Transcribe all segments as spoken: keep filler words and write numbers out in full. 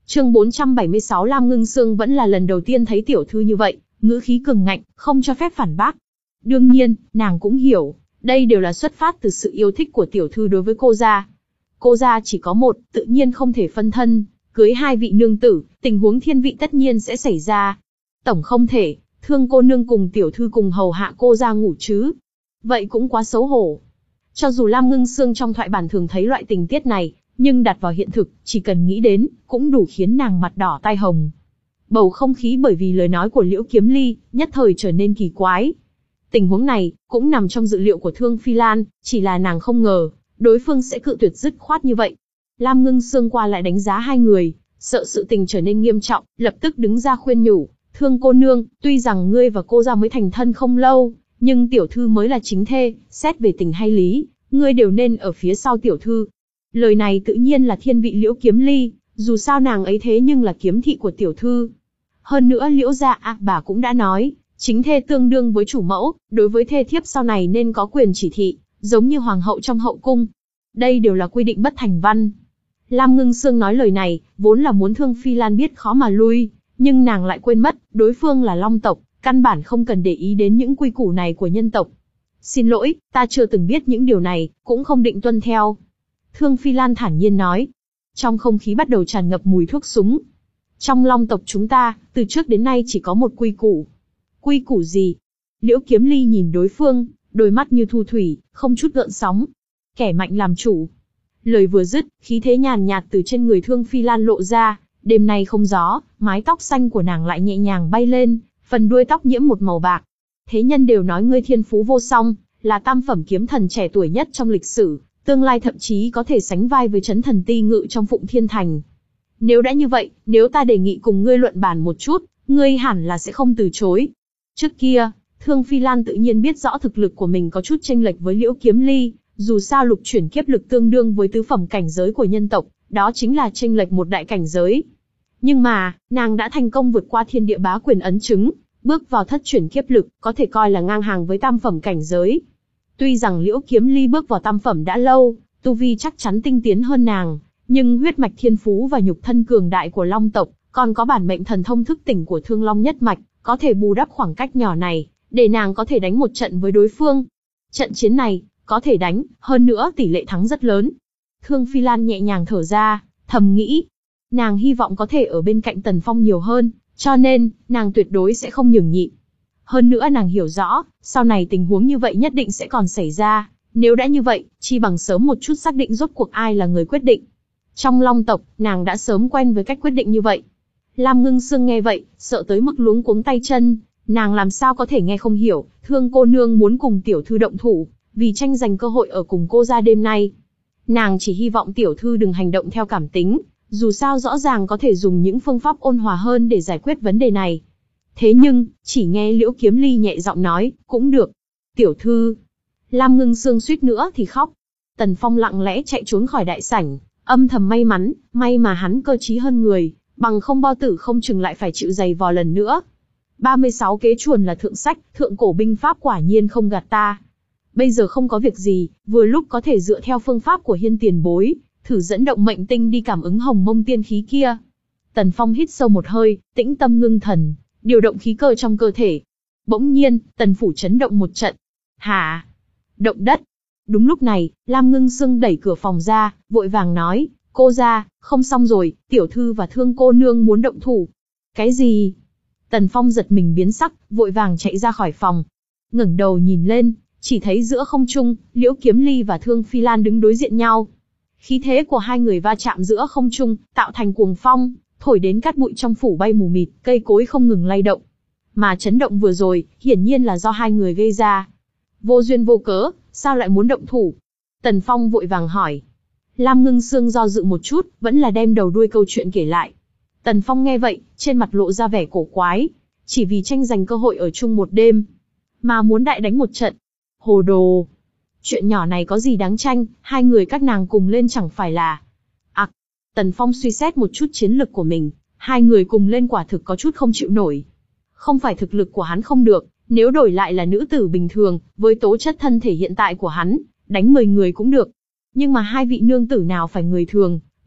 Chương bốn trăm bảy mươi sáu Lam Ngưng Sương vẫn là lần đầu tiên thấy tiểu thư như vậy, ngữ khí cường ngạnh, không cho phép phản bác. Đương nhiên, nàng cũng hiểu, đây đều là xuất phát từ sự yêu thích của tiểu thư đối với cô gia. Cô gia chỉ có một, tự nhiên không thể phân thân, cưới hai vị nương tử, tình huống thiên vị tất nhiên sẽ xảy ra. Tổng không thể, Thương cô nương cùng tiểu thư cùng hầu hạ cô gia ngủ chứ. Vậy cũng quá xấu hổ. Cho dù Lam Ngưng Sương trong thoại bản thường thấy loại tình tiết này, nhưng đặt vào hiện thực, chỉ cần nghĩ đến, cũng đủ khiến nàng mặt đỏ tai hồng. Bầu không khí bởi vì lời nói của Liễu Kiếm Ly, nhất thời trở nên kỳ quái. Tình huống này, cũng nằm trong dự liệu của Thương Phi Lan, chỉ là nàng không ngờ, đối phương sẽ cự tuyệt dứt khoát như vậy. Lam Ngưng Sương qua lại đánh giá hai người, sợ sự tình trở nên nghiêm trọng, lập tức đứng ra khuyên nhủ, Thương cô nương, tuy rằng ngươi và cô gia mới thành thân không lâu, nhưng tiểu thư mới là chính thê, xét về tình hay lý, ngươi đều nên ở phía sau tiểu thư. Lời này tự nhiên là thiên vị Liễu Kiếm Ly, dù sao nàng ấy thế nhưng là kiếm thị của tiểu thư. Hơn nữa Liễu gia à, bà cũng đã nói, chính thê tương đương với chủ mẫu, đối với thê thiếp sau này nên có quyền chỉ thị, giống như hoàng hậu trong hậu cung. Đây đều là quy định bất thành văn. Lam Ngưng Sương nói lời này, vốn là muốn Thương Phi Lan biết khó mà lui, nhưng nàng lại quên mất, đối phương là Long tộc, căn bản không cần để ý đến những quy củ này của nhân tộc. Xin lỗi, ta chưa từng biết những điều này, cũng không định tuân theo. Thương Phi Lan thản nhiên nói. Trong không khí bắt đầu tràn ngập mùi thuốc súng. Trong Long tộc chúng ta, từ trước đến nay chỉ có một quy củ. Quy củ gì? Liễu Kiếm Ly nhìn đối phương, đôi mắt như thu thủy, không chút gợn sóng. Kẻ mạnh làm chủ. Lời vừa dứt, khí thế nhàn nhạt từ trên người Thương Phi Lan lộ ra, đêm nay không gió, mái tóc xanh của nàng lại nhẹ nhàng bay lên, phần đuôi tóc nhiễm một màu bạc. Thế nhân đều nói ngươi thiên phú vô song, là tam phẩm kiếm thần trẻ tuổi nhất trong lịch sử, tương lai thậm chí có thể sánh vai với Chấn Thần Ti Ngự trong Phụng Thiên Thành. Nếu đã như vậy, nếu ta đề nghị cùng ngươi luận bàn một chút, ngươi hẳn là sẽ không từ chối. Trước kia, Thương Phi Lan tự nhiên biết rõ thực lực của mình có chút chênh lệch với Liễu Kiếm Ly, dù sao lục chuyển kiếp lực tương đương với tứ phẩm cảnh giới của nhân tộc, đó chính là chênh lệch một đại cảnh giới. Nhưng mà, nàng đã thành công vượt qua thiên địa bá quyền ấn chứng, bước vào thất chuyển kiếp lực, có thể coi là ngang hàng với tam phẩm cảnh giới. Tuy rằng Liễu Kiếm Ly bước vào tam phẩm đã lâu, tu vi chắc chắn tinh tiến hơn nàng, nhưng huyết mạch thiên phú và nhục thân cường đại của Long tộc, còn có bản mệnh thần thông thức tỉnh của Thương Long nhất mạch, có thể bù đắp khoảng cách nhỏ này, để nàng có thể đánh một trận với đối phương. Trận chiến này, có thể đánh, hơn nữa tỷ lệ thắng rất lớn. Thương Phi Lan nhẹ nhàng thở ra, thầm nghĩ. Nàng hy vọng có thể ở bên cạnh Tần Phong nhiều hơn, cho nên, nàng tuyệt đối sẽ không nhường nhịn. Hơn nữa nàng hiểu rõ, sau này tình huống như vậy nhất định sẽ còn xảy ra, nếu đã như vậy, chi bằng sớm một chút xác định rốt cuộc ai là người quyết định. Trong Long tộc, nàng đã sớm quen với cách quyết định như vậy. Lam Ngưng Sương nghe vậy, sợ tới mức luống cuống tay chân, nàng làm sao có thể nghe không hiểu, Thương cô nương muốn cùng tiểu thư động thủ, vì tranh giành cơ hội ở cùng cô gia đêm nay. Nàng chỉ hy vọng tiểu thư đừng hành động theo cảm tính, dù sao rõ ràng có thể dùng những phương pháp ôn hòa hơn để giải quyết vấn đề này. Thế nhưng, chỉ nghe Liễu Kiếm Ly nhẹ giọng nói, cũng được. Tiểu thư. Lam Ngưng Sương suýt nữa thì khóc. Tần Phong lặng lẽ chạy trốn khỏi đại sảnh, âm thầm may mắn, may mà hắn cơ trí hơn người, bằng không bao tử không chừng lại phải chịu giày vò lần nữa. ba mươi sáu kế chuồn là thượng sách, thượng cổ binh pháp quả nhiên không gạt ta. Bây giờ không có việc gì, vừa lúc có thể dựa theo phương pháp của Hiên tiền bối, thử dẫn động mệnh tinh đi cảm ứng hồng mông tiên khí kia. Tần Phong hít sâu một hơi, tĩnh tâm ngưng thần, điều động khí cơ trong cơ thể. Bỗng nhiên, Tần phủ chấn động một trận. Hả? Động đất. Đúng lúc này, Lam Ngưng Sương đẩy cửa phòng ra, vội vàng nói, cô gia, không xong rồi, tiểu thư và Thương cô nương muốn động thủ. Cái gì? Tần Phong giật mình biến sắc, vội vàng chạy ra khỏi phòng. Ngẩng đầu nhìn lên, chỉ thấy giữa không trung, Liễu Kiếm Ly và Thương Phi Lan đứng đối diện nhau. Khí thế của hai người va chạm giữa không trung, tạo thành cuồng phong, thổi đến cát bụi trong phủ bay mù mịt, cây cối không ngừng lay động. Mà chấn động vừa rồi, hiển nhiên là do hai người gây ra. Vô duyên vô cớ, sao lại muốn động thủ? Tần Phong vội vàng hỏi. Lam Ngưng Sương do dự một chút, vẫn là đem đầu đuôi câu chuyện kể lại. Tần Phong nghe vậy, trên mặt lộ ra vẻ cổ quái, chỉ vì tranh giành cơ hội ở chung một đêm, mà muốn đại đánh một trận. Hồ đồ. Chuyện nhỏ này có gì đáng tranh, hai người các nàng cùng lên chẳng phải là... À, Tần Phong suy xét một chút chiến lực của mình, hai người cùng lên quả thực có chút không chịu nổi. Không phải thực lực của hắn không được, nếu đổi lại là nữ tử bình thường, với tố chất thân thể hiện tại của hắn, đánh mười người cũng được. Nhưng mà hai vị nương tử nào phải người thường,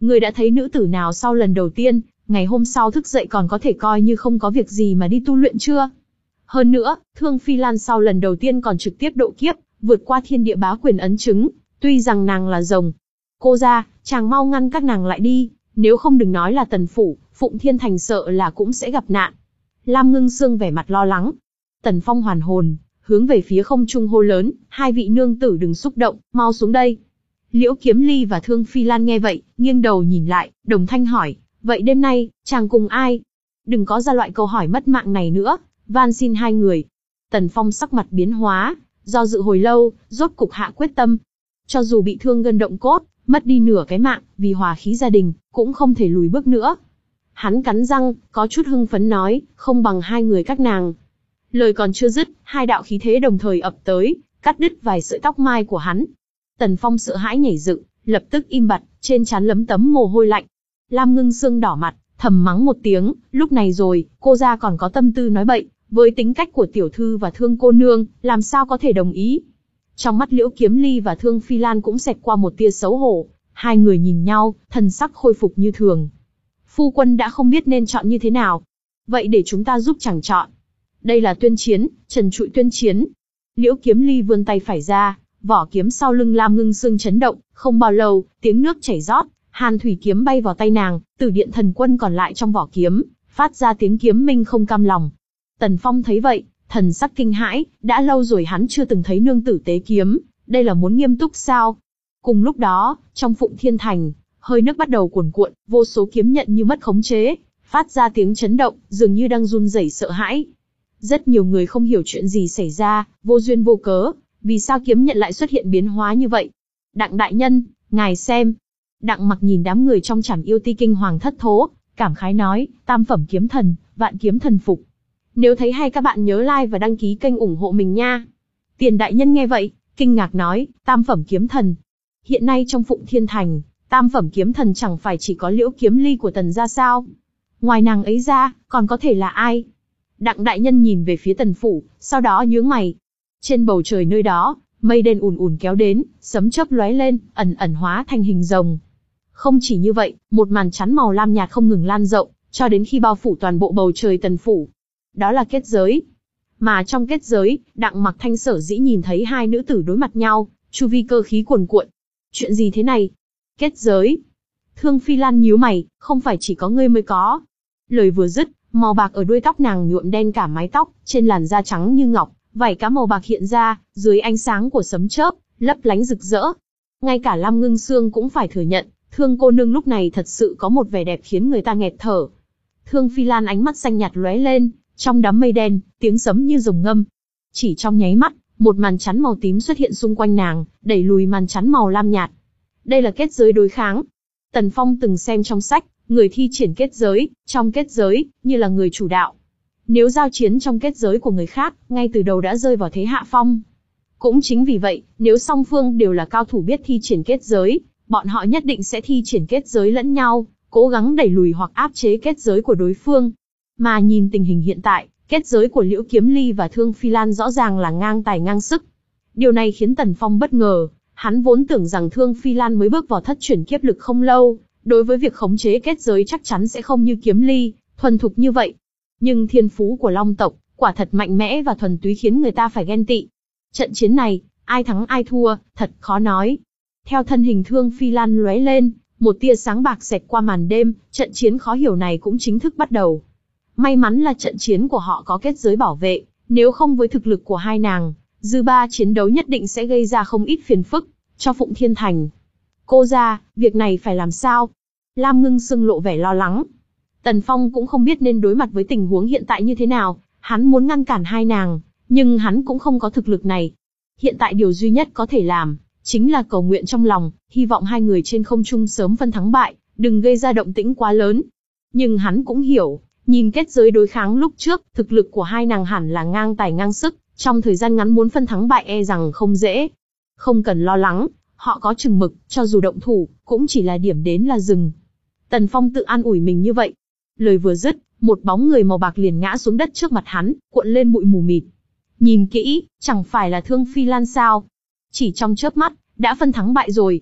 Người đã thấy nữ tử nào sau lần đầu tiên, ngày hôm sau thức dậy còn có thể coi như không có việc gì mà đi tu luyện chưa? Hơn nữa, Thương Phi Lan sau lần đầu tiên còn trực tiếp độ kiếp, vượt qua thiên địa bá quyền ấn chứng, tuy rằng nàng là rồng. Cô ra, chàng mau ngăn các nàng lại đi, nếu không đừng nói là Tần Phủ, Phụng Thiên Thành sợ là cũng sẽ gặp nạn. Lam Ngưng Sương vẻ mặt lo lắng. Tần Phong hoàn hồn, hướng về phía không trung hô lớn, hai vị nương tử đừng xúc động, mau xuống đây. Liễu Kiếm Ly và Thương Phi Lan nghe vậy, nghiêng đầu nhìn lại, đồng thanh hỏi, vậy đêm nay, chàng cùng ai? Đừng có ra loại câu hỏi mất mạng này nữa, van xin hai người. Tần Phong sắc mặt biến hóa, do dự hồi lâu, rốt cục hạ quyết tâm. Cho dù bị thương gân động cốt, mất đi nửa cái mạng, vì hòa khí gia đình, cũng không thể lùi bước nữa. Hắn cắn răng, có chút hưng phấn nói, không bằng hai người các nàng. Lời còn chưa dứt, hai đạo khí thế đồng thời ập tới, cắt đứt vài sợi tóc mai của hắn. Tần Phong sợ hãi nhảy dựng, lập tức im bặt, trên trán lấm tấm mồ hôi lạnh. Lam Ngưng Sương đỏ mặt, thầm mắng một tiếng, lúc này rồi, cô ra còn có tâm tư nói bậy, với tính cách của tiểu thư và Thương cô nương, làm sao có thể đồng ý. Trong mắt Liễu Kiếm Ly và Thương Phi Lan cũng xẹt qua một tia xấu hổ, hai người nhìn nhau, thần sắc khôi phục như thường. Phu quân đã không biết nên chọn như thế nào. Vậy để chúng ta giúp chàng chọn. Đây là tuyên chiến, trần trụi tuyên chiến. Liễu Kiếm Ly vươn tay phải ra, vỏ kiếm sau lưng Lam Ngưng Sương chấn động, không bao lâu, tiếng nước chảy rót, hàn thủy kiếm bay vào tay nàng, Tử Điện Thần Quân còn lại trong vỏ kiếm, phát ra tiếng kiếm minh không cam lòng. Tần Phong thấy vậy, thần sắc kinh hãi, đã lâu rồi hắn chưa từng thấy nương tử tế kiếm, đây là muốn nghiêm túc sao? Cùng lúc đó, trong Phụng Thiên Thành, hơi nước bắt đầu cuồn cuộn, vô số kiếm nhận như mất khống chế, phát ra tiếng chấn động, dường như đang run rẩy sợ hãi. Rất nhiều người không hiểu chuyện gì xảy ra, vô duyên vô cớ, vì sao kiếm nhận lại xuất hiện biến hóa như vậy? Đặng đại nhân, ngài xem. Đặng Mặc nhìn đám người trong Trảm Yêu Ti kinh hoàng thất thố, cảm khái nói, tam phẩm kiếm thần, vạn kiếm thần phục. Nếu thấy hay các bạn nhớ like và đăng ký kênh ủng hộ mình nha. Tiền đại nhân nghe vậy, kinh ngạc nói, tam phẩm kiếm thần. Hiện nay trong Phụng Thiên Thành, tam phẩm kiếm thần chẳng phải chỉ có Liễu Kiếm Ly của Tần gia sao? Ngoài nàng ấy ra, còn có thể là ai? Đặng đại nhân nhìn về phía Tần phủ, sau đó nhướng mày. Trên bầu trời nơi đó, mây đen ùn ùn kéo đến, sấm chớp lóe lên, ẩn ẩn hóa thành hình rồng. Không chỉ như vậy, một màn chắn màu lam nhạt không ngừng lan rộng, cho đến khi bao phủ toàn bộ bầu trời Tần phủ. Đó là kết giới. Mà trong kết giới, Đặng Mặc Thanh sở dĩ nhìn thấy hai nữ tử đối mặt nhau, chu vi cơ khí cuồn cuộn. Chuyện gì thế này? Kết giới. Thương Phi Lan nhíu mày, không phải chỉ có ngươi mới có. Lời vừa dứt, màu bạc ở đuôi tóc nàng nhuộm đen cả mái tóc, trên làn da trắng như ngọc, vảy cá màu bạc hiện ra, dưới ánh sáng của sấm chớp, lấp lánh rực rỡ. Ngay cả Lam Ngưng Sương cũng phải thừa nhận, Thương cô nương lúc này thật sự có một vẻ đẹp khiến người ta nghẹt thở. Thương Phi Lan ánh mắt xanh nhạt lóe lên, trong đám mây đen, tiếng sấm như rồng ngâm. Chỉ trong nháy mắt, một màn chắn màu tím xuất hiện xung quanh nàng, đẩy lùi màn chắn màu lam nhạt. Đây là kết giới đối kháng. Tần Phong từng xem trong sách, người thi triển kết giới, trong kết giới, như là người chủ đạo. Nếu giao chiến trong kết giới của người khác, ngay từ đầu đã rơi vào thế hạ phong. Cũng chính vì vậy, nếu song phương đều là cao thủ biết thi triển kết giới, bọn họ nhất định sẽ thi triển kết giới lẫn nhau, cố gắng đẩy lùi hoặc áp chế kết giới của đối phương. Mà nhìn tình hình hiện tại, kết giới của Liễu Kiếm Ly và Thương Phi Lan rõ ràng là ngang tài ngang sức. Điều này khiến Tần Phong bất ngờ, hắn vốn tưởng rằng Thương Phi Lan mới bước vào thất chuyển kiếp lực không lâu, đối với việc khống chế kết giới chắc chắn sẽ không như Kiếm Ly, thuần thục như vậy. Nhưng thiên phú của Long tộc, quả thật mạnh mẽ và thuần túy khiến người ta phải ghen tị. Trận chiến này, ai thắng ai thua, thật khó nói. Theo thân hình Thương Phi Lan lóe lên, một tia sáng bạc xẹt qua màn đêm, trận chiến khó hiểu này cũng chính thức bắt đầu. May mắn là trận chiến của họ có kết giới bảo vệ, nếu không với thực lực của hai nàng, dư ba chiến đấu nhất định sẽ gây ra không ít phiền phức cho Phụng Thiên Thành. Cô ra, việc này phải làm sao? Lam Ngưng Sương lộ vẻ lo lắng. Tần Phong cũng không biết nên đối mặt với tình huống hiện tại như thế nào, hắn muốn ngăn cản hai nàng, nhưng hắn cũng không có thực lực này. Hiện tại điều duy nhất có thể làm, chính là cầu nguyện trong lòng, hy vọng hai người trên không trung sớm phân thắng bại, đừng gây ra động tĩnh quá lớn. Nhưng hắn cũng hiểu, nhìn kết giới đối kháng lúc trước, thực lực của hai nàng hẳn là ngang tài ngang sức, trong thời gian ngắn muốn phân thắng bại e rằng không dễ. Không cần lo lắng, họ có chừng mực, cho dù động thủ, cũng chỉ là điểm đến là dừng. Tần Phong tự an ủi mình như vậy. Lời vừa dứt, một bóng người màu bạc liền ngã xuống đất trước mặt hắn, cuộn lên bụi mù mịt. Nhìn kỹ, chẳng phải là Thương Phi Lan sao? Chỉ trong chớp mắt, đã phân thắng bại rồi.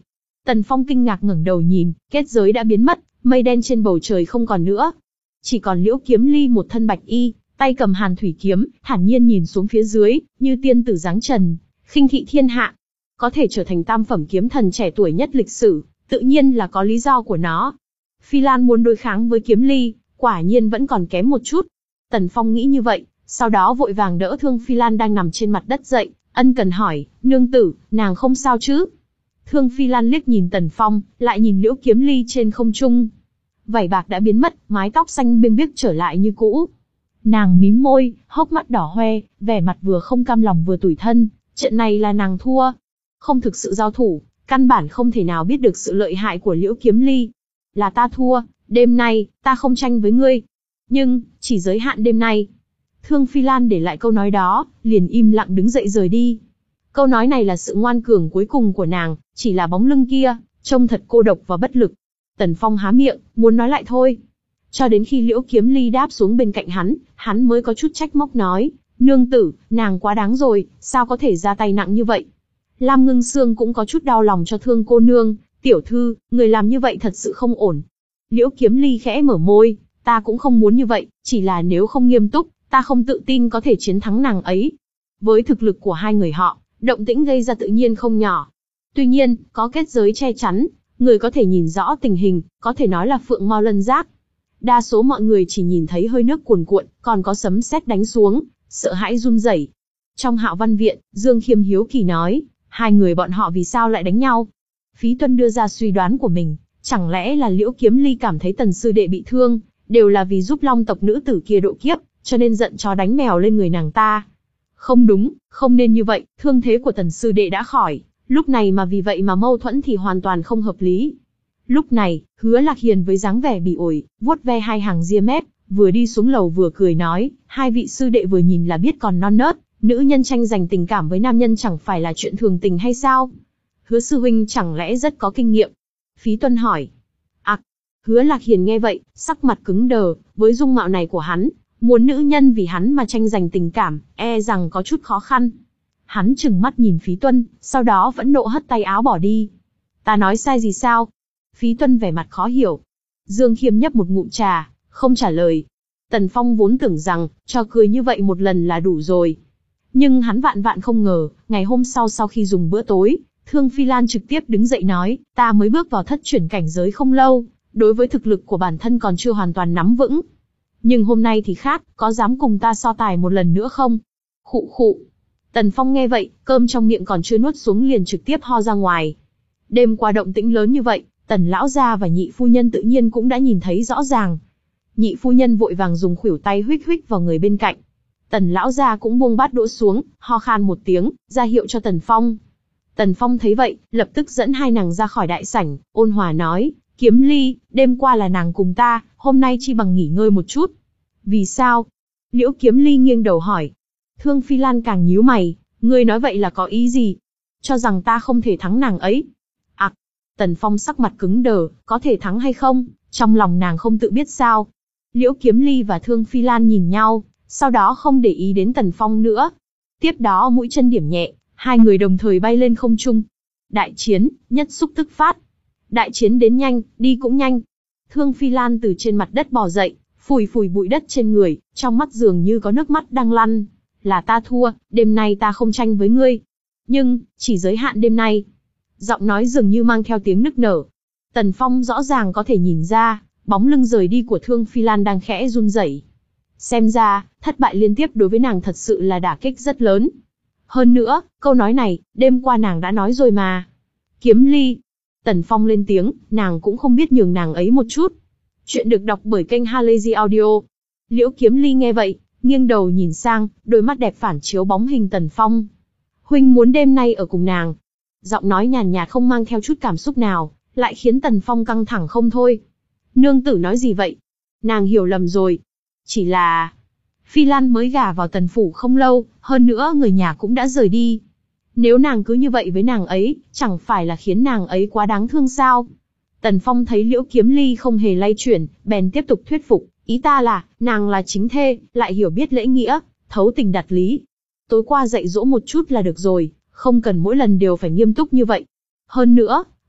Tần Phong kinh ngạc ngẩng đầu nhìn, kết giới đã biến mất, mây đen trên bầu trời không còn nữa. Chỉ còn Liễu Kiếm Ly một thân bạch y, tay cầm hàn thủy kiếm, thản nhiên nhìn xuống phía dưới, như tiên tử giáng trần, khinh thị thiên hạ. Có thể trở thành tam phẩm kiếm thần trẻ tuổi nhất lịch sử, tự nhiên là có lý do của nó. Phi Lan muốn đối kháng với Kiếm Ly, quả nhiên vẫn còn kém một chút. Tần Phong nghĩ như vậy, sau đó vội vàng đỡ Thương Phi Lan đang nằm trên mặt đất dậy, ân cần hỏi, nương tử, nàng không sao chứ? Thương Phi Lan liếc nhìn Tần Phong, lại nhìn Liễu Kiếm Ly trên không trung. Vảy bạc đã biến mất, mái tóc xanh biêng biếc trở lại như cũ. Nàng mím môi, hốc mắt đỏ hoe, vẻ mặt vừa không cam lòng vừa tủi thân, trận này là nàng thua. Không thực sự giao thủ, căn bản không thể nào biết được sự lợi hại của Liễu Kiếm Ly. Là ta thua, đêm nay, ta không tranh với ngươi. Nhưng, chỉ giới hạn đêm nay. Thương Phi Lan để lại câu nói đó, liền im lặng đứng dậy rời đi. Câu nói này là sự ngoan cường cuối cùng của nàng, chỉ là bóng lưng kia, trông thật cô độc và bất lực. Tần Phong há miệng, muốn nói lại thôi. Cho đến khi Liễu Kiếm Ly đáp xuống bên cạnh hắn, hắn mới có chút trách móc nói, nương tử, nàng quá đáng rồi, sao có thể ra tay nặng như vậy. Lam Ngưng Sương cũng có chút đau lòng cho Thương cô nương, tiểu thư, người làm như vậy thật sự không ổn. Liễu Kiếm Ly khẽ mở môi, ta cũng không muốn như vậy, chỉ là nếu không nghiêm túc, ta không tự tin có thể chiến thắng nàng ấy. Với thực lực của hai người họ, động tĩnh gây ra tự nhiên không nhỏ. Tuy nhiên, có kết giới che chắn, người có thể nhìn rõ tình hình, có thể nói là phượng mao lân giác. Đa số mọi người chỉ nhìn thấy hơi nước cuồn cuộn, còn có sấm sét đánh xuống, sợ hãi run rẩy. Trong Hạo Văn Viện, Dương Khiêm hiếu kỳ nói, hai người bọn họ vì sao lại đánh nhau? Phí Tuân đưa ra suy đoán của mình, chẳng lẽ là Liễu Kiếm Ly cảm thấy Tần sư đệ bị thương, đều là vì giúp Long tộc nữ tử kia độ kiếp, cho nên giận chó đánh mèo lên người nàng ta. Không đúng, không nên như vậy, thương thế của Tần sư đệ đã khỏi, lúc này mà vì vậy mà mâu thuẫn thì hoàn toàn không hợp lý. Lúc này, Hứa Lạc Hiền với dáng vẻ bỉ ổi, vuốt ve hai hàng ria mép, vừa đi xuống lầu vừa cười nói, hai vị sư đệ vừa nhìn là biết còn non nớt, nữ nhân tranh giành tình cảm với nam nhân chẳng phải là chuyện thường tình hay sao? Hứa sư huynh chẳng lẽ rất có kinh nghiệm? Phí Tuân hỏi. À, Hứa Lạc Hiền nghe vậy, sắc mặt cứng đờ, với dung mạo này của hắn, muốn nữ nhân vì hắn mà tranh giành tình cảm, e rằng có chút khó khăn. Hắn trừng mắt nhìn Phí Tuân, sau đó vẫn nộ hất tay áo bỏ đi. Ta nói sai gì sao? Phí Tuân vẻ mặt khó hiểu. Dương Khiêm nhấp một ngụm trà, không trả lời. Tần Phong vốn tưởng rằng, cho cười như vậy một lần là đủ rồi. Nhưng hắn vạn vạn không ngờ, ngày hôm sau sau khi dùng bữa tối, Thương Phi Lan trực tiếp đứng dậy nói, ta mới bước vào thất chuyển cảnh giới không lâu, đối với thực lực của bản thân còn chưa hoàn toàn nắm vững. Nhưng hôm nay thì khác, có dám cùng ta so tài một lần nữa không? Khụ khụ. Tần Phong nghe vậy, cơm trong miệng còn chưa nuốt xuống liền trực tiếp ho ra ngoài. Đêm qua động tĩnh lớn như vậy, Tần lão gia và nhị phu nhân tự nhiên cũng đã nhìn thấy rõ ràng. Nhị phu nhân vội vàng dùng khuỷu tay huých huých vào người bên cạnh. Tần lão gia cũng buông bát đũa xuống, ho khan một tiếng, ra hiệu cho Tần Phong. Tần Phong thấy vậy, lập tức dẫn hai nàng ra khỏi đại sảnh, ôn hòa nói, Kiếm Ly, đêm qua là nàng cùng ta, hôm nay chi bằng nghỉ ngơi một chút. Vì sao? Liễu Kiếm Ly nghiêng đầu hỏi. Thương Phi Lan càng nhíu mày, ngươi nói vậy là có ý gì? Cho rằng ta không thể thắng nàng ấy. À, Tần Phong sắc mặt cứng đờ, có thể thắng hay không, trong lòng nàng không tự biết sao. Liễu Kiếm Ly và Thương Phi Lan nhìn nhau, sau đó không để ý đến Tần Phong nữa. Tiếp đó mũi chân điểm nhẹ, hai người đồng thời bay lên không trung. Đại chiến, nhất xúc tức phát. Đại chiến đến nhanh, đi cũng nhanh. Thương Phi Lan từ trên mặt đất bò dậy, phủi phủi bụi đất trên người, trong mắt dường như có nước mắt đang lăn. Là ta thua, đêm nay ta không tranh với ngươi. Nhưng, chỉ giới hạn đêm nay. Giọng nói dường như mang theo tiếng nức nở. Tần Phong rõ ràng có thể nhìn ra, bóng lưng rời đi của Thương Phi Lan đang khẽ run rẩy. Xem ra, thất bại liên tiếp đối với nàng thật sự là đả kích rất lớn. Hơn nữa, câu nói này, đêm qua nàng đã nói rồi mà. Kiếm Ly. Tần Phong lên tiếng, nàng cũng không biết nhường nàng ấy một chút. Chuyện được đọc bởi kênh Halazy Audio. Liễu Kiếm Ly nghe vậy, nghiêng đầu nhìn sang, đôi mắt đẹp phản chiếu bóng hình Tần Phong. Huynh muốn đêm nay ở cùng nàng. Giọng nói nhàn nhạt không mang theo chút cảm xúc nào, lại khiến Tần Phong căng thẳng không thôi. Nương tử nói gì vậy? Nàng hiểu lầm rồi. Chỉ là... Phi Lan mới gả vào Tần phủ không lâu, hơn nữa người nhà cũng đã rời đi. Nếu nàng cứ như vậy với nàng ấy, chẳng phải là khiến nàng ấy quá đáng thương sao? Tần Phong thấy Liễu Kiếm Ly không hề lay chuyển, bèn tiếp tục thuyết phục, ý ta là, nàng là chính thê, lại hiểu biết lễ nghĩa, thấu tình đạt lý. Tối qua dạy dỗ một chút là được rồi, không cần mỗi lần đều phải nghiêm túc như vậy. Hơn nữa,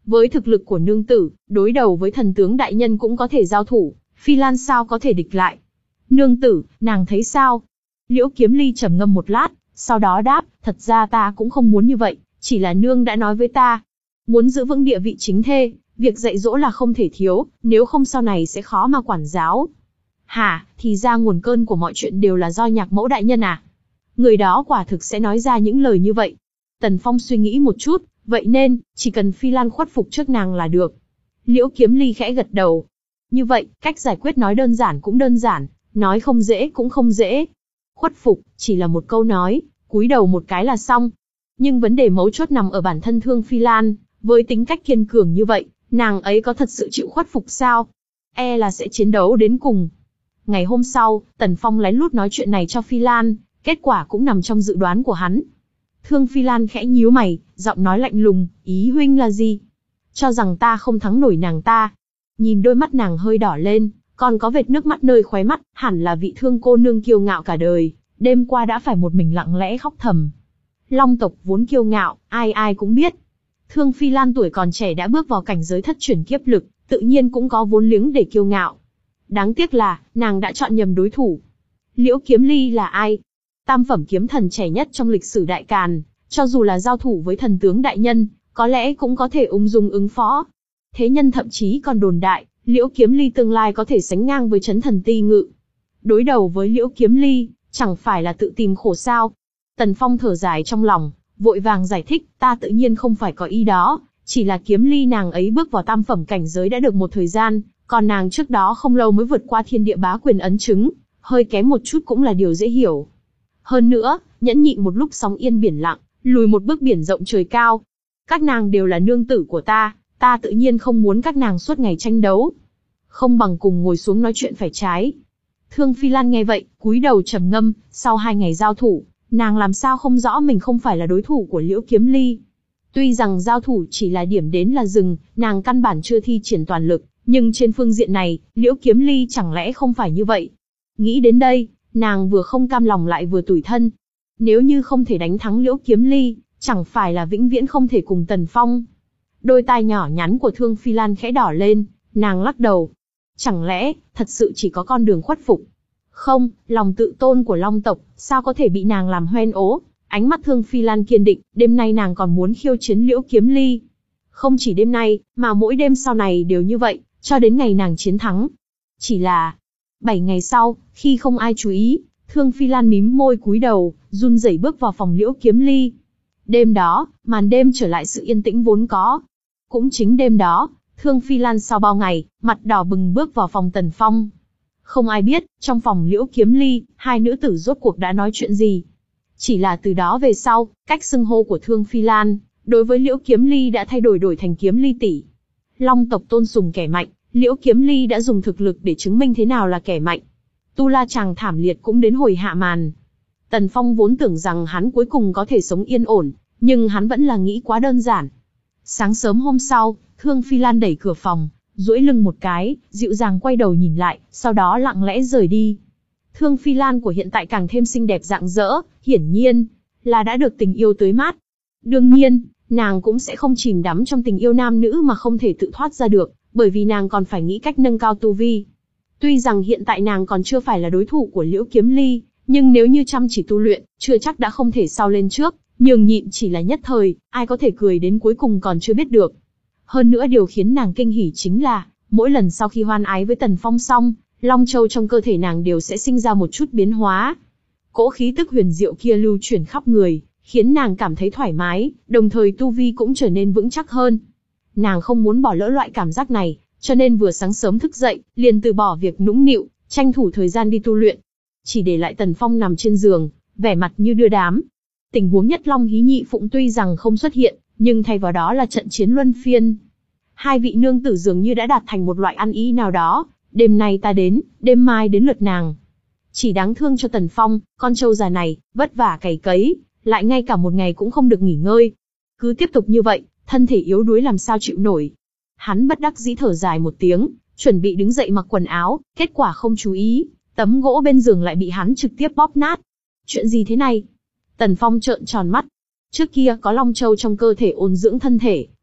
với thực lực của nương tử, đối đầu với thần tướng đại nhân cũng có thể giao thủ, Phi Lan sao có thể địch lại. Nương tử, nàng thấy sao? Liễu Kiếm Ly trầm ngâm một lát, sau đó đáp, thật ra ta cũng không muốn như vậy, chỉ là nương đã nói với ta. Muốn giữ vững địa vị chính thê, việc dạy dỗ là không thể thiếu, nếu không sau này sẽ khó mà quản giáo. Hả, thì ra nguồn cơn của mọi chuyện đều là do Nhạc Mẫu đại nhân à? Người đó quả thực sẽ nói ra những lời như vậy. Tần Phong suy nghĩ một chút, vậy nên, chỉ cần Phi Lan khuất phục trước nàng là được. Liễu Kiếm Ly khẽ gật đầu. Như vậy, cách giải quyết nói đơn giản cũng đơn giản, nói không dễ cũng không dễ. Khuất phục, chỉ là một câu nói, cúi đầu một cái là xong. Nhưng vấn đề mấu chốt nằm ở bản thân Thương Phi Lan, với tính cách kiên cường như vậy, nàng ấy có thật sự chịu khuất phục sao? E là sẽ chiến đấu đến cùng. Ngày hôm sau, Tần Phong lén lút nói chuyện này cho Phi Lan, kết quả cũng nằm trong dự đoán của hắn. Thương Phi Lan khẽ nhíu mày, giọng nói lạnh lùng, ý huynh là gì? Cho rằng ta không thắng nổi nàng ta. Nhìn đôi mắt nàng hơi đỏ lên, còn có vệt nước mắt nơi khóe mắt, hẳn là vị Thương cô nương kiêu ngạo cả đời, đêm qua đã phải một mình lặng lẽ khóc thầm. Long tộc vốn kiêu ngạo, ai ai cũng biết. Thương Phi Lan tuổi còn trẻ đã bước vào cảnh giới thất chuyển kiếp lực, tự nhiên cũng có vốn liếng để kiêu ngạo. Đáng tiếc là, nàng đã chọn nhầm đối thủ. Liễu Kiếm Ly là ai? Tam phẩm kiếm thần trẻ nhất trong lịch sử Đại Càn, cho dù là giao thủ với thần tướng đại nhân, có lẽ cũng có thể ung dung ứng phó. Thế nhân thậm chí còn đồn đại, Liễu Kiếm Ly tương lai có thể sánh ngang với Chấn Thần Ti Ngự. Đối đầu với Liễu Kiếm Ly, chẳng phải là tự tìm khổ sao? Tần Phong thở dài trong lòng, vội vàng giải thích, ta tự nhiên không phải có ý đó, chỉ là Kiếm Ly nàng ấy bước vào tam phẩm cảnh giới đã được một thời gian, còn nàng trước đó không lâu mới vượt qua thiên địa bá quyền ấn chứng, hơi kém một chút cũng là điều dễ hiểu. Hơn nữa, nhẫn nhịn một lúc sóng yên biển lặng, lùi một bước biển rộng trời cao. Các nàng đều là nương tử của ta, ta tự nhiên không muốn các nàng suốt ngày tranh đấu. Không bằng cùng ngồi xuống nói chuyện phải trái. Thương Phi Lan nghe vậy, cúi đầu trầm ngâm, sau hai ngày giao thủ, nàng làm sao không rõ mình không phải là đối thủ của Liễu Kiếm Ly. Tuy rằng giao thủ chỉ là điểm đến là dừng, nàng căn bản chưa thi triển toàn lực, nhưng trên phương diện này, Liễu Kiếm Ly chẳng lẽ không phải như vậy? Nghĩ đến đây, nàng vừa không cam lòng lại vừa tủi thân. Nếu như không thể đánh thắng Liễu Kiếm Ly, chẳng phải là vĩnh viễn không thể cùng Tần Phong. Đôi tai nhỏ nhắn của Thương Phi Lan khẽ đỏ lên, nàng lắc đầu. Chẳng lẽ, thật sự chỉ có con đường khuất phục? Không, lòng tự tôn của Long tộc, sao có thể bị nàng làm hoen ố? Ánh mắt Thương Phi Lan kiên định, đêm nay nàng còn muốn khiêu chiến Liễu Kiếm Ly. Không chỉ đêm nay, mà mỗi đêm sau này đều như vậy, cho đến ngày nàng chiến thắng. Chỉ là, bảy ngày sau, khi không ai chú ý, Thương Phi Lan mím môi cúi đầu, run rẩy bước vào phòng Liễu Kiếm Ly. Đêm đó, màn đêm trở lại sự yên tĩnh vốn có. Cũng chính đêm đó, Thương Phi Lan sau bao ngày, mặt đỏ bừng bước vào phòng Tần Phong. Không ai biết, trong phòng Liễu Kiếm Ly, hai nữ tử rốt cuộc đã nói chuyện gì. Chỉ là từ đó về sau, cách xưng hô của Thương Phi Lan, đối với Liễu Kiếm Ly đã thay đổi đổi thành Kiếm Ly tỷ. Long tộc tôn sùng kẻ mạnh, Liễu Kiếm Ly đã dùng thực lực để chứng minh thế nào là kẻ mạnh. Tu La chàng thảm liệt cũng đến hồi hạ màn. Tần Phong vốn tưởng rằng hắn cuối cùng có thể sống yên ổn, nhưng hắn vẫn là nghĩ quá đơn giản. Sáng sớm hôm sau, Thương Phi Lan đẩy cửa phòng, duỗi lưng một cái, dịu dàng quay đầu nhìn lại, sau đó lặng lẽ rời đi. Thương Phi Lan của hiện tại càng thêm xinh đẹp rạng rỡ, hiển nhiên là đã được tình yêu tưới mát. Đương nhiên, nàng cũng sẽ không chìm đắm trong tình yêu nam nữ mà không thể tự thoát ra được, bởi vì nàng còn phải nghĩ cách nâng cao tu vi. Tuy rằng hiện tại nàng còn chưa phải là đối thủ của Liễu Kiếm Ly, nhưng nếu như chăm chỉ tu luyện, chưa chắc đã không thể sau lên trước, nhường nhịn chỉ là nhất thời, ai có thể cười đến cuối cùng còn chưa biết được. Hơn nữa điều khiến nàng kinh hỉ chính là, mỗi lần sau khi hoan ái với Tần Phong xong, Long Châu trong cơ thể nàng đều sẽ sinh ra một chút biến hóa. Cỗ khí tức huyền diệu kia lưu chuyển khắp người, khiến nàng cảm thấy thoải mái, đồng thời tu vi cũng trở nên vững chắc hơn. Nàng không muốn bỏ lỡ loại cảm giác này, cho nên vừa sáng sớm thức dậy, liền từ bỏ việc nũng nịu, tranh thủ thời gian đi tu luyện. Chỉ để lại Tần Phong nằm trên giường, vẻ mặt như đưa đám. Tình huống Nhất Long Hí Nhị Phụng tuy rằng không xuất hiện, nhưng thay vào đó là trận chiến luân phiên. Hai vị nương tử dường như đã đạt thành một loại ăn ý nào đó, đêm nay ta đến, đêm mai đến lượt nàng. Chỉ đáng thương cho Tần Phong, con trâu già này, vất vả cày cấy, lại ngay cả một ngày cũng không được nghỉ ngơi. Cứ tiếp tục như vậy, thân thể yếu đuối làm sao chịu nổi. Hắn bất đắc dĩ thở dài một tiếng, chuẩn bị đứng dậy mặc quần áo, kết quả không chú ý, tấm gỗ bên giường lại bị hắn trực tiếp bóp nát. Chuyện gì thế này? Tần Phong trợn tròn mắt. Trước kia có Long Châu trong cơ thể ôn dưỡng thân thể,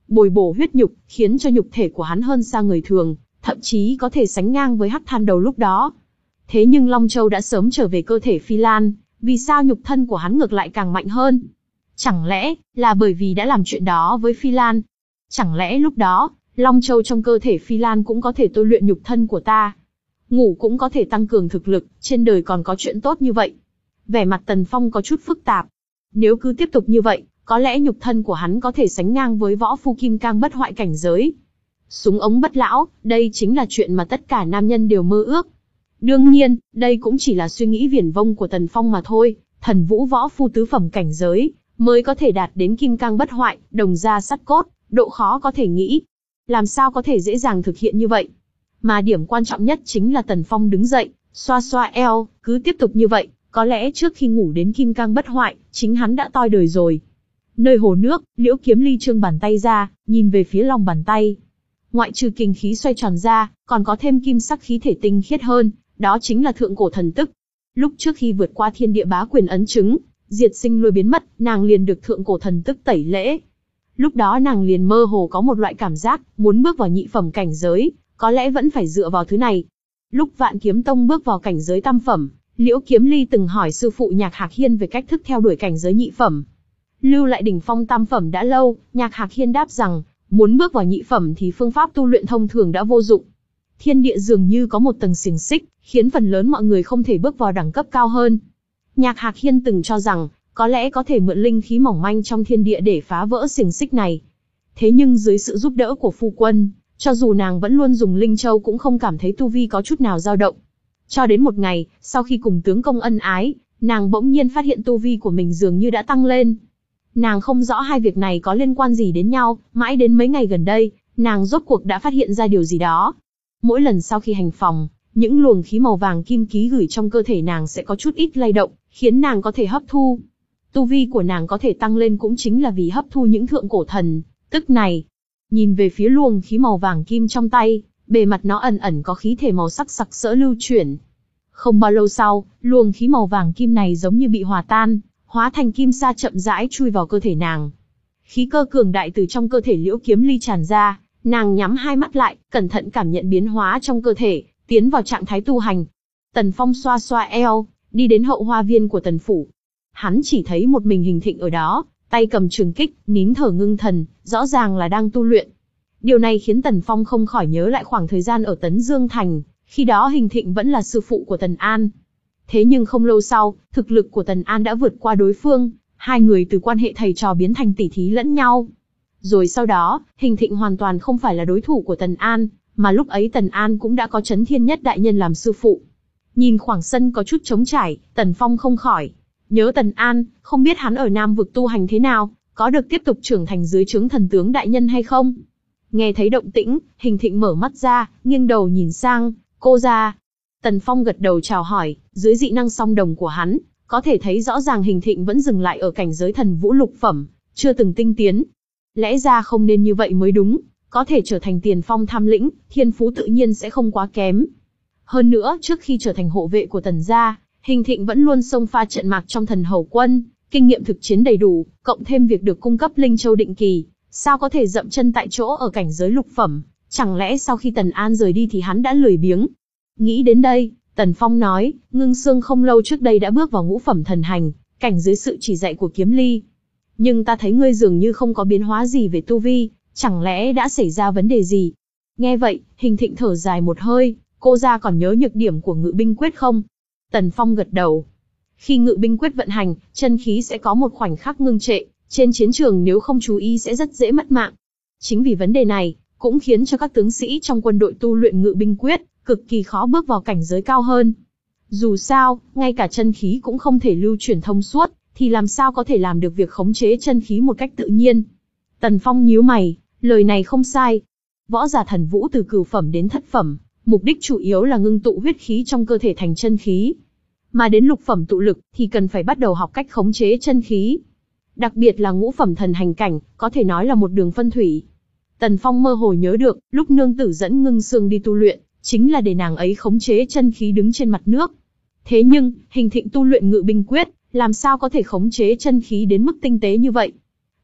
bồi bổ huyết nhục, khiến cho nhục thể của hắn hơn xa người thường, thậm chí có thể sánh ngang với Hắc Than Đầu lúc đó. Thế nhưng Long Châu đã sớm trở về cơ thể Phi Lan, vì sao nhục thân của hắn ngược lại càng mạnh hơn? Chẳng lẽ là bởi vì đã làm chuyện đó với Phi Lan? Chẳng lẽ lúc đó, Long Châu trong cơ thể Phi Lan cũng có thể tôi luyện nhục thân của ta? Ngủ cũng có thể tăng cường thực lực, trên đời còn có chuyện tốt như vậy. Vẻ mặt Tần Phong có chút phức tạp. Nếu cứ tiếp tục như vậy, có lẽ nhục thân của hắn có thể sánh ngang với võ phu kim cang bất hoại cảnh giới. Súng ống bất lão, đây chính là chuyện mà tất cả nam nhân đều mơ ước. Đương nhiên, đây cũng chỉ là suy nghĩ viển vông của Tần Phong mà thôi. Thần vũ võ phu tứ phẩm cảnh giới, mới có thể đạt đến kim cang bất hoại, đồng gia sắt cốt, độ khó có thể nghĩ. Làm sao có thể dễ dàng thực hiện như vậy? Mà điểm quan trọng nhất chính là Tần Phong đứng dậy, xoa xoa eo, cứ tiếp tục như vậy, có lẽ trước khi ngủ đến kim cang bất hoại, chính hắn đã toi đời rồi. Nơi hồ nước, Liễu Kiếm Ly trương bàn tay ra, nhìn về phía lòng bàn tay. Ngoại trừ kinh khí xoay tròn ra, còn có thêm kim sắc khí thể tinh khiết hơn, đó chính là thượng cổ thần tức. Lúc trước khi vượt qua thiên địa bá quyền ấn chứng, diệt sinh lôi biến mất, nàng liền được thượng cổ thần tức tẩy lễ. Lúc đó nàng liền mơ hồ có một loại cảm giác, muốn bước vào nhị phẩm cảnh giới, có lẽ vẫn phải dựa vào thứ này. Lúc Vạn Kiếm Tông bước vào cảnh giới tam phẩm, Liễu Kiếm Ly từng hỏi sư phụ Nhạc Hạc Hiên về cách thức theo đuổi cảnh giới nhị phẩm. Lưu lại đỉnh phong tam phẩm đã lâu, Nhạc Hạc Hiên đáp rằng, muốn bước vào nhị phẩm thì phương pháp tu luyện thông thường đã vô dụng. Thiên địa dường như có một tầng xiềng xích, khiến phần lớn mọi người không thể bước vào đẳng cấp cao hơn. Nhạc Hạc Hiên từng cho rằng, có lẽ có thể mượn linh khí mỏng manh trong thiên địa để phá vỡ xiềng xích này. Thế nhưng dưới sự giúp đỡ của phu quân, cho dù nàng vẫn luôn dùng linh châu cũng không cảm thấy tu vi có chút nào dao động. Cho đến một ngày, sau khi cùng tướng công ân ái, nàng bỗng nhiên phát hiện tu vi của mình dường như đã tăng lên. Nàng không rõ hai việc này có liên quan gì đến nhau, mãi đến mấy ngày gần đây, nàng rốt cuộc đã phát hiện ra điều gì đó. Mỗi lần sau khi hành phòng, những luồng khí màu vàng kim ký gửi trong cơ thể nàng sẽ có chút ít lay động, khiến nàng có thể hấp thu. Tu vi của nàng có thể tăng lên cũng chính là vì hấp thu những thượng cổ thần tức này. Nhìn về phía luồng khí màu vàng kim trong tay, bề mặt nó ẩn ẩn có khí thể màu sắc sặc sỡ lưu chuyển. Không bao lâu sau, luồng khí màu vàng kim này giống như bị hòa tan, hóa thành kim sa chậm rãi chui vào cơ thể nàng. Khí cơ cường đại từ trong cơ thể Liễu Kiếm Ly tràn ra, nàng nhắm hai mắt lại, cẩn thận cảm nhận biến hóa trong cơ thể, tiến vào trạng thái tu hành. Tần Phong xoa xoa eo, đi đến hậu hoa viên của Tần phủ. Hắn chỉ thấy một mình Hình Thịnh ở đó, tay cầm trường kích, nín thở ngưng thần, rõ ràng là đang tu luyện. Điều này khiến Tần Phong không khỏi nhớ lại khoảng thời gian ở Tấn Dương Thành, khi đó Hình Thịnh vẫn là sư phụ của Tần An. Thế nhưng không lâu sau, thực lực của Tần An đã vượt qua đối phương, hai người từ quan hệ thầy trò biến thành tỷ thí lẫn nhau. Rồi sau đó, Hình Thịnh hoàn toàn không phải là đối thủ của Tần An, mà lúc ấy Tần An cũng đã có Chấn Thiên Nhất đại nhân làm sư phụ. Nhìn khoảng sân có chút trống trải, Tần Phong không khỏi nhớ Tần An, không biết hắn ở Nam vực tu hành thế nào, có được tiếp tục trưởng thành dưới trướng thần tướng đại nhân hay không. Nghe thấy động tĩnh, Hình Thịnh mở mắt ra, nghiêng đầu nhìn sang, cô ra. Tần Phong gật đầu chào hỏi, dưới dị năng song đồng của hắn, có thể thấy rõ ràng Hình Thịnh vẫn dừng lại ở cảnh giới thần vũ lục phẩm, chưa từng tinh tiến. Lẽ ra không nên như vậy mới đúng, có thể trở thành tiền phong tham lĩnh, thiên phú tự nhiên sẽ không quá kém. Hơn nữa, trước khi trở thành hộ vệ của Tần gia, Hình Thịnh vẫn luôn xông pha trận mạc trong thần hầu quân, kinh nghiệm thực chiến đầy đủ, cộng thêm việc được cung cấp linh châu định kỳ, sao có thể dậm chân tại chỗ ở cảnh giới lục phẩm, chẳng lẽ sau khi Tần An rời đi thì hắn đã lười biếng. Nghĩ đến đây, Tần Phong nói, Ngưng Sương không lâu trước đây đã bước vào ngũ phẩm thần hành, cảnh dưới sự chỉ dạy của Kiếm Ly. Nhưng ta thấy ngươi dường như không có biến hóa gì về tu vi, chẳng lẽ đã xảy ra vấn đề gì? Nghe vậy, Hình Thịnh thở dài một hơi, cô ra còn nhớ nhược điểm của Ngự Binh Quyết không? Tần Phong gật đầu. Khi Ngự Binh Quyết vận hành, chân khí sẽ có một khoảnh khắc ngưng trệ, trên chiến trường nếu không chú ý sẽ rất dễ mất mạng. Chính vì vấn đề này, cũng khiến cho các tướng sĩ trong quân đội tu luyện Ngự Binh Quyết, cực kỳ khó bước vào cảnh giới cao hơn. Dù sao, ngay cả chân khí cũng không thể lưu chuyển thông suốt, thì làm sao có thể làm được việc khống chế chân khí một cách tự nhiên. Tần Phong nhíu mày, lời này không sai. Võ giả thần vũ từ cửu phẩm đến thất phẩm, mục đích chủ yếu là ngưng tụ huyết khí trong cơ thể thành chân khí. Mà đến lục phẩm tụ lực thì cần phải bắt đầu học cách khống chế chân khí. Đặc biệt là ngũ phẩm thần hành cảnh, có thể nói là một đường phân thủy. Tần Phong mơ hồ nhớ được, lúc nương tử dẫn Ngưng Sương đi tu luyện, chính là để nàng ấy khống chế chân khí đứng trên mặt nước. Thế nhưng, Hình Thịnh tu luyện Ngự Binh Quyết, làm sao có thể khống chế chân khí đến mức tinh tế như vậy?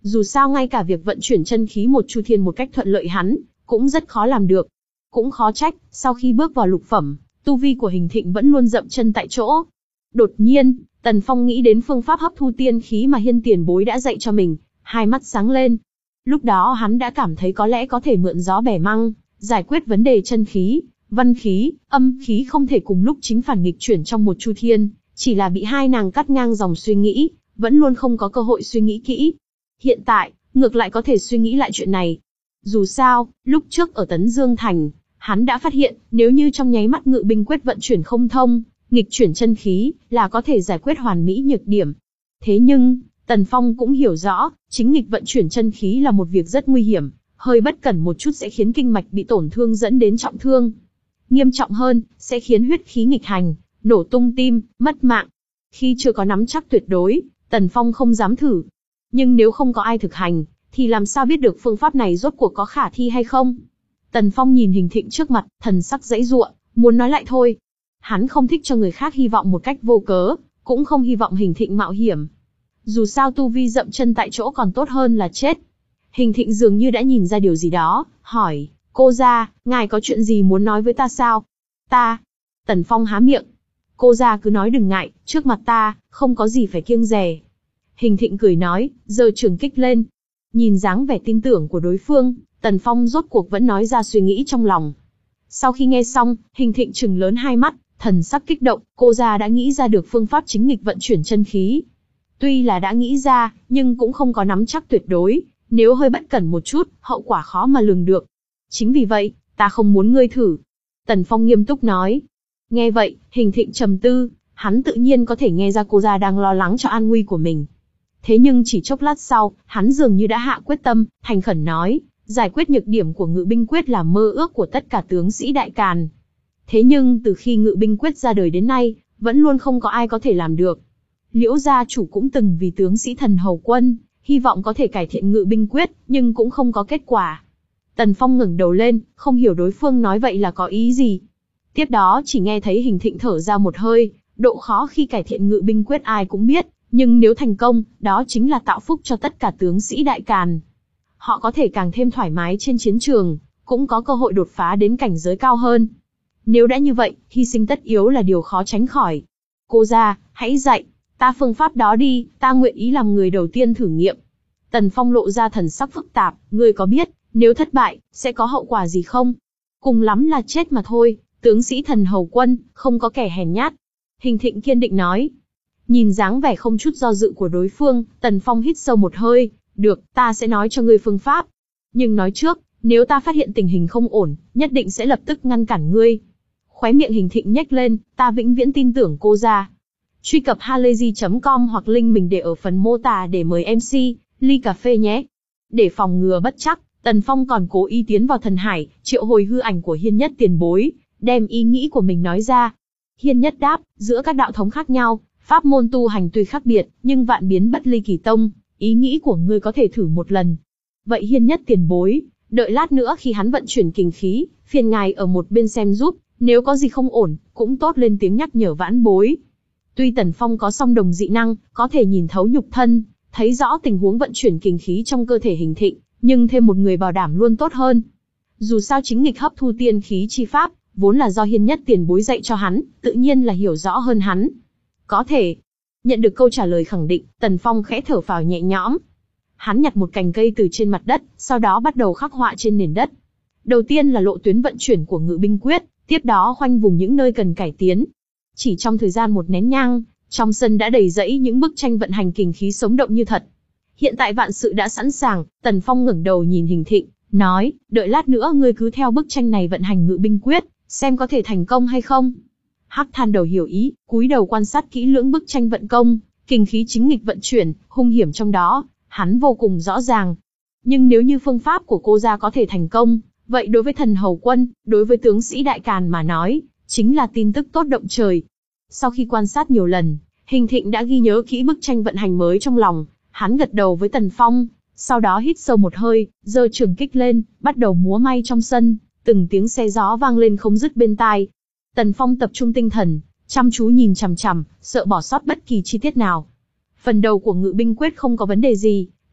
Dù sao ngay cả việc vận chuyển chân khí một chu thiên một cách thuận lợi hắn cũng rất khó làm được. Cũng khó trách, sau khi bước vào lục phẩm, tu vi của Hình Thịnh vẫn luôn dậm chân tại chỗ. Đột nhiên, Tần Phong nghĩ đến phương pháp hấp thu tiên khí mà Hiên tiền bối đã dạy cho mình, hai mắt sáng lên. Lúc đó hắn đã cảm thấy có lẽ có thể mượn gió bẻ măng, giải quyết vấn đề chân khí, văn khí, âm khí không thể cùng lúc chính phản nghịch chuyển trong một chu thiên, chỉ là bị hai nàng cắt ngang dòng suy nghĩ, vẫn luôn không có cơ hội suy nghĩ kỹ. Hiện tại, ngược lại có thể suy nghĩ lại chuyện này. Dù sao, lúc trước ở Tấn Dương Thành, hắn đã phát hiện, nếu như trong nháy mắt ngự binh quyết vận chuyển không thông, nghịch chuyển chân khí, là có thể giải quyết hoàn mỹ nhược điểm. Thế nhưng, Tần Phong cũng hiểu rõ, chính nghịch vận chuyển chân khí là một việc rất nguy hiểm, hơi bất cẩn một chút sẽ khiến kinh mạch bị tổn thương dẫn đến trọng thương. Nghiêm trọng hơn, sẽ khiến huyết khí nghịch hành, nổ tung tim, mất mạng. Khi chưa có nắm chắc tuyệt đối, Tần Phong không dám thử. Nhưng nếu không có ai thực hành, thì làm sao biết được phương pháp này rốt cuộc có khả thi hay không? Tần Phong nhìn Hình Thịnh trước mặt, thần sắc giãy giụa, muốn nói lại thôi. Hắn không thích cho người khác hy vọng một cách vô cớ, cũng không hy vọng Hình Thịnh mạo hiểm. Dù sao tu vi dậm chân tại chỗ còn tốt hơn là chết. Hình Thịnh dường như đã nhìn ra điều gì đó, hỏi, cô gia, ngài có chuyện gì muốn nói với ta sao? Ta. Tần Phong há miệng. Cô gia cứ nói đừng ngại, trước mặt ta, không có gì phải kiêng dè. Hình Thịnh cười nói, giơ trường kích lên. Nhìn dáng vẻ tin tưởng của đối phương, Tần Phong rốt cuộc vẫn nói ra suy nghĩ trong lòng. Sau khi nghe xong, Hình Thịnh trừng lớn hai mắt, thần sắc kích động, cô gia đã nghĩ ra được phương pháp chính nghịch vận chuyển chân khí. Tuy là đã nghĩ ra, nhưng cũng không có nắm chắc tuyệt đối, nếu hơi bất cẩn một chút, hậu quả khó mà lường được. Chính vì vậy, ta không muốn ngươi thử. Tần Phong nghiêm túc nói. Nghe vậy, Hình Thịnh trầm tư, hắn tự nhiên có thể nghe ra cô gia đang lo lắng cho an nguy của mình. Thế nhưng chỉ chốc lát sau, hắn dường như đã hạ quyết tâm, thành khẩn nói, giải quyết nhược điểm của ngự binh quyết là mơ ước của tất cả tướng sĩ Đại Càn. Thế nhưng từ khi ngự binh quyết ra đời đến nay, vẫn luôn không có ai có thể làm được. Liễu gia chủ cũng từng vì tướng sĩ Thần Hầu Quân, hy vọng có thể cải thiện ngự binh quyết, nhưng cũng không có kết quả. Tần Phong ngẩng đầu lên, không hiểu đối phương nói vậy là có ý gì. Tiếp đó chỉ nghe thấy Hình Thịnh thở ra một hơi, độ khó khi cải thiện ngự binh quyết ai cũng biết, nhưng nếu thành công, đó chính là tạo phúc cho tất cả tướng sĩ Đại Càn. Họ có thể càng thêm thoải mái trên chiến trường, cũng có cơ hội đột phá đến cảnh giới cao hơn. Nếu đã như vậy, hy sinh tất yếu là điều khó tránh khỏi. Cô gia, hãy dạy ta phương pháp đó đi, ta nguyện ý làm người đầu tiên thử nghiệm. Tần Phong lộ ra thần sắc phức tạp, ngươi có biết, nếu thất bại, sẽ có hậu quả gì không? Cùng lắm là chết mà thôi, tướng sĩ Thần Hầu Quân, không có kẻ hèn nhát. Hình Thịnh kiên định nói. Nhìn dáng vẻ không chút do dự của đối phương, Tần Phong hít sâu một hơi, được, ta sẽ nói cho ngươi phương pháp. Nhưng nói trước, nếu ta phát hiện tình hình không ổn, nhất định sẽ lập tức ngăn cản ngươi. Khóe miệng Hình Thịnh nhếch lên, ta vĩnh viễn tin tưởng cô gia. Truy cập halayzi chấm com hoặc link mình để ở phần mô tả để mời em xê, ly cà phê nhé. Để phòng ngừa bất trắc, Tần Phong còn cố ý tiến vào thần hải, triệu hồi hư ảnh của Hiên Nhất tiền bối, đem ý nghĩ của mình nói ra. Hiên Nhất đáp, giữa các đạo thống khác nhau, pháp môn tu hành tuy khác biệt, nhưng vạn biến bất ly kỳ tông, ý nghĩ của ngươi có thể thử một lần. Vậy Hiên Nhất tiền bối, đợi lát nữa khi hắn vận chuyển kình khí, phiền ngài ở một bên xem giúp, nếu có gì không ổn, cũng tốt lên tiếng nhắc nhở vãn bối. Tuy Tần Phong có song đồng dị năng, có thể nhìn thấu nhục thân, thấy rõ tình huống vận chuyển kình khí trong cơ thể Hình Thịnh, nhưng thêm một người bảo đảm luôn tốt hơn. Dù sao chính nghịch hấp thu tiên khí chi pháp, vốn là do Hiên Nhất tiền bối dạy cho hắn, tự nhiên là hiểu rõ hơn hắn. Có thể. Nhận được câu trả lời khẳng định, Tần Phong khẽ thở phào nhẹ nhõm. Hắn nhặt một cành cây từ trên mặt đất, sau đó bắt đầu khắc họa trên nền đất. Đầu tiên là lộ tuyến vận chuyển của ngự binh quyết, tiếp đó khoanh vùng những nơi cần cải tiến. Chỉ trong thời gian một nén nhang, trong sân đã đầy rẫy những bức tranh vận hành kình khí sống động như thật. Hiện tại vạn sự đã sẵn sàng, Tần Phong ngẩng đầu nhìn Hình Thịnh, nói, đợi lát nữa ngươi cứ theo bức tranh này vận hành ngự binh quyết, xem có thể thành công hay không. Hắc Than Đầu hiểu ý, cúi đầu quan sát kỹ lưỡng bức tranh vận công, kình khí chính nghịch vận chuyển, hung hiểm trong đó, hắn vô cùng rõ ràng. Nhưng nếu như phương pháp của cô gia có thể thành công, vậy đối với Thần Hầu Quân, đối với tướng sĩ Đại Càn mà nói, chính là tin tức tốt động trời. Sau khi quan sát nhiều lần, Hình Thịnh đã ghi nhớ kỹ bức tranh vận hành mới trong lòng, hắn gật đầu với Tần Phong, sau đó hít sâu một hơi, giơ trường kích lên, bắt đầu múa may trong sân, từng tiếng xe gió vang lên không dứt bên tai. Tần Phong tập trung tinh thần, chăm chú nhìn chằm chằm, sợ bỏ sót bất kỳ chi tiết nào. Phần đầu của ngự binh quyết không có vấn đề gì,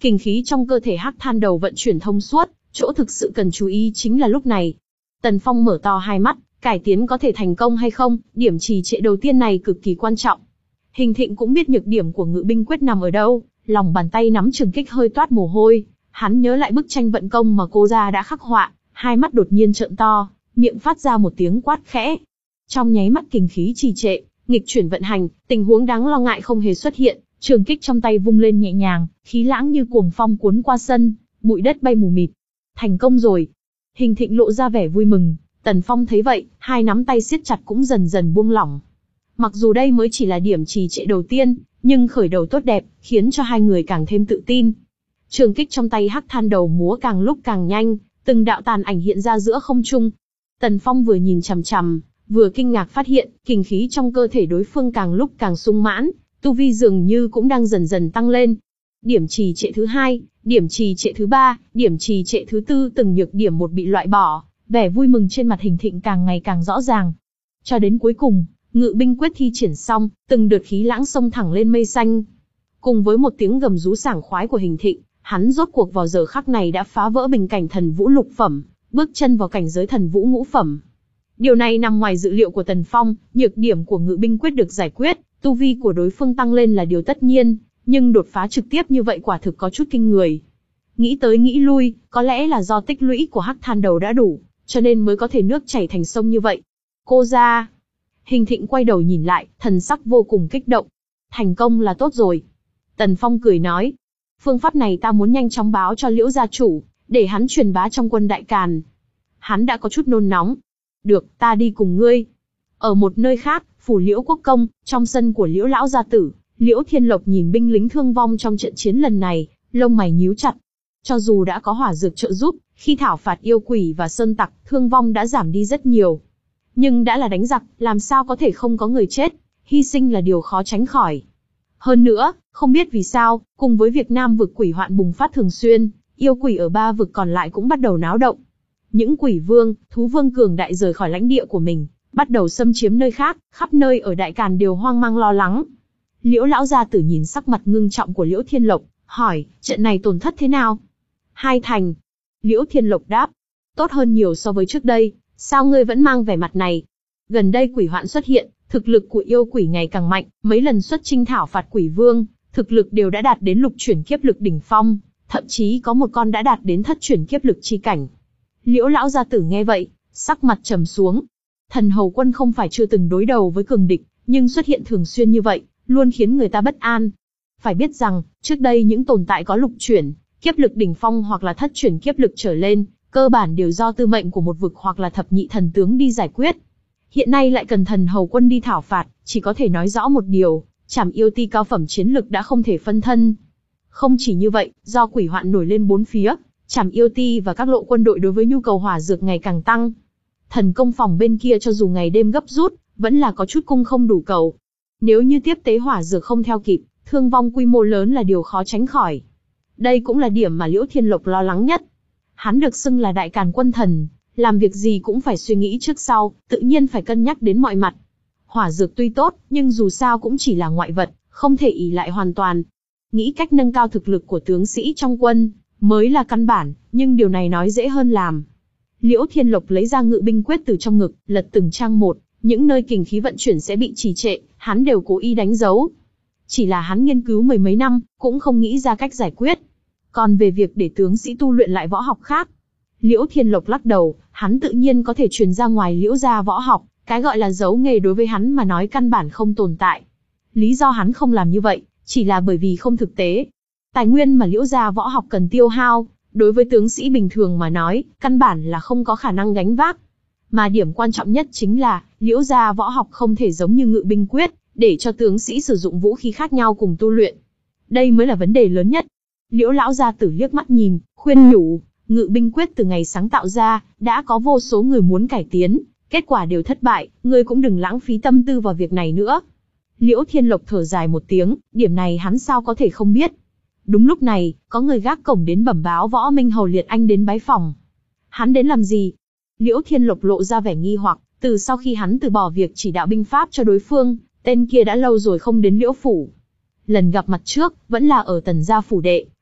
Kình khí trong cơ thể Hắc Than Đầu vận chuyển thông suốt, chỗ thực sự cần chú ý chính là lúc này. Tần Phong mở to hai mắt, cải tiến có thể thành công hay không, điểm trì trệ đầu tiên này cực kỳ quan trọng. Hình Thịnh cũng biết nhược điểm của Ngự binh quyết nằm ở đâu, lòng bàn tay nắm trường kích hơi toát mồ hôi, hắn nhớ lại bức tranh vận công mà cô gia đã khắc họa, hai mắt đột nhiên trợn to, miệng phát ra một tiếng quát khẽ. Trong nháy mắt kình khí trì trệ, nghịch chuyển vận hành, tình huống đáng lo ngại không hề xuất hiện, trường kích trong tay vung lên nhẹ nhàng, khí lãng như cuồng phong cuốn qua sân, bụi đất bay mù mịt. Thành công rồi. Hình Thịnh lộ ra vẻ vui mừng, Tần Phong thấy vậy, hai nắm tay siết chặt cũng dần dần buông lỏng. Mặc dù đây mới chỉ là điểm trì trệ đầu tiên, nhưng khởi đầu tốt đẹp, khiến cho hai người càng thêm tự tin. Trường kích trong tay Hắc Than Đầu múa càng lúc càng nhanh, từng đạo tàn ảnh hiện ra giữa không trung. Tần Phong vừa nhìn chằm chằm, vừa kinh ngạc phát hiện, kình khí trong cơ thể đối phương càng lúc càng sung mãn, tu vi dường như cũng đang dần dần tăng lên. Điểm trì trệ thứ hai, điểm trì trệ thứ ba, điểm trì trệ thứ tư, từng nhược điểm một bị loại bỏ, vẻ vui mừng trên mặt Hình Thịnh càng ngày càng rõ ràng. Cho đến cuối cùng, Ngự binh quyết thi triển xong, từng đợt khí lãng xông thẳng lên mây xanh. Cùng với một tiếng gầm rú sảng khoái của Hình Thịnh, hắn rốt cuộc vào giờ khắc này đã phá vỡ bình cảnh thần vũ lục phẩm, bước chân vào cảnh giới thần vũ ngũ phẩm. Điều này nằm ngoài dự liệu của Tần Phong, nhược điểm của Ngự binh quyết được giải quyết, tu vi của đối phương tăng lên là điều tất nhiên, nhưng đột phá trực tiếp như vậy quả thực có chút kinh người. Nghĩ tới nghĩ lui, có lẽ là do tích lũy của Hắc Than Đầu đã đủ, cho nên mới có thể nước chảy thành sông như vậy. Cô gia. Hình Thịnh quay đầu nhìn lại, thần sắc vô cùng kích động. Thành công là tốt rồi. Tần Phong cười nói. Phương pháp này ta muốn nhanh chóng báo cho Liễu gia chủ, để hắn truyền bá trong quân Đại Càn. Hắn đã có chút nôn nóng. Được, ta đi cùng ngươi. Ở một nơi khác, phủ Liễu Quốc Công, trong sân của Liễu lão gia tử, Liễu Thiên Lộc nhìn binh lính thương vong trong trận chiến lần này, lông mày nhíu chặt. Cho dù đã có hỏa dược trợ giúp, khi thảo phạt yêu quỷ và sơn tặc, thương vong đã giảm đi rất nhiều. Nhưng đã là đánh giặc, làm sao có thể không có người chết, hy sinh là điều khó tránh khỏi. Hơn nữa, không biết vì sao, cùng với việc Nam vực quỷ hoạn bùng phát thường xuyên, yêu quỷ ở ba vực còn lại cũng bắt đầu náo động. Những quỷ vương, thú vương cường đại rời khỏi lãnh địa của mình, bắt đầu xâm chiếm nơi khác, khắp nơi ở Đại Càn đều hoang mang lo lắng. Liễu lão gia tử nhìn sắc mặt ngưng trọng của Liễu Thiên Lộc, hỏi, trận này tổn thất thế nào? Hai thành. Liễu Thiên Lộc đáp, tốt hơn nhiều so với trước đây, sao ngươi vẫn mang vẻ mặt này? Gần đây quỷ hoạn xuất hiện, thực lực của yêu quỷ ngày càng mạnh, mấy lần xuất chinh thảo phạt quỷ vương, thực lực đều đã đạt đến lục chuyển kiếp lực đỉnh phong, thậm chí có một con đã đạt đến thất chuyển kiếp lực chi cảnh. Liễu lão gia tử nghe vậy, sắc mặt trầm xuống. Thần hầu quân không phải chưa từng đối đầu với cường địch, nhưng xuất hiện thường xuyên như vậy, luôn khiến người ta bất an. Phải biết rằng, trước đây những tồn tại có lục chuyển, kiếp lực đỉnh phong hoặc là thất chuyển kiếp lực trở lên, cơ bản đều do tư mệnh của một vực hoặc là thập nhị thần tướng đi giải quyết. Hiện nay lại cần thần hầu quân đi thảo phạt, chỉ có thể nói rõ một điều, Trảm yêu ti cao phẩm chiến lực đã không thể phân thân. Không chỉ như vậy, do quỷ hoạn nổi lên bốn phía, Trảm yêu ti và các lộ quân đội đối với nhu cầu hỏa dược ngày càng tăng. Thần công phòng bên kia cho dù ngày đêm gấp rút, vẫn là có chút cung không đủ cầu. Nếu như tiếp tế hỏa dược không theo kịp, thương vong quy mô lớn là điều khó tránh khỏi. Đây cũng là điểm mà Liễu Thiên Lộc lo lắng nhất. Hắn được xưng là Đại Càn quân thần, làm việc gì cũng phải suy nghĩ trước sau, tự nhiên phải cân nhắc đến mọi mặt. Hỏa dược tuy tốt, nhưng dù sao cũng chỉ là ngoại vật, không thể ỷ lại hoàn toàn. Nghĩ cách nâng cao thực lực của tướng sĩ trong quân, mới là căn bản, nhưng điều này nói dễ hơn làm. Liễu Thiên Lộc lấy ra ngự binh quyết từ trong ngực, lật từng trang một, những nơi kình khí vận chuyển sẽ bị trì trệ, hắn đều cố ý đánh dấu. Chỉ là hắn nghiên cứu mười mấy năm, cũng không nghĩ ra cách giải quyết. Còn về việc để tướng sĩ tu luyện lại võ học khác, Liễu Thiên Lộc lắc đầu, hắn tự nhiên có thể truyền ra ngoài Liễu gia võ học, cái gọi là giấu nghề đối với hắn mà nói căn bản không tồn tại. Lý do hắn không làm như vậy, chỉ là bởi vì không thực tế. Tài nguyên mà Liễu gia võ học cần tiêu hao, đối với tướng sĩ bình thường mà nói, căn bản là không có khả năng gánh vác. Mà điểm quan trọng nhất chính là, Liễu gia võ học không thể giống như ngự binh quyết, để cho tướng sĩ sử dụng vũ khí khác nhau cùng tu luyện. Đây mới là vấn đề lớn nhất. Liễu lão gia tử liếc mắt nhìn, khuyên nhủ, ngự binh quyết từ ngày sáng tạo ra, đã có vô số người muốn cải tiến, kết quả đều thất bại, ngươi cũng đừng lãng phí tâm tư vào việc này nữa. Liễu Thiên Lộc thở dài một tiếng, điểm này hắn sao có thể không biết. Đúng lúc này, có người gác cổng đến bẩm báo Võ Minh Hầu Liệt Anh đến bái phòng. Hắn đến làm gì? Liễu Thiên Lộc lộ ra vẻ nghi hoặc, từ sau khi hắn từ bỏ việc chỉ đạo binh pháp cho đối phương, tên kia đã lâu rồi không đến Liễu phủ. Lần gặp mặt trước, vẫn là ở Tần gia phủ đệ,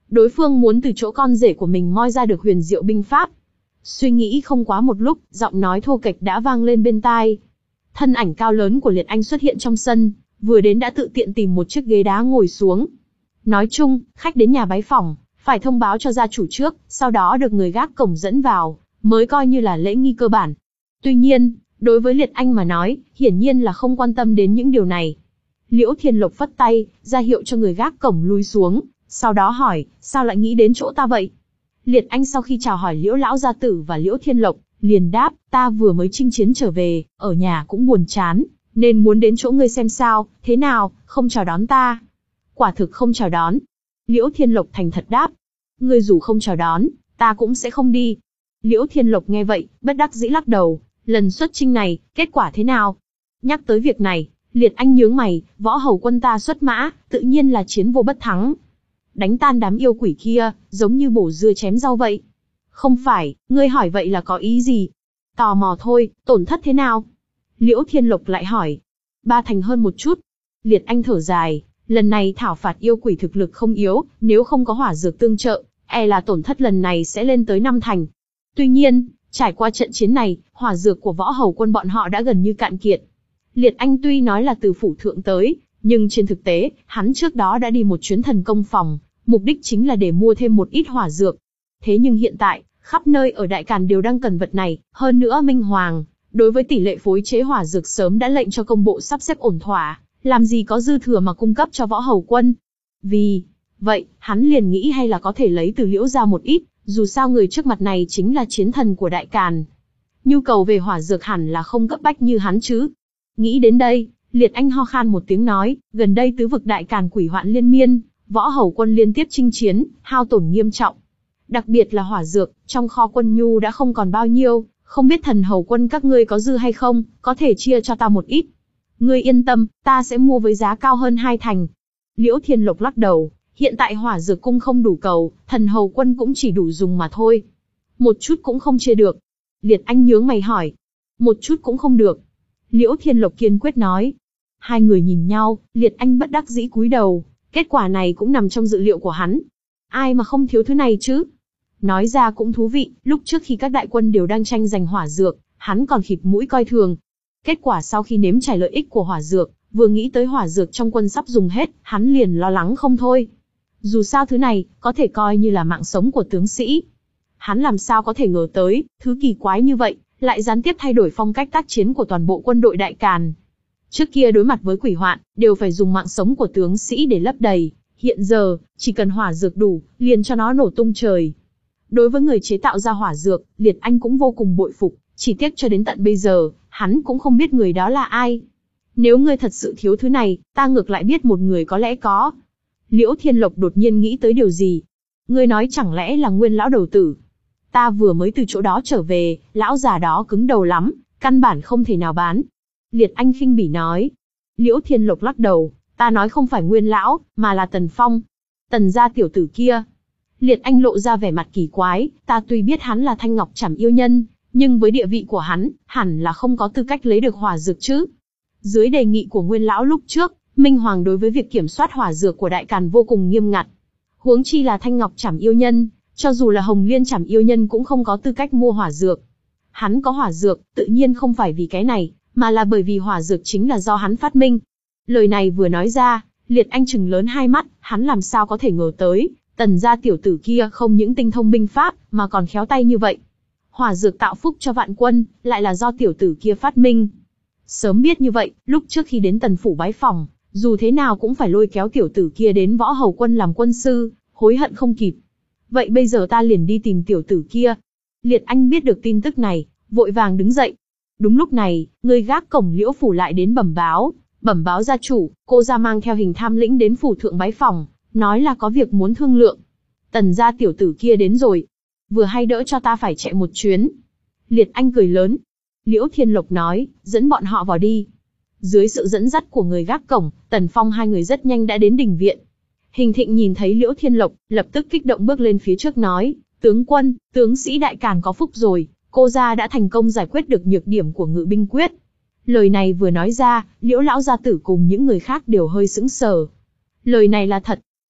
Đối phương muốn từ chỗ con rể của mình moi ra được huyền diệu binh pháp. Suy nghĩ không quá một lúc, giọng nói thô kệch đã vang lên bên tai. Thân ảnh cao lớn của Liệt Anh xuất hiện trong sân, vừa đến đã tự tiện tìm một chiếc ghế đá ngồi xuống. Nói chung, khách đến nhà bái phỏng, phải thông báo cho gia chủ trước, sau đó được người gác cổng dẫn vào, mới coi như là lễ nghi cơ bản. Tuy nhiên, đối với Liệt Anh mà nói, hiển nhiên là không quan tâm đến những điều này. Liễu Thiên Lộc phất tay, ra hiệu cho người gác cổng lui xuống, sau đó hỏi, sao lại nghĩ đến chỗ ta vậy? Liệt Anh sau khi chào hỏi Liễu Lão Gia Tử và Liễu Thiên Lộc, liền đáp, ta vừa mới chinh chiến trở về, ở nhà cũng buồn chán, nên muốn đến chỗ ngươi xem sao, thế nào, không chào đón ta? Quả thực không chào đón. Liễu Thiên Lộc thành thật đáp, ngươi dù không chào đón, ta cũng sẽ không đi. Liễu Thiên Lộc nghe vậy, bất đắc dĩ lắc đầu, lần xuất chinh này, kết quả thế nào? Nhắc tới việc này, Liệt Anh nhướng mày, võ hầu quân ta xuất mã, tự nhiên là chiến vô bất thắng. Đánh tan đám yêu quỷ kia, giống như bổ dưa chém rau vậy. Không phải, ngươi hỏi vậy là có ý gì? Tò mò thôi, tổn thất thế nào? Liễu Thiên Lộc lại hỏi. Ba thành hơn một chút. Liệt Anh thở dài, lần này thảo phạt yêu quỷ thực lực không yếu, nếu không có hỏa dược tương trợ, e là tổn thất lần này sẽ lên tới năm thành. Tuy nhiên, trải qua trận chiến này, hỏa dược của võ hầu quân bọn họ đã gần như cạn kiệt. Liệt Anh tuy nói là từ phủ thượng tới, nhưng trên thực tế, hắn trước đó đã đi một chuyến thần công phòng, mục đích chính là để mua thêm một ít hỏa dược. Thế nhưng hiện tại, khắp nơi ở Đại Càn đều đang cần vật này, hơn nữa Minh Hoàng, đối với tỷ lệ phối chế hỏa dược sớm đã lệnh cho công bộ sắp xếp ổn thỏa, làm gì có dư thừa mà cung cấp cho võ hầu quân. Vì vậy, hắn liền nghĩ hay là có thể lấy từ Liễu ra một ít, dù sao người trước mặt này chính là chiến thần của Đại Càn. Nhu cầu về hỏa dược hẳn là không cấp bách như hắn chứ. Nghĩ đến đây, Liệt Anh ho khan một tiếng nói, gần đây tứ vực Đại Càn quỷ hoạn liên miên, võ hầu quân liên tiếp chinh chiến, hao tổn nghiêm trọng. Đặc biệt là hỏa dược, trong kho quân nhu đã không còn bao nhiêu, không biết thần hầu quân các ngươi có dư hay không, có thể chia cho ta một ít. Ngươi yên tâm, ta sẽ mua với giá cao hơn hai thành. Liễu Thiên Lộc lắc đầu, hiện tại hỏa dược cung không đủ cầu, thần hầu quân cũng chỉ đủ dùng mà thôi. Một chút cũng không chia được. Liệt Anh nhướng mày hỏi. Một chút cũng không được. Liễu Thiên Lộc kiên quyết nói. Hai người nhìn nhau, Liệt Anh bất đắc dĩ cúi đầu, kết quả này cũng nằm trong dự liệu của hắn. Ai mà không thiếu thứ này chứ? Nói ra cũng thú vị, lúc trước khi các đại quân đều đang tranh giành hỏa dược, hắn còn khịt mũi coi thường. Kết quả sau khi nếm trải lợi ích của hỏa dược, vừa nghĩ tới hỏa dược trong quân sắp dùng hết, hắn liền lo lắng không thôi. Dù sao thứ này, có thể coi như là mạng sống của tướng sĩ. Hắn làm sao có thể ngờ tới, thứ kỳ quái như vậy, lại gián tiếp thay đổi phong cách tác chiến của toàn bộ quân đội Đại Càn. Trước kia đối mặt với quỷ hoạn, đều phải dùng mạng sống của tướng sĩ để lấp đầy. Hiện giờ, chỉ cần hỏa dược đủ, liền cho nó nổ tung trời. Đối với người chế tạo ra hỏa dược, Liệt Anh cũng vô cùng bội phục, chỉ tiếc cho đến tận bây giờ, hắn cũng không biết người đó là ai. Nếu ngươi thật sự thiếu thứ này, ta ngược lại biết một người có lẽ có. Liễu Thiên Lộc đột nhiên nghĩ tới điều gì. Ngươi nói chẳng lẽ là Nguyên lão đầu tử? Ta vừa mới từ chỗ đó trở về, lão già đó cứng đầu lắm, căn bản không thể nào bán. Liệt Anh khinh bỉ nói. Liễu Thiên Lộc lắc đầu, ta nói không phải Nguyên lão, mà là Tần Phong. Tần gia tiểu tử kia. Liệt Anh lộ ra vẻ mặt kỳ quái, ta tuy biết hắn là Thanh Ngọc Trảm yêu nhân, nhưng với địa vị của hắn, hẳn là không có tư cách lấy được hỏa dược chứ. Dưới đề nghị của Nguyên lão lúc trước, Minh Hoàng đối với việc kiểm soát hỏa dược của Đại Càn vô cùng nghiêm ngặt. Huống chi là Thanh Ngọc Trảm yêu nhân, cho dù là Hồng Liên Trảm yêu nhân cũng không có tư cách mua hỏa dược. Hắn có hỏa dược, tự nhiên không phải vì cái này, mà là bởi vì hỏa dược chính là do hắn phát minh. Lời này vừa nói ra, Liệt Anh trừng lớn hai mắt, hắn làm sao có thể ngờ tới, Tần gia tiểu tử kia không những tinh thông binh pháp, mà còn khéo tay như vậy. Hỏa dược tạo phúc cho vạn quân, lại là do tiểu tử kia phát minh. Sớm biết như vậy, lúc trước khi đến Tần phủ bái phỏng, dù thế nào cũng phải lôi kéo tiểu tử kia đến võ hầu quân làm quân sư, hối hận không kịp. Vậy bây giờ ta liền đi tìm tiểu tử kia. Liệt Anh biết được tin tức này, vội vàng đứng dậy. Đúng lúc này, người gác cổng Liễu phủ lại đến bẩm báo, bẩm báo gia chủ, cô gia mang theo Hình Tham lĩnh đến phủ thượng bái phỏng, nói là có việc muốn thương lượng. Tần gia tiểu tử kia đến rồi, vừa hay đỡ cho ta phải chạy một chuyến. Liệt Anh cười lớn. Liễu Thiên Lộc nói, dẫn bọn họ vào đi. Dưới sự dẫn dắt của người gác cổng, Tần Phong hai người rất nhanh đã đến đình viện. Hình Thịnh nhìn thấy Liễu Thiên Lộc, lập tức kích động bước lên phía trước nói, tướng quân, tướng sĩ Đại Càn có phúc rồi, cô gia đã thành công giải quyết được nhược điểm của Ngự binh quyết. Lời này vừa nói ra, Liễu lão gia tử cùng những người khác đều hơi sững sờ. Lời này là thật.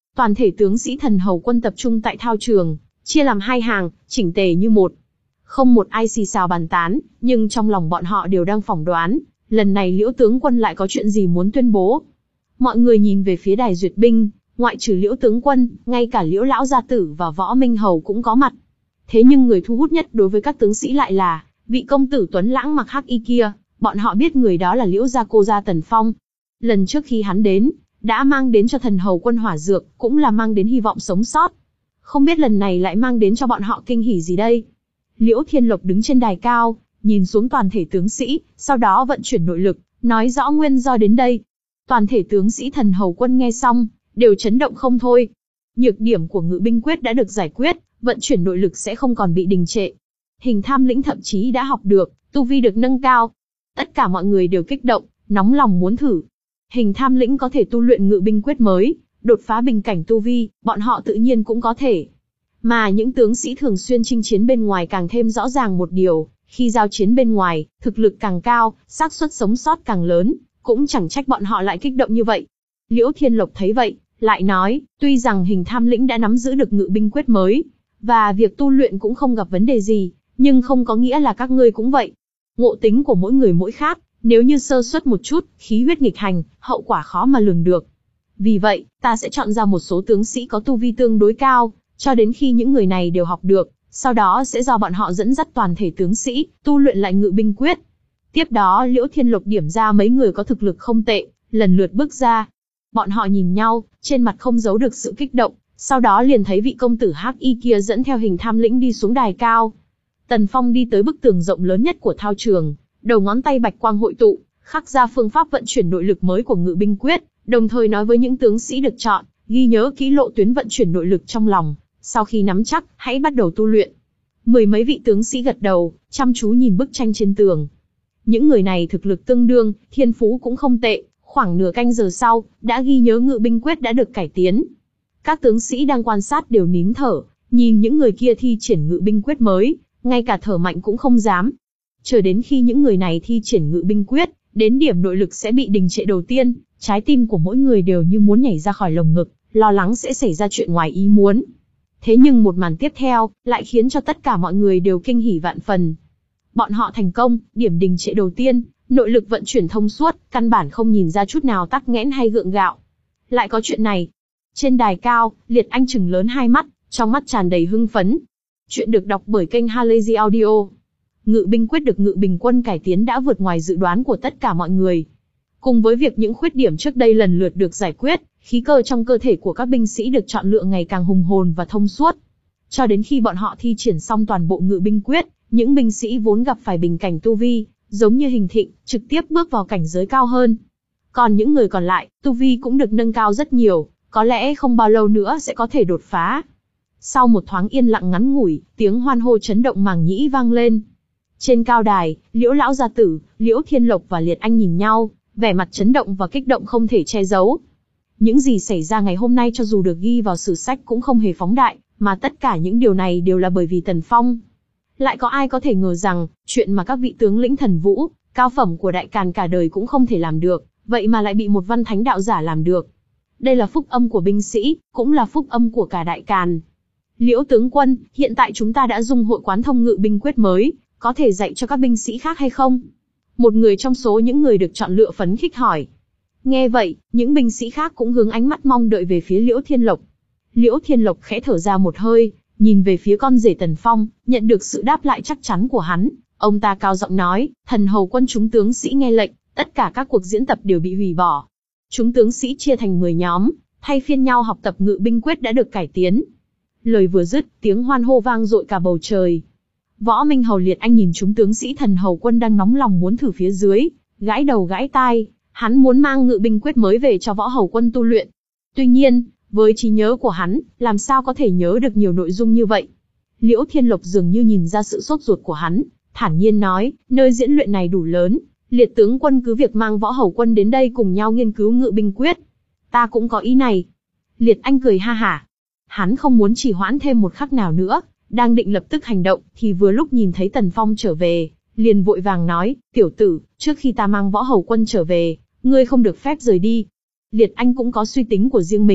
Toàn thể tướng sĩ Thần Hầu quân tập trung tại thao trường, chia làm hai hàng, chỉnh tề như một. Không một ai xì xào bàn tán, nhưng trong lòng bọn họ đều đang phỏng đoán, lần này Liễu tướng quân lại có chuyện gì muốn tuyên bố. Mọi người nhìn về phía đài duyệt binh, ngoại trừ Liễu tướng quân, ngay cả Liễu lão gia tử và Võ Minh Hầu cũng có mặt. Thế nhưng người thu hút nhất đối với các tướng sĩ lại là vị công tử tuấn lãng mặc hắc y kia, bọn họ biết người đó là Liễu gia cô gia Tần Phong. Lần trước khi hắn đến, đã mang đến cho Thần Hầu quân hỏa dược, cũng là mang đến hy vọng sống sót. Không biết lần này lại mang đến cho bọn họ kinh hỉ gì đây? Liễu Thiên Lộc đứng trên đài cao, nhìn xuống toàn thể tướng sĩ, sau đó vận chuyển nội lực, nói rõ nguyên do đến đây. Toàn thể tướng sĩ Thần Hầu quân nghe xong, đều chấn động không thôi. Nhược điểm của Ngự binh quyết đã được giải quyết, vận chuyển nội lực sẽ không còn bị đình trệ. Hình Tham Lĩnh thậm chí đã học được, tu vi được nâng cao. Tất cả mọi người đều kích động, nóng lòng muốn thử. Hình Tham Lĩnh có thể tu luyện Ngự binh quyết mới, đột phá bình cảnh tu vi, bọn họ tự nhiên cũng có thể. Mà những tướng sĩ thường xuyên chinh chiến bên ngoài càng thêm rõ ràng một điều, khi giao chiến bên ngoài, thực lực càng cao, xác suất sống sót càng lớn, cũng chẳng trách bọn họ lại kích động như vậy. Liễu Thiên Lộc thấy vậy, lại nói, tuy rằng Hình Tham Lĩnh đã nắm giữ được Ngự binh quyết mới, và việc tu luyện cũng không gặp vấn đề gì, nhưng không có nghĩa là các ngươi cũng vậy. Ngộ tính của mỗi người mỗi khác, nếu như sơ suất một chút, khí huyết nghịch hành, hậu quả khó mà lường được. Vì vậy, ta sẽ chọn ra một số tướng sĩ có tu vi tương đối cao, cho đến khi những người này đều học được, sau đó sẽ do bọn họ dẫn dắt toàn thể tướng sĩ, tu luyện lại Ngự binh quyết. Tiếp đó Liễu Thiên Lộc điểm ra mấy người có thực lực không tệ, lần lượt bước ra. Bọn họ nhìn nhau, trên mặt không giấu được sự kích động, sau đó liền thấy vị công tử hắc y kia dẫn theo Hình Tham Lĩnh đi xuống đài cao. Tần Phong đi tới bức tường rộng lớn nhất của thao trường, đầu ngón tay bạch quang hội tụ, khắc ra phương pháp vận chuyển nội lực mới của Ngự binh quyết, đồng thời nói với những tướng sĩ được chọn, ghi nhớ kỹ lộ tuyến vận chuyển nội lực trong lòng, sau khi nắm chắc, hãy bắt đầu tu luyện. Mười mấy vị tướng sĩ gật đầu, chăm chú nhìn bức tranh trên tường. Những người này thực lực tương đương, thiên phú cũng không tệ, khoảng nửa canh giờ sau, đã ghi nhớ Ngự binh quyết đã được cải tiến. Các tướng sĩ đang quan sát đều nín thở, nhìn những người kia thi triển Ngự binh quyết mới, ngay cả thở mạnh cũng không dám. Chờ đến khi những người này thi triển Ngự binh quyết, đến điểm nội lực sẽ bị đình trệ đầu tiên, trái tim của mỗi người đều như muốn nhảy ra khỏi lồng ngực, lo lắng sẽ xảy ra chuyện ngoài ý muốn. Thế nhưng một màn tiếp theo, lại khiến cho tất cả mọi người đều kinh hỉ vạn phần. Bọn họ thành công, điểm đình trệ đầu tiên, nội lực vận chuyển thông suốt, căn bản không nhìn ra chút nào tắc nghẽn hay gượng gạo. Lại có chuyện này. Trên đài cao, Liệt Anh trừng lớn hai mắt, trong mắt tràn đầy hưng phấn. Chuyện được đọc bởi kênh Halazy Audio. Ngự binh quyết được Ngự bình quân cải tiến đã vượt ngoài dự đoán của tất cả mọi người. Cùng với việc những khuyết điểm trước đây lần lượt được giải quyết, khí cơ trong cơ thể của các binh sĩ được chọn lựa ngày càng hùng hồn và thông suốt. Cho đến khi bọn họ thi triển xong toàn bộ Ngự binh quyết, những binh sĩ vốn gặp phải bình cảnh tu vi, giống như Hình Thịnh, trực tiếp bước vào cảnh giới cao hơn. Còn những người còn lại, tu vi cũng được nâng cao rất nhiều, có lẽ không bao lâu nữa sẽ có thể đột phá. Sau một thoáng yên lặng ngắn ngủi, tiếng hoan hô chấn động màng nhĩ vang lên. Trên cao đài, Liễu lão gia tử, Liễu Thiên Lộc và Liệt Anh nhìn nhau, vẻ mặt chấn động và kích động không thể che giấu. Những gì xảy ra ngày hôm nay cho dù được ghi vào sử sách cũng không hề phóng đại, mà tất cả những điều này đều là bởi vì Tần Phong. Lại có ai có thể ngờ rằng, chuyện mà các vị tướng lĩnh thần vũ, cao phẩm của Đại Càn cả đời cũng không thể làm được, vậy mà lại bị một văn thánh đạo giả làm được. Đây là phúc âm của binh sĩ, cũng là phúc âm của cả Đại Càn. Liễu tướng quân, hiện tại chúng ta đã dung hội quán thông Ngự binh quyết mới, có thể dạy cho các binh sĩ khác hay không? Một người trong số những người được chọn lựa phấn khích hỏi. Nghe vậy, những binh sĩ khác cũng hướng ánh mắt mong đợi về phía Liễu Thiên Lộc. Liễu Thiên Lộc khẽ thở ra một hơi, nhìn về phía con rể Tần Phong, nhận được sự đáp lại chắc chắn của hắn. Ông ta cao giọng nói, Thần Hầu quân chúng tướng sĩ nghe lệnh, tất cả các cuộc diễn tập đều bị hủy bỏ. Chúng tướng sĩ chia thành mười nhóm, thay phiên nhau học tập Ngự binh quyết đã được cải tiến. Lời vừa dứt, tiếng hoan hô vang dội cả bầu trời. Võ Minh Hầu Liệt Anh nhìn chúng tướng sĩ Thần Hầu quân đang nóng lòng muốn thử phía dưới, gãi đầu gãi tai, hắn muốn mang Ngự binh quyết mới về cho Võ Hầu quân tu luyện. Tuy nhiên, với trí nhớ của hắn, làm sao có thể nhớ được nhiều nội dung như vậy? Liễu Thiên Lộc dường như nhìn ra sự sốt ruột của hắn, thản nhiên nói, nơi diễn luyện này đủ lớn, Liệt tướng quân cứ việc mang Võ Hầu quân đến đây cùng nhau nghiên cứu Ngự binh quyết. Ta cũng có ý này. Liệt Anh cười ha hả. Hắn không muốn trì hoãn thêm một khắc nào nữa, đang định lập tức hành động, thì vừa lúc nhìn thấy Tần Phong trở về, liền vội vàng nói, tiểu tử, trước khi ta mang Võ Hầu quân trở về, ngươi không được phép rời đi. Liệt Anh cũng có suy tính của riêng mình,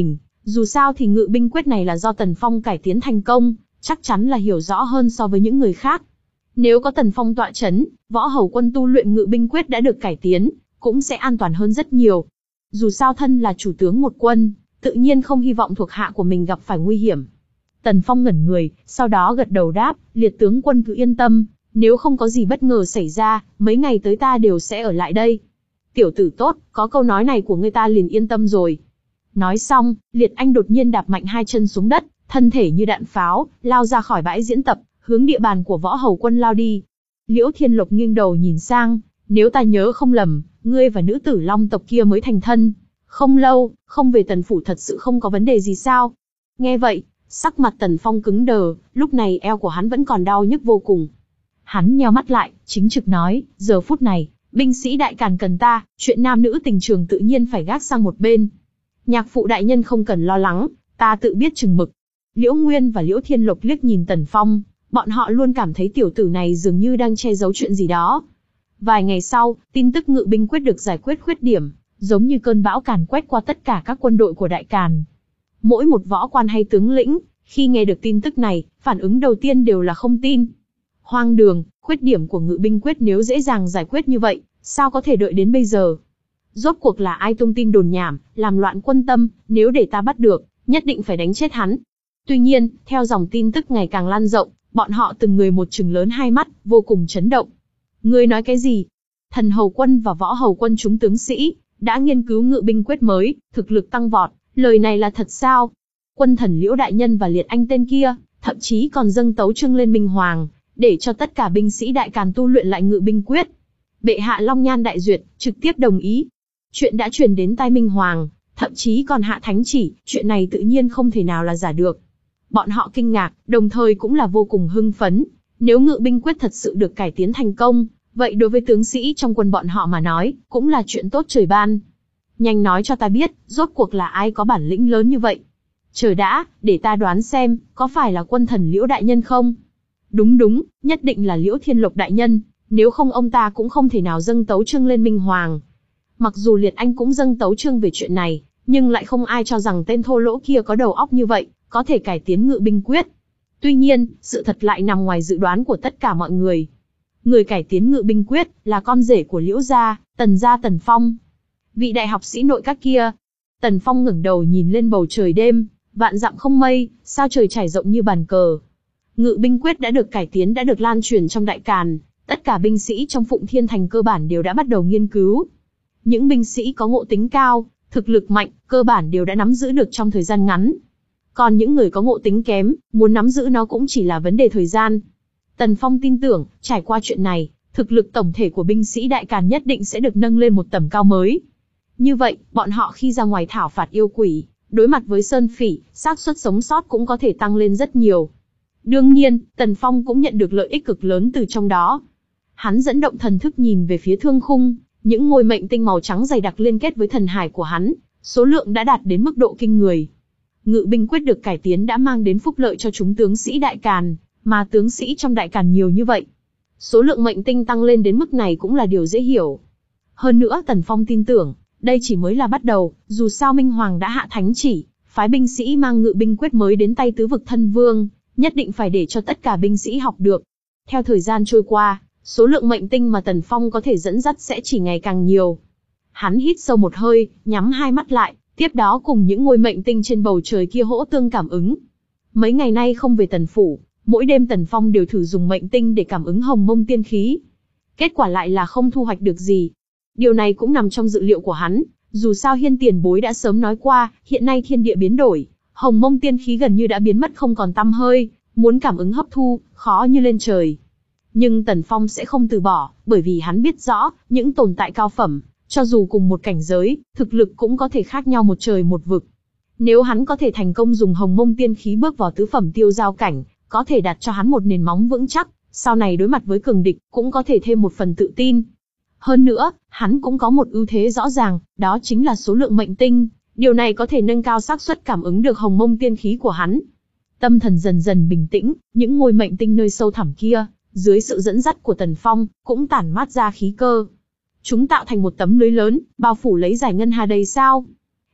Dù sao thì ngự binh quyết này là do Tần Phong cải tiến thành công, chắc chắn là hiểu rõ hơn so với những người khác. Nếu có Tần Phong tọa chấn, võ hầu quân tu luyện ngự binh quyết đã được cải tiến, cũng sẽ an toàn hơn rất nhiều. Dù sao thân là chủ tướng một quân, tự nhiên không hy vọng thuộc hạ của mình gặp phải nguy hiểm. Tần Phong ngẩn người, sau đó gật đầu đáp, liệt tướng quân cứ yên tâm, nếu không có gì bất ngờ xảy ra, mấy ngày tới ta đều sẽ ở lại đây. Tiểu tử tốt, có câu nói này của ngươi ta liền yên tâm rồi. Nói xong, Liệt Anh đột nhiên đạp mạnh hai chân xuống đất, thân thể như đạn pháo, lao ra khỏi bãi diễn tập, hướng địa bàn của võ hầu quân lao đi. Liễu Thiên Lộc nghiêng đầu nhìn sang, nếu ta nhớ không lầm, ngươi và nữ tử Long tộc kia mới thành thân. Không lâu, không về Tần phủ thật sự không có vấn đề gì sao? Nghe vậy, sắc mặt Tần Phong cứng đờ, lúc này eo của hắn vẫn còn đau nhức vô cùng. Hắn nheo mắt lại, chính trực nói, giờ phút này, binh sĩ đại càn cần ta, chuyện nam nữ tình trường tự nhiên phải gác sang một bên. Nhạc phụ đại nhân không cần lo lắng, ta tự biết chừng mực. Liễu Nguyên và Liễu Thiên Lộc liếc nhìn Tần Phong, bọn họ luôn cảm thấy tiểu tử này dường như đang che giấu chuyện gì đó. Vài ngày sau, tin tức ngự binh quyết được giải quyết khuyết điểm, giống như cơn bão càn quét qua tất cả các quân đội của Đại Càn. Mỗi một võ quan hay tướng lĩnh, khi nghe được tin tức này, phản ứng đầu tiên đều là không tin. Hoang đường, khuyết điểm của ngự binh quyết nếu dễ dàng giải quyết như vậy, sao có thể đợi đến bây giờ? Rốt cuộc là ai tung tin đồn nhảm, làm loạn quân tâm, nếu để ta bắt được, nhất định phải đánh chết hắn. Tuy nhiên, theo dòng tin tức ngày càng lan rộng, bọn họ từng người một trừng lớn hai mắt, vô cùng chấn động. Ngươi nói cái gì? Thần hầu quân và võ hầu quân chúng tướng sĩ, đã nghiên cứu ngự binh quyết mới, thực lực tăng vọt, lời này là thật sao? Quân thần Liễu Đại Nhân và Liệt Anh tên kia, thậm chí còn dâng tấu chương lên Minh Hoàng, để cho tất cả binh sĩ Đại Càn tu luyện lại ngự binh quyết. Bệ hạ Long Nhan đại duyệt, trực tiếp đồng ý. Chuyện đã truyền đến tai Minh Hoàng, thậm chí còn hạ thánh chỉ, chuyện này tự nhiên không thể nào là giả được. Bọn họ kinh ngạc, đồng thời cũng là vô cùng hưng phấn. Nếu ngự binh quyết thật sự được cải tiến thành công, vậy đối với tướng sĩ trong quân bọn họ mà nói, cũng là chuyện tốt trời ban. Nhanh nói cho ta biết, rốt cuộc là ai có bản lĩnh lớn như vậy? Chờ đã, để ta đoán xem, có phải là quân thần Liễu Đại Nhân không? Đúng đúng, nhất định là Liễu Thiên Lộc Đại Nhân, nếu không ông ta cũng không thể nào dâng tấu chương lên Minh Hoàng. Mặc dù Liệt Anh cũng dâng tấu chương về chuyện này, nhưng lại không ai cho rằng tên thô lỗ kia có đầu óc như vậy, có thể cải tiến ngự binh quyết. Tuy nhiên, sự thật lại nằm ngoài dự đoán của tất cả mọi người. Người cải tiến ngự binh quyết là con rể của Liễu gia, Tần gia Tần Phong. Vị đại học sĩ nội các kia. Tần Phong ngẩng đầu nhìn lên bầu trời đêm, vạn dặm không mây, sao trời trải rộng như bàn cờ. Ngự binh quyết đã được cải tiến đã được lan truyền trong Đại Càn, tất cả binh sĩ trong Phụng Thiên Thành cơ bản đều đã bắt đầu nghiên cứu. Những binh sĩ có ngộ tính cao, thực lực mạnh, cơ bản đều đã nắm giữ được trong thời gian ngắn. Còn những người có ngộ tính kém, muốn nắm giữ nó cũng chỉ là vấn đề thời gian. Tần Phong tin tưởng, trải qua chuyện này, thực lực tổng thể của binh sĩ Đại Càn nhất định sẽ được nâng lên một tầm cao mới. Như vậy, bọn họ khi ra ngoài thảo phạt yêu quỷ, đối mặt với sơn phỉ, xác suất sống sót cũng có thể tăng lên rất nhiều. Đương nhiên, Tần Phong cũng nhận được lợi ích cực lớn từ trong đó. Hắn dẫn động thần thức nhìn về phía thương khung, những ngôi mệnh tinh màu trắng dày đặc liên kết với thần hải của hắn, số lượng đã đạt đến mức độ kinh người. Ngự binh quyết được cải tiến đã mang đến phúc lợi cho chúng tướng sĩ Đại Càn, mà tướng sĩ trong Đại Càn nhiều như vậy. Số lượng mệnh tinh tăng lên đến mức này cũng là điều dễ hiểu. Hơn nữa Tần Phong tin tưởng, đây chỉ mới là bắt đầu, dù sao Minh Hoàng đã hạ thánh chỉ, phái binh sĩ mang ngự binh quyết mới đến tay tứ vực thân vương, nhất định phải để cho tất cả binh sĩ học được. Theo thời gian trôi qua, số lượng mệnh tinh mà Tần Phong có thể dẫn dắt sẽ chỉ ngày càng nhiều. Hắn hít sâu một hơi, nhắm hai mắt lại, tiếp đó cùng những ngôi mệnh tinh trên bầu trời kia hỗ tương cảm ứng. Mấy ngày nay không về Tần phủ, mỗi đêm Tần Phong đều thử dùng mệnh tinh để cảm ứng hồng mông tiên khí. Kết quả lại là không thu hoạch được gì. Điều này cũng nằm trong dự liệu của hắn, dù sao Hiên tiền bối đã sớm nói qua, hiện nay thiên địa biến đổi, hồng mông tiên khí gần như đã biến mất không còn tăm hơi, muốn cảm ứng hấp thu, khó như lên trời. Nhưng Tần Phong sẽ không từ bỏ, bởi vì hắn biết rõ, những tồn tại cao phẩm, cho dù cùng một cảnh giới, thực lực cũng có thể khác nhau một trời một vực. Nếu hắn có thể thành công dùng hồng mông tiên khí bước vào tứ phẩm tiêu giao cảnh, có thể đặt cho hắn một nền móng vững chắc, sau này đối mặt với cường địch, cũng có thể thêm một phần tự tin. Hơn nữa, hắn cũng có một ưu thế rõ ràng, đó chính là số lượng mệnh tinh, điều này có thể nâng cao xác suất cảm ứng được hồng mông tiên khí của hắn. Tâm thần dần dần bình tĩnh, những ngôi mệnh tinh nơi sâu thẳm kia, dưới sự dẫn dắt của Tần Phong, cũng tản mát ra khí cơ. Chúng tạo thành một tấm lưới lớn, bao phủ lấy giải ngân hà đầy sao.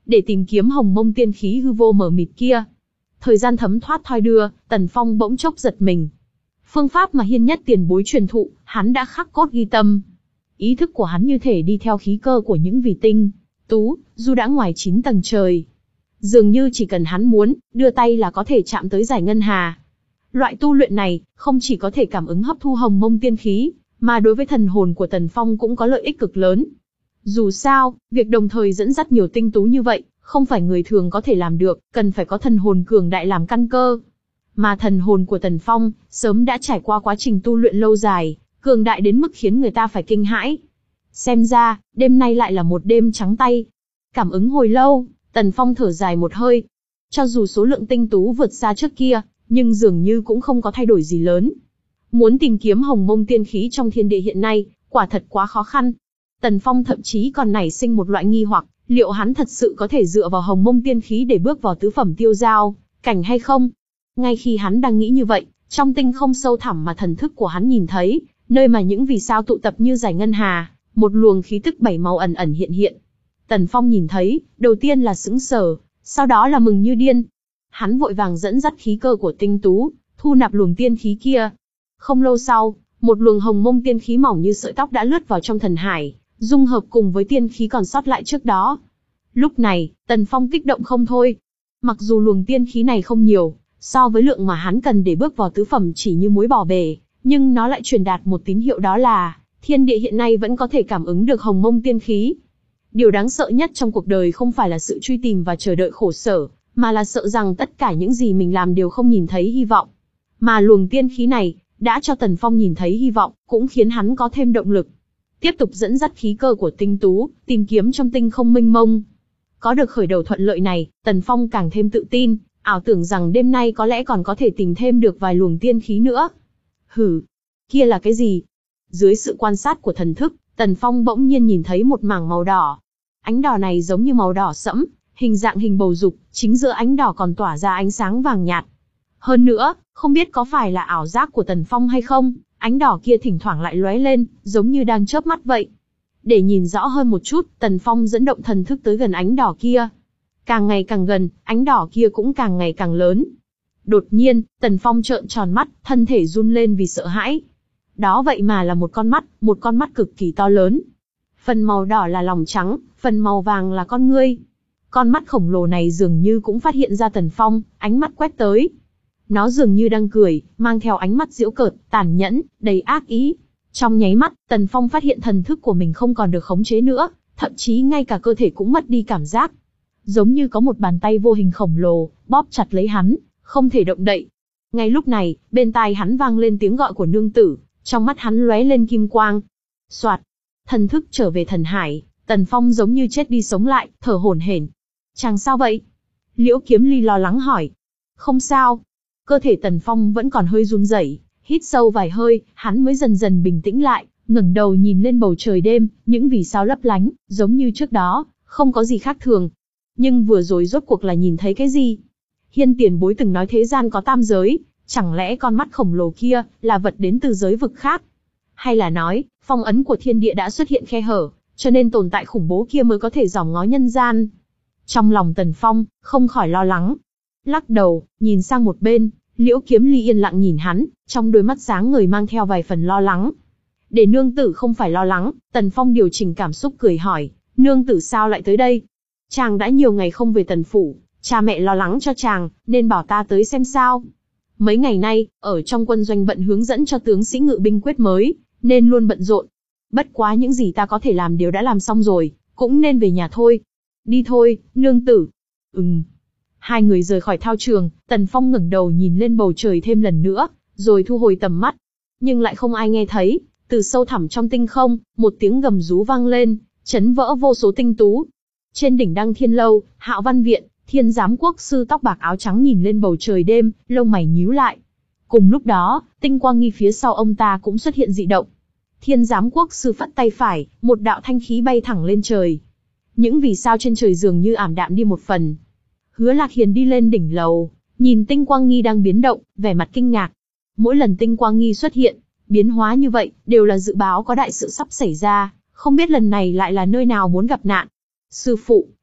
để tìm kiếm hồng mông tiên khí hư vô mờ mịt kia. Thời gian thấm thoát thoi đưa, Tần Phong bỗng chốc giật mình. Phương pháp mà Hiên Nhất tiền bối truyền thụ, hắn đã khắc cốt ghi tâm. Ý thức của hắn như thể đi theo khí cơ của những vì tinh tú, dù đã ngoài chín tầng trời. Dường như chỉ cần hắn muốn, đưa tay là có thể chạm tới giải ngân hà. Loại tu luyện này, không chỉ có thể cảm ứng hấp thu hồng mông tiên khí, mà đối với thần hồn của Tần Phong cũng có lợi ích cực lớn. Dù sao, việc đồng thời dẫn dắt nhiều tinh tú như vậy, không phải người thường có thể làm được, cần phải có thần hồn cường đại làm căn cơ. Mà thần hồn của Tần Phong, sớm đã trải qua quá trình tu luyện lâu dài, cường đại đến mức khiến người ta phải kinh hãi. Xem ra, đêm nay lại là một đêm trắng tay. Cảm ứng hồi lâu, Tần Phong thở dài một hơi. Cho dù số lượng tinh tú vượt xa trước kia, nhưng dường như cũng không có thay đổi gì lớn. Muốn tìm kiếm hồng mông tiên khí trong thiên địa hiện nay, quả thật quá khó khăn. Tần Phong thậm chí còn nảy sinh một loại nghi hoặc, liệu hắn thật sự có thể dựa vào hồng mông tiên khí để bước vào tứ phẩm tiêu giao cảnh hay không? Ngay khi hắn đang nghĩ như vậy, trong tinh không sâu thẳm mà thần thức của hắn nhìn thấy, nơi mà những vì sao tụ tập như giải ngân hà, một luồng khí tức bảy màu ẩn ẩn hiện hiện. Tần Phong nhìn thấy, đầu tiên là sững sờ, sau đó là mừng như điên. Hắn vội vàng dẫn dắt khí cơ của tinh tú, thu nạp luồng tiên khí kia. Không lâu sau, một luồng hồng mông tiên khí mỏng như sợi tóc đã lướt vào trong thần hải, dung hợp cùng với tiên khí còn sót lại trước đó. Lúc này, Tần Phong kích động không thôi. Mặc dù luồng tiên khí này không nhiều, so với lượng mà hắn cần để bước vào tứ phẩm chỉ như muối bỏ bể, nhưng nó lại truyền đạt một tín hiệu, đó là thiên địa hiện nay vẫn có thể cảm ứng được hồng mông tiên khí. Điều đáng sợ nhất trong cuộc đời không phải là sự truy tìm và chờ đợi khổ sở, mà là sợ rằng tất cả những gì mình làm đều không nhìn thấy hy vọng. Mà luồng tiên khí này, đã cho Tần Phong nhìn thấy hy vọng, cũng khiến hắn có thêm động lực. Tiếp tục dẫn dắt khí cơ của tinh tú, tìm kiếm trong tinh không mênh mông. Có được khởi đầu thuận lợi này, Tần Phong càng thêm tự tin, ảo tưởng rằng đêm nay có lẽ còn có thể tìm thêm được vài luồng tiên khí nữa. Hử, kia là cái gì? Dưới sự quan sát của thần thức, Tần Phong bỗng nhiên nhìn thấy một mảng màu đỏ. Ánh đỏ này giống như màu đỏ sẫm, hình dạng hình bầu dục, chính giữa ánh đỏ còn tỏa ra ánh sáng vàng nhạt. Hơn nữa, không biết có phải là ảo giác của Tần Phong hay không, ánh đỏ kia thỉnh thoảng lại lóe lên, giống như đang chớp mắt vậy. Để nhìn rõ hơn một chút, Tần Phong dẫn động thần thức tới gần ánh đỏ kia. Càng ngày càng gần, ánh đỏ kia cũng càng ngày càng lớn. Đột nhiên, Tần Phong trợn tròn mắt, thân thể run lên vì sợ hãi. Đó vậy mà là một con mắt, một con mắt cực kỳ to lớn. Phần màu đỏ là lòng trắng, phần màu vàng là con ngươi. Con mắt khổng lồ này dường như cũng phát hiện ra Tần Phong, ánh mắt quét tới. Nó dường như đang cười, mang theo ánh mắt giễu cợt, tàn nhẫn, đầy ác ý. Trong nháy mắt, Tần Phong phát hiện thần thức của mình không còn được khống chế nữa, thậm chí ngay cả cơ thể cũng mất đi cảm giác. Giống như có một bàn tay vô hình khổng lồ, bóp chặt lấy hắn, không thể động đậy. Ngay lúc này, bên tai hắn vang lên tiếng gọi của nương tử, trong mắt hắn lóe lên kim quang. Soạt, thần thức trở về thần hải, Tần Phong giống như chết đi sống lại, thở hổn hển. Chàng sao vậy? Liễu Kiếm Ly lo lắng hỏi. Không sao. Cơ thể Tần Phong vẫn còn hơi run rẩy, hít sâu vài hơi, hắn mới dần dần bình tĩnh lại, ngẩng đầu nhìn lên bầu trời đêm, những vì sao lấp lánh, giống như trước đó, không có gì khác thường. Nhưng vừa rồi rốt cuộc là nhìn thấy cái gì? Hiên tiền bối từng nói thế gian có tam giới, chẳng lẽ con mắt khổng lồ kia là vật đến từ giới vực khác? Hay là nói, phong ấn của thiên địa đã xuất hiện khe hở, cho nên tồn tại khủng bố kia mới có thể dòm ngó nhân gian? Trong lòng Tần Phong, không khỏi lo lắng. Lắc đầu, nhìn sang một bên, Liễu Kiếm Ly yên lặng nhìn hắn, trong đôi mắt sáng ngời mang theo vài phần lo lắng. Để nương tử không phải lo lắng, Tần Phong điều chỉnh cảm xúc cười hỏi, nương tử sao lại tới đây? Chàng đã nhiều ngày không về Tần phủ, cha mẹ lo lắng cho chàng, nên bảo ta tới xem sao. Mấy ngày nay, ở trong quân doanh bận hướng dẫn cho tướng sĩ ngự binh quyết mới, nên luôn bận rộn. Bất quá những gì ta có thể làm đều đã làm xong rồi, cũng nên về nhà thôi. Đi thôi, nương tử. Ừm. Hai người rời khỏi thao trường, Tần Phong ngẩng đầu nhìn lên bầu trời thêm lần nữa, rồi thu hồi tầm mắt. Nhưng lại không ai nghe thấy, từ sâu thẳm trong tinh không, một tiếng gầm rú vang lên, chấn vỡ vô số tinh tú. Trên đỉnh Đăng Thiên Lâu, Hạo Văn Viện, Thiên Giám Quốc sư tóc bạc áo trắng nhìn lên bầu trời đêm, lông mày nhíu lại. Cùng lúc đó, Tinh Quang Nghi phía sau ông ta cũng xuất hiện dị động. Thiên Giám Quốc sư phất tay phải, một đạo thanh khí bay thẳng lên trời. Những vì sao trên trời dường như ảm đạm đi một phần. Hứa Lạc Hiền đi lên đỉnh lầu, nhìn Tinh Quang Nghi đang biến động, vẻ mặt kinh ngạc. Mỗi lần Tinh Quang Nghi xuất hiện, biến hóa như vậy, đều là dự báo có đại sự sắp xảy ra, không biết lần này lại là nơi nào muốn gặp nạn. Sư phụ,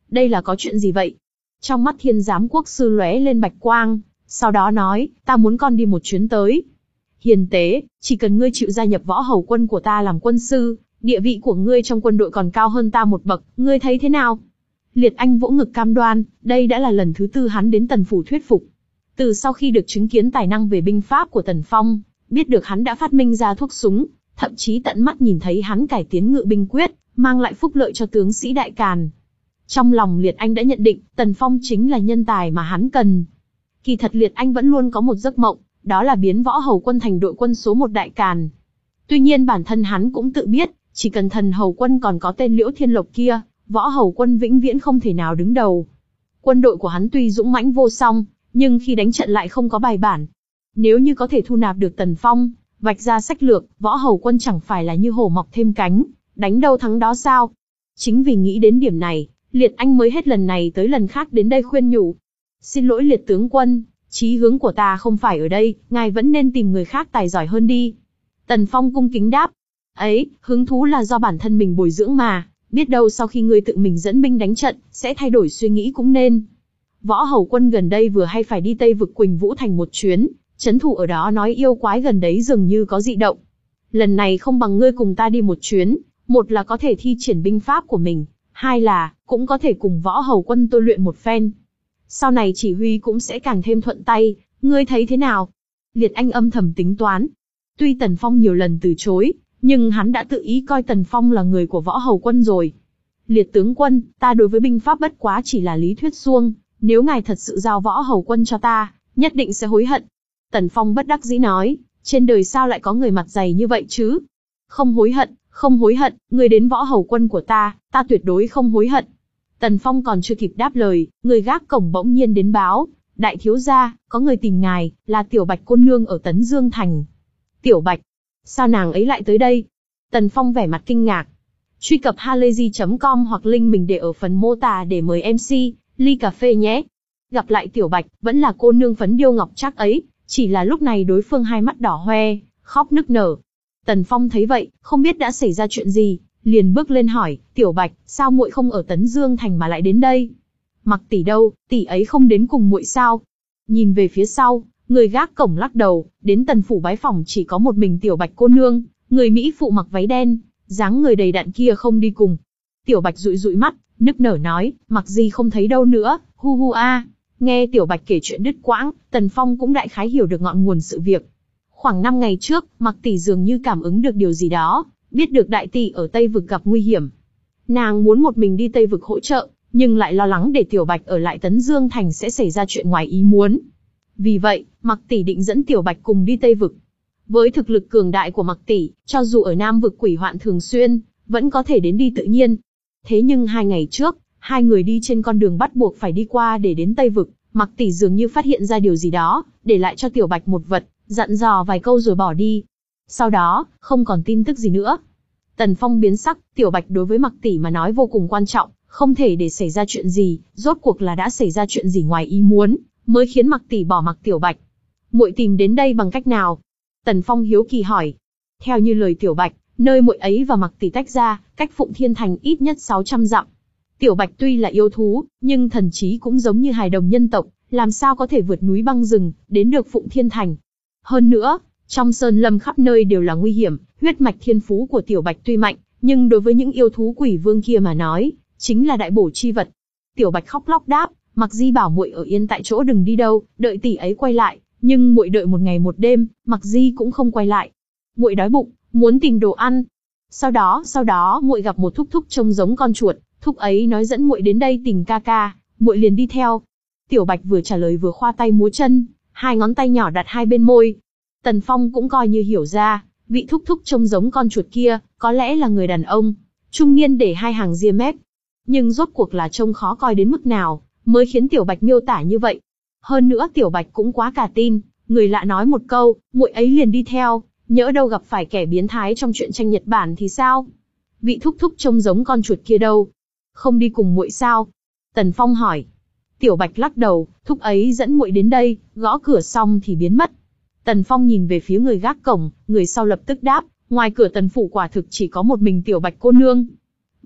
đây là có chuyện gì vậy? Trong mắt Thiên Giám Quốc sư lóe lên bạch quang, sau đó nói, ta muốn con đi một chuyến tới. Hiền tế, chỉ cần ngươi chịu gia nhập võ hầu quân của ta làm quân sư, địa vị của ngươi trong quân đội còn cao hơn ta một bậc, ngươi thấy thế nào? Liệt Anh vỗ ngực cam đoan, đây đã là lần thứ tư hắn đến Tần phủ thuyết phục. Từ sau khi được chứng kiến tài năng về binh pháp của Tần Phong, biết được hắn đã phát minh ra thuốc súng, thậm chí tận mắt nhìn thấy hắn cải tiến ngự binh quyết, mang lại phúc lợi cho tướng sĩ Đại Càn. Trong lòng Liệt Anh đã nhận định, Tần Phong chính là nhân tài mà hắn cần. Kỳ thật Liệt Anh vẫn luôn có một giấc mộng, đó là biến võ hầu quân thành đội quân số một Đại Càn. Tuy nhiên bản thân hắn cũng tự biết, chỉ cần thần hầu quân còn có tên Liễu Thiên Lộc kia, võ hầu quân vĩnh viễn không thể nào đứng đầu. Quân đội của hắn tuy dũng mãnh vô song, nhưng khi đánh trận lại không có bài bản. Nếu như có thể thu nạp được Tần Phong, vạch ra sách lược, võ hầu quân chẳng phải là như hổ mọc thêm cánh, đánh đâu thắng đó sao? Chính vì nghĩ đến điểm này, Liệt Anh mới hết lần này tới lần khác đến đây khuyên nhủ. Xin lỗi Liệt tướng quân, chí hướng của ta không phải ở đây, ngài vẫn nên tìm người khác tài giỏi hơn đi. Tần Phong cung kính đáp. Ấy, hứng thú là do bản thân mình bồi dưỡng mà, biết đâu sau khi ngươi tự mình dẫn binh đánh trận, sẽ thay đổi suy nghĩ cũng nên. Võ hầu quân gần đây vừa hay phải đi Tây vực Quỳnh Vũ thành một chuyến, trấn thủ ở đó nói yêu quái gần đấy dường như có dị động. Lần này không bằng ngươi cùng ta đi một chuyến, một là có thể thi triển binh pháp của mình, hai là cũng có thể cùng võ hầu quân tôi luyện một phen. Sau này chỉ huy cũng sẽ càng thêm thuận tay, ngươi thấy thế nào? Liệt Anh âm thầm tính toán. Tuy Tần Phong nhiều lần từ chối, nhưng hắn đã tự ý coi Tần Phong là người của võ hầu quân rồi. Liệt tướng quân, ta đối với binh pháp bất quá chỉ là lý thuyết suông, nếu ngài thật sự giao võ hầu quân cho ta, nhất định sẽ hối hận. Tần Phong bất đắc dĩ nói, trên đời sao lại có người mặt dày như vậy chứ? Không hối hận, không hối hận, người đến võ hầu quân của ta, ta tuyệt đối không hối hận. Tần Phong còn chưa kịp đáp lời, người gác cổng bỗng nhiên đến báo, đại thiếu gia, có người tìm ngài, là Tiểu Bạch cô nương ở Tấn Dương Thành. Tiểu Bạch, sao nàng ấy lại tới đây? Tần Phong vẻ mặt kinh ngạc. Truy cập halayzi chấm com hoặc link mình để ở phần mô tả để mời em xê, ly cà phê nhé. Gặp lại Tiểu Bạch, vẫn là cô nương phấn điêu ngọc trác ấy, chỉ là lúc này đối phương hai mắt đỏ hoe, khóc nức nở. Tần Phong thấy vậy, không biết đã xảy ra chuyện gì, liền bước lên hỏi, Tiểu Bạch, sao muội không ở Tấn Dương Thành mà lại đến đây? Mặc tỷ đâu, tỷ ấy không đến cùng muội sao? Nhìn về phía sau, người gác cổng lắc đầu, đến Tần phủ bái phỏng chỉ có một mình Tiểu Bạch cô nương, người Mỹ phụ mặc váy đen, dáng người đầy đặn kia không đi cùng. Tiểu Bạch dụi dụi mắt, nức nở nói, mặc gì không thấy đâu nữa, hu hu a. Nghe Tiểu Bạch kể chuyện đứt quãng, Tần Phong cũng đại khái hiểu được ngọn nguồn sự việc. Khoảng năm ngày trước, Mặc tỷ dường như cảm ứng được điều gì đó, biết được đại tỷ ở Tây vực gặp nguy hiểm. Nàng muốn một mình đi Tây vực hỗ trợ, nhưng lại lo lắng để Tiểu Bạch ở lại Tấn Dương Thành sẽ xảy ra chuyện ngoài ý muốn. Vì vậy, Mặc tỷ định dẫn Tiểu Bạch cùng đi Tây vực. Với thực lực cường đại của Mặc tỷ, cho dù ở Nam vực quỷ hoạn thường xuyên, vẫn có thể đến đi tự nhiên. Thế nhưng hai ngày trước, hai người đi trên con đường bắt buộc phải đi qua để đến Tây vực, Mặc tỷ dường như phát hiện ra điều gì đó, để lại cho Tiểu Bạch một vật, dặn dò vài câu rồi bỏ đi. Sau đó, không còn tin tức gì nữa. Tần Phong biến sắc, Tiểu Bạch đối với Mặc tỷ mà nói vô cùng quan trọng, không thể để xảy ra chuyện gì, rốt cuộc là đã xảy ra chuyện gì ngoài ý muốn, mới khiến Mặc tỷ bỏ mặc Tiểu Bạch. Muội tìm đến đây bằng cách nào? Tần Phong hiếu kỳ hỏi. Theo như lời Tiểu Bạch, nơi muội ấy và Mặc tỷ tách ra, cách Phụng Thiên Thành ít nhất sáu trăm dặm. Tiểu Bạch tuy là yêu thú, nhưng thần trí cũng giống như hài đồng nhân tộc, làm sao có thể vượt núi băng rừng, đến được Phụng Thiên Thành. Hơn nữa, trong sơn lâm khắp nơi đều là nguy hiểm, huyết mạch thiên phú của Tiểu Bạch tuy mạnh, nhưng đối với những yêu thú quỷ vương kia mà nói, chính là đại bổ chi vật. Tiểu Bạch khóc lóc đáp, Mặc Di bảo muội ở yên tại chỗ đừng đi đâu, đợi tỷ ấy quay lại, nhưng muội đợi một ngày một đêm, Mặc Di cũng không quay lại. Muội đói bụng, muốn tìm đồ ăn. Sau đó, sau đó muội gặp một thúc thúc trông giống con chuột, thúc ấy nói dẫn muội đến đây tìm ca ca, muội liền đi theo. Tiểu Bạch vừa trả lời vừa khoa tay múa chân, hai ngón tay nhỏ đặt hai bên môi. Tần Phong cũng coi như hiểu ra, vị thúc thúc trông giống con chuột kia, có lẽ là người đàn ông, trung niên để hai hàng ria mép. Nhưng rốt cuộc là trông khó coi đến mức nào, mới khiến Tiểu Bạch miêu tả như vậy. Hơn nữa Tiểu Bạch cũng quá cả tin, người lạ nói một câu, muội ấy liền đi theo, nhỡ đâu gặp phải kẻ biến thái trong truyện tranh Nhật Bản thì sao? Vị thúc thúc trông giống con chuột kia đâu? Không đi cùng muội sao? Tần Phong hỏi. Tiểu Bạch lắc đầu, thúc ấy dẫn muội đến đây, gõ cửa xong thì biến mất. Tần Phong nhìn về phía người gác cổng, người sau lập tức đáp, ngoài cửa Tần phủ quả thực chỉ có một mình Tiểu Bạch cô nương.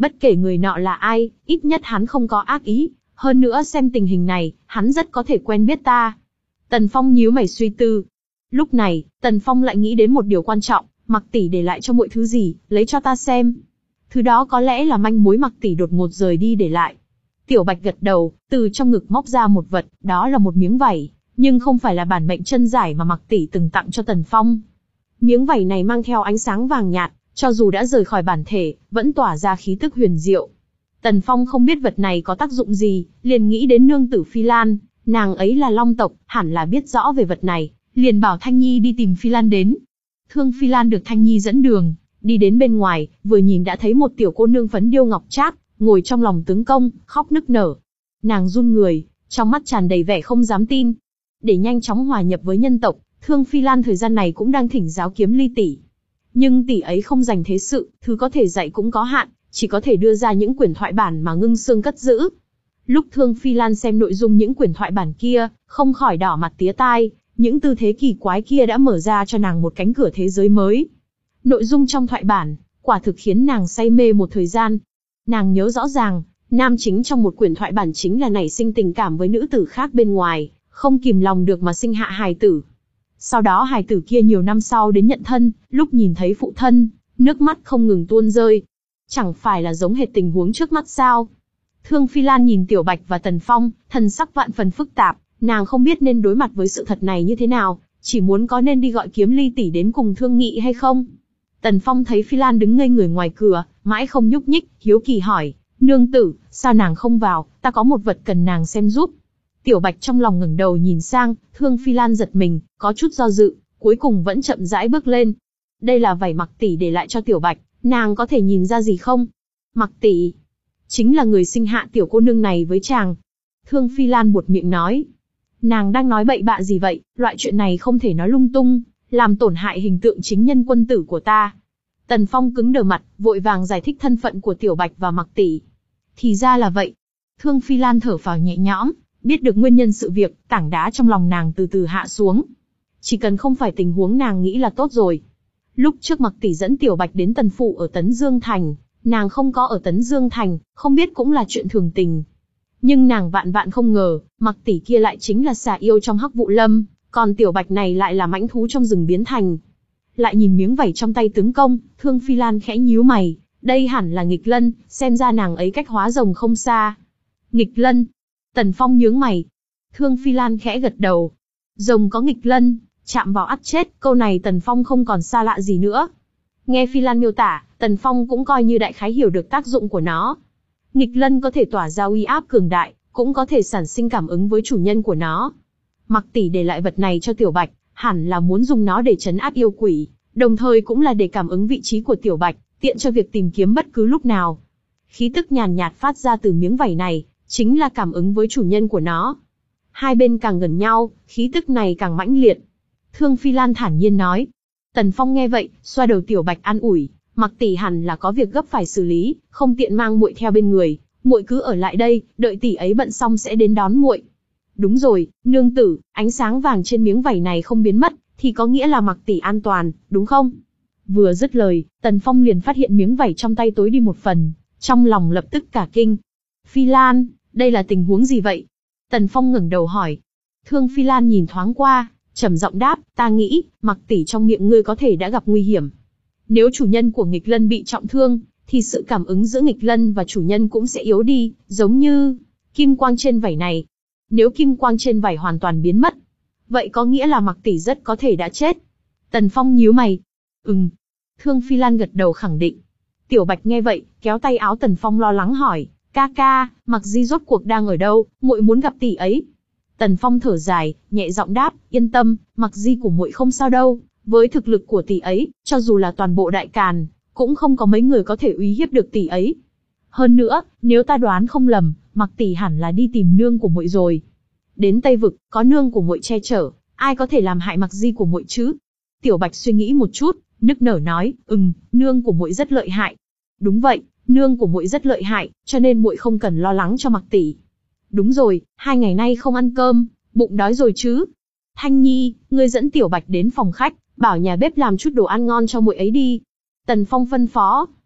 Bất kể người nọ là ai, ít nhất hắn không có ác ý, hơn nữa xem tình hình này, hắn rất có thể quen biết ta. Tần Phong nhíu mày suy tư. Lúc này, Tần Phong lại nghĩ đến một điều quan trọng, Mặc tỷ để lại cho muội thứ gì, lấy cho ta xem. Thứ đó có lẽ là manh mối Mặc tỷ đột ngột rời đi để lại. Tiểu Bạch gật đầu, từ trong ngực móc ra một vật, đó là một miếng vảy, nhưng không phải là bản mệnh chân giải mà Mặc tỷ từng tặng cho Tần Phong. Miếng vảy này mang theo ánh sáng vàng nhạt, cho dù đã rời khỏi bản thể, vẫn tỏa ra khí tức huyền diệu. Tần Phong không biết vật này có tác dụng gì, liền nghĩ đến nương tử Phi Lan, nàng ấy là Long tộc, hẳn là biết rõ về vật này, liền bảo Thanh Nhi đi tìm Phi Lan đến. Thương Phi Lan được Thanh Nhi dẫn đường, đi đến bên ngoài, vừa nhìn đã thấy một tiểu cô nương phấn điêu ngọc trác, ngồi trong lòng tướng công, khóc nức nở. Nàng run người, trong mắt tràn đầy vẻ không dám tin. Để nhanh chóng hòa nhập với nhân tộc, Thương Phi Lan thời gian này cũng đang thỉnh giáo Kiếm Ly tỷ. Nhưng tỷ ấy không dành thế sự, thứ có thể dạy cũng có hạn, chỉ có thể đưa ra những quyển thoại bản mà Ngưng Xương cất giữ. Lúc Thương Phi Lan xem nội dung những quyển thoại bản kia, không khỏi đỏ mặt tía tai, những tư thế kỳ quái kia đã mở ra cho nàng một cánh cửa thế giới mới. Nội dung trong thoại bản, quả thực khiến nàng say mê một thời gian. Nàng nhớ rõ ràng, nam chính trong một quyển thoại bản chính là nảy sinh tình cảm với nữ tử khác bên ngoài, không kìm lòng được mà sinh hạ hài tử. Sau đó hài tử kia nhiều năm sau đến nhận thân, lúc nhìn thấy phụ thân, nước mắt không ngừng tuôn rơi. Chẳng phải là giống hệt tình huống trước mắt sao? Thương Phi Lan nhìn Tiểu Bạch và Tần Phong, thần sắc vạn phần phức tạp, nàng không biết nên đối mặt với sự thật này như thế nào, chỉ muốn có nên đi gọi Kiếm Ly tỷ đến cùng thương nghị hay không. Tần Phong thấy Phi Lan đứng ngây người ngoài cửa, mãi không nhúc nhích, hiếu kỳ hỏi, nương tử, sao nàng không vào, ta có một vật cần nàng xem giúp. Tiểu Bạch trong lòng ngẩng đầu nhìn sang, Thương Phi Lan giật mình, có chút do dự, cuối cùng vẫn chậm rãi bước lên. Đây là vảy Mặc tỷ để lại cho Tiểu Bạch, nàng có thể nhìn ra gì không? Mặc tỷ chính là người sinh hạ tiểu cô nương này với chàng. Thương Phi Lan buột miệng nói. Nàng đang nói bậy bạ gì vậy, loại chuyện này không thể nói lung tung, làm tổn hại hình tượng chính nhân quân tử của ta. Tần Phong cứng đờ mặt, vội vàng giải thích thân phận của Tiểu Bạch và Mặc tỷ. Thì ra là vậy. Thương Phi Lan thở phào nhẹ nhõm, biết được nguyên nhân sự việc, tảng đá trong lòng nàng từ từ hạ xuống. Chỉ cần không phải tình huống nàng nghĩ là tốt rồi. Lúc trước Mặc tỷ dẫn Tiểu Bạch đến Tần phủ ở Tấn Dương Thành, nàng không có ở Tấn Dương Thành, không biết cũng là chuyện thường tình. Nhưng nàng vạn vạn không ngờ, Mặc tỷ kia lại chính là xà yêu trong Hắc Vụ Lâm, còn Tiểu Bạch này lại là mãnh thú trong rừng biến thành. Lại nhìn miếng vảy trong tay tướng công, Thương Phi Lan khẽ nhíu mày, đây hẳn là nghịch lân, xem ra nàng ấy cách hóa rồng không xa. Nghịch lân? Tần Phong nhướng mày. Thương Phi Lan khẽ gật đầu. Rồng có nghịch lân, chạm vào ắt chết, câu này Tần Phong không còn xa lạ gì nữa. Nghe Phi Lan miêu tả, Tần Phong cũng coi như đại khái hiểu được tác dụng của nó. Nghịch lân có thể tỏa ra uy áp cường đại, cũng có thể sản sinh cảm ứng với chủ nhân của nó. Mặc tỷ để lại vật này cho Tiểu Bạch, hẳn là muốn dùng nó để trấn áp yêu quỷ, đồng thời cũng là để cảm ứng vị trí của Tiểu Bạch, tiện cho việc tìm kiếm bất cứ lúc nào. Khí tức nhàn nhạt phát ra từ miếng vảy này, chính là cảm ứng với chủ nhân của nó. Hai bên càng gần nhau, khí tức này càng mãnh liệt. Thương Phi Lan thản nhiên nói. Tần Phong nghe vậy, xoa đầu Tiểu Bạch an ủi, Mặc tỷ hẳn là có việc gấp phải xử lý, không tiện mang muội theo bên người, muội cứ ở lại đây, đợi tỷ ấy bận xong sẽ đến đón muội. Đúng rồi, nương tử, ánh sáng vàng trên miếng vảy này không biến mất, thì có nghĩa là Mặc tỷ an toàn, đúng không? Vừa dứt lời, Tần Phong liền phát hiện miếng vảy trong tay tối đi một phần, trong lòng lập tức cả kinh. Phi Lan, đây là tình huống gì vậy? Tần Phong ngẩng đầu hỏi. Thương Phi Lan nhìn thoáng qua, trầm giọng đáp, ta nghĩ, Mặc tỷ trong miệng ngươi có thể đã gặp nguy hiểm. Nếu chủ nhân của nghịch lân bị trọng thương, thì sự cảm ứng giữa nghịch lân và chủ nhân cũng sẽ yếu đi, giống như kim quang trên vảy này. Nếu kim quang trên vảy hoàn toàn biến mất, vậy có nghĩa là Mặc tỷ rất có thể đã chết. Tần Phong nhíu mày. Ừm. Thương Phi Lan gật đầu khẳng định. Tiểu Bạch nghe vậy, kéo tay áo Tần Phong lo lắng hỏi, ca ca, Mặc Di rốt cuộc đang ở đâu, muội muốn gặp tỷ ấy. Tần Phong thở dài, nhẹ giọng đáp, yên tâm, Mặc Di của muội không sao đâu. Với thực lực của tỷ ấy, cho dù là toàn bộ Đại Càn, cũng không có mấy người có thể uy hiếp được tỷ ấy. Hơn nữa, nếu ta đoán không lầm, Mặc tỷ hẳn là đi tìm nương của muội rồi. Đến Tây Vực, có nương của muội che chở, ai có thể làm hại Mặc Di của muội chứ? Tiểu Bạch suy nghĩ một chút, nức nở nói, ừm, nương của muội rất lợi hại. Đúng vậy, nương của muội rất lợi hại, cho nên muội không cần lo lắng cho Mặc tỷ. Đúng rồi, hai ngày nay không ăn cơm, bụng đói rồi chứ? Thanh Nhi, ngươi dẫn Tiểu Bạch đến phòng khách, bảo nhà bếp làm chút đồ ăn ngon cho muội ấy đi. Tần Phong phân phó.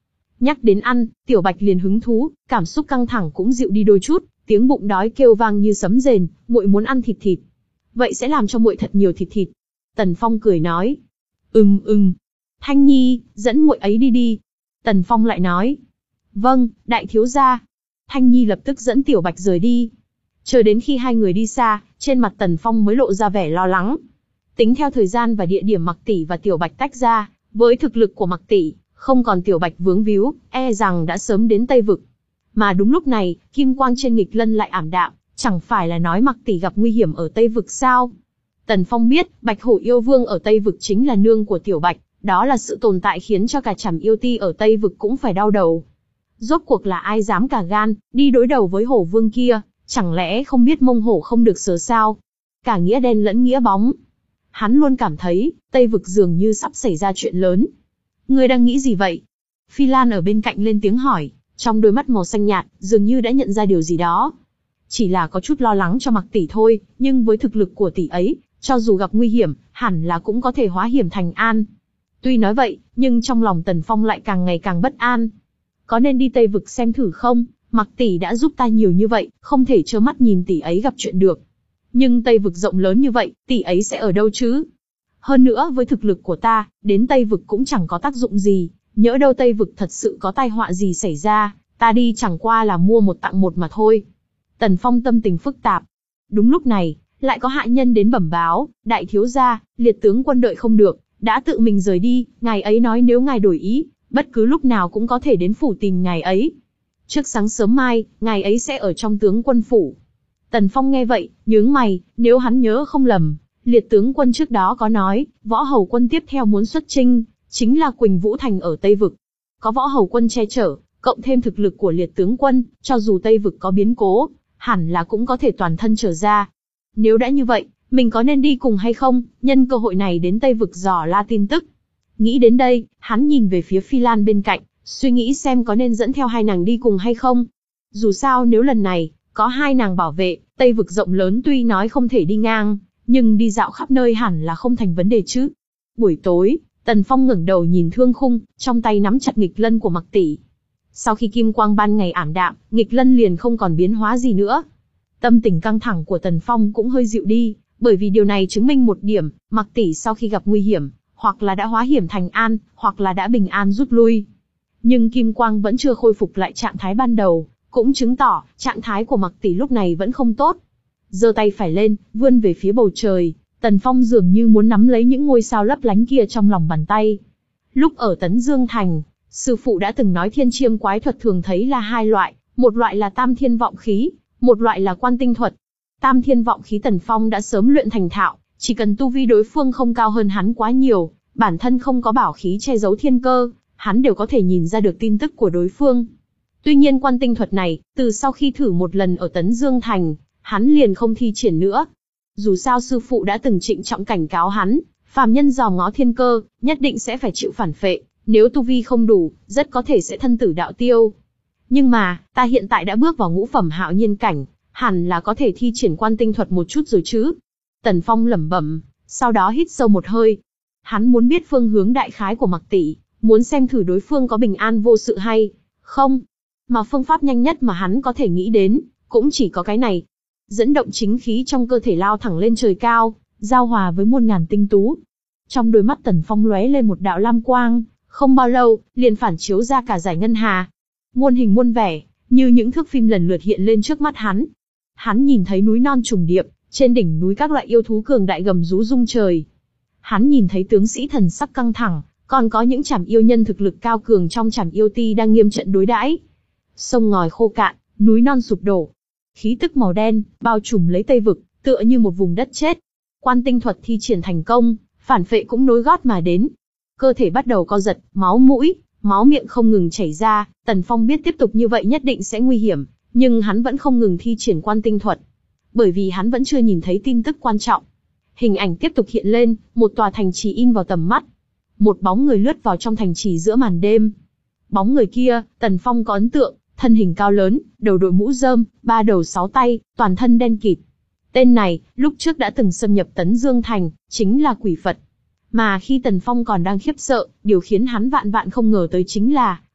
Nhắc đến ăn, Tiểu Bạch liền hứng thú, cảm xúc căng thẳng cũng dịu đi đôi chút, tiếng bụng đói kêu vang như sấm rền, muội muốn ăn thịt thịt. Vậy sẽ làm cho muội thật nhiều thịt thịt. Tần Phong cười nói. Ừm ừm. Thanh Nhi, dẫn muội ấy đi đi. Tần Phong lại nói. Vâng, đại thiếu gia. Thanh Nhi lập tức dẫn Tiểu Bạch rời đi. Chờ đến khi hai người đi xa, trên mặt Tần Phong mới lộ ra vẻ lo lắng. Tính theo thời gian và địa điểm Mặc Tỷ và Tiểu Bạch tách ra, với thực lực của Mặc Tỷ, không còn Tiểu Bạch vướng víu, e rằng đã sớm đến Tây Vực. Mà đúng lúc này, kim quang trên nghịch lân lại ảm đạm, chẳng phải là nói Mặc Tỷ gặp nguy hiểm ở Tây Vực sao? Tần Phong biết, Bạch Hổ yêu vương ở Tây Vực chính là nương của Tiểu Bạch, đó là sự tồn tại khiến cho cả Trảm Yêu Ti ở Tây Vực cũng phải đau đầu. Rốt cuộc là ai dám cả gan, đi đối đầu với hổ vương kia, chẳng lẽ không biết mông hổ không được sờ sao? Cả nghĩa đen lẫn nghĩa bóng. Hắn luôn cảm thấy, Tây Vực dường như sắp xảy ra chuyện lớn. Ngươi đang nghĩ gì vậy? Phi Lan ở bên cạnh lên tiếng hỏi, trong đôi mắt màu xanh nhạt, dường như đã nhận ra điều gì đó. Chỉ là có chút lo lắng cho Mặc Tỷ thôi, nhưng với thực lực của tỷ ấy, cho dù gặp nguy hiểm, hẳn là cũng có thể hóa hiểm thành an. Tuy nói vậy, nhưng trong lòng Tần Phong lại càng ngày càng bất an. Có nên đi Tây Vực xem thử không? Mặc Tỷ đã giúp ta nhiều như vậy, không thể trơ mắt nhìn tỷ ấy gặp chuyện được. Nhưng Tây Vực rộng lớn như vậy, tỷ ấy sẽ ở đâu chứ? Hơn nữa với thực lực của ta, đến Tây Vực cũng chẳng có tác dụng gì, nhỡ đâu Tây Vực thật sự có tai họa gì xảy ra, ta đi chẳng qua là mua một tặng một mà thôi. Tần Phong tâm tình phức tạp. Đúng lúc này, lại có hạ nhân đến bẩm báo, đại thiếu gia, liệt tướng quân đợi không được, đã tự mình rời đi, ngài ấy nói nếu ngài đổi ý, bất cứ lúc nào cũng có thể đến phủ tìm ngài ấy. Trước sáng sớm mai, ngài ấy sẽ ở trong tướng quân phủ. Tần Phong nghe vậy, nhướng mày, nếu hắn nhớ không lầm, liệt tướng quân trước đó có nói, võ hầu quân tiếp theo muốn xuất chinh, chính là Quỳnh Vũ Thành ở Tây Vực. Có võ hầu quân che chở, cộng thêm thực lực của liệt tướng quân, cho dù Tây Vực có biến cố, hẳn là cũng có thể toàn thân trở ra. Nếu đã như vậy, mình có nên đi cùng hay không, nhân cơ hội này đến Tây Vực dò la tin tức. Nghĩ đến đây, hắn nhìn về phía Phi Lan bên cạnh, suy nghĩ xem có nên dẫn theo hai nàng đi cùng hay không. Dù sao nếu lần này, có hai nàng bảo vệ, Tây Vực rộng lớn tuy nói không thể đi ngang, nhưng đi dạo khắp nơi hẳn là không thành vấn đề chứ. Buổi tối, Tần Phong ngẩng đầu nhìn thương khung, trong tay nắm chặt nghịch lân của Mặc Tỷ. Sau khi kim quang ban ngày ảm đạm, nghịch lân liền không còn biến hóa gì nữa. Tâm tình căng thẳng của Tần Phong cũng hơi dịu đi, bởi vì điều này chứng minh một điểm, Mặc Tỷ sau khi gặp nguy hiểm, hoặc là đã hóa hiểm thành an, hoặc là đã bình an rút lui. Nhưng kim quang vẫn chưa khôi phục lại trạng thái ban đầu, cũng chứng tỏ trạng thái của Mặc Tỷ lúc này vẫn không tốt. Giơ tay phải lên, vươn về phía bầu trời, Tần Phong dường như muốn nắm lấy những ngôi sao lấp lánh kia trong lòng bàn tay. Lúc ở Tấn Dương Thành, sư phụ đã từng nói thiên chiêm quái thuật thường thấy là hai loại, một loại là tam thiên vọng khí, một loại là quan tinh thuật. Tam thiên vọng khí Tần Phong đã sớm luyện thành thạo, chỉ cần tu vi đối phương không cao hơn hắn quá nhiều, bản thân không có bảo khí che giấu thiên cơ, hắn đều có thể nhìn ra được tin tức của đối phương. Tuy nhiên quan tinh thuật này, từ sau khi thử một lần ở Tấn Dương Thành, hắn liền không thi triển nữa. Dù sao sư phụ đã từng trịnh trọng cảnh cáo hắn, phàm nhân dòm ngó thiên cơ, nhất định sẽ phải chịu phản phệ, nếu tu vi không đủ, rất có thể sẽ thân tử đạo tiêu. Nhưng mà, ta hiện tại đã bước vào ngũ phẩm hạo nhiên cảnh, hẳn là có thể thi triển quan tinh thuật một chút rồi chứ. Tần Phong lẩm bẩm, sau đó hít sâu một hơi. Hắn muốn biết phương hướng đại khái của Mặc Tỷ, muốn xem thử đối phương có bình an vô sự hay không. Mà phương pháp nhanh nhất mà hắn có thể nghĩ đến, cũng chỉ có cái này. Dẫn động chính khí trong cơ thể lao thẳng lên trời cao, giao hòa với muôn ngàn tinh tú. Trong đôi mắt Tần Phong lóe lên một đạo lam quang, không bao lâu, liền phản chiếu ra cả dải ngân hà. Muôn hình muôn vẻ, như những thước phim lần lượt hiện lên trước mắt hắn. Hắn nhìn thấy núi non trùng điệp, trên đỉnh núi các loại yêu thú cường đại gầm rú rung trời. Hắn nhìn thấy tướng sĩ thần sắc căng thẳng, còn có những trảm yêu nhân thực lực cao cường trong Trảm Yêu Ti đang nghiêm trận đối đãi. Sông ngòi khô cạn, núi non sụp đổ. Khí tức màu đen, bao trùm lấy Tây Vực, tựa như một vùng đất chết. Quan tinh thuật thi triển thành công, phản phệ cũng nối gót mà đến. Cơ thể bắt đầu co giật, máu mũi, máu miệng không ngừng chảy ra, Tần Phong biết tiếp tục như vậy nhất định sẽ nguy hiểm, nhưng hắn vẫn không ngừng thi triển quan tinh thuật. Bởi vì hắn vẫn chưa nhìn thấy tin tức quan trọng. Hình ảnh tiếp tục hiện lên, một tòa thành trì in vào tầm mắt. Một bóng người lướt vào trong thành trì giữa màn đêm. Bóng người kia, Tần Phong có ấn tượng, thân hình cao lớn, đầu đội mũ rơm, ba đầu sáu tay, toàn thân đen kịt. Tên này, lúc trước đã từng xâm nhập Tấn Dương Thành, chính là Quỷ Phật. Mà khi Tần Phong còn đang khiếp sợ, điều khiến hắn vạn vạn không ngờ tới chính là,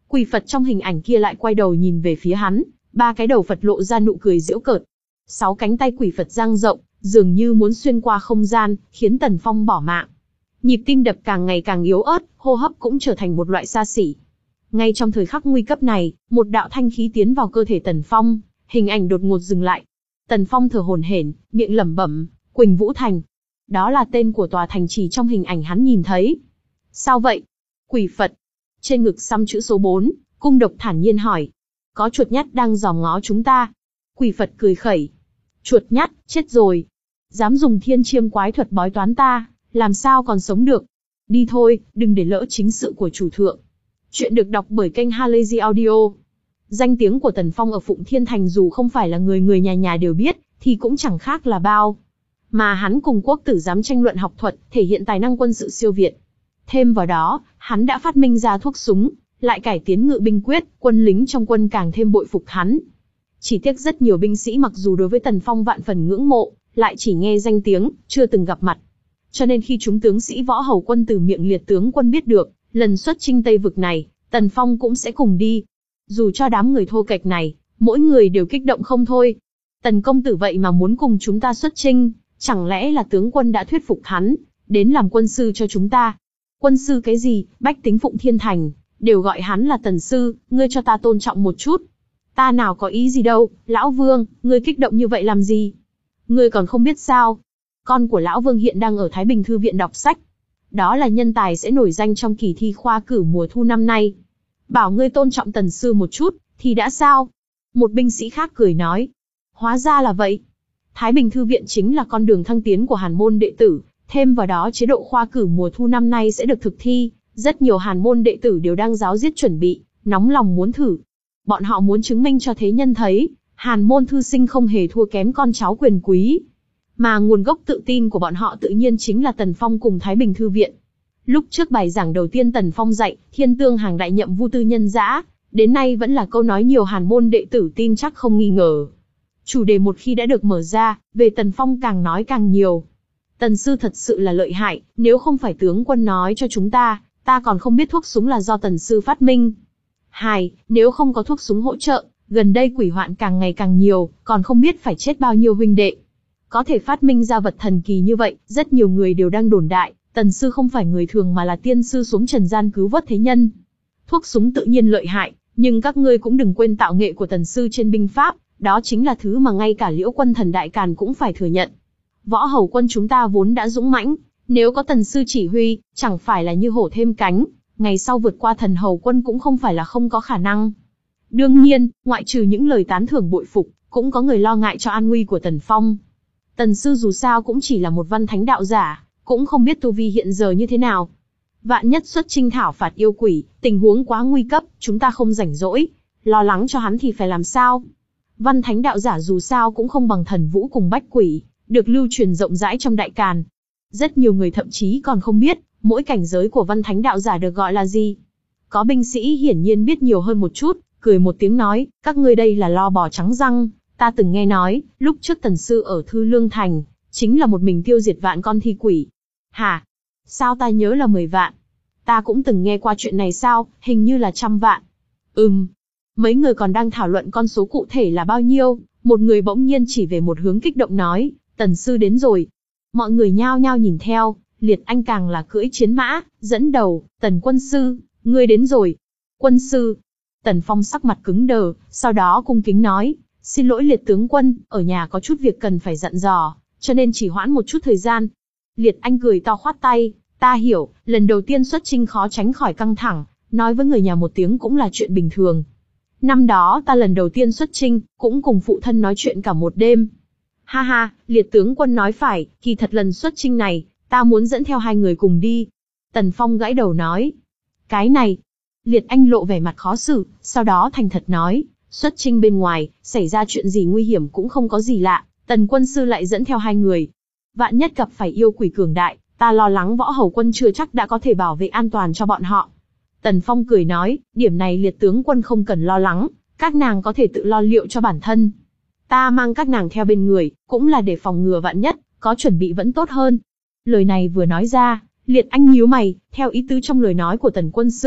Quỷ Phật trong hình ảnh kia lại quay đầu nhìn về phía hắn, ba cái đầu Phật lộ ra nụ cười giễu cợt. Sáu cánh tay quỷ Phật dang rộng, dường như muốn xuyên qua không gian, khiến Tần Phong bỏ mạng. Nhịp tim đập càng ngày càng yếu ớt, hô hấp cũng trở thành một loại xa xỉ. Ngay trong thời khắc nguy cấp này, một đạo thanh khí tiến vào cơ thể Tần Phong, hình ảnh đột ngột dừng lại. Tần Phong thở hổn hển, miệng lẩm bẩm, Quỳnh Vũ Thành. Đó là tên của tòa thành trì trong hình ảnh hắn nhìn thấy. Sao vậy? Quỷ Phật. Trên ngực xăm chữ số bốn, Cung Độc thản nhiên hỏi. Có chuột nhắt đang dòm ngó chúng ta. Quỷ Phật cười khẩy. Chuột nhắt, chết rồi. Dám dùng thiên chiêm quái thuật bói toán ta, làm sao còn sống được. Đi thôi, đừng để lỡ chính sự của chủ thượng. Chuyện được đọc bởi kênh Halazy Audio. Danh tiếng của Tần Phong ở Phụng Thiên Thành dù không phải là người người nhà nhà đều biết, thì cũng chẳng khác là bao. Mà hắn cùng quốc tử giám tranh luận học thuật, thể hiện tài năng quân sự siêu việt. Thêm vào đó, hắn đã phát minh ra thuốc súng, lại cải tiến ngự binh quyết, quân lính trong quân càng thêm bội phục hắn. Chỉ tiếc rất nhiều binh sĩ mặc dù đối với Tần Phong vạn phần ngưỡng mộ, lại chỉ nghe danh tiếng, chưa từng gặp mặt. Cho nên khi chúng tướng sĩ võ hầu quân từ miệng liệt tướng quân biết được, lần xuất chinh Tây Vực này, Tần Phong cũng sẽ cùng đi. Dù cho đám người thô kệch này, mỗi người đều kích động không thôi. Tần công tử vậy mà muốn cùng chúng ta xuất chinh, chẳng lẽ là tướng quân đã thuyết phục hắn, đến làm quân sư cho chúng ta? Quân sư cái gì, bách tính Phụng Thiên Thành, đều gọi hắn là Tần sư, ngươi cho ta tôn trọng một chút. Ta nào có ý gì đâu, Lão Vương, ngươi kích động như vậy làm gì? Ngươi còn không biết sao? Con của Lão Vương hiện đang ở Thái Bình Thư viện đọc sách. Đó là nhân tài sẽ nổi danh trong kỳ thi khoa cử mùa thu năm nay. Bảo ngươi tôn trọng Tần sư một chút, thì đã sao? Một binh sĩ khác cười nói. Hóa ra là vậy. Thái Bình Thư viện chính là con đường thăng tiến của hàn môn đệ tử, thêm vào đó chế độ khoa cử mùa thu năm nay sẽ được thực thi, rất nhiều hàn môn đệ tử đều đang ráo riết chuẩn bị, nóng lòng muốn thử. Bọn họ muốn chứng minh cho thế nhân thấy, hàn môn thư sinh không hề thua kém con cháu quyền quý. Mà nguồn gốc tự tin của bọn họ tự nhiên chính là Tần Phong cùng Thái Bình Thư viện. Lúc trước bài giảng đầu tiên Tần Phong dạy, thiên tương hàng đại nhậm vu tư nhân dã, đến nay vẫn là câu nói nhiều hàn môn đệ tử tin chắc không nghi ngờ. Chủ đề một khi đã được mở ra, về Tần Phong càng nói càng nhiều. Tần sư thật sự là lợi hại, nếu không phải tướng quân nói cho chúng ta, ta còn không biết thuốc súng là do Tần sư phát minh. Hai, nếu không có thuốc súng hỗ trợ, gần đây quỷ hoạn càng ngày càng nhiều, còn không biết phải chết bao nhiêu huynh đệ. Có thể phát minh ra vật thần kỳ như vậy, rất nhiều người đều đang đồn đại, Tần sư không phải người thường mà là tiên sư xuống trần gian cứu vớt thế nhân. Thuốc súng tự nhiên lợi hại, nhưng các ngươi cũng đừng quên tạo nghệ của Tần sư trên binh pháp, đó chính là thứ mà ngay cả Liễu Quân Thần Đại Càn cũng phải thừa nhận. Võ hầu quân chúng ta vốn đã dũng mãnh, nếu có Tần sư chỉ huy, chẳng phải là như hổ thêm cánh, ngày sau vượt qua thần hầu quân cũng không phải là không có khả năng. Đương nhiên, ngoại trừ những lời tán thưởng bội phục, cũng có người lo ngại cho an nguy của Tần Phong. Tần sư dù sao cũng chỉ là một văn thánh đạo giả, cũng không biết tu vi hiện giờ như thế nào. Vạn nhất xuất chinh thảo phạt yêu quỷ, tình huống quá nguy cấp, chúng ta không rảnh rỗi, lo lắng cho hắn thì phải làm sao? Văn thánh đạo giả dù sao cũng không bằng thần vũ cùng bách quỷ, được lưu truyền rộng rãi trong Đại Càn. Rất nhiều người thậm chí còn không biết, mỗi cảnh giới của văn thánh đạo giả được gọi là gì. Có binh sĩ hiển nhiên biết nhiều hơn một chút, cười một tiếng nói, các ngươi đây là lo bò trắng răng, ta từng nghe nói, lúc trước Tần sư ở Thư Lương Thành, chính là một mình tiêu diệt vạn con thi quỷ. Hả? Sao ta nhớ là mười vạn? Ta cũng từng nghe qua chuyện này sao, hình như là trăm vạn. Ừm. Mấy người còn đang thảo luận con số cụ thể là bao nhiêu, một người bỗng nhiên chỉ về một hướng kích động nói, Tần sư đến rồi. Mọi người nhao nhao nhìn theo, Liệt Anh càng là cưỡi chiến mã, dẫn đầu, Tần quân sư, ngươi đến rồi. Quân sư. Tần Phong sắc mặt cứng đờ, sau đó cung kính nói, xin lỗi Liệt tướng quân, ở nhà có chút việc cần phải dặn dò, cho nên chỉ hoãn một chút thời gian. Liệt Anh cười to khoát tay, ta hiểu, lần đầu tiên xuất chinh khó tránh khỏi căng thẳng, nói với người nhà một tiếng cũng là chuyện bình thường. Năm đó ta lần đầu tiên xuất chinh, cũng cùng phụ thân nói chuyện cả một đêm. Ha ha, Liệt tướng quân nói phải, kỳ thật lần xuất chinh này, ta muốn dẫn theo hai người cùng đi. Tần Phong gãi đầu nói. Cái này. Liệt Anh lộ vẻ mặt khó xử, sau đó thành thật nói, xuất chinh bên ngoài, xảy ra chuyện gì nguy hiểm cũng không có gì lạ, Tần quân sư lại dẫn theo hai người. Vạn nhất gặp phải yêu quỷ cường đại, ta lo lắng võ hầu quân chưa chắc đã có thể bảo vệ an toàn cho bọn họ. Tần Phong cười nói, điểm này Liệt tướng quân không cần lo lắng, các nàng có thể tự lo liệu cho bản thân. Ta mang các nàng theo bên người, cũng là để phòng ngừa vạn nhất, có chuẩn bị vẫn tốt hơn. Lời này vừa nói ra, Liệt Anh nhíu mày, theo ý tứ trong lời nói của Tần quân sư,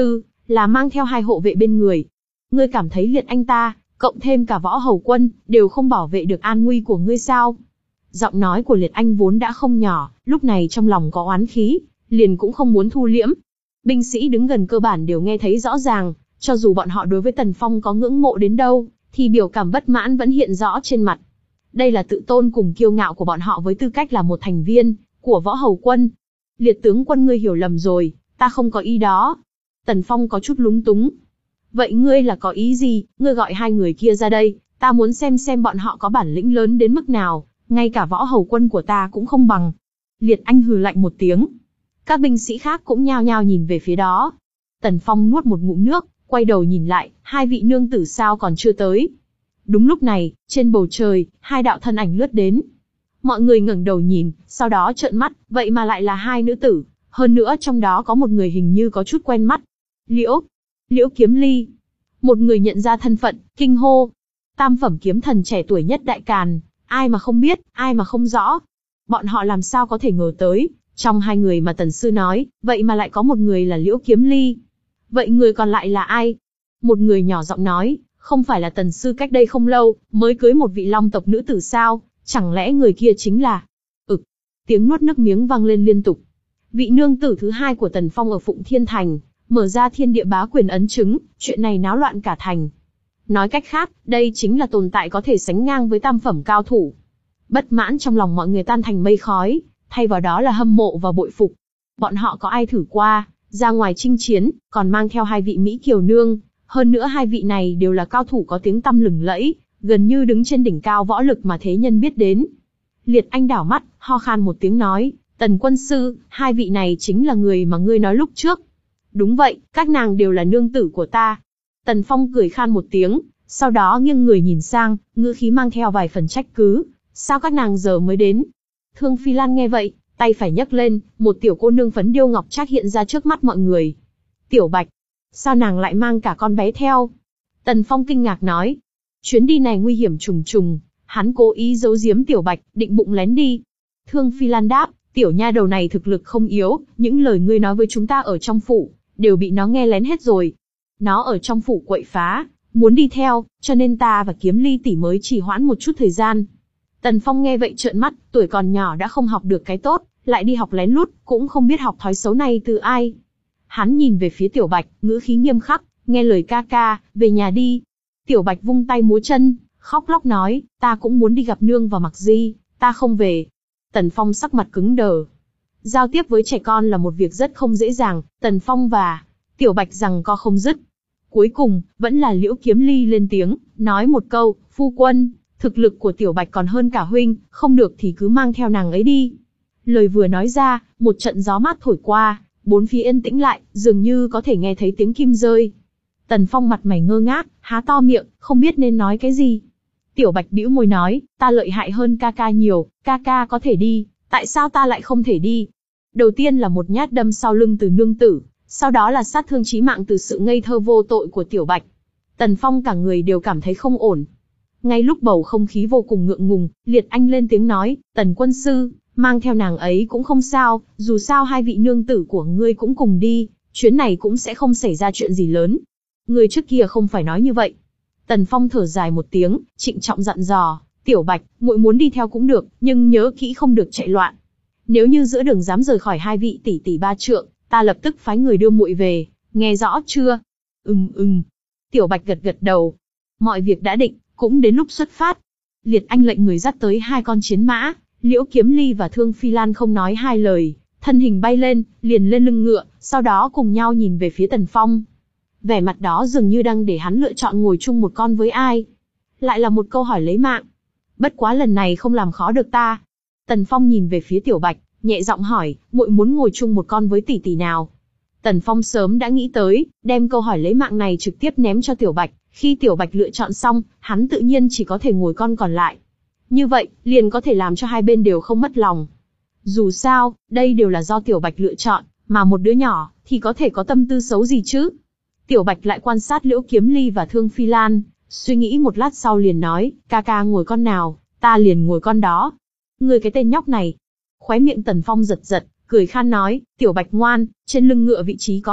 là mang theo hai hộ vệ bên người. Ngươi cảm thấy Liệt Anh ta, cộng thêm cả Võ Hầu Quân, đều không bảo vệ được an nguy của ngươi sao? Giọng nói của Liệt Anh vốn đã không nhỏ, lúc này trong lòng có oán khí, liền cũng không muốn thu liễm. Binh sĩ đứng gần cơ bản đều nghe thấy rõ ràng, cho dù bọn họ đối với Tần Phong có ngưỡng mộ đến đâu, thì biểu cảm bất mãn vẫn hiện rõ trên mặt. Đây là tự tôn cùng kiêu ngạo của bọn họ với tư cách là một thành viên của Võ Hầu Quân. Liệt tướng quân, ngươi hiểu lầm rồi, ta không có ý đó. Tần Phong có chút lúng túng. Vậy ngươi là có ý gì? Ngươi gọi hai người kia ra đây, ta muốn xem xem bọn họ có bản lĩnh lớn đến mức nào, ngay cả Võ Hầu Quân của ta cũng không bằng. Liệt Anh hừ lạnh một tiếng. Các binh sĩ khác cũng nhao nhao nhìn về phía đó. Tần Phong nuốt một ngụm nước, quay đầu nhìn lại, hai vị nương tử sao còn chưa tới. Đúng lúc này, trên bầu trời, hai đạo thân ảnh lướt đến. Mọi người ngẩng đầu nhìn, sau đó trợn mắt, vậy mà lại là hai nữ tử, hơn nữa trong đó có một người hình như có chút quen mắt. Liễu, Liễu Kiếm Ly. Một người nhận ra thân phận, kinh hô. Tam phẩm kiếm thần trẻ tuổi nhất Đại Càn, ai mà không biết, ai mà không rõ. Bọn họ làm sao có thể ngờ tới, trong hai người mà Tần Sư nói, vậy mà lại có một người là Liễu Kiếm Ly. Vậy người còn lại là ai? Một người nhỏ giọng nói, không phải là Tần Sư cách đây không lâu, mới cưới một vị long tộc nữ tử sao, chẳng lẽ người kia chính là... Ực, tiếng nuốt nước miếng vang lên liên tục. Vị nương tử thứ hai của Tần Phong ở Phụng Thiên Thành, mở ra thiên địa bá quyền ấn chứng, chuyện này náo loạn cả thành. Nói cách khác, đây chính là tồn tại có thể sánh ngang với tam phẩm cao thủ. Bất mãn trong lòng mọi người tan thành mây khói, thay vào đó là hâm mộ và bội phục. Bọn họ có ai thử qua, ra ngoài chinh chiến, còn mang theo hai vị Mỹ Kiều Nương, hơn nữa hai vị này đều là cao thủ có tiếng tăm lừng lẫy, gần như đứng trên đỉnh cao võ lực mà thế nhân biết đến. Liệt Anh đảo mắt, ho khan một tiếng nói, Tần quân sư, hai vị này chính là người mà ngươi nói lúc trước. Đúng vậy, các nàng đều là nương tử của ta. Tần Phong cười khan một tiếng, sau đó nghiêng người nhìn sang, ngữ khí mang theo vài phần trách cứ. Sao các nàng giờ mới đến? Thương Phi Lan nghe vậy, tay phải nhấc lên, một tiểu cô nương phấn điêu ngọc trác hiện ra trước mắt mọi người. Tiểu Bạch, sao nàng lại mang cả con bé theo? Tần Phong kinh ngạc nói. Chuyến đi này nguy hiểm trùng trùng, hắn cố ý giấu giếm Tiểu Bạch, định bụng lén đi. Thương Phi Lan đáp, tiểu nha đầu này thực lực không yếu, những lời ngươi nói với chúng ta ở trong phủ, đều bị nó nghe lén hết rồi. Nó ở trong phủ quậy phá, muốn đi theo, cho nên ta và Kiếm Ly tỷ mới trì hoãn một chút thời gian. Tần Phong nghe vậy trợn mắt, tuổi còn nhỏ đã không học được cái tốt, lại đi học lén lút, cũng không biết học thói xấu này từ ai. Hắn nhìn về phía Tiểu Bạch, ngữ khí nghiêm khắc, nghe lời ca ca, về nhà đi. Tiểu Bạch vung tay múa chân, khóc lóc nói, ta cũng muốn đi gặp nương và Mặc Di, ta không về. Tần Phong sắc mặt cứng đờ. Giao tiếp với trẻ con là một việc rất không dễ dàng, Tần Phong và Tiểu Bạch giằng co không dứt. Cuối cùng, vẫn là Liễu Kiếm Ly lên tiếng, nói một câu, phu quân, thực lực của Tiểu Bạch còn hơn cả huynh, không được thì cứ mang theo nàng ấy đi. Lời vừa nói ra, một trận gió mát thổi qua, bốn phía yên tĩnh lại, dường như có thể nghe thấy tiếng kim rơi. Tần Phong mặt mày ngơ ngác, há to miệng, không biết nên nói cái gì. Tiểu Bạch bĩu môi nói, ta lợi hại hơn ca ca nhiều, ca ca có thể đi, tại sao ta lại không thể đi? Đầu tiên là một nhát đâm sau lưng từ nương tử, sau đó là sát thương chí mạng từ sự ngây thơ vô tội của Tiểu Bạch. Tần Phong cả người đều cảm thấy không ổn. Ngay lúc bầu không khí vô cùng ngượng ngùng, Liệt Anh lên tiếng nói, Tần quân sư, mang theo nàng ấy cũng không sao, dù sao hai vị nương tử của ngươi cũng cùng đi, chuyến này cũng sẽ không xảy ra chuyện gì lớn. Ngươi trước kia không phải nói như vậy. Tần Phong thở dài một tiếng, trịnh trọng dặn dò, Tiểu Bạch, muội muốn đi theo cũng được, nhưng nhớ kỹ không được chạy loạn. Nếu như giữa đường dám rời khỏi hai vị tỷ tỷ ba trượng, ta lập tức phái người đưa muội về, nghe rõ chưa? Ừm ừm. Tiểu Bạch gật gật đầu. Mọi việc đã định, cũng đến lúc xuất phát. Liệt Anh lệnh người dắt tới hai con chiến mã, Liễu Kiếm Ly và Thương Phi Lan không nói hai lời, thân hình bay lên, liền lên lưng ngựa, sau đó cùng nhau nhìn về phía Tần Phong. Vẻ mặt đó dường như đang để hắn lựa chọn ngồi chung một con với ai. Lại là một câu hỏi lấy mạng. Bất quá lần này không làm khó được ta. Tần Phong nhìn về phía Tiểu Bạch, nhẹ giọng hỏi, muội muốn ngồi chung một con với tỷ tỷ nào? Tần Phong sớm đã nghĩ tới, đem câu hỏi lấy mạng này trực tiếp ném cho Tiểu Bạch. Khi Tiểu Bạch lựa chọn xong, hắn tự nhiên chỉ có thể ngồi con còn lại. Như vậy, liền có thể làm cho hai bên đều không mất lòng. Dù sao, đây đều là do Tiểu Bạch lựa chọn, mà một đứa nhỏ, thì có thể có tâm tư xấu gì chứ? Tiểu Bạch lại quan sát Liễu Kiếm Ly và Thương Phi Lan, suy nghĩ một lát sau liền nói, ca ca ngồi con nào, ta liền ngồi con đó. Ngươi cái tên nhóc này. Khóe miệng Tần Phong giật giật, cười khan nói, Tiểu Bạch ngoan, trên lưng ngựa vị trí có hạn,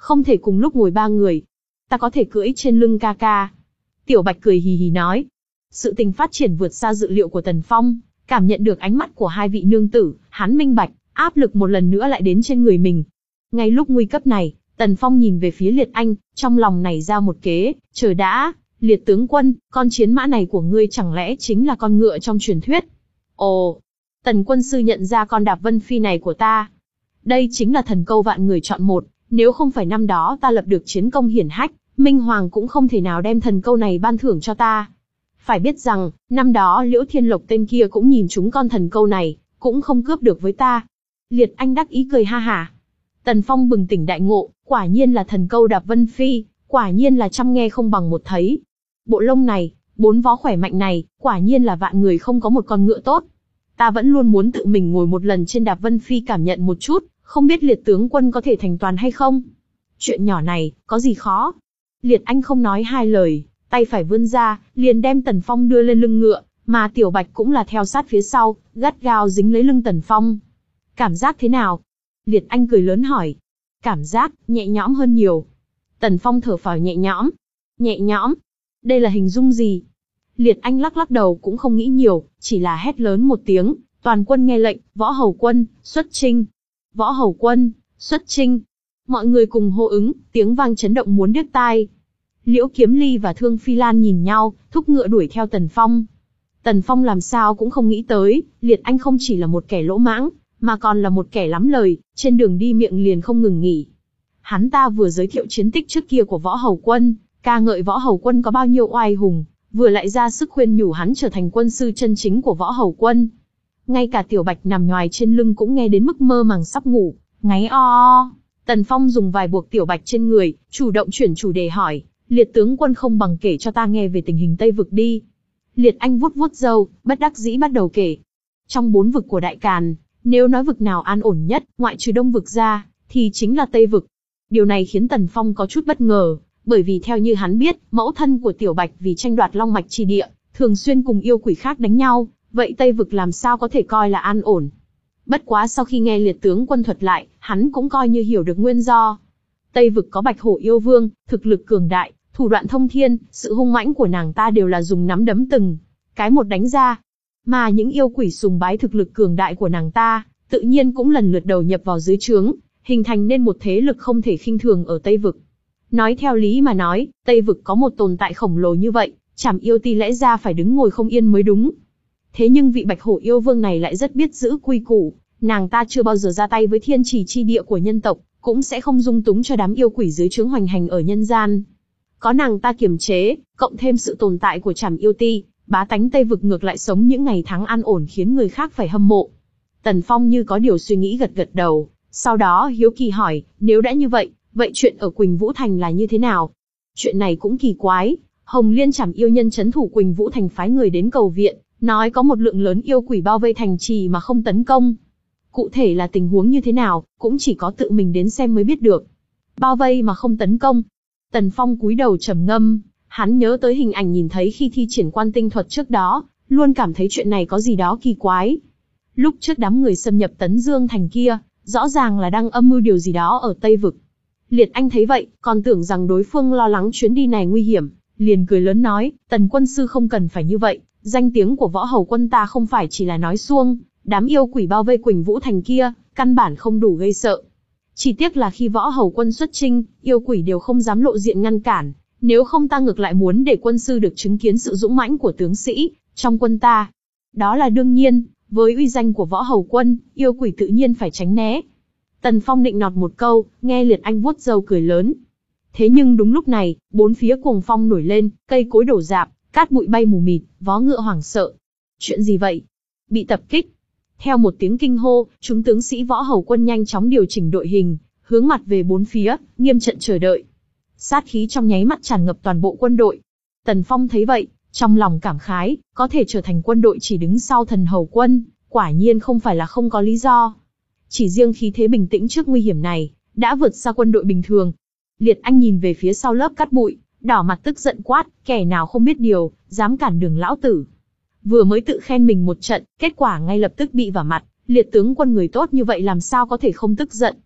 Không thể cùng lúc ngồi ba người. Ta có thể cưỡi trên lưng ca ca. Tiểu Bạch cười hì hì nói. Sự tình phát triển vượt xa dự liệu của Tần Phong, cảm nhận được ánh mắt của hai vị nương tử, hắn minh bạch, áp lực một lần nữa lại đến trên người mình. Ngay lúc nguy cấp này, Tần Phong nhìn về phía Liệt Anh, trong lòng nảy ra một kế, chờ đã, Liệt tướng quân, con chiến mã này của ngươi chẳng lẽ chính là con ngựa trong truyền thuyết? Ồ, Tần quân sư nhận ra con Đạp Vân Phi này của ta. Đây chính là thần câu vạn người chọn một, nếu không phải năm đó ta lập được chiến công hiển hách, Minh Hoàng cũng không thể nào đem thần câu này ban thưởng cho ta. Phải biết rằng, năm đó Liễu Thiên Lộc tên kia cũng nhìn trúng con thần câu này, cũng không cướp được với ta. Liệt Anh đắc ý cười ha hả. Tần Phong bừng tỉnh đại ngộ, quả nhiên là thần câu Đạp Vân Phi, quả nhiên là trăm nghe không bằng một thấy. Bộ lông này, bốn vó khỏe mạnh này, quả nhiên là vạn người không có một con ngựa tốt. Ta vẫn luôn muốn tự mình ngồi một lần trên Đạp Vân Phi cảm nhận một chút, không biết Liệt tướng quân có thể thành toàn hay không? Chuyện nhỏ này, có gì khó? Liệt Anh không nói hai lời, tay phải vươn ra, liền đem Tần Phong đưa lên lưng ngựa, mà Tiểu Bạch cũng là theo sát phía sau, gắt gao dính lấy lưng Tần Phong. Cảm giác thế nào? Liệt Anh cười lớn hỏi. Cảm giác, nhẹ nhõm hơn nhiều. Tần Phong thở phào nhẹ nhõm. Nhẹ nhõm? Đây là hình dung gì? Liệt Anh lắc lắc đầu cũng không nghĩ nhiều, chỉ là hét lớn một tiếng, toàn quân nghe lệnh, võ hầu quân, xuất chinh. Võ hầu quân, xuất chinh. Mọi người cùng hô ứng, tiếng vang chấn động muốn điếc tai. Liễu Kiếm Ly và Thương Phi Lan nhìn nhau, thúc ngựa đuổi theo Tần Phong. Tần Phong làm sao cũng không nghĩ tới, Liệt Anh không chỉ là một kẻ lỗ mãng, mà còn là một kẻ lắm lời, trên đường đi miệng liền không ngừng nghỉ. Hắn ta vừa giới thiệu chiến tích trước kia của võ hầu quân, ca ngợi võ hầu quân có bao nhiêu oai hùng, vừa lại ra sức khuyên nhủ hắn trở thành quân sư chân chính của võ hầu quân. Ngay cả Tiểu Bạch nằm nhoài trên lưng cũng nghe đến mức mơ màng sắp ngủ, ngáy o o. Tần Phong dùng vài buộc Tiểu Bạch trên người, chủ động chuyển chủ đề hỏi, Liệt tướng quân không bằng kể cho ta nghe về tình hình Tây Vực đi. Liệt Anh vuốt vuốt râu, bất đắc dĩ bắt đầu kể. Trong bốn vực của Đại Càn, nếu nói vực nào an ổn nhất, ngoại trừ Đông vực ra, thì chính là Tây vực. Điều này khiến Tần Phong có chút bất ngờ, bởi vì theo như hắn biết, mẫu thân của Tiểu Bạch vì tranh đoạt Long Mạch chi địa, thường xuyên cùng yêu quỷ khác đánh nhau, vậy Tây vực làm sao có thể coi là an ổn. Bất quá sau khi nghe Liệt tướng quân thuật lại, hắn cũng coi như hiểu được nguyên do. Tây vực có Bạch Hổ yêu vương, thực lực cường đại, thủ đoạn thông thiên, sự hung mãnh của nàng ta đều là dùng nắm đấm từng cái một đánh ra. Mà những yêu quỷ sùng bái thực lực cường đại của nàng ta, tự nhiên cũng lần lượt đầu nhập vào dưới trướng, hình thành nên một thế lực không thể khinh thường ở Tây vực. Nói theo lý mà nói, Tây vực có một tồn tại khổng lồ như vậy, Trảm Yêu Ti lẽ ra phải đứng ngồi không yên mới đúng. Thế nhưng vị Bạch Hổ yêu vương này lại rất biết giữ quy củ, nàng ta chưa bao giờ ra tay với thiên trì chi địa của nhân tộc, cũng sẽ không dung túng cho đám yêu quỷ dưới trướng hoành hành ở nhân gian. Có nàng ta kiềm chế, cộng thêm sự tồn tại của Trảm Yêu Ti, bá tánh Tây vực ngược lại sống những ngày tháng an ổn khiến người khác phải hâm mộ. Tần Phong như có điều suy nghĩ gật gật đầu, sau đó hiếu kỳ hỏi, nếu đã như vậy, vậy chuyện ở Quỳnh Vũ Thành là như thế nào? Chuyện này cũng kỳ quái, Hồng Liên Trảm Yêu nhân trấn thủ Quỳnh Vũ Thành phái người đến cầu viện, nói có một lượng lớn yêu quỷ bao vây thành trì mà không tấn công. Cụ thể là tình huống như thế nào, cũng chỉ có tự mình đến xem mới biết được. Bao vây mà không tấn công. Tần Phong cúi đầu trầm ngâm, hắn nhớ tới hình ảnh nhìn thấy khi thi triển quan tinh thuật trước đó, luôn cảm thấy chuyện này có gì đó kỳ quái. Lúc trước đám người xâm nhập Tấn Dương Thành kia, rõ ràng là đang âm mưu điều gì đó ở Tây Vực. Liệt Anh thấy vậy, còn tưởng rằng đối phương lo lắng chuyến đi này nguy hiểm, liền cười lớn nói, Tần quân sư không cần phải như vậy, danh tiếng của võ hầu quân ta không phải chỉ là nói suông, đám yêu quỷ bao vây Quỳnh Vũ Thành kia, căn bản không đủ gây sợ. Chỉ tiếc là khi võ hầu quân xuất chinh, yêu quỷ đều không dám lộ diện ngăn cản, nếu không ta ngược lại muốn để quân sư được chứng kiến sự dũng mãnh của tướng sĩ trong quân ta. Đó là đương nhiên, với uy danh của võ hầu quân, yêu quỷ tự nhiên phải tránh né. Tần Phong nịnh nọt một câu, nghe Liệt Anh vuốt râu cười lớn. Thế nhưng đúng lúc này, bốn phía cuồng phong nổi lên, cây cối đổ rạp, cát bụi bay mù mịt, vó ngựa hoảng sợ. Chuyện gì vậy? Bị tập kích. Theo một tiếng kinh hô, chúng tướng sĩ võ hầu quân nhanh chóng điều chỉnh đội hình, hướng mặt về bốn phía, nghiêm trận chờ đợi. Sát khí trong nháy mắt tràn ngập toàn bộ quân đội. Tần Phong thấy vậy, trong lòng cảm khái, có thể trở thành quân đội chỉ đứng sau thần hầu quân, quả nhiên không phải là không có lý do. Chỉ riêng khí thế bình tĩnh trước nguy hiểm này, đã vượt xa quân đội bình thường. Liệt Anh nhìn về phía sau lớp cát bụi, đỏ mặt tức giận quát, kẻ nào không biết điều, dám cản đường lão tử. Vừa mới tự khen mình một trận, kết quả ngay lập tức bị vả mặt, Liệt tướng quân người tốt như vậy làm sao có thể không tức giận.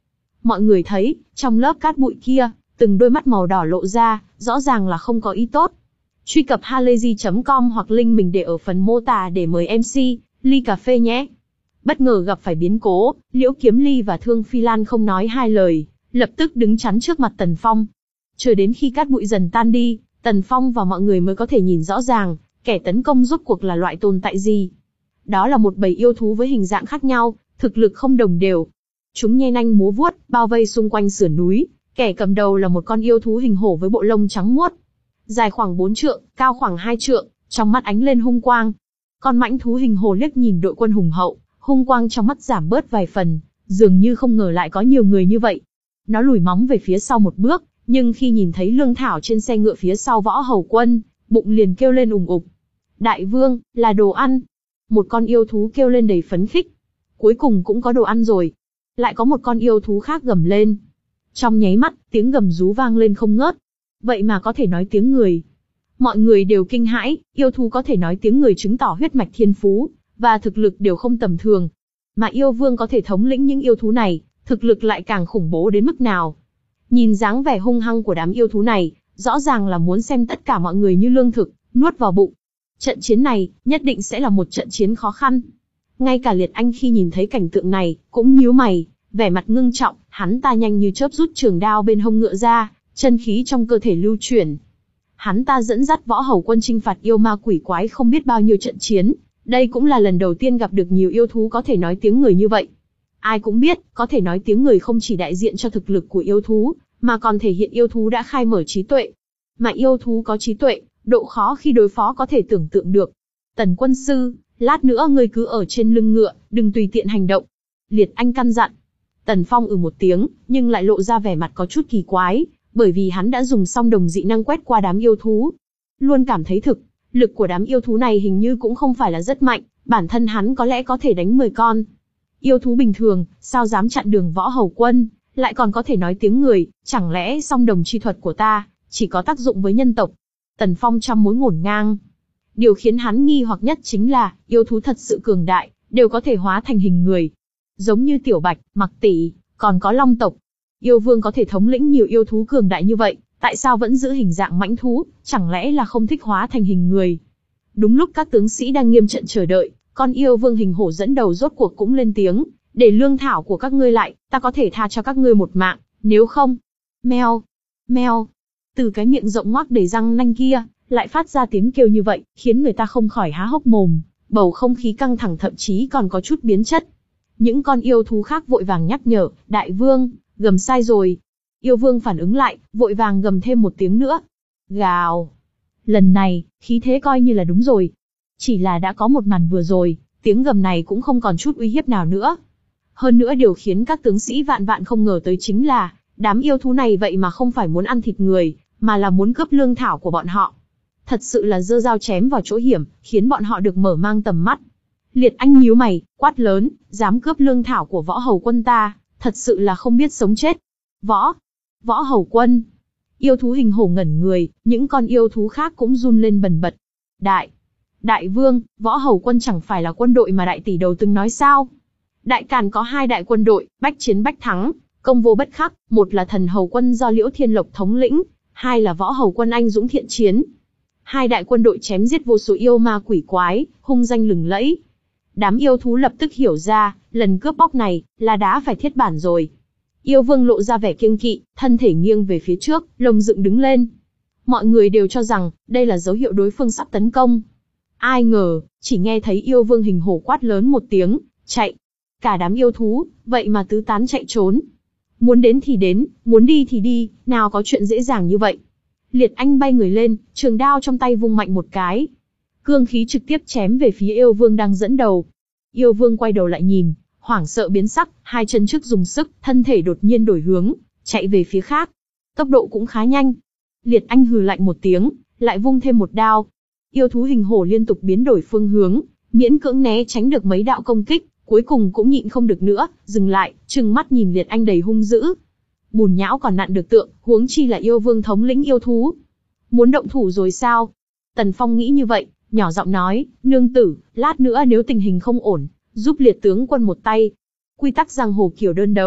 Mọi người thấy, trong lớp cát bụi kia, từng đôi mắt màu đỏ lộ ra, rõ ràng là không có ý tốt. Truy cập halayzi chấm com hoặc link mình để ở phần mô tả để mời em xê, ly cà phê nhé. Bất ngờ gặp phải biến cố, Liễu Kiếm Ly và Thương Phi Lan không nói hai lời, lập tức đứng chắn trước mặt Tần Phong. Chờ đến khi cát bụi dần tan đi, Tần Phong và mọi người mới có thể nhìn rõ ràng, kẻ tấn công rốt cuộc là loại tồn tại gì. Đó là một bầy yêu thú với hình dạng khác nhau, thực lực không đồng đều. Chúng nhe nanh múa vuốt, bao vây xung quanh sườn núi. Kẻ cầm đầu là một con yêu thú hình hổ với bộ lông trắng muốt, dài khoảng bốn trượng, cao khoảng hai trượng, trong mắt ánh lên hung quang. Con mãnh thú hình hổ liếc nhìn đội quân hùng hậu, hung quang trong mắt giảm bớt vài phần, dường như không ngờ lại có nhiều người như vậy. Nó lùi móng về phía sau một bước, nhưng khi nhìn thấy lương thảo trên xe ngựa phía sau Võ Hầu Quân, bụng liền kêu lên ùng ục. Đại vương, là đồ ăn. Một con yêu thú kêu lên đầy phấn khích. Cuối cùng cũng có đồ ăn rồi. Lại có một con yêu thú khác gầm lên. Trong nháy mắt, tiếng gầm rú vang lên không ngớt. Vậy mà có thể nói tiếng người. Mọi người đều kinh hãi, yêu thú có thể nói tiếng người chứng tỏ huyết mạch thiên phú, và thực lực đều không tầm thường. Mà yêu vương có thể thống lĩnh những yêu thú này, thực lực lại càng khủng bố đến mức nào. Nhìn dáng vẻ hung hăng của đám yêu thú này, rõ ràng là muốn xem tất cả mọi người như lương thực, nuốt vào bụng. Trận chiến này, nhất định sẽ là một trận chiến khó khăn. Ngay cả Liệt Anh khi nhìn thấy cảnh tượng này, cũng nhíu mày, vẻ mặt ngưng trọng, hắn ta nhanh như chớp rút trường đao bên hông ngựa ra, chân khí trong cơ thể lưu chuyển. Hắn ta dẫn dắt Võ Hầu Quân chinh phạt yêu ma quỷ quái không biết bao nhiêu trận chiến, đây cũng là lần đầu tiên gặp được nhiều yêu thú có thể nói tiếng người như vậy. Ai cũng biết, có thể nói tiếng người không chỉ đại diện cho thực lực của yêu thú, mà còn thể hiện yêu thú đã khai mở trí tuệ. Mà yêu thú có trí tuệ, độ khó khi đối phó có thể tưởng tượng được. Tần quân sư, lát nữa ngươi cứ ở trên lưng ngựa, đừng tùy tiện hành động. Liệt Anh căn dặn. Tần Phong ừ một tiếng, nhưng lại lộ ra vẻ mặt có chút kỳ quái, bởi vì hắn đã dùng xong đồng dị năng quét qua đám yêu thú. Luôn cảm thấy thực, lực của đám yêu thú này hình như cũng không phải là rất mạnh, bản thân hắn có lẽ có thể đánh mười con. Yêu thú bình thường, sao dám chặn đường Võ Hầu Quân, lại còn có thể nói tiếng người, chẳng lẽ song đồng chi thuật của ta, chỉ có tác dụng với nhân tộc. Tần Phong trăm mối ngổn ngang. Điều khiến hắn nghi hoặc nhất chính là, yêu thú thật sự cường đại, đều có thể hóa thành hình người. Giống như Tiểu Bạch, Mặc Tỷ, còn có Long tộc. Yêu vương có thể thống lĩnh nhiều yêu thú cường đại như vậy, tại sao vẫn giữ hình dạng mãnh thú, chẳng lẽ là không thích hóa thành hình người. Đúng lúc các tướng sĩ đang nghiêm trận chờ đợi, con yêu vương hình hổ dẫn đầu rốt cuộc cũng lên tiếng, để lương thảo của các ngươi lại, ta có thể tha cho các ngươi một mạng, nếu không. Meo, meo, từ cái miệng rộng ngoác đầy răng nanh kia, lại phát ra tiếng kêu như vậy, khiến người ta không khỏi há hốc mồm, bầu không khí căng thẳng thậm chí còn có chút biến chất. Những con yêu thú khác vội vàng nhắc nhở, đại vương, gầm sai rồi. Yêu vương phản ứng lại, vội vàng gầm thêm một tiếng nữa. Gào. Lần này, khí thế coi như là đúng rồi. Chỉ là đã có một màn vừa rồi, tiếng gầm này cũng không còn chút uy hiếp nào nữa. Hơn nữa điều khiến các tướng sĩ vạn vạn không ngờ tới chính là, đám yêu thú này vậy mà không phải muốn ăn thịt người, mà là muốn cướp lương thảo của bọn họ. Thật sự là giơ dao chém vào chỗ hiểm, khiến bọn họ được mở mang tầm mắt. Liệt Anh nhíu mày, quát lớn, dám cướp lương thảo của Võ Hầu Quân ta, thật sự là không biết sống chết. Võ, Võ Hầu Quân. Yêu thú hình hổ ngẩn người, những con yêu thú khác cũng run lên bần bật. Đại, Đại vương, Võ Hầu Quân chẳng phải là quân đội mà đại tỷ đầu từng nói sao? Đại Càn có hai đại quân đội, bách chiến bách thắng, công vô bất khắc, một là Thần Hầu Quân do Liễu Thiên Lộc thống lĩnh, hai là Võ Hầu Quân anh dũng thiện chiến. Hai đại quân đội chém giết vô số yêu ma quỷ quái, hung danh lừng lẫy. Đám yêu thú lập tức hiểu ra, lần cướp bóc này, là đá phải thiết bản rồi. Yêu vương lộ ra vẻ kiêng kỵ, thân thể nghiêng về phía trước, lồng dựng đứng lên. Mọi người đều cho rằng, đây là dấu hiệu đối phương sắp tấn công. Ai ngờ, chỉ nghe thấy yêu vương hình hổ quát lớn một tiếng, chạy. Cả đám yêu thú, vậy mà tứ tán chạy trốn. Muốn đến thì đến, muốn đi thì đi, nào có chuyện dễ dàng như vậy. Liệt Anh bay người lên, trường đao trong tay vung mạnh một cái. Cương khí trực tiếp chém về phía yêu vương đang dẫn đầu. Yêu vương quay đầu lại nhìn, hoảng sợ biến sắc, hai chân trước dùng sức, thân thể đột nhiên đổi hướng, chạy về phía khác. Tốc độ cũng khá nhanh. Liệt Anh hừ lạnh một tiếng, lại vung thêm một đao. Yêu thú hình hổ liên tục biến đổi phương hướng, miễn cưỡng né tránh được mấy đạo công kích, cuối cùng cũng nhịn không được nữa, dừng lại, trừng mắt nhìn Liệt Anh đầy hung dữ. Bùn nhão còn nặn được tượng, huống chi là yêu vương thống lĩnh yêu thú. Muốn động thủ rồi sao? Tần Phong nghĩ như vậy, nhỏ giọng nói, nương tử, lát nữa nếu tình hình không ổn, giúp Liệt tướng quân một tay. Quy tắc giang hồ kiểu đơn đấu,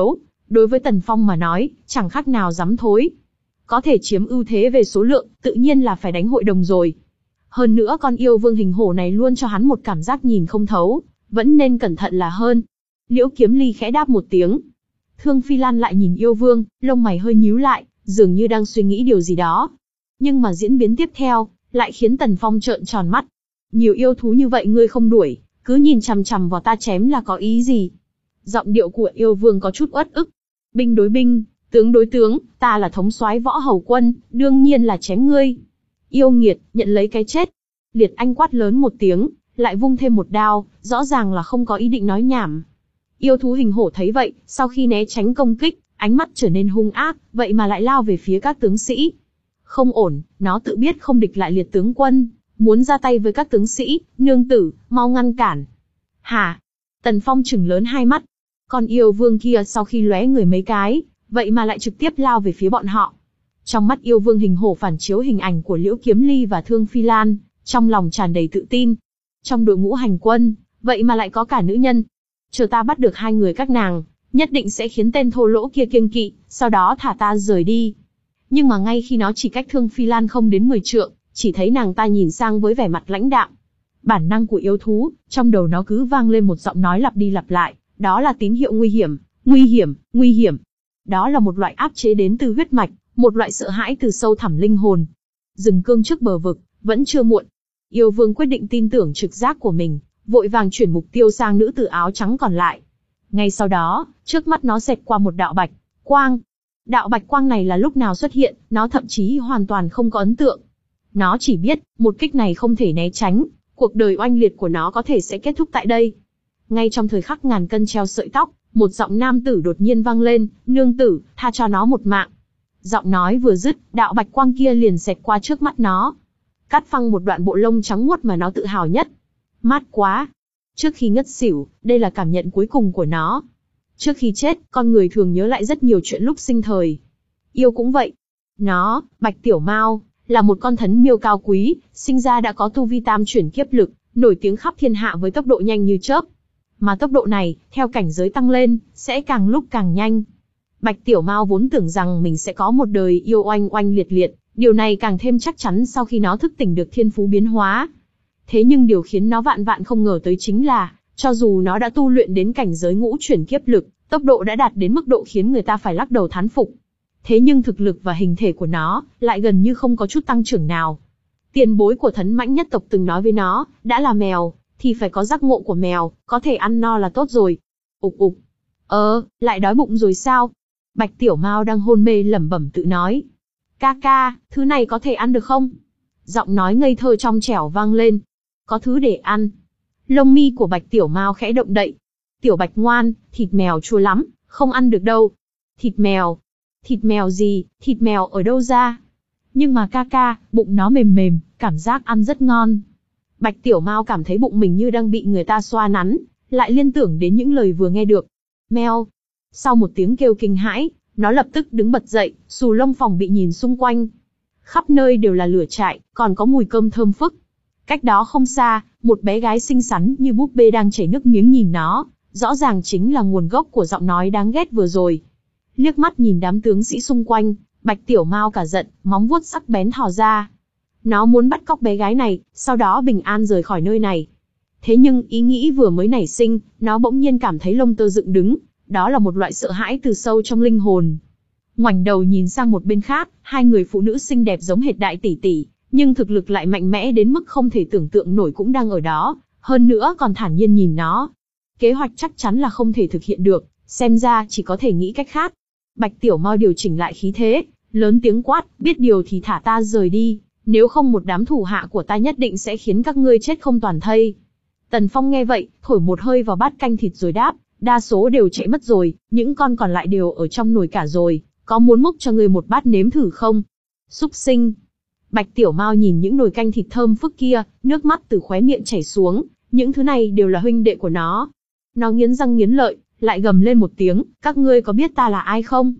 Đối với Tần Phong mà nói, chẳng khác nào dám thối. Có thể chiếm ưu thế về số lượng, tự nhiên là phải đánh hội đồng rồi. Hơn nữa con yêu vương hình hổ này luôn cho hắn một cảm giác nhìn không thấu, vẫn nên cẩn thận là hơn. Liễu Kiếm Ly khẽ đáp một tiếng. Thương Phi Lan lại nhìn yêu vương, lông mày hơi nhíu lại, dường như đang suy nghĩ điều gì đó. Nhưng mà diễn biến tiếp theo, lại khiến Tần Phong trợn tròn mắt. Nhiều yêu thú như vậy ngươi không đuổi, cứ nhìn chằm chằm vào ta chém là có ý gì? Giọng điệu của yêu vương có chút uất ức. Binh đối binh, tướng đối tướng, ta là thống soái võ hầu quân, đương nhiên là chém ngươi. Yêu nghiệt, nhận lấy cái chết. Liệt Anh quát lớn một tiếng, lại vung thêm một đao, rõ ràng là không có ý định nói nhảm. Yêu thú hình hổ thấy vậy, sau khi né tránh công kích, ánh mắt trở nên hung ác, vậy mà lại lao về phía các tướng sĩ. Không ổn, nó tự biết không địch lại Liệt tướng quân, muốn ra tay với các tướng sĩ, nương tử, mau ngăn cản. Hả? Tần Phong trừng lớn hai mắt. Con yêu vương kia sau khi lóe người mấy cái, vậy mà lại trực tiếp lao về phía bọn họ. Trong mắt yêu vương hình hổ phản chiếu hình ảnh của Liễu Kiếm Ly và Thương Phi Lan, trong lòng tràn đầy tự tin. Trong đội ngũ hành quân, vậy mà lại có cả nữ nhân. Chờ ta bắt được hai người các nàng, nhất định sẽ khiến tên thô lỗ kia kiêng kỵ, sau đó thả ta rời đi. Nhưng mà ngay khi nó chỉ cách Thương Phi Lan không đến mười trượng, chỉ thấy nàng ta nhìn sang với vẻ mặt lãnh đạm. Bản năng của yêu thú, trong đầu nó cứ vang lên một giọng nói lặp đi lặp lại, đó là tín hiệu nguy hiểm, nguy hiểm, nguy hiểm. Đó là một loại áp chế đến từ huyết mạch, một loại sợ hãi từ sâu thẳm linh hồn. Dừng cương trước bờ vực, vẫn chưa muộn. Yêu vương quyết định tin tưởng trực giác của mình, vội vàng chuyển mục tiêu sang nữ tử áo trắng còn lại. Ngay sau đó, trước mắt nó xẹt qua một đạo bạch quang. Đạo bạch quang này là lúc nào xuất hiện, nó thậm chí hoàn toàn không có ấn tượng. Nó chỉ biết, một kích này không thể né tránh, cuộc đời oanh liệt của nó có thể sẽ kết thúc tại đây. Ngay trong thời khắc ngàn cân treo sợi tóc, một giọng nam tử đột nhiên vang lên, nương tử, tha cho nó một mạng. Giọng nói vừa dứt, đạo bạch quang kia liền xẹt qua trước mắt nó, cắt phăng một đoạn bộ lông trắng muốt mà nó tự hào nhất. Mát quá. Trước khi ngất xỉu, đây là cảm nhận cuối cùng của nó. Trước khi chết, con người thường nhớ lại rất nhiều chuyện lúc sinh thời. Yêu cũng vậy. Nó, Bạch Tiểu Mao, là một con thấn miêu cao quý, sinh ra đã có tu vi tam chuyển kiếp lực, nổi tiếng khắp thiên hạ với tốc độ nhanh như chớp. Mà tốc độ này, theo cảnh giới tăng lên, sẽ càng lúc càng nhanh. Bạch Tiểu Mao vốn tưởng rằng mình sẽ có một đời yêu oanh oanh liệt liệt, điều này càng thêm chắc chắn sau khi nó thức tỉnh được thiên phú biến hóa. Thế nhưng điều khiến nó vạn vạn không ngờ tới chính là, cho dù nó đã tu luyện đến cảnh giới ngũ chuyển kiếp lực, tốc độ đã đạt đến mức độ khiến người ta phải lắc đầu thán phục. Thế nhưng thực lực và hình thể của nó lại gần như không có chút tăng trưởng nào. Tiền bối của Thấn Mãnh nhất tộc từng nói với nó, đã là mèo, thì phải có giác ngộ của mèo, có thể ăn no là tốt rồi. Ục ục. Ờ, lại đói bụng rồi sao? Bạch Tiểu Mao đang hôn mê lẩm bẩm tự nói. Ca ca, thứ này có thể ăn được không? Giọng nói ngây thơ trong trẻo vang lên. Có thứ để ăn. Lông mi của Bạch Tiểu Mao khẽ động đậy. Tiểu Bạch ngoan, thịt mèo chua lắm, không ăn được đâu. Thịt mèo? Thịt mèo gì, thịt mèo ở đâu ra? Nhưng mà ca ca, bụng nó mềm mềm, cảm giác ăn rất ngon. Bạch Tiểu Mao cảm thấy bụng mình như đang bị người ta xoa nắn, lại liên tưởng đến những lời vừa nghe được. Meo. Sau một tiếng kêu kinh hãi, nó lập tức đứng bật dậy, xù lông phòng bị nhìn xung quanh. Khắp nơi đều là lửa trại, còn có mùi cơm thơm phức. Cách đó không xa, một bé gái xinh xắn như búp bê đang chảy nước miếng nhìn nó, rõ ràng chính là nguồn gốc của giọng nói đáng ghét vừa rồi. Liếc mắt nhìn đám tướng sĩ xung quanh, Bạch Tiểu Mao cả giận, móng vuốt sắc bén thò ra. Nó muốn bắt cóc bé gái này, sau đó bình an rời khỏi nơi này. Thế nhưng ý nghĩ vừa mới nảy sinh, nó bỗng nhiên cảm thấy lông tơ dựng đứng, đó là một loại sợ hãi từ sâu trong linh hồn. Ngoảnh đầu nhìn sang một bên khác, hai người phụ nữ xinh đẹp giống hệt đại tỷ tỷ, nhưng thực lực lại mạnh mẽ đến mức không thể tưởng tượng nổi cũng đang ở đó, hơn nữa còn thản nhiên nhìn nó. Kế hoạch chắc chắn là không thể thực hiện được, xem ra chỉ có thể nghĩ cách khác. Bạch Tiểu Mao điều chỉnh lại khí thế, lớn tiếng quát, biết điều thì thả ta rời đi, nếu không một đám thủ hạ của ta nhất định sẽ khiến các ngươi chết không toàn thây. Tần Phong nghe vậy, thổi một hơi vào bát canh thịt rồi đáp, đa số đều chạy mất rồi, những con còn lại đều ở trong nồi cả rồi, có muốn múc cho ngươi một bát nếm thử không? Súc sinh. Bạch Tiểu Mao nhìn những nồi canh thịt thơm phức kia, nước mắt từ khóe miệng chảy xuống, những thứ này đều là huynh đệ của nó. Nó nghiến răng nghiến lợi, lại gầm lên một tiếng, các ngươi có biết ta là ai không?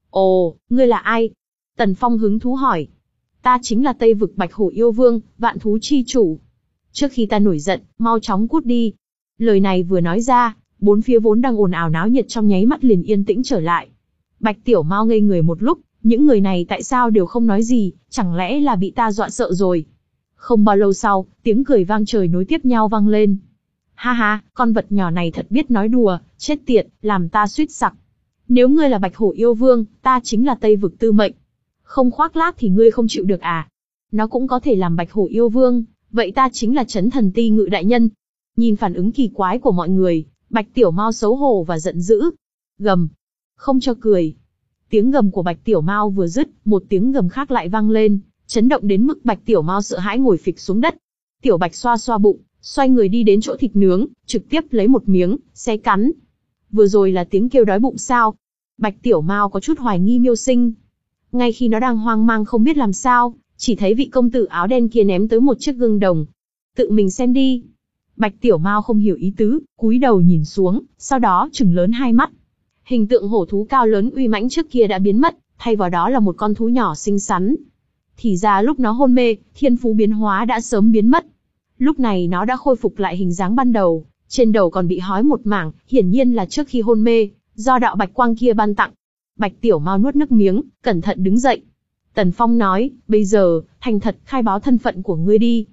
Ồ, ngươi là ai? Tần Phong hứng thú hỏi. Ta chính là Tây Vực Bạch Hổ Yêu Vương, vạn thú chi chủ. Trước khi ta nổi giận, mau chóng cút đi. Lời này vừa nói ra, bốn phía vốn đang ồn ào náo nhiệt trong nháy mắt liền yên tĩnh trở lại. Bạch Tiểu Mao ngây người một lúc, những người này tại sao đều không nói gì, chẳng lẽ là bị ta dọa sợ rồi. Không bao lâu sau, tiếng cười vang trời nối tiếp nhau vang lên. Ha ha, con vật nhỏ này thật biết nói đùa, chết tiệt, làm ta suýt sặc. Nếu ngươi là Bạch Hổ yêu vương, ta chính là Tây vực Tư Mệnh. Không khoác lác thì ngươi không chịu được à? Nó cũng có thể làm Bạch Hổ yêu vương, vậy ta chính là Chấn Thần Ti Ngự đại nhân. Nhìn phản ứng kỳ quái của mọi người, Bạch Tiểu Mao xấu hổ và giận dữ. Gầm. Không cho cười. Tiếng gầm của Bạch Tiểu Mao vừa dứt, một tiếng gầm khác lại vang lên, chấn động đến mức Bạch Tiểu Mao sợ hãi ngồi phịch xuống đất. Tiểu Bạch xoa xoa bụng, xoay người đi đến chỗ thịt nướng, trực tiếp lấy một miếng, xé cắn. Vừa rồi là tiếng kêu đói bụng sao? Bạch Tiểu Mao có chút hoài nghi Miêu Sinh. Ngay khi nó đang hoang mang không biết làm sao, chỉ thấy vị công tử áo đen kia ném tới một chiếc gương đồng. Tự mình xem đi. Bạch Tiểu Mao không hiểu ý tứ, cúi đầu nhìn xuống, sau đó trừng lớn hai mắt. Hình tượng hổ thú cao lớn uy mãnh trước kia đã biến mất, thay vào đó là một con thú nhỏ xinh xắn. Thì ra lúc nó hôn mê, thiên phú biến hóa đã sớm biến mất. Lúc này nó đã khôi phục lại hình dáng ban đầu, trên đầu còn bị hói một mảng, hiển nhiên là trước khi hôn mê, do đạo bạch quang kia ban tặng. Bạch Tiểu Mao nuốt nước miếng, cẩn thận đứng dậy. Tần Phong nói, bây giờ, thành thật khai báo thân phận của ngươi đi.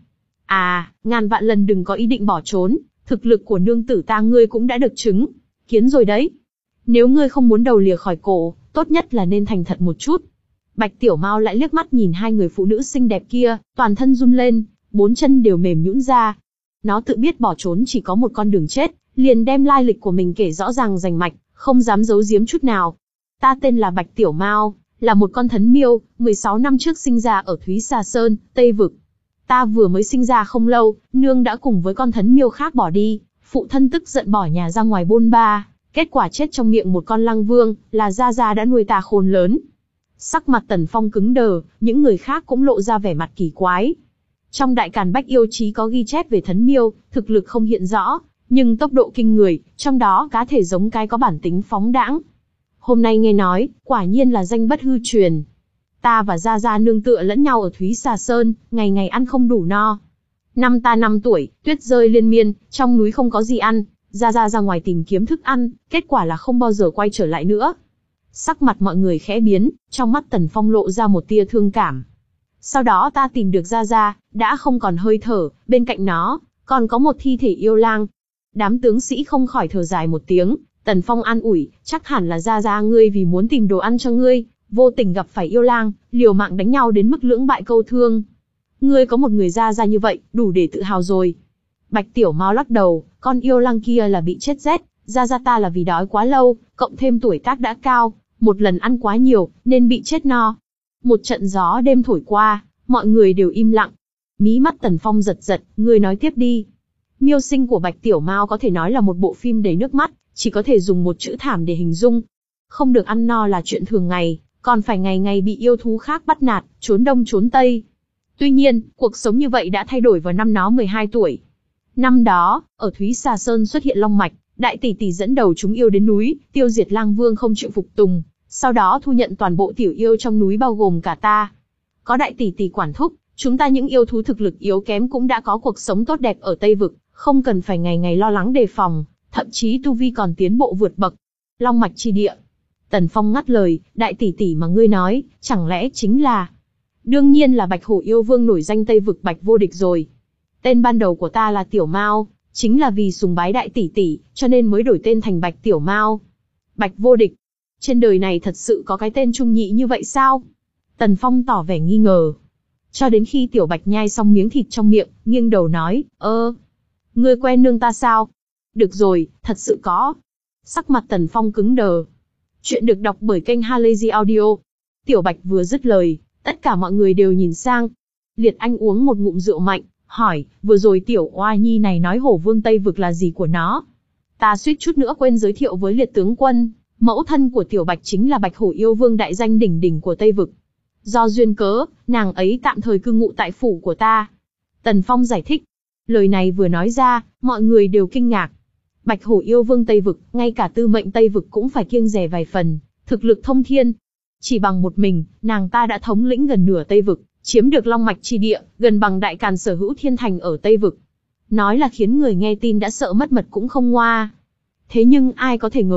À, ngàn vạn lần đừng có ý định bỏ trốn, thực lực của nương tử ta ngươi cũng đã được chứng kiến rồi đấy. Nếu ngươi không muốn đầu lìa khỏi cổ, tốt nhất là nên thành thật một chút. Bạch Tiểu Mao lại liếc mắt nhìn hai người phụ nữ xinh đẹp kia, toàn thân run lên, bốn chân đều mềm nhũn ra. Nó tự biết bỏ trốn chỉ có một con đường chết, liền đem lai lịch của mình kể rõ ràng rành mạch, không dám giấu giếm chút nào. Ta tên là Bạch Tiểu Mao, là một con thấn miêu, mười sáu năm trước sinh ra ở Thúy Xà Sơn, Tây Vực. Ta vừa mới sinh ra không lâu, nương đã cùng với con thấn miêu khác bỏ đi, phụ thân tức giận bỏ nhà ra ngoài bôn ba, kết quả chết trong miệng một con lăng vương, là Gia Gia đã nuôi ta khôn lớn. Sắc mặt Tần Phong cứng đờ, những người khác cũng lộ ra vẻ mặt kỳ quái. Trong Đại Càn Bách Yêu Chí có ghi chép về thấn miêu, thực lực không hiện rõ, nhưng tốc độ kinh người, trong đó cá thể giống cái có bản tính phóng đãng. Hôm nay nghe nói, quả nhiên là danh bất hư truyền. Ta và Gia Gia nương tựa lẫn nhau ở Thúy Xà Sơn, ngày ngày ăn không đủ no. Năm ta năm tuổi, tuyết rơi liên miên, trong núi không có gì ăn, Gia Gia ra ngoài tìm kiếm thức ăn, kết quả là không bao giờ quay trở lại nữa. Sắc mặt mọi người khẽ biến, trong mắt Tần Phong lộ ra một tia thương cảm. Sau đó ta tìm được Gia Gia, đã không còn hơi thở, bên cạnh nó, còn có một thi thể yêu lang. Đám tướng sĩ không khỏi thở dài một tiếng, Tần Phong an ủi, chắc hẳn là Gia Gia ngươi vì muốn tìm đồ ăn cho ngươi, vô tình gặp phải yêu lang, liều mạng đánh nhau đến mức lưỡng bại câu thương. Ngươi có một người Gia Gia như vậy, đủ để tự hào rồi. Bạch Tiểu Mao lắc đầu, con yêu lang kia là bị chết rét, Gia Gia ta là vì đói quá lâu, cộng thêm tuổi tác đã cao, một lần ăn quá nhiều, nên bị chết no. Một trận gió đêm thổi qua, mọi người đều im lặng. Mí mắt Tần Phong giật giật, ngươi nói tiếp đi. Miêu sinh của Bạch Tiểu Mao có thể nói là một bộ phim đầy nước mắt, chỉ có thể dùng một chữ thảm để hình dung. Không được ăn no là chuyện thường ngày, còn phải ngày ngày bị yêu thú khác bắt nạt, trốn đông trốn tây. Tuy nhiên, cuộc sống như vậy đã thay đổi vào năm nó mười hai tuổi. Năm đó, ở Thúy Xà Sơn xuất hiện long mạch, đại tỷ tỷ dẫn đầu chúng yêu đến núi, tiêu diệt lang vương không chịu phục tùng, sau đó thu nhận toàn bộ tiểu yêu trong núi bao gồm cả ta. Có đại tỷ tỷ quản thúc, chúng ta những yêu thú thực lực yếu kém cũng đã có cuộc sống tốt đẹp ở Tây Vực, không cần phải ngày ngày lo lắng đề phòng, thậm chí tu vi còn tiến bộ vượt bậc. Long mạch chi địa. Tần Phong ngắt lời, đại tỷ tỷ mà ngươi nói, chẳng lẽ chính là... Đương nhiên là Bạch Hổ yêu vương nổi danh Tây Vực Bạch Vô Địch rồi. Tên ban đầu của ta là Tiểu Mao, chính là vì sùng bái đại tỷ tỷ, cho nên mới đổi tên thành Bạch Tiểu Mao. Bạch Vô Địch. Trên đời này thật sự có cái tên trung nhị như vậy sao? Tần Phong tỏ vẻ nghi ngờ. Cho đến khi Tiểu Bạch nhai xong miếng thịt trong miệng, nghiêng đầu nói, ơ, ngươi quen nương ta sao? Được rồi, thật sự có. Sắc mặt Tần Phong cứng đờ. Chuyện được đọc bởi kênh Halazy Audio. Tiểu Bạch vừa dứt lời, tất cả mọi người đều nhìn sang. Liệt Anh uống một ngụm rượu mạnh, hỏi, vừa rồi Tiểu Oa Nhi này nói Hổ Vương Tây Vực là gì của nó? Ta suýt chút nữa quên giới thiệu với Liệt tướng quân, mẫu thân của Tiểu Bạch chính là Bạch Hổ yêu vương đại danh đỉnh đỉnh của Tây Vực. Do duyên cớ, nàng ấy tạm thời cư ngụ tại phủ của ta. Tần Phong giải thích. Lời này vừa nói ra, mọi người đều kinh ngạc. Bạch Hổ yêu vương Tây Vực, ngay cả Tư Mệnh Tây Vực cũng phải kiêng dè vài phần, thực lực thông thiên. Chỉ bằng một mình, nàng ta đã thống lĩnh gần nửa Tây Vực, chiếm được long mạch chi địa, gần bằng Đại Càn sở hữu thiên thành ở Tây Vực. Nói là khiến người nghe tin đã sợ mất mật cũng không ngoa. Thế nhưng ai có thể ngờ được,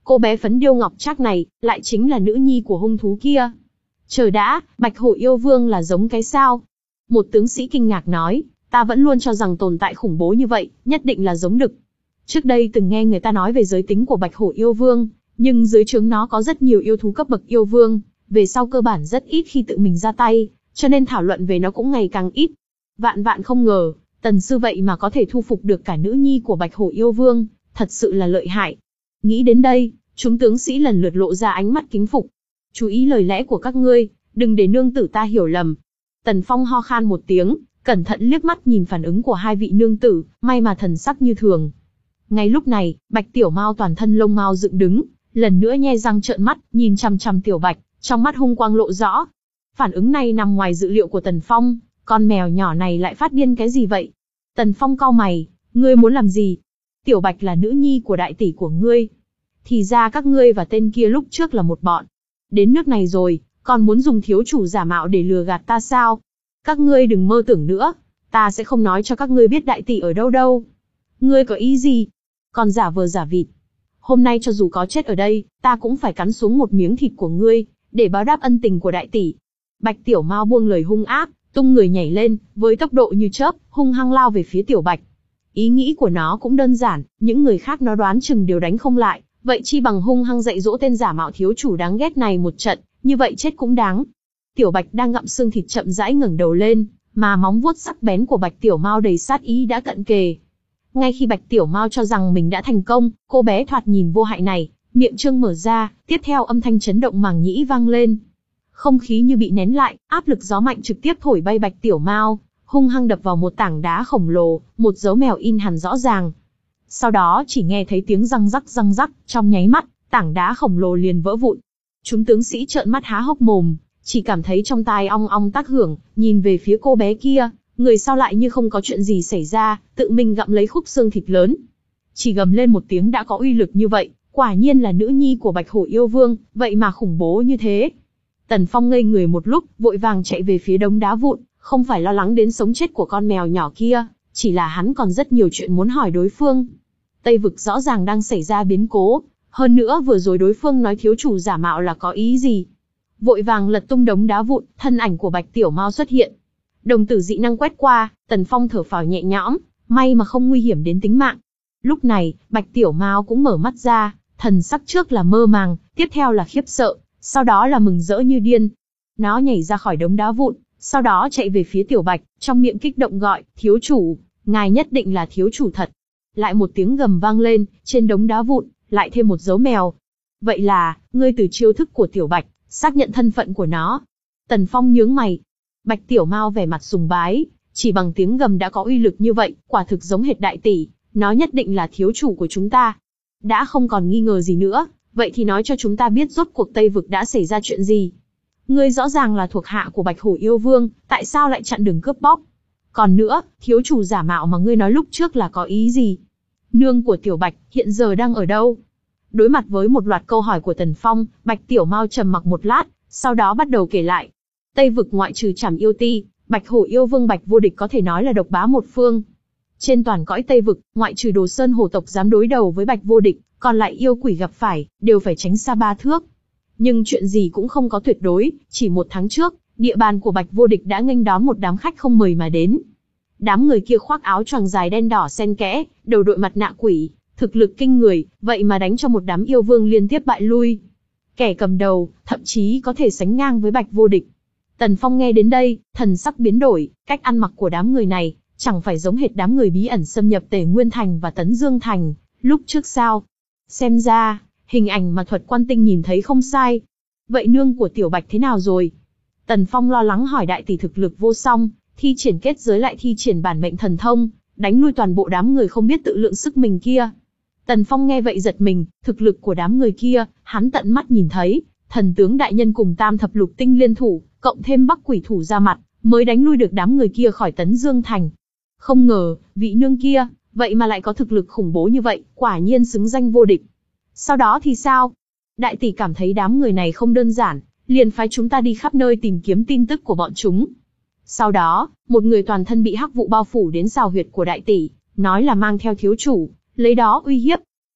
cô bé phấn điêu ngọc trác này, lại chính là nữ nhi của hung thú kia. Chờ đã, Bạch Hổ yêu vương là giống cái sao? Một tướng sĩ kinh ngạc nói, ta vẫn luôn cho rằng tồn tại khủng bố như vậy, nhất định là giống đực. Trước đây từng nghe người ta nói về giới tính của Bạch Hổ yêu vương, nhưng dưới trướng nó có rất nhiều yêu thú cấp bậc yêu vương, về sau cơ bản rất ít khi tự mình ra tay, cho nên thảo luận về nó cũng ngày càng ít. Vạn vạn không ngờ, Tần sư vậy mà có thể thu phục được cả nữ nhi của Bạch Hổ yêu vương, thật sự là lợi hại. Nghĩ đến đây, chúng tướng sĩ lần lượt lộ ra ánh mắt kính phục. Chú ý lời lẽ của các ngươi, đừng để nương tử ta hiểu lầm. Tần Phong ho khan một tiếng, cẩn thận liếc mắt nhìn phản ứng của hai vị nương tử, may mà thần sắc như thường. Ngay lúc này, Bạch Tiểu Mao toàn thân lông mao dựng đứng, lần nữa nhe răng trợn mắt, nhìn chằm chằm Tiểu Bạch, trong mắt hung quang lộ rõ. Phản ứng này nằm ngoài dự liệu của Tần Phong, con mèo nhỏ này lại phát điên cái gì vậy? Tần Phong cau mày, ngươi muốn làm gì? Tiểu Bạch là nữ nhi của đại tỷ của ngươi. Thì ra các ngươi và tên kia lúc trước là một bọn. Đến nước này rồi, còn muốn dùng thiếu chủ giả mạo để lừa gạt ta sao? Các ngươi đừng mơ tưởng nữa, ta sẽ không nói cho các ngươi biết đại tỷ ở đâu đâu. Ngươi có ý gì? Còn giả vờ giả vịt. Hôm nay cho dù có chết ở đây, ta cũng phải cắn xuống một miếng thịt của ngươi, để báo đáp ân tình của đại tỷ. Bạch Tiểu Mao buông lời hung ác, tung người nhảy lên, với tốc độ như chớp, hung hăng lao về phía Tiểu Bạch. Ý nghĩ của nó cũng đơn giản, những người khác nó đoán chừng đều đánh không lại, vậy chi bằng hung hăng dạy dỗ tên giả mạo thiếu chủ đáng ghét này một trận, như vậy chết cũng đáng. Tiểu Bạch đang ngậm xương thịt chậm rãi ngẩng đầu lên, mà móng vuốt sắc bén của Bạch Tiểu Mao đầy sát ý đã cận kề. Ngay khi Bạch Tiểu Mao cho rằng mình đã thành công, cô bé thoạt nhìn vô hại này, miệng trương mở ra, tiếp theo âm thanh chấn động màng nhĩ vang lên. Không khí như bị nén lại, áp lực gió mạnh trực tiếp thổi bay Bạch Tiểu Mao, hung hăng đập vào một tảng đá khổng lồ, một dấu mèo in hẳn rõ ràng. Sau đó chỉ nghe thấy tiếng răng rắc răng rắc, trong nháy mắt, tảng đá khổng lồ liền vỡ vụn. Chúng tướng sĩ trợn mắt há hốc mồm, chỉ cảm thấy trong tai ong ong tác hưởng, nhìn về phía cô bé kia, người sau lại như không có chuyện gì xảy ra, tự mình gặm lấy khúc xương thịt lớn. Chỉ gầm lên một tiếng đã có uy lực như vậy, quả nhiên là nữ nhi của Bạch Hổ yêu vương, vậy mà khủng bố như thế. Tần Phong ngây người một lúc, vội vàng chạy về phía đống đá vụn, không phải lo lắng đến sống chết của con mèo nhỏ kia, chỉ là hắn còn rất nhiều chuyện muốn hỏi đối phương. Tây vực rõ ràng đang xảy ra biến cố, hơn nữa vừa rồi đối phương nói thiếu chủ giả mạo là có ý gì. Vội vàng lật tung đống đá vụn, thân ảnh của Bạch Tiểu Mao xuất hiện. Đồng tử dị năng quét qua, Tần Phong thở phào nhẹ nhõm, may mà không nguy hiểm đến tính mạng. Lúc này, Bạch Tiểu Mao cũng mở mắt ra, thần sắc trước là mơ màng, tiếp theo là khiếp sợ, sau đó là mừng rỡ như điên. Nó nhảy ra khỏi đống đá vụn, sau đó chạy về phía Tiểu Bạch, trong miệng kích động gọi, thiếu chủ, ngài nhất định là thiếu chủ thật. Lại một tiếng gầm vang lên, trên đống đá vụn, lại thêm một dấu mèo. Vậy là, ngươi từ chiêu thức của Tiểu Bạch, xác nhận thân phận của nó. Tần Phong nhướng mày. Bạch Tiểu Mao vẻ mặt sùng bái, chỉ bằng tiếng gầm đã có uy lực như vậy, quả thực giống hệt đại tỷ, nó nhất định là thiếu chủ của chúng ta. Đã không còn nghi ngờ gì nữa, vậy thì nói cho chúng ta biết rốt cuộc Tây vực đã xảy ra chuyện gì. Ngươi rõ ràng là thuộc hạ của Bạch Hổ yêu vương, tại sao lại chặn đường cướp bóc? Còn nữa, thiếu chủ giả mạo mà ngươi nói lúc trước là có ý gì? Nương của Tiểu Bạch hiện giờ đang ở đâu? Đối mặt với một loạt câu hỏi của Tần Phong, Bạch Tiểu Mao trầm mặc một lát, sau đó bắt đầu kể lại. Tây vực ngoại trừ Trảm Yêu Ti, Bạch Hổ yêu vương Bạch Vô Địch có thể nói là độc bá một phương. Trên toàn cõi Tây vực, ngoại trừ Đồ Sơn Hổ tộc dám đối đầu với Bạch Vô Địch, còn lại yêu quỷ gặp phải, đều phải tránh xa ba thước. Nhưng chuyện gì cũng không có tuyệt đối, chỉ một tháng trước, địa bàn của Bạch Vô Địch đã nghênh đón một đám khách không mời mà đến. Đám người kia khoác áo choàng dài đen đỏ xen kẽ, đầu đội mặt nạ quỷ, thực lực kinh người, vậy mà đánh cho một đám yêu vương liên tiếp bại lui. Kẻ cầm đầu, thậm chí có thể sánh ngang với Bạch Vô Địch. Tần Phong nghe đến đây, thần sắc biến đổi, cách ăn mặc của đám người này, chẳng phải giống hệt đám người bí ẩn xâm nhập Tề Nguyên Thành và Tấn Dương Thành, lúc trước sao? Xem ra, hình ảnh mà Thuật Quan Tinh nhìn thấy không sai. Vậy nương của Tiểu Bạch thế nào rồi? Tần Phong lo lắng hỏi đại tỷ thực lực vô song, thi triển kết giới lại thi triển bản mệnh thần thông, đánh lui toàn bộ đám người không biết tự lượng sức mình kia. Tần Phong nghe vậy giật mình, thực lực của đám người kia, hắn tận mắt nhìn thấy, thần tướng đại nhân cùng tam thập lục tinh liên thủ, cộng thêm Bắc Quỷ thủ ra mặt, mới đánh lui được đám người kia khỏi Tấn Dương Thành. Không ngờ, vị nương kia, vậy mà lại có thực lực khủng bố như vậy, quả nhiên xứng danh vô địch. Sau đó thì sao? Đại tỷ cảm thấy đám người này không đơn giản, liền phái chúng ta đi khắp nơi tìm kiếm tin tức của bọn chúng. Sau đó, một người toàn thân bị hắc vụ bao phủ đến sào huyệt của đại tỷ, nói là mang theo thiếu chủ, lấy đó uy hiếp.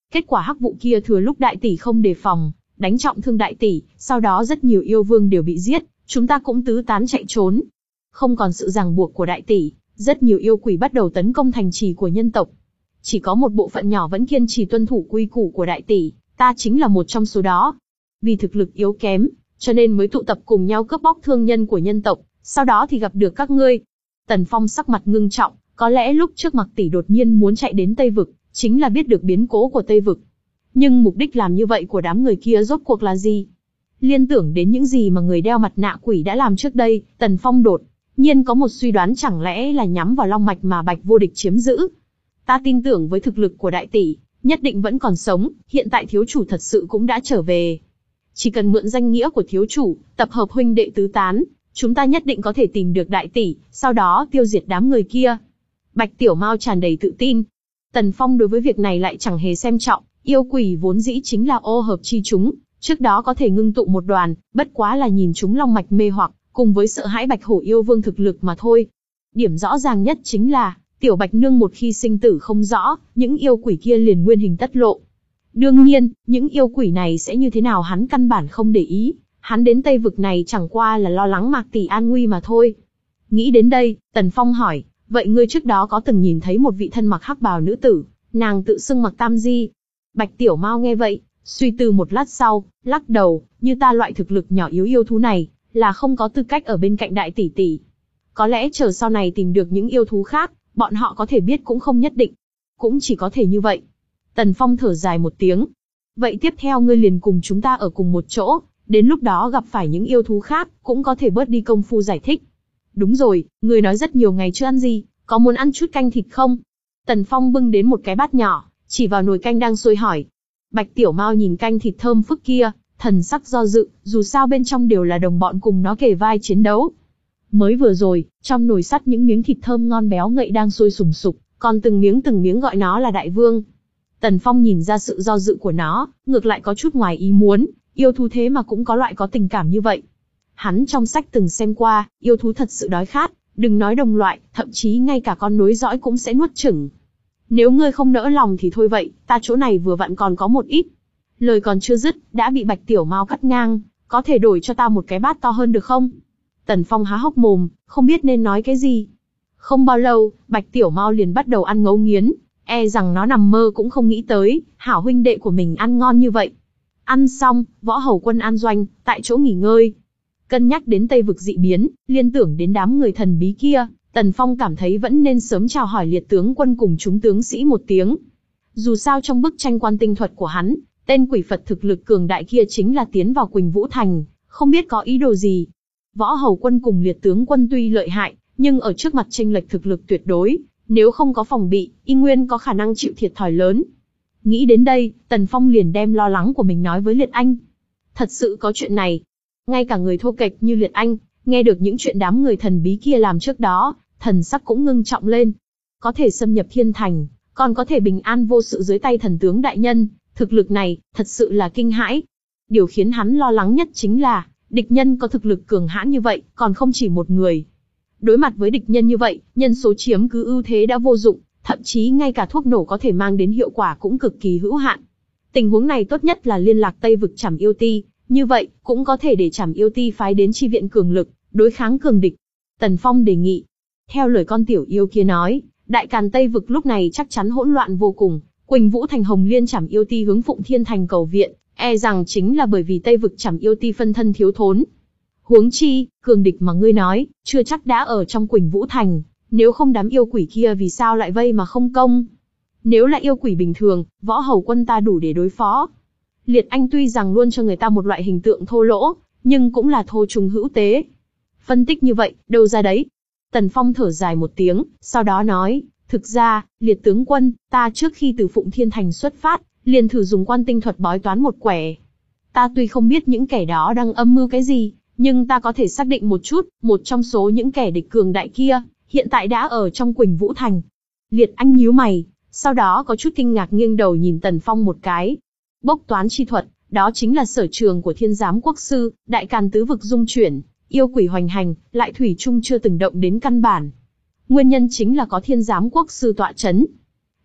Kết quả hắc vụ kia thừa lúc đại tỷ không đề phòng, đánh trọng thương đại tỷ, sau đó rất nhiều yêu vương đều bị giết, chúng ta cũng tứ tán chạy trốn. Không còn sự ràng buộc của đại tỷ, rất nhiều yêu quỷ bắt đầu tấn công thành trì của nhân tộc. Chỉ có một bộ phận nhỏ vẫn kiên trì tuân thủ quy củ của đại tỷ, ta chính là một trong số đó. Vì thực lực yếu kém, cho nên mới tụ tập cùng nhau cướp bóc thương nhân của nhân tộc, sau đó thì gặp được các ngươi. Tần Phong sắc mặt ngưng trọng, có lẽ lúc trước Mặc tỷ đột nhiên muốn chạy đến Tây Vực, chính là biết được biến cố của Tây Vực. Nhưng mục đích làm như vậy của đám người kia rốt cuộc là gì? Liên tưởng đến những gì mà người đeo mặt nạ quỷ đã làm trước đây, Tần Phong đột nhiên có một suy đoán, chẳng lẽ là nhắm vào long mạch mà Bạch Vô Địch chiếm giữ. Ta tin tưởng với thực lực của đại tỷ, nhất định vẫn còn sống, hiện tại thiếu chủ thật sự cũng đã trở về. Chỉ cần mượn danh nghĩa của thiếu chủ, tập hợp huynh đệ tứ tán, chúng ta nhất định có thể tìm được đại tỷ, sau đó tiêu diệt đám người kia. Bạch Tiểu Mao tràn đầy tự tin. Tần Phong đối với việc này lại chẳng hề xem trọng, yêu quỷ vốn dĩ chính là ô hợp chi chúng, trước đó có thể ngưng tụ một đoàn, bất quá là nhìn chúng long mạch mê hoặc, cùng với sợ hãi Bạch Hổ yêu vương thực lực mà thôi. Điểm rõ ràng nhất chính là, Tiểu Bạch Nương một khi sinh tử không rõ, những yêu quỷ kia liền nguyên hình tất lộ. Đương nhiên, những yêu quỷ này sẽ như thế nào hắn căn bản không để ý, hắn đến Tây Vực này chẳng qua là lo lắng Mạc tỷ an nguy mà thôi. Nghĩ đến đây, Tần Phong hỏi, vậy ngươi trước đó có từng nhìn thấy một vị thân mặc hắc bào nữ tử, nàng tự xưng Mặc Tam Di? Bạch Tiểu Mao nghe vậy, suy tư một lát sau, lắc đầu, như ta loại thực lực nhỏ yếu yêu thú này, là không có tư cách ở bên cạnh đại tỷ tỷ. Có lẽ chờ sau này tìm được những yêu thú khác, bọn họ có thể biết cũng không nhất định. Cũng chỉ có thể như vậy. Tần Phong thở dài một tiếng. Vậy tiếp theo ngươi liền cùng chúng ta ở cùng một chỗ, đến lúc đó gặp phải những yêu thú khác, cũng có thể bớt đi công phu giải thích. Đúng rồi, ngươi nói rất nhiều ngày chưa ăn gì, có muốn ăn chút canh thịt không? Tần Phong bưng đến một cái bát nhỏ, chỉ vào nồi canh đang sôi hỏi. Bạch Tiểu Mao nhìn canh thịt thơm phức kia, thần sắc do dự, dù sao bên trong đều là đồng bọn cùng nó kề vai chiến đấu. Mới vừa rồi, trong nồi sắt những miếng thịt thơm ngon béo ngậy đang sôi sùng sục, còn từng miếng từng miếng gọi nó là đại vương. Tần Phong nhìn ra sự do dự của nó, ngược lại có chút ngoài ý muốn, yêu thú thế mà cũng có loại có tình cảm như vậy. Hắn trong sách từng xem qua, yêu thú thật sự đói khát, đừng nói đồng loại, thậm chí ngay cả con nối dõi cũng sẽ nuốt chửng. Nếu ngươi không nỡ lòng thì thôi vậy, ta chỗ này vừa vặn còn có một ít. Lời còn chưa dứt, đã bị Bạch Tiểu Mao cắt ngang, có thể đổi cho ta một cái bát to hơn được không? Tần Phong há hốc mồm, không biết nên nói cái gì. Không bao lâu, Bạch Tiểu Mao liền bắt đầu ăn ngấu nghiến, e rằng nó nằm mơ cũng không nghĩ tới, hảo huynh đệ của mình ăn ngon như vậy. Ăn xong, Võ Hầu Quân an doanh, tại chỗ nghỉ ngơi. Cân nhắc đến Tây Vực dị biến, liên tưởng đến đám người thần bí kia, Tần Phong cảm thấy vẫn nên sớm chào hỏi Liệt tướng quân cùng chúng tướng sĩ một tiếng. Dù sao trong bức tranh quan tinh thuật của hắn, tên quỷ Phật thực lực cường đại kia chính là tiến vào Quỳnh Vũ Thành, không biết có ý đồ gì. Võ Hầu Quân cùng Liệt tướng quân tuy lợi hại, nhưng ở trước mặt chênh lệch thực lực tuyệt đối, nếu không có phòng bị, y nguyên có khả năng chịu thiệt thòi lớn. Nghĩ đến đây, Tần Phong liền đem lo lắng của mình nói với Liệt Anh. Thật sự có chuyện này. Ngay cả người thô kệch như Liệt Anh, nghe được những chuyện đám người thần bí kia làm trước đó, thần sắc cũng ngưng trọng lên. Có thể xâm nhập thiên thành, còn có thể bình an vô sự dưới tay thần tướng đại nhân, thực lực này, thật sự là kinh hãi. Điều khiến hắn lo lắng nhất chính là, địch nhân có thực lực cường hãn như vậy, còn không chỉ một người. Đối mặt với địch nhân như vậy, nhân số chiếm cứ ưu thế đã vô dụng, thậm chí ngay cả thuốc nổ có thể mang đến hiệu quả cũng cực kỳ hữu hạn. Tình huống này tốt nhất là liên lạc Tây Vực Trảm Yêu Ti, như vậy, cũng có thể để Trảm Yêu Ti phái đến chi viện cường lực, đối kháng cường địch. Tần Phong đề nghị. Theo lời con tiểu yêu kia nói, Đại Càn Tây Vực lúc này chắc chắn hỗn loạn vô cùng, Quỳnh Vũ Thành Hồng Liên Trảm Yêu Ti hướng Phụng Thiên Thành cầu viện, e rằng chính là bởi vì Tây Vực Trảm Yêu Ti phân thân thiếu thốn. Huống chi, cường địch mà ngươi nói, chưa chắc đã ở trong Quỳnh Vũ Thành, nếu không đám yêu quỷ kia vì sao lại vây mà không công? Nếu là yêu quỷ bình thường, Võ Hầu Quân ta đủ để đối phó. Liệt Anh tuy rằng luôn cho người ta một loại hình tượng thô lỗ, nhưng cũng là thô trùng hữu tế. Phân tích như vậy, đâu ra đấy? Tần Phong thở dài một tiếng, sau đó nói, thực ra, Liệt tướng quân, ta trước khi từ Phụng Thiên Thành xuất phát, liền thử dùng quan tinh thuật bói toán một quẻ. Ta tuy không biết những kẻ đó đang âm mưu cái gì, nhưng ta có thể xác định một chút, một trong số những kẻ địch cường đại kia, hiện tại đã ở trong Quỳnh Vũ Thành. Liệt Anh nhíu mày, sau đó có chút kinh ngạc nghiêng đầu nhìn Tần Phong một cái. Bốc toán chi thuật, đó chính là sở trường của Thiên Giám Quốc sư, Đại Càn tứ vực dung chuyển, yêu quỷ hoành hành, lại thủy chung chưa từng động đến căn bản. Nguyên nhân chính là có Thiên Giám Quốc sư tọa chấn.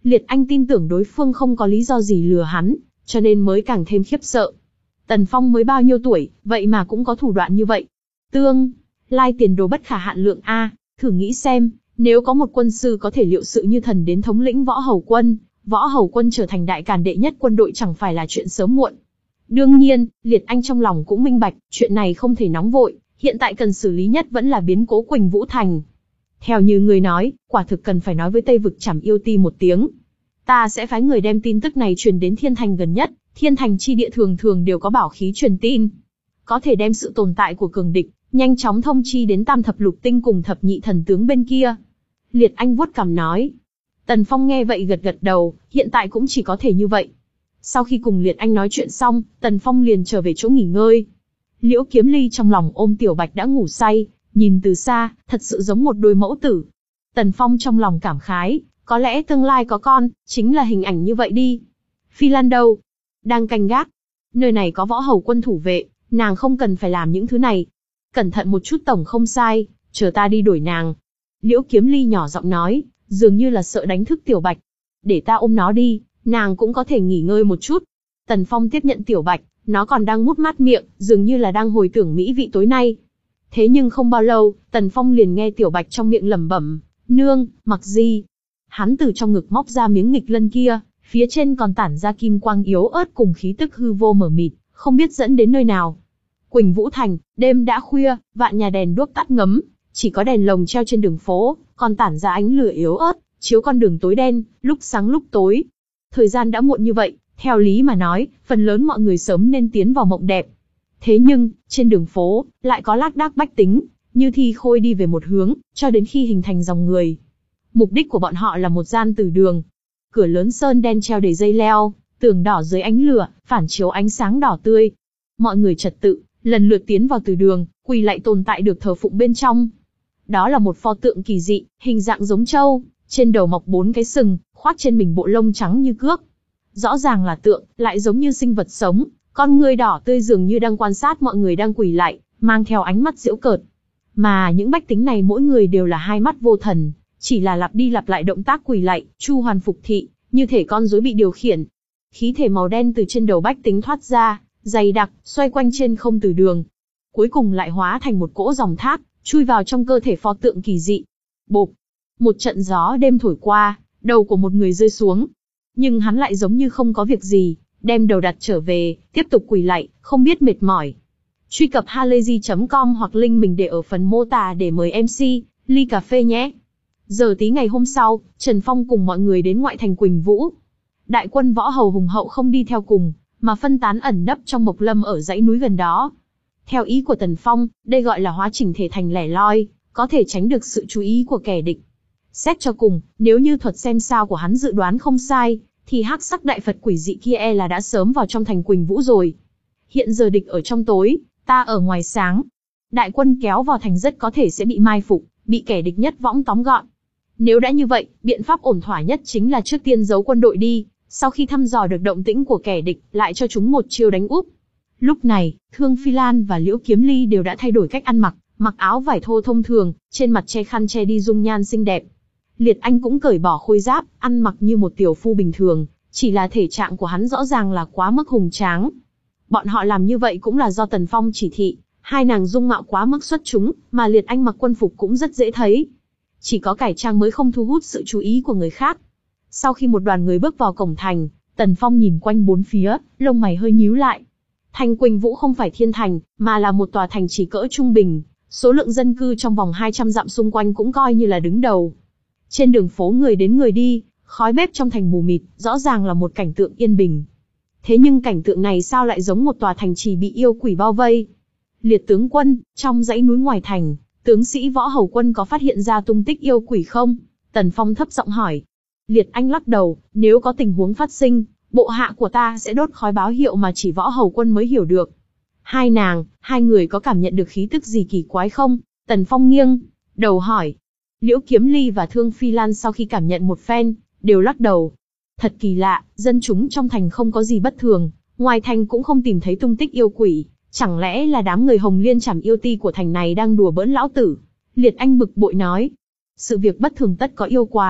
Liệt Anh tin tưởng đối phương không có lý do gì lừa hắn, cho nên mới càng thêm khiếp sợ. Tần Phong mới bao nhiêu tuổi, vậy mà cũng có thủ đoạn như vậy. Tương lai tiền đồ bất khả hạn lượng a, thử nghĩ xem, nếu có một quân sư có thể liệu sự như thần đến thống lĩnh võ hầu quân, võ hầu quân trở thành đại càn đệ nhất quân đội chẳng phải là chuyện sớm muộn. Đương nhiên, Liệt Anh trong lòng cũng minh bạch, chuyện này không thể nóng vội, hiện tại cần xử lý nhất vẫn là biến cố Quỳnh Vũ Thành. Theo như người nói, quả thực cần phải nói với Tây Vực Trảm Yêu Ti một tiếng. Ta sẽ phái người đem tin tức này truyền đến Thiên Thành gần nhất, Thiên Thành chi địa thường thường đều có bảo khí truyền tin. Có thể đem sự tồn tại của cường địch, nhanh chóng thông chi đến Tam Thập Lục Tinh cùng Thập Nhị Thần Tướng bên kia. Liệt Anh vuốt cằm nói. Tần Phong nghe vậy gật gật đầu, hiện tại cũng chỉ có thể như vậy. Sau khi cùng Liệt Anh nói chuyện xong, Tần Phong liền trở về chỗ nghỉ ngơi. Liễu Kiếm Ly trong lòng ôm Tiểu Bạch đã ngủ say, nhìn từ xa, thật sự giống một đôi mẫu tử. Tần Phong trong lòng cảm khái, có lẽ tương lai có con, chính là hình ảnh như vậy đi. Phi Lan đâu? Đang canh gác. Nơi này có võ hầu quân thủ vệ, nàng không cần phải làm những thứ này. Cẩn thận một chút tổng không sai, chờ ta đi đuổi nàng. Liễu Kiếm Ly nhỏ giọng nói, dường như là sợ đánh thức Tiểu Bạch. Để ta ôm nó đi, nàng cũng có thể nghỉ ngơi một chút. Tần Phong tiếp nhận Tiểu Bạch, nó còn đang mút mát miệng, dường như là đang hồi tưởng mỹ vị tối nay. Thế nhưng không bao lâu, Tần Phong liền nghe Tiểu Bạch trong miệng lẩm bẩm, nương, mặc gì? Hắn từ trong ngực móc ra miếng nghịch lân kia, phía trên còn tản ra kim quang yếu ớt cùng khí tức hư vô mờ mịt, không biết dẫn đến nơi nào. Quỳnh Vũ Thành, đêm đã khuya, vạn nhà đèn đuốc tắt ngấm, chỉ có đèn lồng treo trên đường phố, còn tản ra ánh lửa yếu ớt, chiếu con đường tối đen, lúc sáng lúc tối. Thời gian đã muộn như vậy, theo lý mà nói, phần lớn mọi người sớm nên tiến vào mộng đẹp. Thế nhưng, trên đường phố, lại có lác đác bách tính, như thi khôi đi về một hướng, cho đến khi hình thành dòng người. Mục đích của bọn họ là một gian từ đường. Cửa lớn sơn đen treo đầy dây leo, tường đỏ dưới ánh lửa, phản chiếu ánh sáng đỏ tươi. Mọi người trật tự, lần lượt tiến vào từ đường, quỳ lạy tồn tại được thờ phụng bên trong. Đó là một pho tượng kỳ dị, hình dạng giống trâu, trên đầu mọc bốn cái sừng, khoác trên mình bộ lông trắng như cước. Rõ ràng là tượng, lại giống như sinh vật sống, con ngươi đỏ tươi dường như đang quan sát mọi người đang quỳ lạy, mang theo ánh mắt giễu cợt. Mà những bách tính này mỗi người đều là hai mắt vô thần, chỉ là lặp đi lặp lại động tác quỳ lạy, chu hoàn phục thị, như thể con rối bị điều khiển. Khí thể màu đen từ trên đầu bách tính thoát ra, dày đặc, xoay quanh trên không từ đường. Cuối cùng lại hóa thành một cỗ dòng thác, chui vào trong cơ thể pho tượng kỳ dị. Bộp! Một trận gió đêm thổi qua, đầu của một người rơi xuống. Nhưng hắn lại giống như không có việc gì, đem đầu đặt trở về, tiếp tục quỳ lạy, không biết mệt mỏi. Truy cập halayzi chấm com hoặc link mình để ở phần mô tả để mời em xê, ly cà phê nhé. Giờ tí ngày hôm sau, Trần Phong cùng mọi người đến ngoại thành Quỳnh Vũ. Đại quân võ hầu hùng hậu không đi theo cùng, mà phân tán ẩn nấp trong mộc lâm ở dãy núi gần đó. Theo ý của Tần Phong, đây gọi là hóa chỉnh thể thành lẻ loi, có thể tránh được sự chú ý của kẻ địch. Xét cho cùng, nếu như thuật xem sao của hắn dự đoán không sai, thì hắc sắc đại Phật quỷ dị kia e là đã sớm vào trong thành Quỳnh Vũ rồi. Hiện giờ địch ở trong tối, ta ở ngoài sáng. Đại quân kéo vào thành rất có thể sẽ bị mai phục, bị kẻ địch nhất võng tóm gọn. Nếu đã như vậy, biện pháp ổn thỏa nhất chính là trước tiên giấu quân đội đi, sau khi thăm dò được động tĩnh của kẻ địch, lại cho chúng một chiêu đánh úp. Lúc này, Thương Phi Lan và Liễu Kiếm Ly đều đã thay đổi cách ăn mặc, mặc áo vải thô thông thường, trên mặt che khăn che đi dung nhan xinh đẹp. Liệt Anh cũng cởi bỏ khôi giáp, ăn mặc như một tiểu phu bình thường, chỉ là thể trạng của hắn rõ ràng là quá mức hùng tráng. Bọn họ làm như vậy cũng là do Tần Phong chỉ thị, hai nàng dung mạo quá mức xuất chúng, mà Liệt Anh mặc quân phục cũng rất dễ thấy. Chỉ có cải trang mới không thu hút sự chú ý của người khác. Sau khi một đoàn người bước vào cổng thành, Tần Phong nhìn quanh bốn phía, lông mày hơi nhíu lại. Thành Quỳnh Vũ không phải thiên thành, mà là một tòa thành chỉ cỡ trung bình, số lượng dân cư trong vòng hai trăm dặm xung quanh cũng coi như là đứng đầu. Trên đường phố người đến người đi, khói bếp trong thành mù mịt, rõ ràng là một cảnh tượng yên bình. Thế nhưng cảnh tượng này sao lại giống một tòa thành trì bị yêu quỷ bao vây? Liệt tướng quân, trong dãy núi ngoài thành, tướng sĩ võ hầu quân có phát hiện ra tung tích yêu quỷ không? Tần Phong thấp giọng hỏi. Liệt Anh lắc đầu, nếu có tình huống phát sinh, bộ hạ của ta sẽ đốt khói báo hiệu mà chỉ võ hầu quân mới hiểu được. Hai nàng, hai người có cảm nhận được khí tức gì kỳ quái không? Tần Phong nghiêng đầu hỏi. Liễu Kiếm Ly và Thương Phi Lan sau khi cảm nhận một phen, đều lắc đầu. Thật kỳ lạ, dân chúng trong thành không có gì bất thường, ngoài thành cũng không tìm thấy tung tích yêu quỷ, chẳng lẽ là đám người Hồng Liên Trảm Yêu Ti của thành này đang đùa bỡn lão tử? Liệt Anh bực bội nói. Sự việc bất thường tất có yêu quái,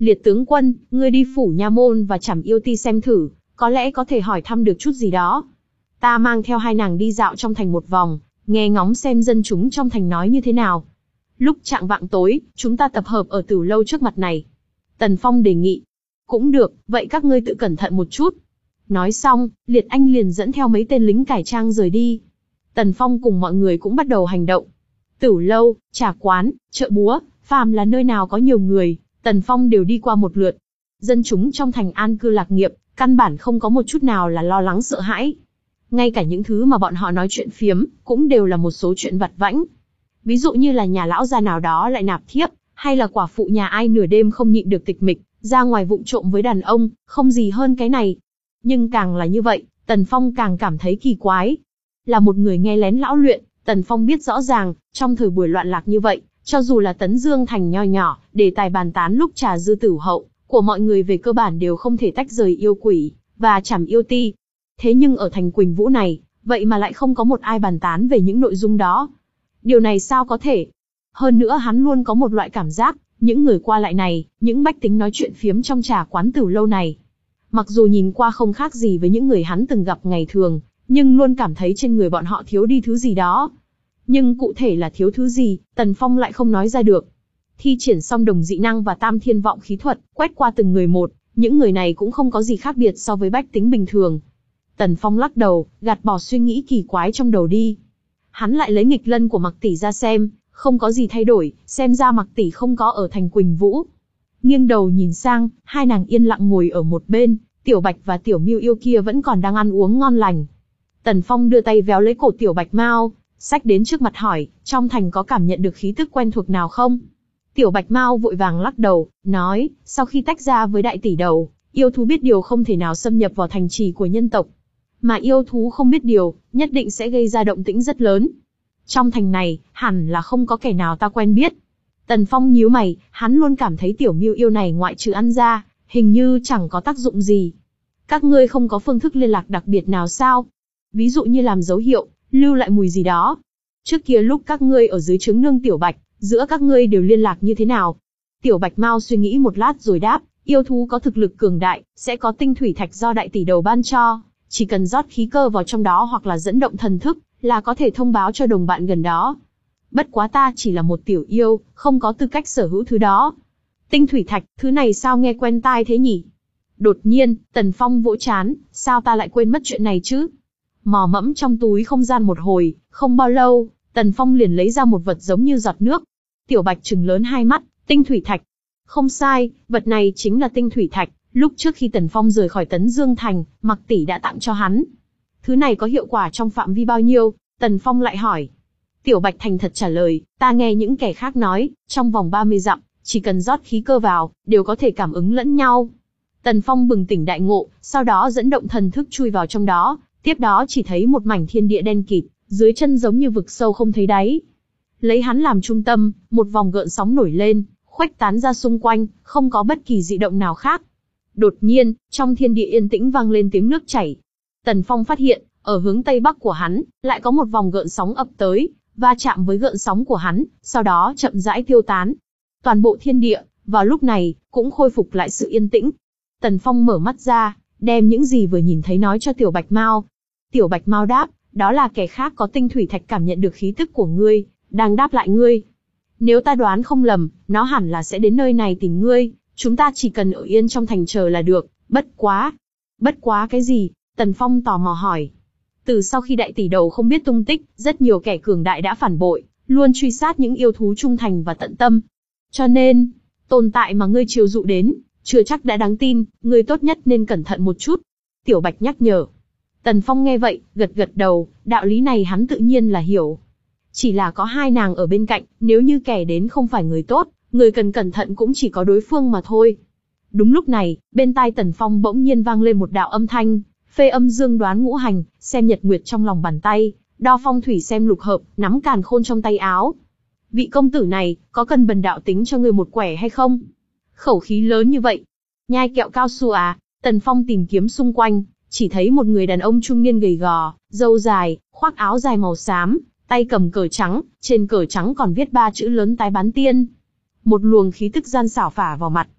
Liệt tướng quân, ngươi đi phủ nha môn và Trảm Yêu Ti xem thử, có lẽ có thể hỏi thăm được chút gì đó. Ta mang theo hai nàng đi dạo trong thành một vòng, nghe ngóng xem dân chúng trong thành nói như thế nào. Lúc chạng vạng tối, chúng ta tập hợp ở Tửu lâu trước mặt này. Tần Phong đề nghị. Cũng được, vậy các ngươi tự cẩn thận một chút. Nói xong, Liệt Anh liền dẫn theo mấy tên lính cải trang rời đi. Tần Phong cùng mọi người cũng bắt đầu hành động. Tửu lâu, trà quán, chợ búa, phàm là nơi nào có nhiều người, Tần Phong đều đi qua một lượt. Dân chúng trong thành an cư lạc nghiệp, căn bản không có một chút nào là lo lắng sợ hãi. Ngay cả những thứ mà bọn họ nói chuyện phiếm, cũng đều là một số chuyện vặt vãnh. Ví dụ như là nhà lão gia nào đó lại nạp thiếp, hay là quả phụ nhà ai nửa đêm không nhịn được tịch mịch, ra ngoài vụng trộm với đàn ông, không gì hơn cái này. Nhưng càng là như vậy, Tần Phong càng cảm thấy kỳ quái. Là một người nghe lén lão luyện, Tần Phong biết rõ ràng, trong thời buổi loạn lạc như vậy, cho dù là Tấn Dương thành nho nhỏ, đề tài bàn tán lúc trà dư tửu hậu, của mọi người về cơ bản đều không thể tách rời yêu quỷ, và Trảm Yêu Ti. Thế nhưng ở thành Quỳnh Vũ này, vậy mà lại không có một ai bàn tán về những nội dung đó. Điều này sao có thể? Hơn nữa hắn luôn có một loại cảm giác, những người qua lại này, những bách tính nói chuyện phiếm trong trà quán Tửu lâu này. Mặc dù nhìn qua không khác gì với những người hắn từng gặp ngày thường, nhưng luôn cảm thấy trên người bọn họ thiếu đi thứ gì đó. Nhưng cụ thể là thiếu thứ gì, Tần Phong lại không nói ra được. Thi triển xong đồng dị năng và tam thiên vọng khí thuật, quét qua từng người một, những người này cũng không có gì khác biệt so với bách tính bình thường. Tần Phong lắc đầu, gạt bỏ suy nghĩ kỳ quái trong đầu đi. Hắn lại lấy nghịch lân của Mặc Tỷ ra xem, không có gì thay đổi, xem ra Mặc Tỷ không có ở thành Quỳnh Vũ. Nghiêng đầu nhìn sang, hai nàng yên lặng ngồi ở một bên, Tiểu Bạch và Tiểu Miêu Yêu kia vẫn còn đang ăn uống ngon lành. Tần Phong đưa tay véo lấy cổ Tiểu Bạch Mao, xách đến trước mặt hỏi, trong thành có cảm nhận được khí tức quen thuộc nào không? Tiểu Bạch Mao vội vàng lắc đầu, nói, sau khi tách ra với đại tỷ đầu, yêu thú biết điều không thể nào xâm nhập vào thành trì của nhân tộc. Mà yêu thú không biết điều, nhất định sẽ gây ra động tĩnh rất lớn. Trong thành này, hẳn là không có kẻ nào ta quen biết. Tần Phong nhíu mày, hắn luôn cảm thấy Tiểu Miêu Yêu này ngoại trừ ăn ra, hình như chẳng có tác dụng gì. Các ngươi không có phương thức liên lạc đặc biệt nào sao? Ví dụ như làm dấu hiệu, lưu lại mùi gì đó. Trước kia lúc các ngươi ở dưới trướng nương Tiểu Bạch, giữa các ngươi đều liên lạc như thế nào? Tiểu Bạch Mao suy nghĩ một lát rồi đáp, yêu thú có thực lực cường đại, sẽ có tinh thủy thạch do đại tỷ đầu ban cho. Chỉ cần rót khí cơ vào trong đó hoặc là dẫn động thần thức, là có thể thông báo cho đồng bạn gần đó. Bất quá ta chỉ là một tiểu yêu, không có tư cách sở hữu thứ đó. Tinh thủy thạch, thứ này sao nghe quen tai thế nhỉ? Đột nhiên, Tần Phong vỗ chán, sao ta lại quên mất chuyện này chứ? Mò mẫm trong túi không gian một hồi, không bao lâu, Tần Phong liền lấy ra một vật giống như giọt nước. Tiểu Bạch trừng lớn hai mắt, tinh thủy thạch. Không sai, vật này chính là tinh thủy thạch, lúc trước khi Tần Phong rời khỏi Tấn Dương thành, Mặc Tỷ đã tặng cho hắn. Thứ này có hiệu quả trong phạm vi bao nhiêu? Tần Phong lại hỏi. Tiểu Bạch thành thật trả lời, ta nghe những kẻ khác nói, trong vòng ba mươi dặm, chỉ cần rót khí cơ vào, đều có thể cảm ứng lẫn nhau. Tần Phong bừng tỉnh đại ngộ, sau đó dẫn động thần thức chui vào trong đó, tiếp đó chỉ thấy một mảnh thiên địa đen kịt, dưới chân giống như vực sâu không thấy đáy. Lấy hắn làm trung tâm, một vòng gợn sóng nổi lên, khuếch tán ra xung quanh, không có bất kỳ dị động nào khác. Đột nhiên, trong thiên địa yên tĩnh vang lên tiếng nước chảy. Tần Phong phát hiện, ở hướng tây bắc của hắn, lại có một vòng gợn sóng ập tới, va chạm với gợn sóng của hắn, sau đó chậm rãi tiêu tán. Toàn bộ thiên địa, vào lúc này, cũng khôi phục lại sự yên tĩnh. Tần Phong mở mắt ra, đem những gì vừa nhìn thấy nói cho Tiểu Bạch Mao. Tiểu Bạch Mao đáp, đó là kẻ khác có tinh thủy thạch cảm nhận được khí tức của ngươi, đang đáp lại ngươi. Nếu ta đoán không lầm, nó hẳn là sẽ đến nơi này tìm ngươi, chúng ta chỉ cần ở yên trong thành chờ là được, bất quá. Bất quá cái gì? Tần Phong tò mò hỏi. Từ sau khi đại tỷ đầu không biết tung tích, rất nhiều kẻ cường đại đã phản bội, luôn truy sát những yêu thú trung thành và tận tâm. Cho nên, tồn tại mà ngươi chiêu dụ đến, chưa chắc đã đáng tin, ngươi tốt nhất nên cẩn thận một chút. Tiểu Bạch nhắc nhở. Tần Phong nghe vậy, gật gật đầu, đạo lý này hắn tự nhiên là hiểu. Chỉ là có hai nàng ở bên cạnh, nếu như kẻ đến không phải người tốt, người cần cẩn thận cũng chỉ có đối phương mà thôi. Đúng lúc này, bên tai Tần Phong bỗng nhiên vang lên một đạo âm thanh, phê âm dương đoán ngũ hành, xem nhật nguyệt trong lòng bàn tay, đo phong thủy xem lục hợp, nắm càn khôn trong tay áo. Vị công tử này, có cần bần đạo tính cho người một quẻ hay không? Khẩu khí lớn như vậy. Nhai kẹo cao su à? Tần Phong tìm kiếm xung quanh, chỉ thấy một người đàn ông trung niên gầy gò, râu dài, khoác áo dài màu xám, tay cầm cờ trắng, trên cờ trắng còn viết ba chữ lớn tái bán tiên. Một luồng khí tức gian xảo phả vào mặt.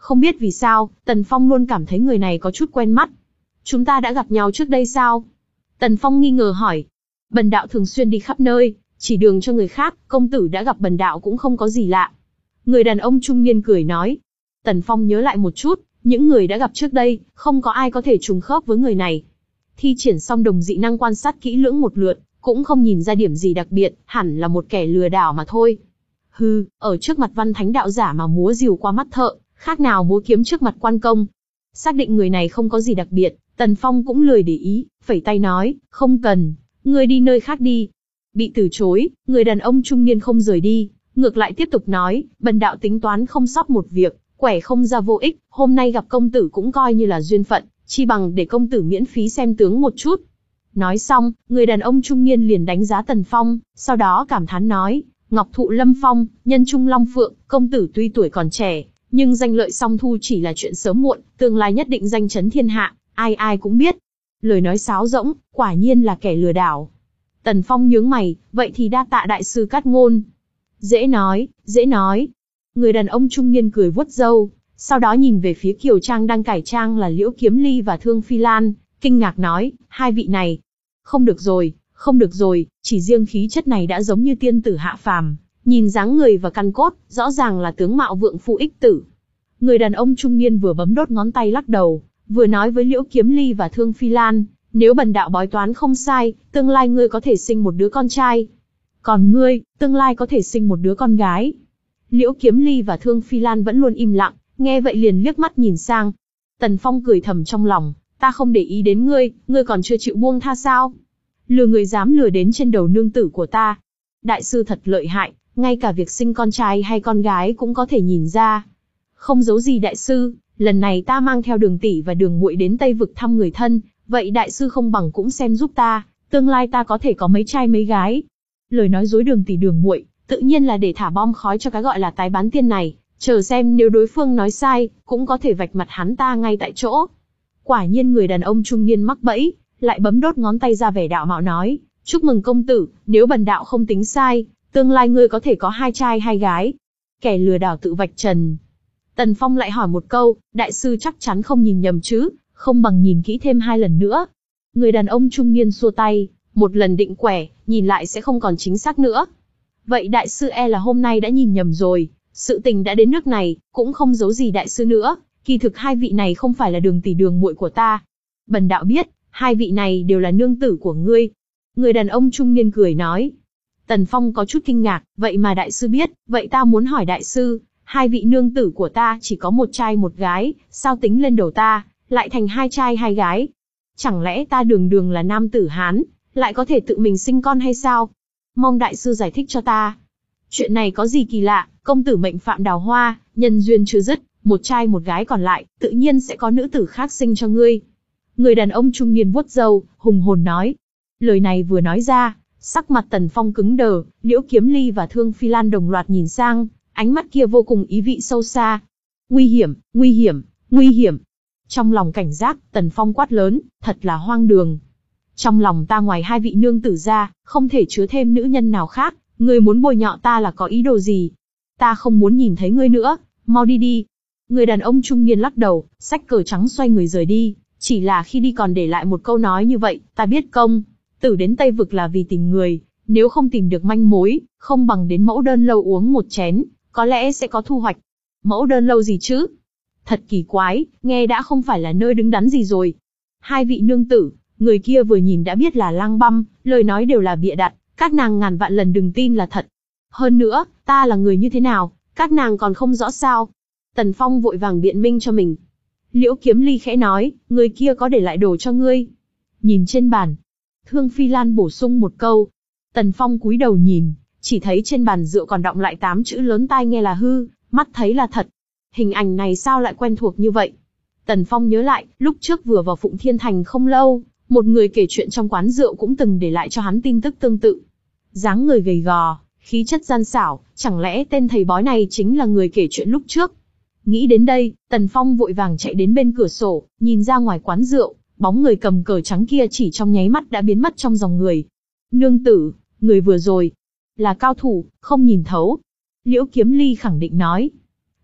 Không biết vì sao, Tần Phong luôn cảm thấy người này có chút quen mắt. Chúng ta đã gặp nhau trước đây sao? Tần Phong nghi ngờ hỏi. Bần đạo thường xuyên đi khắp nơi, chỉ đường cho người khác, công tử đã gặp bần đạo cũng không có gì lạ. Người đàn ông trung niên cười nói. Tần Phong nhớ lại một chút, những người đã gặp trước đây, không có ai có thể trùng khớp với người này. Thi triển xong đồng dị năng quan sát kỹ lưỡng một lượt, cũng không nhìn ra điểm gì đặc biệt, hẳn là một kẻ lừa đảo mà thôi. Hừ, ở trước mặt văn thánh đạo giả mà múa rìu qua mắt thợ, khác nào múa kiếm trước mặt quan công. Xác định người này không có gì đặc biệt, Tần Phong cũng lười để ý, phẩy tay nói, không cần, ngươi đi nơi khác đi. Bị từ chối, người đàn ông trung niên không rời đi, ngược lại tiếp tục nói, bần đạo tính toán không sót một việc, quẻ không ra vô ích, hôm nay gặp công tử cũng coi như là duyên phận, chi bằng để công tử miễn phí xem tướng một chút. Nói xong, người đàn ông trung niên liền đánh giá Tần Phong, sau đó cảm thán nói, ngọc thụ lâm phong, nhân trung long phượng, công tử tuy tuổi còn trẻ, nhưng danh lợi song thu chỉ là chuyện sớm muộn, tương lai nhất định danh chấn thiên hạ, ai ai cũng biết. Lời nói sáo rỗng, quả nhiên là kẻ lừa đảo. Tần Phong nhướng mày, vậy thì đa tạ đại sư cát ngôn. Dễ nói, dễ nói. Người đàn ông trung niên cười vuốt râu, sau đó nhìn về phía Kiều Trang đang cải trang là Liễu Kiếm Ly và Thương Phi Lan, kinh ngạc nói, hai vị này. Không được rồi, không được rồi, chỉ riêng khí chất này đã giống như tiên tử hạ phàm, nhìn dáng người và căn cốt, rõ ràng là tướng mạo vượng phu ích tử. Người đàn ông trung niên vừa bấm đốt ngón tay lắc đầu, vừa nói với Liễu Kiếm Ly và Thương Phi Lan, nếu bần đạo bói toán không sai, tương lai ngươi có thể sinh một đứa con trai. Còn ngươi, tương lai có thể sinh một đứa con gái. Liễu Kiếm Ly và Thương Phi Lan vẫn luôn im lặng, nghe vậy liền liếc mắt nhìn sang. Tần Phong cười thầm trong lòng, ta không để ý đến ngươi, ngươi còn chưa chịu buông tha sao? Lừa người dám lừa đến trên đầu nương tử của ta. Đại sư thật lợi hại, ngay cả việc sinh con trai hay con gái cũng có thể nhìn ra. Không giấu gì đại sư, lần này ta mang theo Đường tỷ và Đường muội đến Tây vực thăm người thân, vậy đại sư không bằng cũng xem giúp ta, tương lai ta có thể có mấy trai mấy gái. Lời nói dối Đường tỷ Đường muội, tự nhiên là để thả bom khói cho cái gọi là tái bán tiên này, chờ xem nếu đối phương nói sai, cũng có thể vạch mặt hắn ta ngay tại chỗ. Quả nhiên người đàn ông trung niên mắc bẫy, lại bấm đốt ngón tay ra vẻ đạo mạo nói, chúc mừng công tử, nếu bần đạo không tính sai, tương lai ngươi có thể có hai trai hai gái. Kẻ lừa đảo tự vạch trần. Tần Phong lại hỏi một câu, đại sư chắc chắn không nhìn nhầm chứ, không bằng nhìn kỹ thêm hai lần nữa. Người đàn ông trung niên xua tay, một lần định quẻ, nhìn lại sẽ không còn chính xác nữa. Vậy đại sư e là hôm nay đã nhìn nhầm rồi, sự tình đã đến nước này, cũng không giấu gì đại sư nữa, kỳ thực hai vị này không phải là Đường tỷ Đường muội của ta. Bần đạo biết, hai vị này đều là nương tử của ngươi. Người đàn ông trung niên cười nói. Tần Phong có chút kinh ngạc, vậy mà đại sư biết, vậy ta muốn hỏi đại sư, hai vị nương tử của ta chỉ có một trai một gái, sao tính lên đầu ta, lại thành hai trai hai gái? Chẳng lẽ ta đường đường là nam tử Hán, lại có thể tự mình sinh con hay sao? Mong đại sư giải thích cho ta. Chuyện này có gì kỳ lạ, công tử mệnh phạm đào hoa, nhân duyên chưa dứt, một trai một gái còn lại, tự nhiên sẽ có nữ tử khác sinh cho ngươi. Người đàn ông trung niên vuốt râu, hùng hồn nói. Lời này vừa nói ra, sắc mặt Tần Phong cứng đờ, Liễu Kiếm Ly và Thương Phi Lan đồng loạt nhìn sang, ánh mắt kia vô cùng ý vị sâu xa. Nguy hiểm, nguy hiểm, nguy hiểm. Trong lòng cảnh giác, Tần Phong quát lớn, thật là hoang đường. Trong lòng ta ngoài hai vị nương tử ra, không thể chứa thêm nữ nhân nào khác, ngươi muốn bôi nhọ ta là có ý đồ gì? Ta không muốn nhìn thấy ngươi nữa, mau đi đi. Người đàn ông trung niên lắc đầu, xách cờ trắng xoay người rời đi, chỉ là khi đi còn để lại một câu nói như vậy, ta biết công tử đến Tây vực là vì tìm người, nếu không tìm được manh mối, không bằng đến Mẫu Đơn lâu uống một chén, có lẽ sẽ có thu hoạch. Mẫu Đơn lâu gì chứ? Thật kỳ quái, nghe đã không phải là nơi đứng đắn gì rồi. Hai vị nương tử, người kia vừa nhìn đã biết là lang băm, lời nói đều là bịa đặt, các nàng ngàn vạn lần đừng tin là thật. Hơn nữa, ta là người như thế nào, các nàng còn không rõ sao? Tần Phong vội vàng biện minh cho mình. Liễu Kiếm Ly khẽ nói, người kia có để lại đồ cho ngươi. Nhìn trên bàn. Thương Phi Lan bổ sung một câu. Tần Phong cúi đầu nhìn, chỉ thấy trên bàn rượu còn đọng lại tám chữ lớn tai nghe là hư, mắt thấy là thật. Hình ảnh này sao lại quen thuộc như vậy? Tần Phong nhớ lại, lúc trước vừa vào Phụng Thiên Thành không lâu, một người kể chuyện trong quán rượu cũng từng để lại cho hắn tin tức tương tự. Dáng người gầy gò, khí chất gian xảo, chẳng lẽ tên thầy bói này chính là người kể chuyện lúc trước? Nghĩ đến đây, Tần Phong vội vàng chạy đến bên cửa sổ, nhìn ra ngoài quán rượu, bóng người cầm cờ trắng kia chỉ trong nháy mắt đã biến mất trong dòng người. Nương tử, người vừa rồi là cao thủ, không nhìn thấu. Liễu Kiếm Ly khẳng định nói.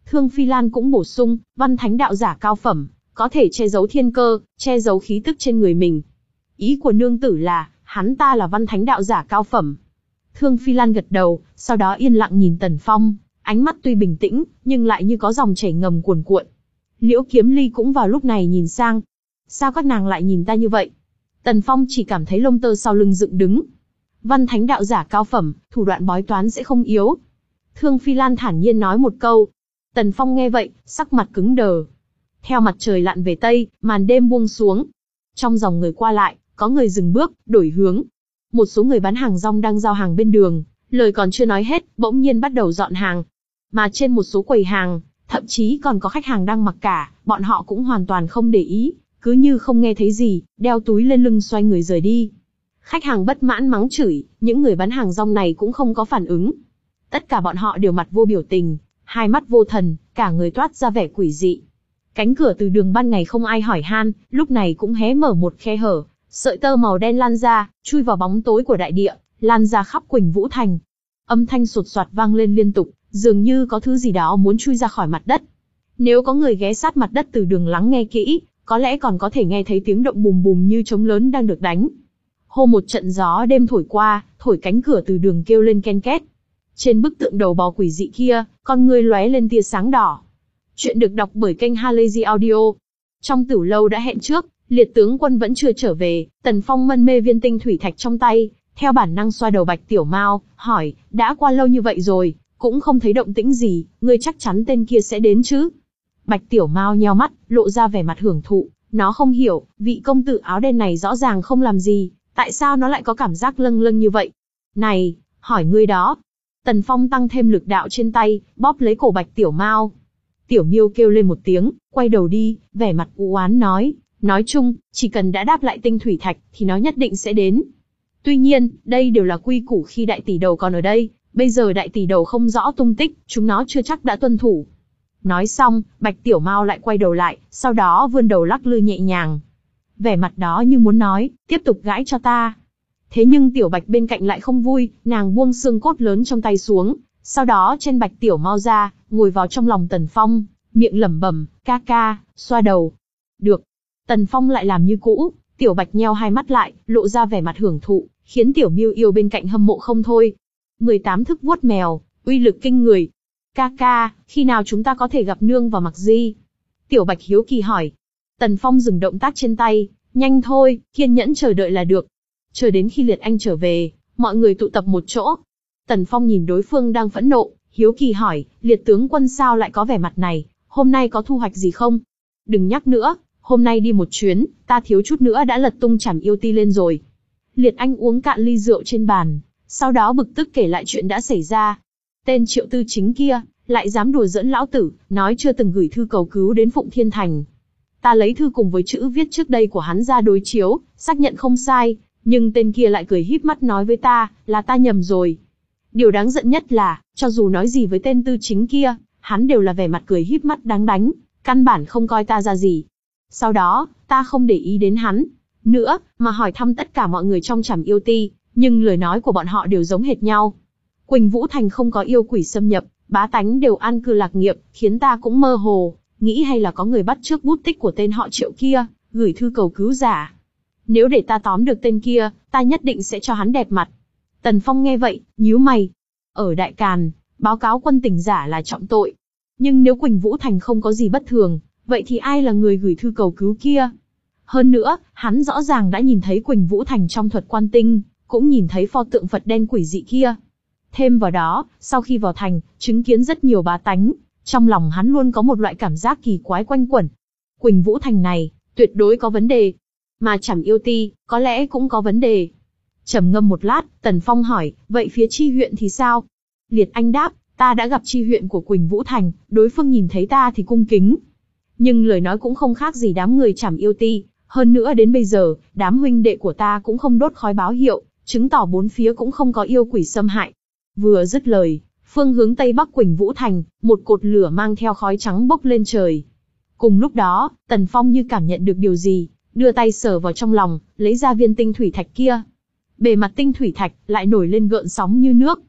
Thương Phi Lan cũng bổ sung, văn thánh đạo giả cao phẩm, có thể che giấu thiên cơ, che giấu khí tức trên người mình. Ý của nương tử là, hắn ta là văn thánh đạo giả cao phẩm. Thương Phi Lan gật đầu, sau đó yên lặng nhìn Tần Phong, ánh mắt tuy bình tĩnh, nhưng lại như có dòng chảy ngầm cuồn cuộn. Liễu Kiếm Ly cũng vào lúc này nhìn sang. Sao các nàng lại nhìn ta như vậy? Tần Phong chỉ cảm thấy lông tơ sau lưng dựng đứng. Văn thánh đạo giả cao phẩm, thủ đoạn bói toán sẽ không yếu. Thương Phi Lan thản nhiên nói một câu. Tần Phong nghe vậy, sắc mặt cứng đờ. Theo mặt trời lặn về tây, màn đêm buông xuống. Trong dòng người qua lại, có người dừng bước, đổi hướng. Một số người bán hàng rong đang giao hàng bên đường, lời còn chưa nói hết, bỗng nhiên bắt đầu dọn hàng. Mà trên một số quầy hàng, thậm chí còn có khách hàng đang mặc cả, bọn họ cũng hoàn toàn không để ý, cứ như không nghe thấy gì, đeo túi lên lưng xoay người rời đi. Khách hàng bất mãn mắng chửi, những người bán hàng rong này cũng không có phản ứng. Tất cả bọn họ đều mặt vô biểu tình, hai mắt vô thần, cả người toát ra vẻ quỷ dị. Cánh cửa từ đường ban ngày không ai hỏi han, lúc này cũng hé mở một khe hở, sợi tơ màu đen lan ra, chui vào bóng tối của đại địa, lan ra khắp Quỳnh Vũ Thành. Âm thanh sột soạt vang lên liên tục, dường như có thứ gì đó muốn chui ra khỏi mặt đất. Nếu có người ghé sát mặt đất từ đường lắng nghe kỹ, có lẽ còn có thể nghe thấy tiếng động bùm bùm như trống lớn đang được đánh. Hô một trận gió đêm thổi qua, thổi cánh cửa từ đường kêu lên ken két. Trên bức tượng đầu bò quỷ dị kia, con người lóe lên tia sáng đỏ. Chuyện được đọc bởi kênh Halazy Audio. Trong Tửu Lâu đã hẹn trước, Liệt tướng quân vẫn chưa trở về, Tần Phong mân mê viên tinh thủy thạch trong tay, theo bản năng xoa đầu Bạch Tiểu Mao, hỏi, đã qua lâu như vậy rồi, cũng không thấy động tĩnh gì, ngươi chắc chắn tên kia sẽ đến chứ? Bạch Tiểu Mao nheo mắt, lộ ra vẻ mặt hưởng thụ, nó không hiểu, vị công tử áo đen này rõ ràng không làm gì, tại sao nó lại có cảm giác lâng lâng như vậy? Này, hỏi ngươi đó. Tần Phong tăng thêm lực đạo trên tay, bóp lấy cổ Bạch Tiểu Mao. Tiểu Miêu kêu lên một tiếng, quay đầu đi, vẻ mặt u oán nói, nói chung, chỉ cần đã đáp lại tinh thủy thạch, thì nó nhất định sẽ đến. Tuy nhiên, đây đều là quy củ khi đại tỷ đầu còn ở đây, bây giờ đại tỷ đầu không rõ tung tích, chúng nó chưa chắc đã tuân thủ. Nói xong, Bạch Tiểu Mao lại quay đầu lại, sau đó vươn đầu lắc lư nhẹ nhàng. Vẻ mặt đó như muốn nói, tiếp tục gãi cho ta. Thế nhưng Tiểu Bạch bên cạnh lại không vui, nàng buông xương cốt lớn trong tay xuống, sau đó chen Bạch Tiểu Mao ra, ngồi vào trong lòng Tần Phong, miệng lẩm bẩm, ca ca, xoa đầu. Được. Tần Phong lại làm như cũ, Tiểu Bạch nheo hai mắt lại, lộ ra vẻ mặt hưởng thụ, khiến Tiểu Miêu yêu bên cạnh hâm mộ không thôi. mười tám thức vuốt mèo, uy lực kinh người. Ca ca, khi nào chúng ta có thể gặp nương và Mặc Di? Tiểu Bạch hiếu kỳ hỏi. Tần Phong dừng động tác trên tay, nhanh thôi, kiên nhẫn chờ đợi là được. Chờ đến khi Liệt Anh trở về, mọi người tụ tập một chỗ. Tần Phong nhìn đối phương đang phẫn nộ, hiếu kỳ hỏi, Liệt tướng quân sao lại có vẻ mặt này, hôm nay có thu hoạch gì không? Đừng nhắc nữa, hôm nay đi một chuyến, ta thiếu chút nữa đã lật tung Trảm Yêu Ti lên rồi. Liệt Anh uống cạn ly rượu trên bàn, sau đó bực tức kể lại chuyện đã xảy ra. Tên Triệu Tư Chính kia, lại dám đùa giỡn lão tử, nói chưa từng gửi thư cầu cứu đến Phụng Thiên Thành. Ta lấy thư cùng với chữ viết trước đây của hắn ra đối chiếu, xác nhận không sai, nhưng tên kia lại cười híp mắt nói với ta, là ta nhầm rồi. Điều đáng giận nhất là, cho dù nói gì với tên Tư Chính kia, hắn đều là vẻ mặt cười híp mắt đáng đánh, căn bản không coi ta ra gì. Sau đó, ta không để ý đến hắn nữa, mà hỏi thăm tất cả mọi người trong Trảm Yêu Ti, nhưng lời nói của bọn họ đều giống hệt nhau. Quỳnh Vũ Thành không có yêu quỷ xâm nhập, bá tánh đều an cư lạc nghiệp, khiến ta cũng mơ hồ, nghĩ hay là có người bắt chước bút tích của tên họ Triệu kia, gửi thư cầu cứu giả. Nếu để ta tóm được tên kia, ta nhất định sẽ cho hắn đẹp mặt. Tần Phong nghe vậy, nhíu mày. Ở Đại Càn, báo cáo quân tình giả là trọng tội. Nhưng nếu Quỳnh Vũ Thành không có gì bất thường, vậy thì ai là người gửi thư cầu cứu kia? Hơn nữa, hắn rõ ràng đã nhìn thấy Quỳnh Vũ Thành trong thuật quan tinh, cũng nhìn thấy pho tượng Phật đen quỷ dị kia. Thêm vào đó, sau khi vào thành, chứng kiến rất nhiều bá tánh, trong lòng hắn luôn có một loại cảm giác kỳ quái quanh quẩn. Quỳnh Vũ Thành này, tuyệt đối có vấn đề. Mà Trảm Yêu Ti, có lẽ cũng có vấn đề. Trầm ngâm một lát, Tần Phong hỏi, vậy phía Chi huyện thì sao? Liệt Anh đáp, ta đã gặp Chi huyện của Quỳnh Vũ Thành, đối phương nhìn thấy ta thì cung kính. Nhưng lời nói cũng không khác gì đám người Trảm Yêu Ti, hơn nữa đến bây giờ, đám huynh đệ của ta cũng không đốt khói báo hiệu, chứng tỏ bốn phía cũng không có yêu quỷ xâm hại. Vừa dứt lời, phương hướng tây bắc Quỳnh Vũ Thành, một cột lửa mang theo khói trắng bốc lên trời. Cùng lúc đó, Tần Phong như cảm nhận được điều gì, đưa tay sờ vào trong lòng, lấy ra viên tinh thủy thạch kia. Bề mặt tinh thủy thạch lại nổi lên gợn sóng như nước.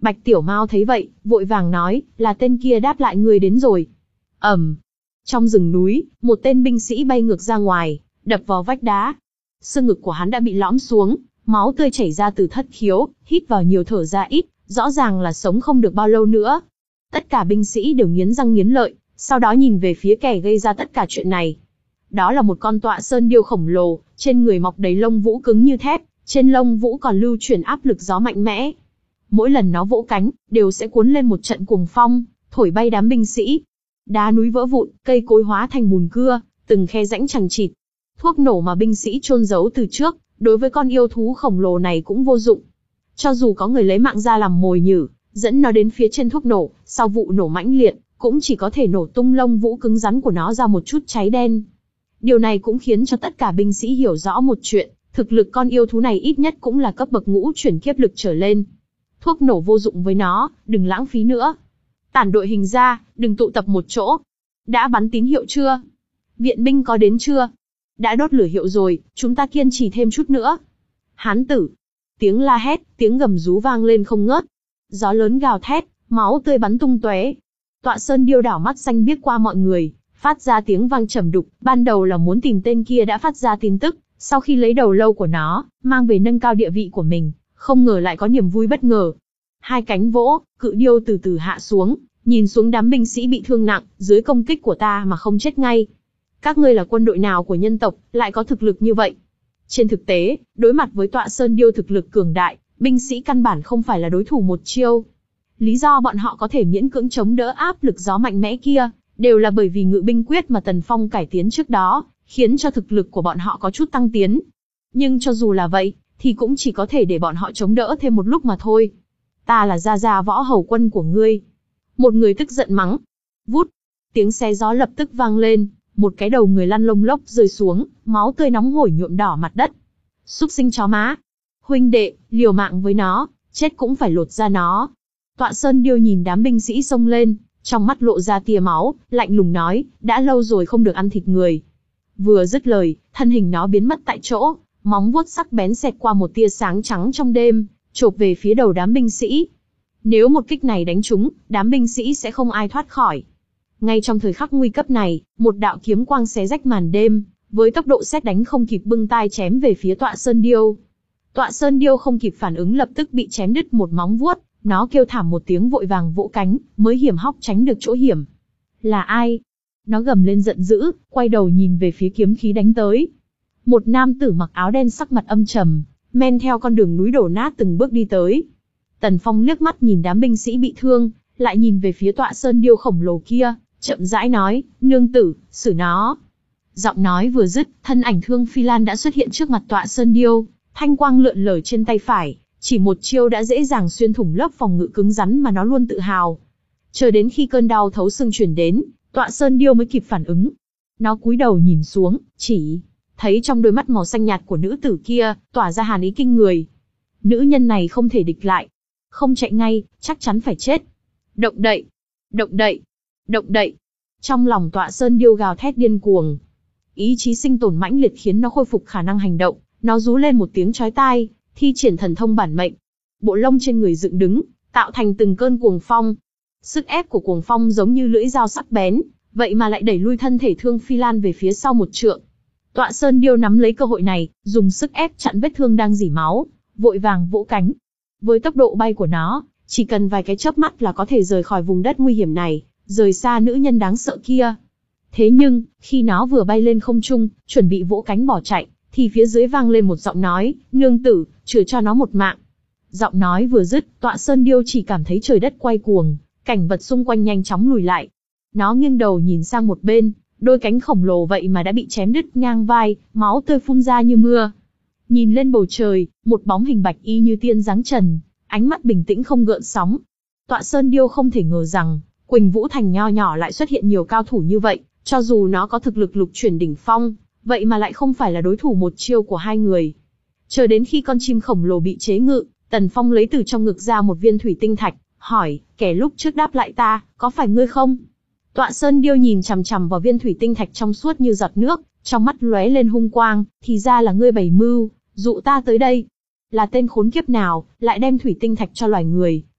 Bạch Tiểu Mao thấy vậy, vội vàng nói, là tên kia đáp lại ngươi đến rồi. Ầm. Trong rừng núi, một tên binh sĩ bay ngược ra ngoài, đập vào vách đá. Xương ngực của hắn đã bị lõm xuống, máu tươi chảy ra từ thất khiếu, hít vào nhiều thở ra ít, rõ ràng là sống không được bao lâu nữa. Tất cả binh sĩ đều nghiến răng nghiến lợi, sau đó nhìn về phía kẻ gây ra tất cả chuyện này. Đó là một con tọa sơn điêu khổng lồ, trên người mọc đầy lông vũ cứng như thép, trên lông vũ còn lưu chuyển áp lực gió mạnh mẽ. Mỗi lần nó vỗ cánh, đều sẽ cuốn lên một trận cuồng phong, thổi bay đám binh sĩ. Đá núi vỡ vụn, cây cối hóa thành mùn cưa, từng khe rãnh chằng chịt. Thuốc nổ mà binh sĩ chôn giấu từ trước, đối với con yêu thú khổng lồ này cũng vô dụng. Cho dù có người lấy mạng ra làm mồi nhử, dẫn nó đến phía trên thuốc nổ, sau vụ nổ mãnh liệt, cũng chỉ có thể nổ tung lông vũ cứng rắn của nó ra một chút cháy đen. Điều này cũng khiến cho tất cả binh sĩ hiểu rõ một chuyện, thực lực con yêu thú này ít nhất cũng là cấp bậc ngũ chuyển kiếp lực trở lên. Thuốc nổ vô dụng với nó, đừng lãng phí nữa. Tản đội hình ra, đừng tụ tập một chỗ. Đã bắn tín hiệu chưa? Viện binh có đến chưa? Đã đốt lửa hiệu rồi, chúng ta kiên trì thêm chút nữa. Hán tử. Tiếng la hét, tiếng gầm rú vang lên không ngớt. Gió lớn gào thét, máu tươi bắn tung tóe. Tọa sơn điêu đảo mắt xanh biếc qua mọi người, phát ra tiếng vang trầm đục. Ban đầu là muốn tìm tên kia đã phát ra tin tức, sau khi lấy đầu lâu của nó, mang về nâng cao địa vị của mình, không ngờ lại có niềm vui bất ngờ. Hai cánh vỗ, cự điêu từ từ hạ xuống, nhìn xuống đám binh sĩ bị thương nặng, dưới công kích của ta mà không chết ngay. Các ngươi là quân đội nào của nhân tộc, lại có thực lực như vậy? Trên thực tế, đối mặt với tọa sơn điêu thực lực cường đại, binh sĩ căn bản không phải là đối thủ một chiêu. Lý do bọn họ có thể miễn cưỡng chống đỡ áp lực gió mạnh mẽ kia, đều là bởi vì ngự binh quyết mà Tần Phong cải tiến trước đó, khiến cho thực lực của bọn họ có chút tăng tiến. Nhưng cho dù là vậy, thì cũng chỉ có thể để bọn họ chống đỡ thêm một lúc mà thôi. Ta là gia gia võ hầu quân của ngươi. Một người tức giận mắng. Vút, tiếng xé gió lập tức vang lên, một cái đầu người lăn lông lốc rơi xuống, máu tươi nóng hổi nhuộm đỏ mặt đất. Súc sinh chó má. Huynh đệ, liều mạng với nó, chết cũng phải lột ra nó. Tọa sơn điêu nhìn đám binh sĩ xông lên, trong mắt lộ ra tia máu, lạnh lùng nói, đã lâu rồi không được ăn thịt người. Vừa dứt lời, thân hình nó biến mất tại chỗ, móng vuốt sắc bén xẹt qua một tia sáng trắng trong đêm, chộp về phía đầu đám binh sĩ. Nếu một kích này đánh trúng, đám binh sĩ sẽ không ai thoát khỏi. Ngay trong thời khắc nguy cấp này, một đạo kiếm quang xé rách màn đêm, với tốc độ sét đánh không kịp bưng tai chém về phía tọa sơn điêu. Tọa sơn điêu không kịp phản ứng lập tức bị chém đứt một móng vuốt, nó kêu thảm một tiếng vội vàng vỗ cánh, mới hiểm hóc tránh được chỗ hiểm. Là ai? Nó gầm lên giận dữ, quay đầu nhìn về phía kiếm khí đánh tới. Một nam tử mặc áo đen sắc mặt âm trầm, men theo con đường núi đổ nát từng bước đi tới. Tần Phong liếc mắt nhìn đám binh sĩ bị thương, lại nhìn về phía tọa sơn điêu khổng lồ kia, chậm rãi nói, nương tử, xử nó. Giọng nói vừa dứt, thân ảnh Thương Phi Lan đã xuất hiện trước mặt tọa sơn điêu, thanh quang lượn lờ trên tay phải, chỉ một chiêu đã dễ dàng xuyên thủng lớp phòng ngự cứng rắn mà nó luôn tự hào. Chờ đến khi cơn đau thấu xương truyền đến, tọa sơn điêu mới kịp phản ứng. Nó cúi đầu nhìn xuống, chỉ thấy trong đôi mắt màu xanh nhạt của nữ tử kia, tỏa ra hàn ý kinh người. Nữ nhân này không thể địch lại. Không chạy ngay, chắc chắn phải chết. Động đậy, động đậy, động đậy. Trong lòng tọa sơn điêu gào thét điên cuồng. Ý chí sinh tồn mãnh liệt khiến nó khôi phục khả năng hành động. Nó rú lên một tiếng chói tai, thi triển thần thông bản mệnh. Bộ lông trên người dựng đứng, tạo thành từng cơn cuồng phong. Sức ép của cuồng phong giống như lưỡi dao sắc bén, vậy mà lại đẩy lui thân thể Thương Phi Lan về phía sau một trượng. Tọa sơn điêu nắm lấy cơ hội này, dùng sức ép chặn vết thương đang rỉ máu, vội vàng vỗ cánh. Với tốc độ bay của nó, chỉ cần vài cái chớp mắt là có thể rời khỏi vùng đất nguy hiểm này, rời xa nữ nhân đáng sợ kia. Thế nhưng, khi nó vừa bay lên không trung, chuẩn bị vỗ cánh bỏ chạy, thì phía dưới vang lên một giọng nói, nương tử, chừa cho nó một mạng. Giọng nói vừa dứt, tọa sơn điêu chỉ cảm thấy trời đất quay cuồng, cảnh vật xung quanh nhanh chóng lùi lại. Nó nghiêng đầu nhìn sang một bên, đôi cánh khổng lồ vậy mà đã bị chém đứt ngang vai, máu tươi phun ra như mưa. Nhìn lên bầu trời, một bóng hình bạch y như tiên dáng trần, ánh mắt bình tĩnh không gợn sóng. Tọa sơn điêu không thể ngờ rằng, Quỳnh Vũ Thành nho nhỏ lại xuất hiện nhiều cao thủ như vậy, cho dù nó có thực lực lục chuyển đỉnh phong, vậy mà lại không phải là đối thủ một chiêu của hai người. Chờ đến khi con chim khổng lồ bị chế ngự, Tần Phong lấy từ trong ngực ra một viên thủy tinh thạch, hỏi, kẻ lúc trước đáp lại ta, có phải ngươi không? Tọa sơn điêu nhìn chằm chằm vào viên thủy tinh thạch trong suốt như giọt nước, trong mắt lóe lên hung quang, thì ra là ngươi bày mưu, dụ ta tới đây. Là tên khốn kiếp nào, lại đem thủy tinh thạch cho loài người,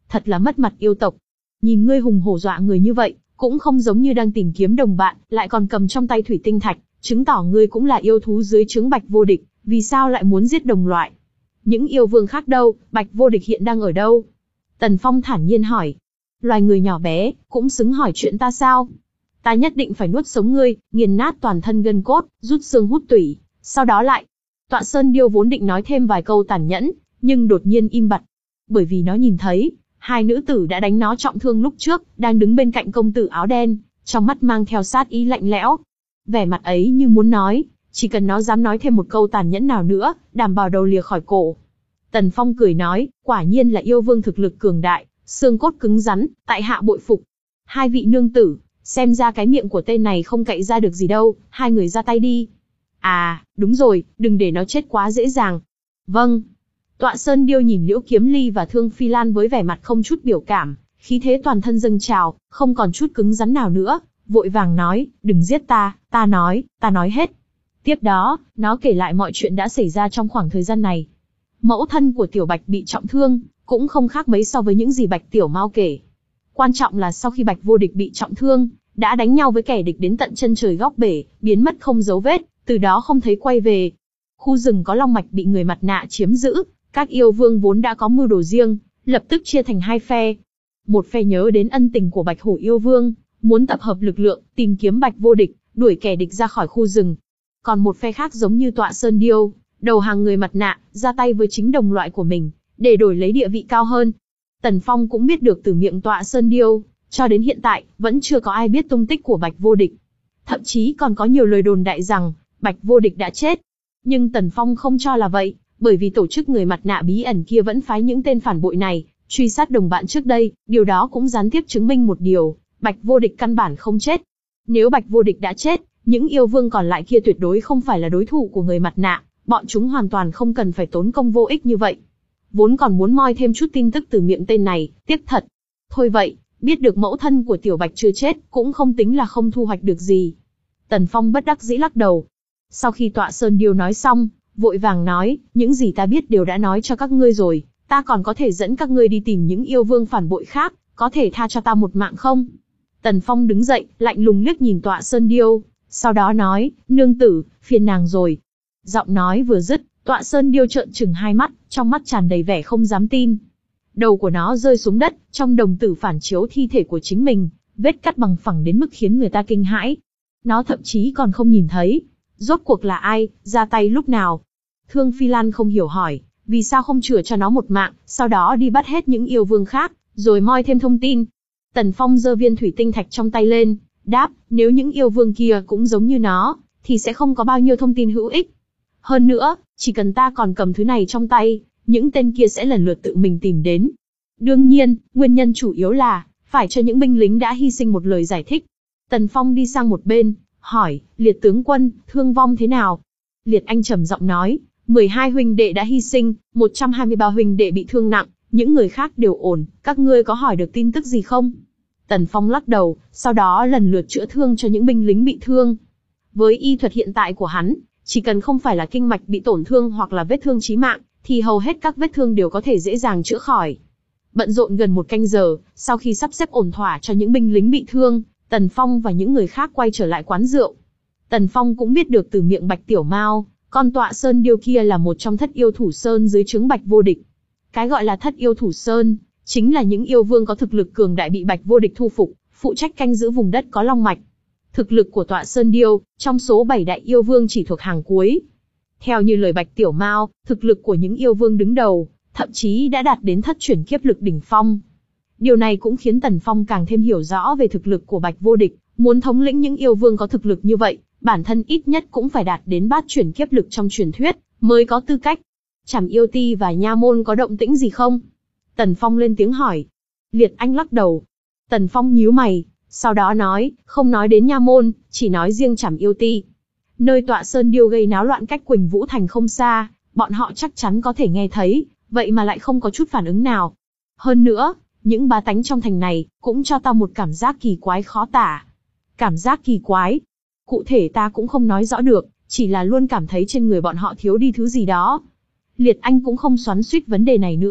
thật là mất mặt yêu tộc. Nhìn ngươi hùng hổ dọa người như vậy, cũng không giống như đang tìm kiếm đồng bạn, lại còn cầm trong tay thủy tinh thạch, chứng tỏ ngươi cũng là yêu thú dưới trướng Bạch Vô Địch, vì sao lại muốn giết đồng loại? Những yêu vương khác đâu, Bạch Vô Địch hiện đang ở đâu? Tần Phong thản nhiên hỏi. Loài người nhỏ bé, cũng xứng hỏi chuyện ta sao? Ta nhất định phải nuốt sống ngươi, nghiền nát toàn thân gân cốt, rút xương hút tủy, sau đó lại. Tọa Sơn Điêu vốn định nói thêm vài câu tàn nhẫn, nhưng đột nhiên im bặt. Bởi vì nó nhìn thấy, hai nữ tử đã đánh nó trọng thương lúc trước, đang đứng bên cạnh công tử áo đen, trong mắt mang theo sát ý lạnh lẽo. Vẻ mặt ấy như muốn nói, chỉ cần nó dám nói thêm một câu tàn nhẫn nào nữa, đảm bảo đầu lìa khỏi cổ. Tần Phong cười nói, quả nhiên là yêu vương thực lực cường đại, xương cốt cứng rắn, tại hạ bội phục. Hai vị nương tử, xem ra cái miệng của tên này không cậy ra được gì đâu, hai người ra tay đi. À, đúng rồi, đừng để nó chết quá dễ dàng. Vâng. Tọa Sơn Điêu nhìn Liễu Kiếm Ly và Thương Phi Lan với vẻ mặt không chút biểu cảm, khí thế toàn thân dâng trào, không còn chút cứng rắn nào nữa, vội vàng nói, đừng giết ta, ta nói, ta nói hết. Tiếp đó, nó kể lại mọi chuyện đã xảy ra trong khoảng thời gian này. Mẫu thân của Tiểu Bạch bị trọng thương, cũng không khác mấy so với những gì Bạch Tiểu Mao kể. Quan trọng là sau khi Bạch Vô Địch bị trọng thương, đã đánh nhau với kẻ địch đến tận chân trời góc bể, biến mất không dấu vết, từ đó không thấy quay về. Khu rừng có long mạch bị người mặt nạ chiếm giữ, các yêu vương vốn đã có mưu đồ riêng, lập tức chia thành hai phe. Một phe nhớ đến ân tình của Bạch Hổ yêu vương, muốn tập hợp lực lượng, tìm kiếm Bạch Vô Địch, đuổi kẻ địch ra khỏi khu rừng. Còn một phe khác giống như Tọa Sơn Điêu, đầu hàng người mặt nạ, ra tay với chính đồng loại của mình, để đổi lấy địa vị cao hơn. Tần Phong cũng biết được từ miệng Tọa Sơn Điêu, cho đến hiện tại, vẫn chưa có ai biết tung tích của Bạch Vô Địch. Thậm chí còn có nhiều lời đồn đại rằng, Bạch Vô Địch đã chết. Nhưng Tần Phong không cho là vậy, bởi vì tổ chức người mặt nạ bí ẩn kia vẫn phái những tên phản bội này, truy sát đồng bạn trước đây, điều đó cũng gián tiếp chứng minh một điều, Bạch Vô Địch căn bản không chết. Nếu Bạch Vô Địch đã chết, những yêu vương còn lại kia tuyệt đối không phải là đối thủ của người mặt nạ, bọn chúng hoàn toàn không cần phải tốn công vô ích như vậy. Vốn còn muốn moi thêm chút tin tức từ miệng tên này, tiếc thật. Thôi vậy, biết được mẫu thân của Tiểu Bạch chưa chết, cũng không tính là không thu hoạch được gì. Tần Phong bất đắc dĩ lắc đầu. Sau khi Tọa Sơn Điêu nói xong, vội vàng nói, những gì ta biết đều đã nói cho các ngươi rồi, ta còn có thể dẫn các ngươi đi tìm những yêu vương phản bội khác, có thể tha cho ta một mạng không? Tần Phong đứng dậy, lạnh lùng liếc nhìn Tọa Sơn Điêu, sau đó nói, nương tử, phiền nàng rồi. Giọng nói vừa dứt, Tọa Sơn Điêu trợn trừng hai mắt, trong mắt tràn đầy vẻ không dám tin. Đầu của nó rơi xuống đất, trong đồng tử phản chiếu thi thể của chính mình, vết cắt bằng phẳng đến mức khiến người ta kinh hãi. Nó thậm chí còn không nhìn thấy, rốt cuộc là ai, ra tay lúc nào. Thương Phi Lan không hiểu hỏi, vì sao không chừa cho nó một mạng, sau đó đi bắt hết những yêu vương khác, rồi moi thêm thông tin. Tần Phong giơ viên thủy tinh thạch trong tay lên, đáp, nếu những yêu vương kia cũng giống như nó, thì sẽ không có bao nhiêu thông tin hữu ích. Hơn nữa, chỉ cần ta còn cầm thứ này trong tay, những tên kia sẽ lần lượt tự mình tìm đến. Đương nhiên, nguyên nhân chủ yếu là, phải cho những binh lính đã hy sinh một lời giải thích. Tần Phong đi sang một bên, hỏi, Liệt tướng quân, thương vong thế nào? Liệt Anh trầm giọng nói, mười hai huynh đệ đã hy sinh, một trăm hai mươi ba huynh đệ bị thương nặng, những người khác đều ổn, các ngươi có hỏi được tin tức gì không? Tần Phong lắc đầu, sau đó lần lượt chữa thương cho những binh lính bị thương. Với y thuật hiện tại của hắn, chỉ cần không phải là kinh mạch bị tổn thương hoặc là vết thương chí mạng, thì hầu hết các vết thương đều có thể dễ dàng chữa khỏi. Bận rộn gần một canh giờ, sau khi sắp xếp ổn thỏa cho những binh lính bị thương, Tần Phong và những người khác quay trở lại quán rượu. Tần Phong cũng biết được từ miệng Bạch Tiểu Mao, con Tọa Sơn Điêu kia là một trong thất yêu thủ sơn dưới trướng Bạch Vô Địch. Cái gọi là thất yêu thủ sơn, chính là những yêu vương có thực lực cường đại bị Bạch Vô Địch thu phục, phụ trách canh giữ vùng đất có long mạch. Thực lực của Tọa Sơn Điêu, trong số bảy đại yêu vương chỉ thuộc hàng cuối. Theo như lời Bạch Tiểu Mao, thực lực của những yêu vương đứng đầu, thậm chí đã đạt đến thất chuyển kiếp lực đỉnh phong. Điều này cũng khiến Tần Phong càng thêm hiểu rõ về thực lực của Bạch Vô Địch, muốn thống lĩnh những yêu vương có thực lực như vậy, bản thân ít nhất cũng phải đạt đến bát chuyển kiếp lực trong truyền thuyết, mới có tư cách. Trảm Yêu Ti và Nha Môn có động tĩnh gì không? Tần Phong lên tiếng hỏi. Liệt Anh lắc đầu. Tần Phong nhíu mày, sau đó nói, không nói đến Nha Môn, chỉ nói riêng Trảm Yêu Ti. Nơi Tọa Sơn Điêu gây náo loạn cách Quỳnh Vũ Thành không xa, bọn họ chắc chắn có thể nghe thấy, vậy mà lại không có chút phản ứng nào. Hơn nữa, những bá tánh trong thành này, cũng cho ta một cảm giác kỳ quái khó tả. Cảm giác kỳ quái? Cụ thể ta cũng không nói rõ được, chỉ là luôn cảm thấy trên người bọn họ thiếu đi thứ gì đó. Liệt Anh cũng không xoắn xuýt vấn đề này nữa,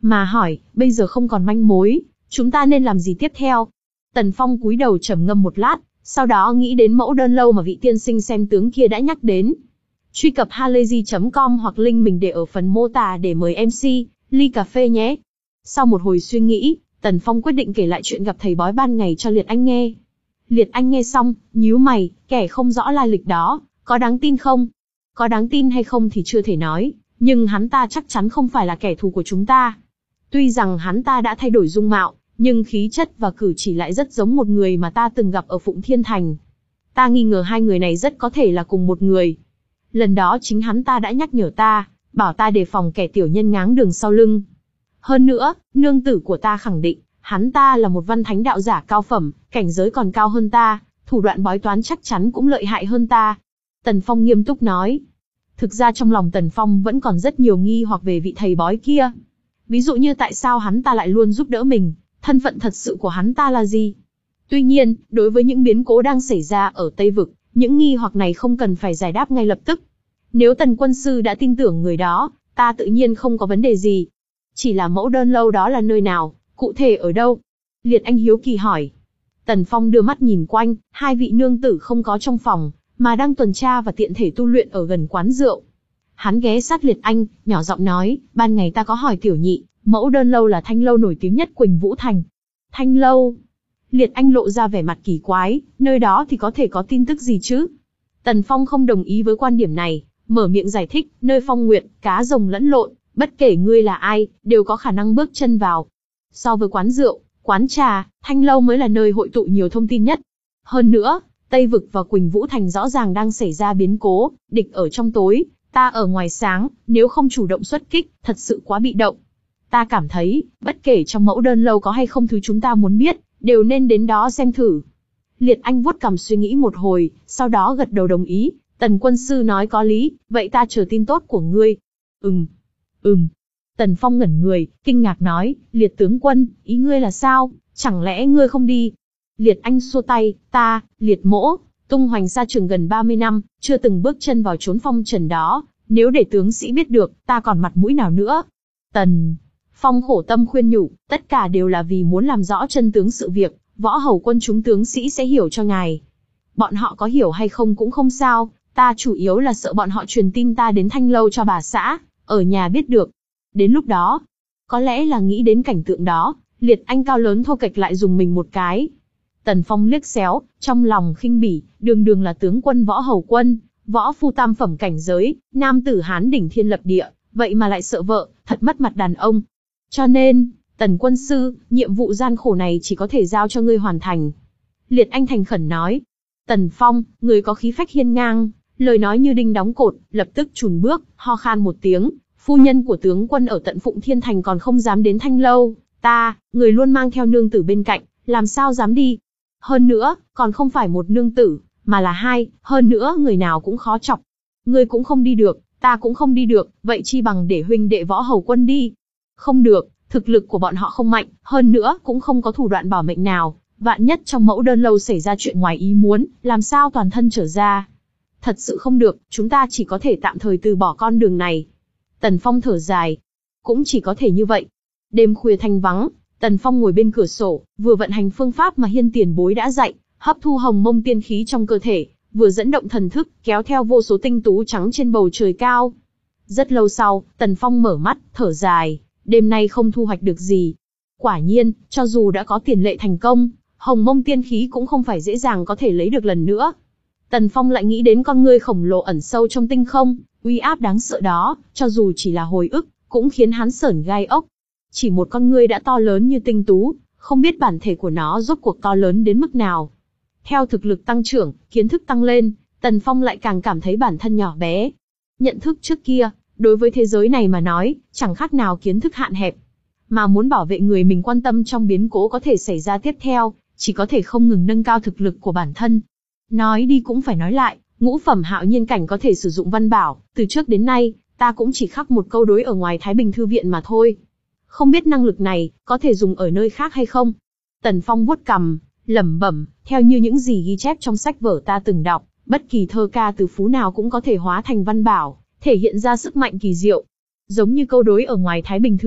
mà hỏi, bây giờ không còn manh mối, chúng ta nên làm gì tiếp theo? Tần Phong cúi đầu trầm ngâm một lát, sau đó nghĩ đến mẫu đơn lâu mà vị tiên sinh xem tướng kia đã nhắc đến. Truy cập halayzi chấm com hoặc link mình để ở phần mô tả để mời em xê, ly cà phê nhé. Sau một hồi suy nghĩ, Tần Phong quyết định kể lại chuyện gặp thầy bói ban ngày cho Liệt Anh nghe. Liệt Anh nghe xong, nhíu mày, kẻ không rõ lai lịch đó, có đáng tin không? Có đáng tin hay không thì chưa thể nói, nhưng hắn ta chắc chắn không phải là kẻ thù của chúng ta. Tuy rằng hắn ta đã thay đổi dung mạo, nhưng khí chất và cử chỉ lại rất giống một người mà ta từng gặp ở Phụng Thiên Thành. Ta nghi ngờ hai người này rất có thể là cùng một người. Lần đó chính hắn ta đã nhắc nhở ta, bảo ta đề phòng kẻ tiểu nhân ngáng đường sau lưng. Hơn nữa, nương tử của ta khẳng định, hắn ta là một văn thánh đạo giả cao phẩm, cảnh giới còn cao hơn ta, thủ đoạn bói toán chắc chắn cũng lợi hại hơn ta. Tần Phong nghiêm túc nói. Thực ra trong lòng Tần Phong vẫn còn rất nhiều nghi hoặc về vị thầy bói kia. Ví dụ như tại sao hắn ta lại luôn giúp đỡ mình, thân phận thật sự của hắn ta là gì? Tuy nhiên, đối với những biến cố đang xảy ra ở Tây Vực, những nghi hoặc này không cần phải giải đáp ngay lập tức. Nếu Tần quân sư đã tin tưởng người đó, ta tự nhiên không có vấn đề gì. Chỉ là mẫu đơn lâu đó là nơi nào, cụ thể ở đâu? Liệt Anh hiếu kỳ hỏi. Tần Phong đưa mắt nhìn quanh, hai vị nương tử không có trong phòng, mà đang tuần tra và tiện thể tu luyện ở gần quán rượu. Hắn ghé sát Liệt Anh, nhỏ giọng nói, ban ngày ta có hỏi tiểu nhị, mẫu đơn lâu là thanh lâu nổi tiếng nhất Quỳnh Vũ Thành. Thanh lâu? Liệt Anh lộ ra vẻ mặt kỳ quái, nơi đó thì có thể có tin tức gì chứ? Tần Phong không đồng ý với quan điểm này, mở miệng giải thích, nơi phong nguyệt, cá rồng lẫn lộn, bất kể ngươi là ai, đều có khả năng bước chân vào. So với quán rượu, quán trà, thanh lâu mới là nơi hội tụ nhiều thông tin nhất. Hơn nữa, Tây Vực và Quỳnh Vũ Thành rõ ràng đang xảy ra biến cố, địch ở trong tối, ta ở ngoài sáng, nếu không chủ động xuất kích, thật sự quá bị động. Ta cảm thấy, bất kể trong mẫu đơn lâu có hay không thứ chúng ta muốn biết, đều nên đến đó xem thử. Liệt Anh vuốt cằm suy nghĩ một hồi, sau đó gật đầu đồng ý, Tần quân sư nói có lý, vậy ta chờ tin tốt của ngươi. Ừm, ừm. Tần Phong ngẩn người, kinh ngạc nói, Liệt tướng quân, ý ngươi là sao, chẳng lẽ ngươi không đi? Liệt Anh xua tay, ta, Liệt mỗ, tung hoành xa trường gần ba mươi năm, chưa từng bước chân vào chốn phong trần đó, nếu để tướng sĩ biết được, ta còn mặt mũi nào nữa? Tần Phong khổ tâm khuyên nhủ, tất cả đều là vì muốn làm rõ chân tướng sự việc, võ hầu quân chúng tướng sĩ sẽ hiểu cho ngài. Bọn họ có hiểu hay không cũng không sao, ta chủ yếu là sợ bọn họ truyền tin ta đến thanh lâu cho bà xã, ở nhà biết được. Đến lúc đó, có lẽ là nghĩ đến cảnh tượng đó, Liệt Anh cao lớn thô kệch lại dùng mình một cái. Tần Phong liếc xéo, trong lòng khinh bỉ, đường đường là tướng quân võ hầu quân, võ phu tam phẩm cảnh giới, nam tử hán đỉnh thiên lập địa, vậy mà lại sợ vợ, thật mất mặt đàn ông. Cho nên, Tần quân sư, nhiệm vụ gian khổ này chỉ có thể giao cho ngươi hoàn thành. Liệt Anh thành khẩn nói. Tần Phong, người có khí phách hiên ngang, lời nói như đinh đóng cột, lập tức chùn bước, ho khan một tiếng, phu nhân của tướng quân ở tận Phụng Thiên Thành còn không dám đến thanh lâu, ta, người luôn mang theo nương tử bên cạnh, làm sao dám đi? Hơn nữa, còn không phải một nương tử, mà là hai, hơn nữa người nào cũng khó chọc. Ngươi cũng không đi được, ta cũng không đi được, vậy chi bằng để huynh đệ võ hầu quân đi. Không được, thực lực của bọn họ không mạnh, hơn nữa cũng không có thủ đoạn bảo mệnh nào, vạn nhất trong mẫu đơn lâu xảy ra chuyện ngoài ý muốn, làm sao toàn thân trở ra. Thật sự không được, chúng ta chỉ có thể tạm thời từ bỏ con đường này. Tần Phong thở dài. Cũng chỉ có thể như vậy. Đêm khuya thanh vắng, Tần Phong ngồi bên cửa sổ, vừa vận hành phương pháp mà Hiên tiền bối đã dạy, hấp thu hồng mông tiên khí trong cơ thể, vừa dẫn động thần thức, kéo theo vô số tinh tú trắng trên bầu trời cao. Rất lâu sau, Tần Phong mở mắt, thở dài, đêm nay không thu hoạch được gì. Quả nhiên, cho dù đã có tiền lệ thành công, hồng mông tiên khí cũng không phải dễ dàng có thể lấy được lần nữa. Tần Phong lại nghĩ đến con ngươi khổng lồ ẩn sâu trong tinh không, uy áp đáng sợ đó, cho dù chỉ là hồi ức, cũng khiến hắn sởn gai ốc. Chỉ một con ngươi đã to lớn như tinh tú, không biết bản thể của nó rốt cuộc to lớn đến mức nào. Theo thực lực tăng trưởng, kiến thức tăng lên, Tần Phong lại càng cảm thấy bản thân nhỏ bé. Nhận thức trước kia, đối với thế giới này mà nói, chẳng khác nào kiến thức hạn hẹp. Mà muốn bảo vệ người mình quan tâm trong biến cố có thể xảy ra tiếp theo, chỉ có thể không ngừng nâng cao thực lực của bản thân. Nói đi cũng phải nói lại, ngũ phẩm hạo nhiên cảnh có thể sử dụng văn bảo, từ trước đến nay, ta cũng chỉ khắc một câu đối ở ngoài Thái Bình Thư Viện mà thôi. Không biết năng lực này, có thể dùng ở nơi khác hay không? Tần Phong vuốt cằm, lẩm bẩm, theo như những gì ghi chép trong sách vở ta từng đọc, bất kỳ thơ ca từ phú nào cũng có thể hóa thành văn bảo, thể hiện ra sức mạnh kỳ diệu. Giống như câu đối ở ngoài Thái Bình Thư Viện,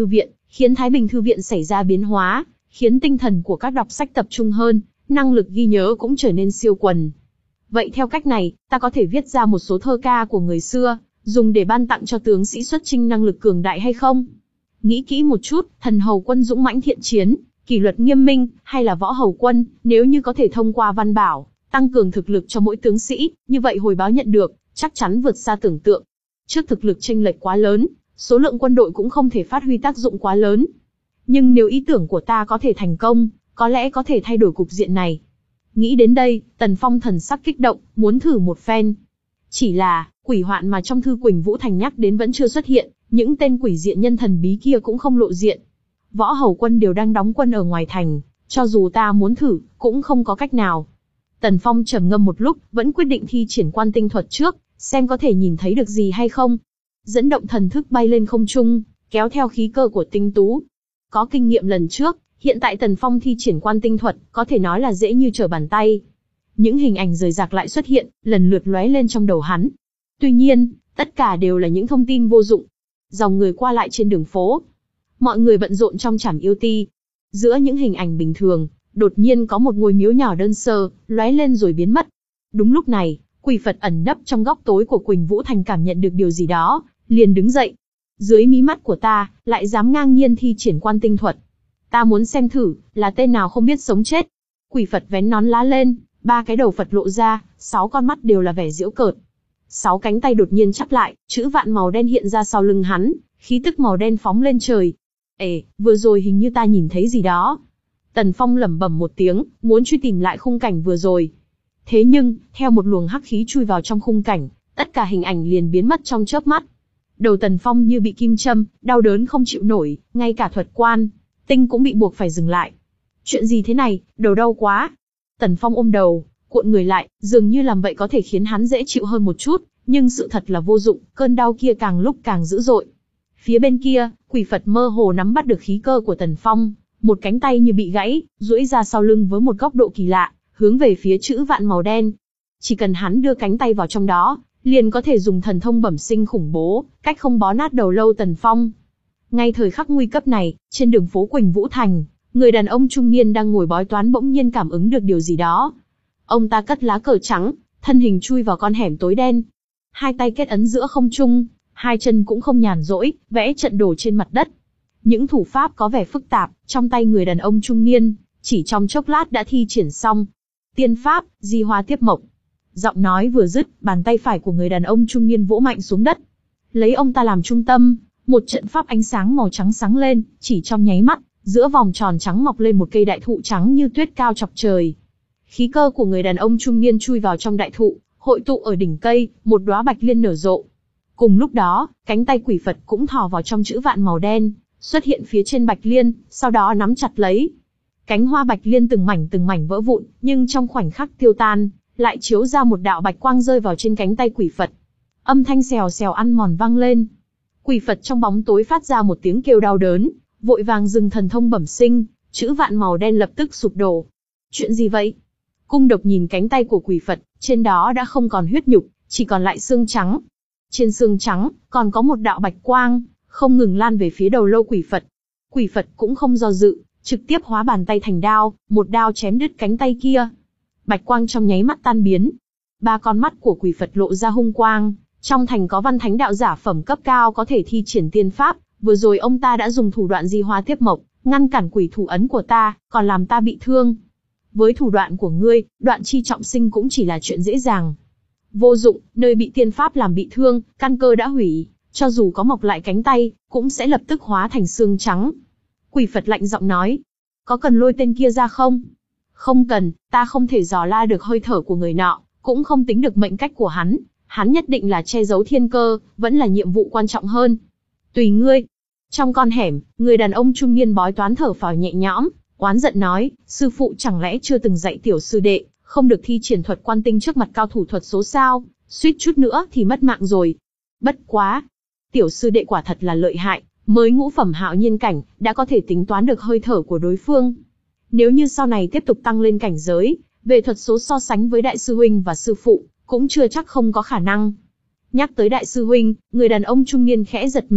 khiến Thái Bình Thư viện xảy ra biến hóa, khiến tinh thần của các đọc sách tập trung hơn, năng lực ghi nhớ cũng trở nên siêu quần. Vậy theo cách này, ta có thể viết ra một số thơ ca của người xưa, dùng để ban tặng cho tướng sĩ xuất chinh năng lực cường đại hay không? Nghĩ kỹ một chút, thần hầu quân dũng mãnh thiện chiến, kỷ luật nghiêm minh, hay là võ hầu quân, nếu như có thể thông qua văn bảo, tăng cường thực lực cho mỗi tướng sĩ, như vậy hồi báo nhận được, chắc chắn vượt xa tưởng tượng. Trước thực lực chênh lệch quá lớn, số lượng quân đội cũng không thể phát huy tác dụng quá lớn. Nhưng nếu ý tưởng của ta có thể thành công, có lẽ có thể thay đổi cục diện này. Nghĩ đến đây, Tần Phong thần sắc kích động, muốn thử một phen. Chỉ là, quỷ hoạn mà trong thư Quỳnh Vũ Thành nhắc đến vẫn chưa xuất hiện, những tên quỷ diện nhân thần bí kia cũng không lộ diện. Võ hầu quân đều đang đóng quân ở ngoài thành, cho dù ta muốn thử, cũng không có cách nào. Tần Phong trầm ngâm một lúc, vẫn quyết định thi triển quan tinh thuật trước, xem có thể nhìn thấy được gì hay không. Dẫn động thần thức bay lên không trung, kéo theo khí cơ của tinh tú. Có kinh nghiệm lần trước, hiện tại Tần Phong thi triển quan tinh thuật, có thể nói là dễ như trở bàn tay. Những hình ảnh rời rạc lại xuất hiện, lần lượt lóe lên trong đầu hắn. Tuy nhiên, tất cả đều là những thông tin vô dụng. Dòng người qua lại trên đường phố. Mọi người bận rộn trong trảm yêu ti. Giữa những hình ảnh bình thường, đột nhiên có một ngôi miếu nhỏ đơn sơ, lóe lên rồi biến mất. Đúng lúc này, quỷ Phật ẩn nấp trong góc tối của Quỳnh Vũ Thành cảm nhận được điều gì đó, liền đứng dậy. Dưới mí mắt của ta, lại dám ngang nhiên thi triển quan tinh thuật. Ta muốn xem thử, là tên nào không biết sống chết. Quỷ Phật vén nón lá lên, ba cái đầu Phật lộ ra, sáu con mắt đều là vẻ giễu cợt. Sáu cánh tay đột nhiên chắp lại, chữ vạn màu đen hiện ra sau lưng hắn, khí tức màu đen phóng lên trời. Ê, vừa rồi hình như ta nhìn thấy gì đó. Tần Phong lẩm bẩm một tiếng, muốn truy tìm lại khung cảnh vừa rồi. Thế nhưng, theo một luồng hắc khí chui vào trong khung cảnh, tất cả hình ảnh liền biến mất trong chớp mắt. Đầu Tần Phong như bị kim châm, đau đớn không chịu nổi, ngay cả thuật quan, tinh cũng bị buộc phải dừng lại. Chuyện gì thế này, đầu đau quá. Tần Phong ôm đầu, cuộn người lại, dường như làm vậy có thể khiến hắn dễ chịu hơn một chút, nhưng sự thật là vô dụng, cơn đau kia càng lúc càng dữ dội. Phía bên kia, quỷ Phật mơ hồ nắm bắt được khí cơ của Tần Phong, một cánh tay như bị gãy, duỗi ra sau lưng với một góc độ kỳ lạ, hướng về phía chữ vạn màu đen. Chỉ cần hắn đưa cánh tay vào trong đó, liền có thể dùng thần thông bẩm sinh khủng bố, cách không bó nát đầu lâu Tần Phong. Ngay thời khắc nguy cấp này, trên đường phố Quỳnh Vũ Thành, người đàn ông trung niên đang ngồi bói toán bỗng nhiên cảm ứng được điều gì đó. Ông ta cất lá cờ trắng, thân hình chui vào con hẻm tối đen. Hai tay kết ấn giữa không trung, hai chân cũng không nhàn rỗi, vẽ trận đồ trên mặt đất. Những thủ pháp có vẻ phức tạp, trong tay người đàn ông trung niên, chỉ trong chốc lát đã thi triển xong. Tiên pháp, di hoa tiếp mộc. Giọng nói vừa dứt, bàn tay phải của người đàn ông trung niên vỗ mạnh xuống đất. Lấy ông ta làm trung tâm, một trận pháp ánh sáng màu trắng sáng lên, chỉ trong nháy mắt, giữa vòng tròn trắng mọc lên một cây đại thụ trắng như tuyết cao chọc trời. Khí cơ của người đàn ông trung niên chui vào trong đại thụ, hội tụ ở đỉnh cây, một đóa bạch liên nở rộ. Cùng lúc đó, cánh tay quỷ Phật cũng thò vào trong chữ vạn màu đen, xuất hiện phía trên bạch liên, sau đó nắm chặt lấy. Cánh hoa bạch liên từng mảnh từng mảnh vỡ vụn, nhưng trong khoảnh khắc tiêu tan, lại chiếu ra một đạo bạch quang rơi vào trên cánh tay quỷ Phật. Âm thanh xèo xèo ăn mòn vang lên. Quỷ Phật trong bóng tối phát ra một tiếng kêu đau đớn, vội vàng dừng thần thông bẩm sinh, chữ vạn màu đen lập tức sụp đổ. Chuyện gì vậy? Cung Độc nhìn cánh tay của quỷ Phật, trên đó đã không còn huyết nhục, chỉ còn lại xương trắng. Trên xương trắng, còn có một đạo bạch quang, không ngừng lan về phía đầu lâu quỷ Phật. Quỷ Phật cũng không do dự, trực tiếp hóa bàn tay thành đao, một đao chém đứt cánh tay kia. Bạch quang trong nháy mắt tan biến. Ba con mắt của quỷ Phật lộ ra hung quang, trong thành có văn thánh đạo giả phẩm cấp cao có thể thi triển tiên pháp, vừa rồi ông ta đã dùng thủ đoạn di hoa tiếp mộc, ngăn cản quỷ thủ ấn của ta, còn làm ta bị thương. Với thủ đoạn của ngươi, đoạn chi trọng sinh cũng chỉ là chuyện dễ dàng. Vô dụng, nơi bị tiên pháp làm bị thương, căn cơ đã hủy, cho dù có mọc lại cánh tay, cũng sẽ lập tức hóa thành xương trắng. Quỷ Phật lạnh giọng nói, có cần lôi tên kia ra không? Không cần, ta không thể dò la được hơi thở của người nọ, cũng không tính được mệnh cách của hắn, hắn nhất định là che giấu thiên cơ, vẫn là nhiệm vụ quan trọng hơn. Tùy ngươi. Trong con hẻm, người đàn ông trung niên bói toán thở phào nhẹ nhõm, oán giận nói, sư phụ chẳng lẽ chưa từng dạy tiểu sư đệ, không được thi triển thuật quan tinh trước mặt cao thủ thuật số sao, suýt chút nữa thì mất mạng rồi. Bất quá, tiểu sư đệ quả thật là lợi hại, mới ngũ phẩm hạo nhiên cảnh, đã có thể tính toán được hơi thở của đối phương. Nếu như sau này tiếp tục tăng lên cảnh giới, về thuật số so sánh với đại sư huynh và sư phụ, cũng chưa chắc không có khả năng. Nhắc tới đại sư huynh, người đàn ông trung niên khẽ giật mình,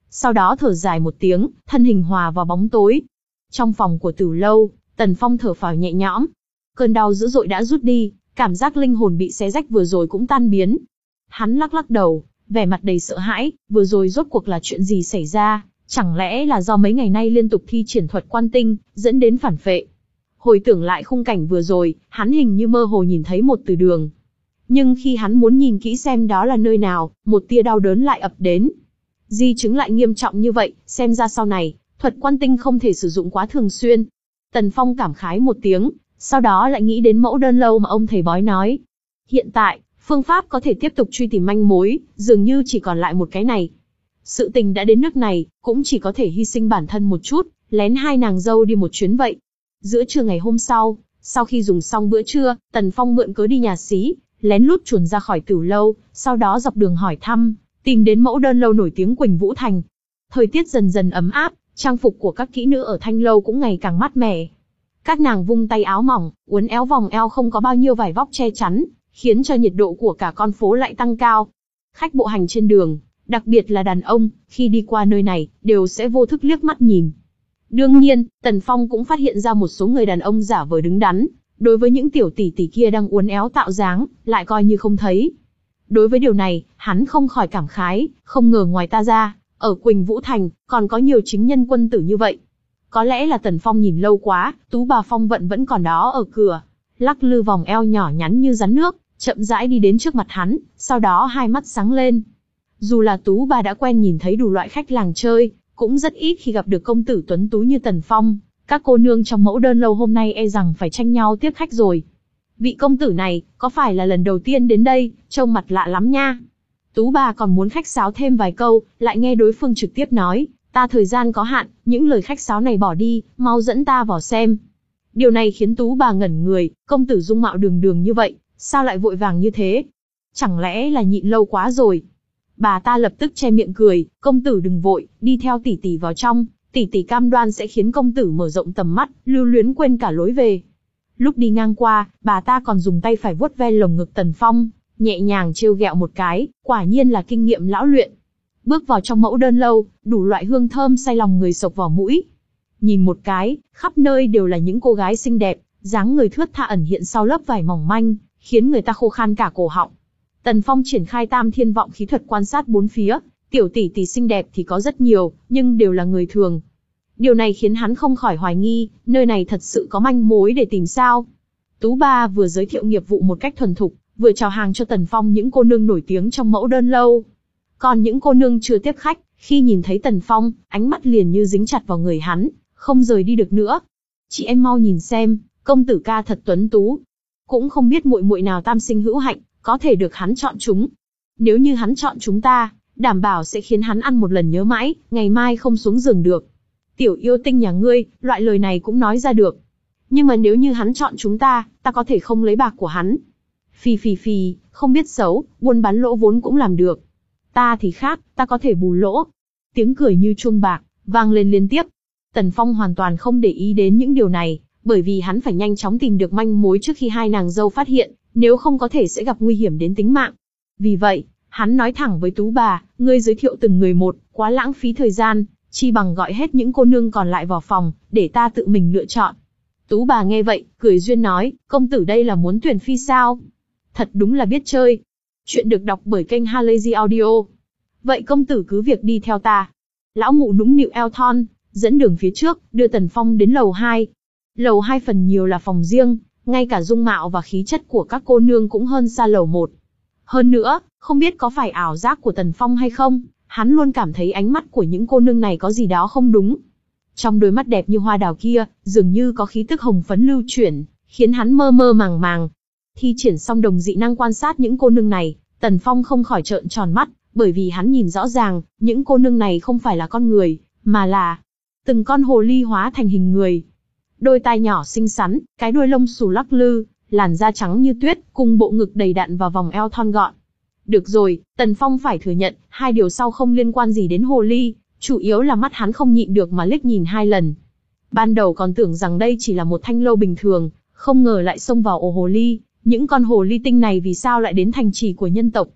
sau đó thở dài một tiếng, thân hình hòa vào bóng tối. Trong phòng của Tử Lâu, Tần Phong thở phào nhẹ nhõm. Cơn đau dữ dội đã rút đi, cảm giác linh hồn bị xé rách vừa rồi cũng tan biến. Hắn lắc lắc đầu, vẻ mặt đầy sợ hãi, vừa rồi rốt cuộc là chuyện gì xảy ra, chẳng lẽ là do mấy ngày nay liên tục thi triển thuật quan tinh, dẫn đến phản phệ. Hồi tưởng lại khung cảnh vừa rồi, hắn hình như mơ hồ nhìn thấy một từ đường. Nhưng khi hắn muốn nhìn kỹ xem đó là nơi nào, một tia đau đớn lại ập đến. Di chứng lại nghiêm trọng như vậy, xem ra sau này, thuật quan tinh không thể sử dụng quá thường xuyên. Tần Phong cảm khái một tiếng, sau đó lại nghĩ đến mẫu đơn lâu mà ông thầy bói nói. Hiện tại, phương pháp có thể tiếp tục truy tìm manh mối, dường như chỉ còn lại một cái này. Sự tình đã đến nước này, cũng chỉ có thể hy sinh bản thân một chút, lén hai nàng dâu đi một chuyến vậy. Giữa trưa ngày hôm sau, sau khi dùng xong bữa trưa, Tần Phong mượn cớ đi nhà xí, lén lút chuồn ra khỏi Tử Lâu, sau đó dọc đường hỏi thăm, tìm đến mẫu đơn lâu nổi tiếng Quỳnh Vũ Thành. Thời tiết dần dần ấm áp, trang phục của các kỹ nữ ở Thanh Lâu cũng ngày càng mát mẻ. Các nàng vung tay áo mỏng, uốn éo vòng eo không có bao nhiêu vải vóc che chắn, khiến cho nhiệt độ của cả con phố lại tăng cao. Khách bộ hành trên đường, đặc biệt là đàn ông, khi đi qua nơi này, đều sẽ vô thức liếc mắt nhìn. Đương nhiên, Tần Phong cũng phát hiện ra một số người đàn ông giả vờ đứng đắn, đối với những tiểu tỷ tỷ kia đang uốn éo tạo dáng, lại coi như không thấy. Đối với điều này, hắn không khỏi cảm khái, không ngờ ngoài ta ra, ở Quỳnh Vũ Thành, còn có nhiều chính nhân quân tử như vậy. Có lẽ là Tần Phong nhìn lâu quá, Tú bà Phong Vận vẫn còn đó ở cửa, lắc lư vòng eo nhỏ nhắn như rắn nước, chậm rãi đi đến trước mặt hắn, sau đó hai mắt sáng lên. Dù là Tú bà đã quen nhìn thấy đủ loại khách làng chơi, cũng rất ít khi gặp được công tử tuấn tú như Tần Phong. Các cô nương trong mẫu đơn lâu hôm nay e rằng phải tranh nhau tiếp khách rồi. Vị công tử này, có phải là lần đầu tiên đến đây, trông mặt lạ lắm nha. Tú bà còn muốn khách sáo thêm vài câu, lại nghe đối phương trực tiếp nói, ta thời gian có hạn, những lời khách sáo này bỏ đi, mau dẫn ta vào xem. Điều này khiến Tú bà ngẩn người, công tử dung mạo đường đường như vậy, sao lại vội vàng như thế? Chẳng lẽ là nhịn lâu quá rồi? Bà ta lập tức che miệng cười, công tử đừng vội, đi theo tỷ tỷ vào trong, tỷ tỷ cam đoan sẽ khiến công tử mở rộng tầm mắt, lưu luyến quên cả lối về. Lúc đi ngang qua, bà ta còn dùng tay phải vuốt ve lồng ngực Tần Phong, nhẹ nhàng trêu ghẹo một cái, quả nhiên là kinh nghiệm lão luyện. Bước vào trong mẫu đơn lâu, đủ loại hương thơm say lòng người sộc vào mũi. Nhìn một cái, khắp nơi đều là những cô gái xinh đẹp, dáng người thướt tha ẩn hiện sau lớp vải mỏng manh, khiến người ta khô khan cả cổ họng. Tần Phong triển khai tam thiên vọng khí thuật quan sát bốn phía, tiểu tỷ tỷ xinh đẹp thì có rất nhiều, nhưng đều là người thường. Điều này khiến hắn không khỏi hoài nghi, nơi này thật sự có manh mối để tìm sao. Tú ba vừa giới thiệu nghiệp vụ một cách thuần thục, vừa chào hàng cho Tần Phong những cô nương nổi tiếng trong mẫu đơn lâu. Còn những cô nương chưa tiếp khách, khi nhìn thấy Tần Phong, ánh mắt liền như dính chặt vào người hắn, không rời đi được nữa. Chị em mau nhìn xem, công tử ca thật tuấn tú. Cũng không biết muội muội nào tam sinh hữu hạnh, có thể được hắn chọn chúng. Nếu như hắn chọn chúng ta, đảm bảo sẽ khiến hắn ăn một lần nhớ mãi, ngày mai không xuống giường được. Tiểu yêu tinh nhà ngươi, loại lời này cũng nói ra được. Nhưng mà nếu như hắn chọn chúng ta, ta có thể không lấy bạc của hắn. Phì phì phì, không biết xấu, buôn bán lỗ vốn cũng làm được. Ta thì khác, ta có thể bù lỗ. Tiếng cười như chuông bạc, vang lên liên tiếp. Tần Phong hoàn toàn không để ý đến những điều này, bởi vì hắn phải nhanh chóng tìm được manh mối trước khi hai nàng dâu phát hiện, nếu không có thể sẽ gặp nguy hiểm đến tính mạng. Vì vậy, hắn nói thẳng với Tú bà, ngươi giới thiệu từng người một, quá lãng phí thời gian, chi bằng gọi hết những cô nương còn lại vào phòng, để ta tự mình lựa chọn. Tú bà nghe vậy, cười duyên nói, công tử đây là muốn tuyển phi sao? Thật đúng là biết chơi. Chuyện được đọc bởi kênh Halazy Audio. Vậy công tử cứ việc đi theo ta. Lão mụ nũng nịu eo thon, dẫn đường phía trước, đưa Tần Phong đến lầu hai. Lầu hai phần nhiều là phòng riêng, ngay cả dung mạo và khí chất của các cô nương cũng hơn xa lầu một. Hơn nữa, không biết có phải ảo giác của Tần Phong hay không, hắn luôn cảm thấy ánh mắt của những cô nương này có gì đó không đúng. Trong đôi mắt đẹp như hoa đào kia, dường như có khí tức hồng phấn lưu chuyển, khiến hắn mơ mơ màng màng. Thi triển xong đồng dị năng quan sát những cô nương này, Tần Phong không khỏi trợn tròn mắt, bởi vì hắn nhìn rõ ràng, những cô nương này không phải là con người, mà là từng con hồ ly hóa thành hình người. Đôi tai nhỏ xinh xắn, cái đuôi lông xù lắc lư, làn da trắng như tuyết, cùng bộ ngực đầy đặn và vòng eo thon gọn. Được rồi, Tần Phong phải thừa nhận, hai điều sau không liên quan gì đến hồ ly, chủ yếu là mắt hắn không nhịn được mà liếc nhìn hai lần. Ban đầu còn tưởng rằng đây chỉ là một thanh lâu bình thường, không ngờ lại xông vào ổ hồ ly, những con hồ ly tinh này vì sao lại đến thành trì của nhân tộc.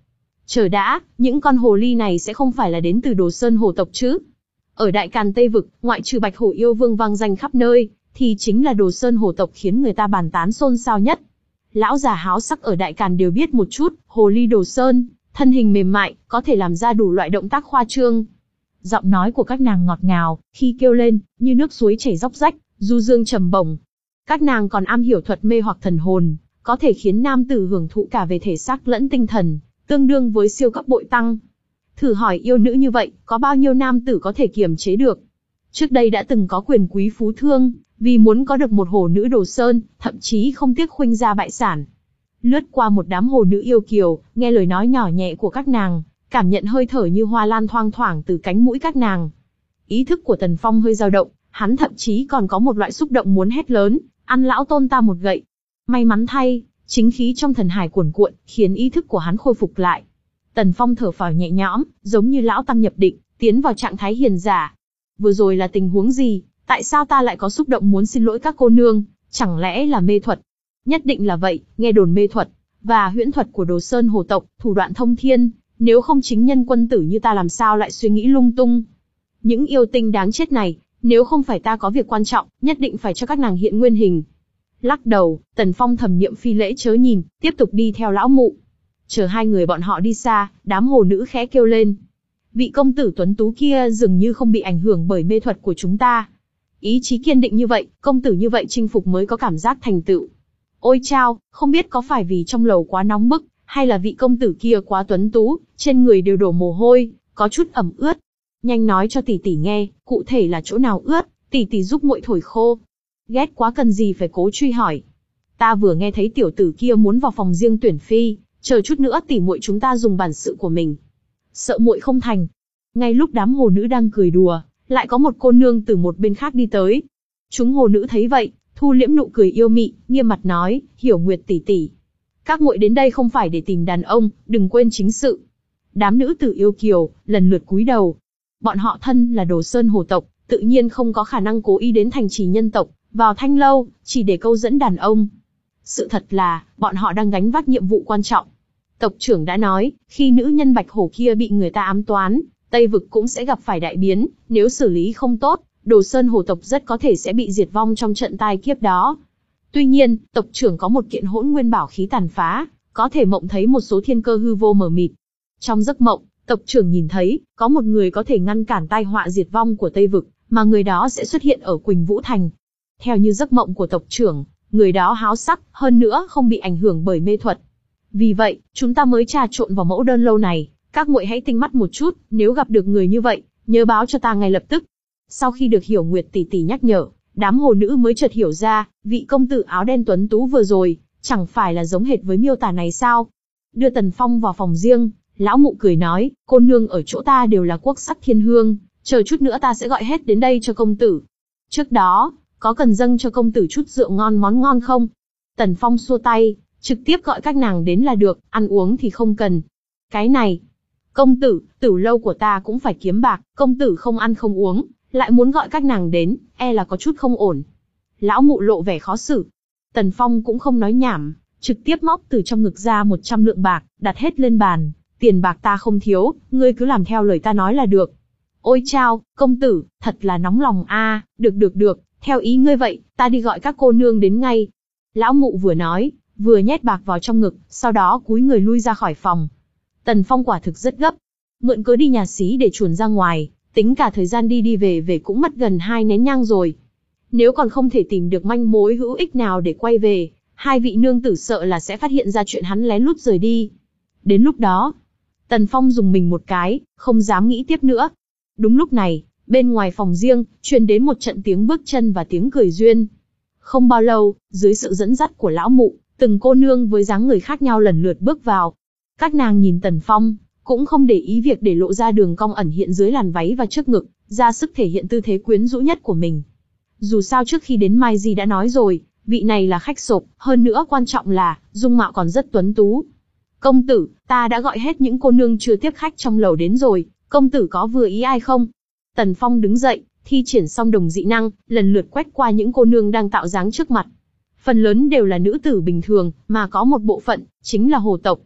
Chờ đã, những con hồ ly này sẽ không phải là đến từ Đồ Sơn hồ tộc chứ? Ở Đại Càn Tây Vực, ngoại trừ Bạch Hổ yêu vương vang danh khắp nơi, thì chính là Đồ Sơn hồ tộc khiến người ta bàn tán xôn xao nhất. Lão già háo sắc ở Đại Càn đều biết một chút, hồ ly Đồ Sơn, thân hình mềm mại, có thể làm ra đủ loại động tác khoa trương. Giọng nói của các nàng ngọt ngào, khi kêu lên, như nước suối chảy róc rách, du dương trầm bổng. Các nàng còn am hiểu thuật mê hoặc thần hồn, có thể khiến nam tử hưởng thụ cả về thể xác lẫn tinh thần, tương đương với siêu cấp bội tăng. Thử hỏi yêu nữ như vậy, có bao nhiêu nam tử có thể kiềm chế được? Trước đây đã từng có quyền quý phú thương, vì muốn có được một hồ nữ Đồ Sơn, thậm chí không tiếc khuynh gia bại sản. Lướt qua một đám hồ nữ yêu kiều, nghe lời nói nhỏ nhẹ của các nàng, cảm nhận hơi thở như hoa lan thoang thoảng từ cánh mũi các nàng. Ý thức của Tần Phong hơi dao động, hắn thậm chí còn có một loại xúc động muốn hét lớn, ăn lão tôn ta một gậy. May mắn thay, chính khí trong thần hải cuồn cuộn, khiến ý thức của hắn khôi phục lại. Tần Phong thở phào nhẹ nhõm, giống như lão tăng nhập định, tiến vào trạng thái hiền giả. Vừa rồi là tình huống gì? Tại sao ta lại có xúc động muốn xin lỗi các cô nương? Chẳng lẽ là mê thuật? Nhất định là vậy, nghe đồn mê thuật và huyễn thuật của Đồ Sơn hồ tộc, thủ đoạn thông thiên, nếu không chính nhân quân tử như ta làm sao lại suy nghĩ lung tung. Những yêu tinh đáng chết này, nếu không phải ta có việc quan trọng, nhất định phải cho các nàng hiện nguyên hình. Lắc đầu, Tần Phong thầm niệm phi lễ chớ nhìn, tiếp tục đi theo lão mụ. Chờ hai người bọn họ đi xa, đám hồ nữ khẽ kêu lên. Vị công tử tuấn tú kia dường như không bị ảnh hưởng bởi mê thuật của chúng ta. Ý chí kiên định như vậy, công tử như vậy chinh phục mới có cảm giác thành tựu. Ôi chao, không biết có phải vì trong lầu quá nóng bức, hay là vị công tử kia quá tuấn tú, trên người đều đổ mồ hôi, có chút ẩm ướt. Nhanh nói cho tỷ tỷ nghe, cụ thể là chỗ nào ướt, tỷ tỷ giúp muội thổi khô. Ghét quá cần gì phải cố truy hỏi. Ta vừa nghe thấy tiểu tử kia muốn vào phòng riêng tuyển phi, chờ chút nữa tỷ muội chúng ta dùng bản sự của mình. Sợ muội không thành. Ngay lúc đám hồ nữ đang cười đùa, lại có một cô nương từ một bên khác đi tới. Chúng hồ nữ thấy vậy, thu liễm nụ cười yêu mị, nghiêm mặt nói, Hiểu Nguyệt tỷ tỷ, các muội đến đây không phải để tìm đàn ông, đừng quên chính sự. Đám nữ tử yêu kiều, lần lượt cúi đầu. Bọn họ thân là Đồ Sơn hồ tộc, tự nhiên không có khả năng cố ý đến thành trì nhân tộc, vào thanh lâu, chỉ để câu dẫn đàn ông. Sự thật là, bọn họ đang gánh vác nhiệm vụ quan trọng. Tộc trưởng đã nói, khi nữ nhân Bạch Hổ kia bị người ta ám toán, Tây Vực cũng sẽ gặp phải đại biến, nếu xử lý không tốt, Đồ Sơn hồ tộc rất có thể sẽ bị diệt vong trong trận tai kiếp đó. Tuy nhiên, tộc trưởng có một kiện hỗn nguyên bảo khí tàn phá, có thể mộng thấy một số thiên cơ hư vô mờ mịt. Trong giấc mộng, tộc trưởng nhìn thấy, có một người có thể ngăn cản tai họa diệt vong của Tây Vực, mà người đó sẽ xuất hiện ở Quỳnh Vũ Thành. Theo như giấc mộng của tộc trưởng, người đó háo sắc, hơn nữa không bị ảnh hưởng bởi mê thuật. Vì vậy, chúng ta mới trà trộn vào mẫu đơn lâu này, các muội hãy tinh mắt một chút, nếu gặp được người như vậy, nhớ báo cho ta ngay lập tức. Sau khi được Hiểu Nguyệt tỷ tỷ nhắc nhở, đám hồ nữ mới chợt hiểu ra, vị công tử áo đen tuấn tú vừa rồi, chẳng phải là giống hệt với miêu tả này sao? Đưa Tần Phong vào phòng riêng, lão mụ cười nói, cô nương ở chỗ ta đều là quốc sắc thiên hương, chờ chút nữa ta sẽ gọi hết đến đây cho công tử. Trước đó, có cần dâng cho công tử chút rượu ngon món ngon không? Tần Phong xua tay, trực tiếp gọi các nàng đến là được, ăn uống thì không cần. Cái này, công tử, tử lâu của ta cũng phải kiếm bạc, công tử không ăn không uống, lại muốn gọi các nàng đến, e là có chút không ổn. Lão mụ lộ vẻ khó xử. Tần Phong cũng không nói nhảm, trực tiếp móc từ trong ngực ra một trăm lượng bạc, đặt hết lên bàn. Tiền bạc ta không thiếu, ngươi cứ làm theo lời ta nói là được. Ôi chao, công tử, thật là nóng lòng a, à, được được được, theo ý ngươi vậy, ta đi gọi các cô nương đến ngay. Lão mụ vừa nói, vừa nhét bạc vào trong ngực, sau đó cúi người lui ra khỏi phòng. Tần Phong quả thực rất gấp, mượn cớ đi nhà xí để chuồn ra ngoài, tính cả thời gian đi đi về về cũng mất gần hai nén nhang rồi. Nếu còn không thể tìm được manh mối hữu ích nào để quay về, hai vị nương tử sợ là sẽ phát hiện ra chuyện hắn lén lút rời đi. Đến lúc đó, Tần Phong dùng mình một cái, không dám nghĩ tiếp nữa. Đúng lúc này, bên ngoài phòng riêng, truyền đến một trận tiếng bước chân và tiếng cười duyên. Không bao lâu, dưới sự dẫn dắt của lão mụ, từng cô nương với dáng người khác nhau lần lượt bước vào. Các nàng nhìn Tần Phong, cũng không để ý việc để lộ ra đường cong ẩn hiện dưới làn váy và trước ngực, ra sức thể hiện tư thế quyến rũ nhất của mình. Dù sao trước khi đến Mai Di đã nói rồi, vị này là khách sộp, hơn nữa quan trọng là, dung mạo còn rất tuấn tú. Công tử, ta đã gọi hết những cô nương chưa tiếp khách trong lầu đến rồi, công tử có vừa ý ai không? Tần Phong đứng dậy, thi triển song đồng dị năng, lần lượt quét qua những cô nương đang tạo dáng trước mặt. Phần lớn đều là nữ tử bình thường, mà có một bộ phận, chính là hồ tộc.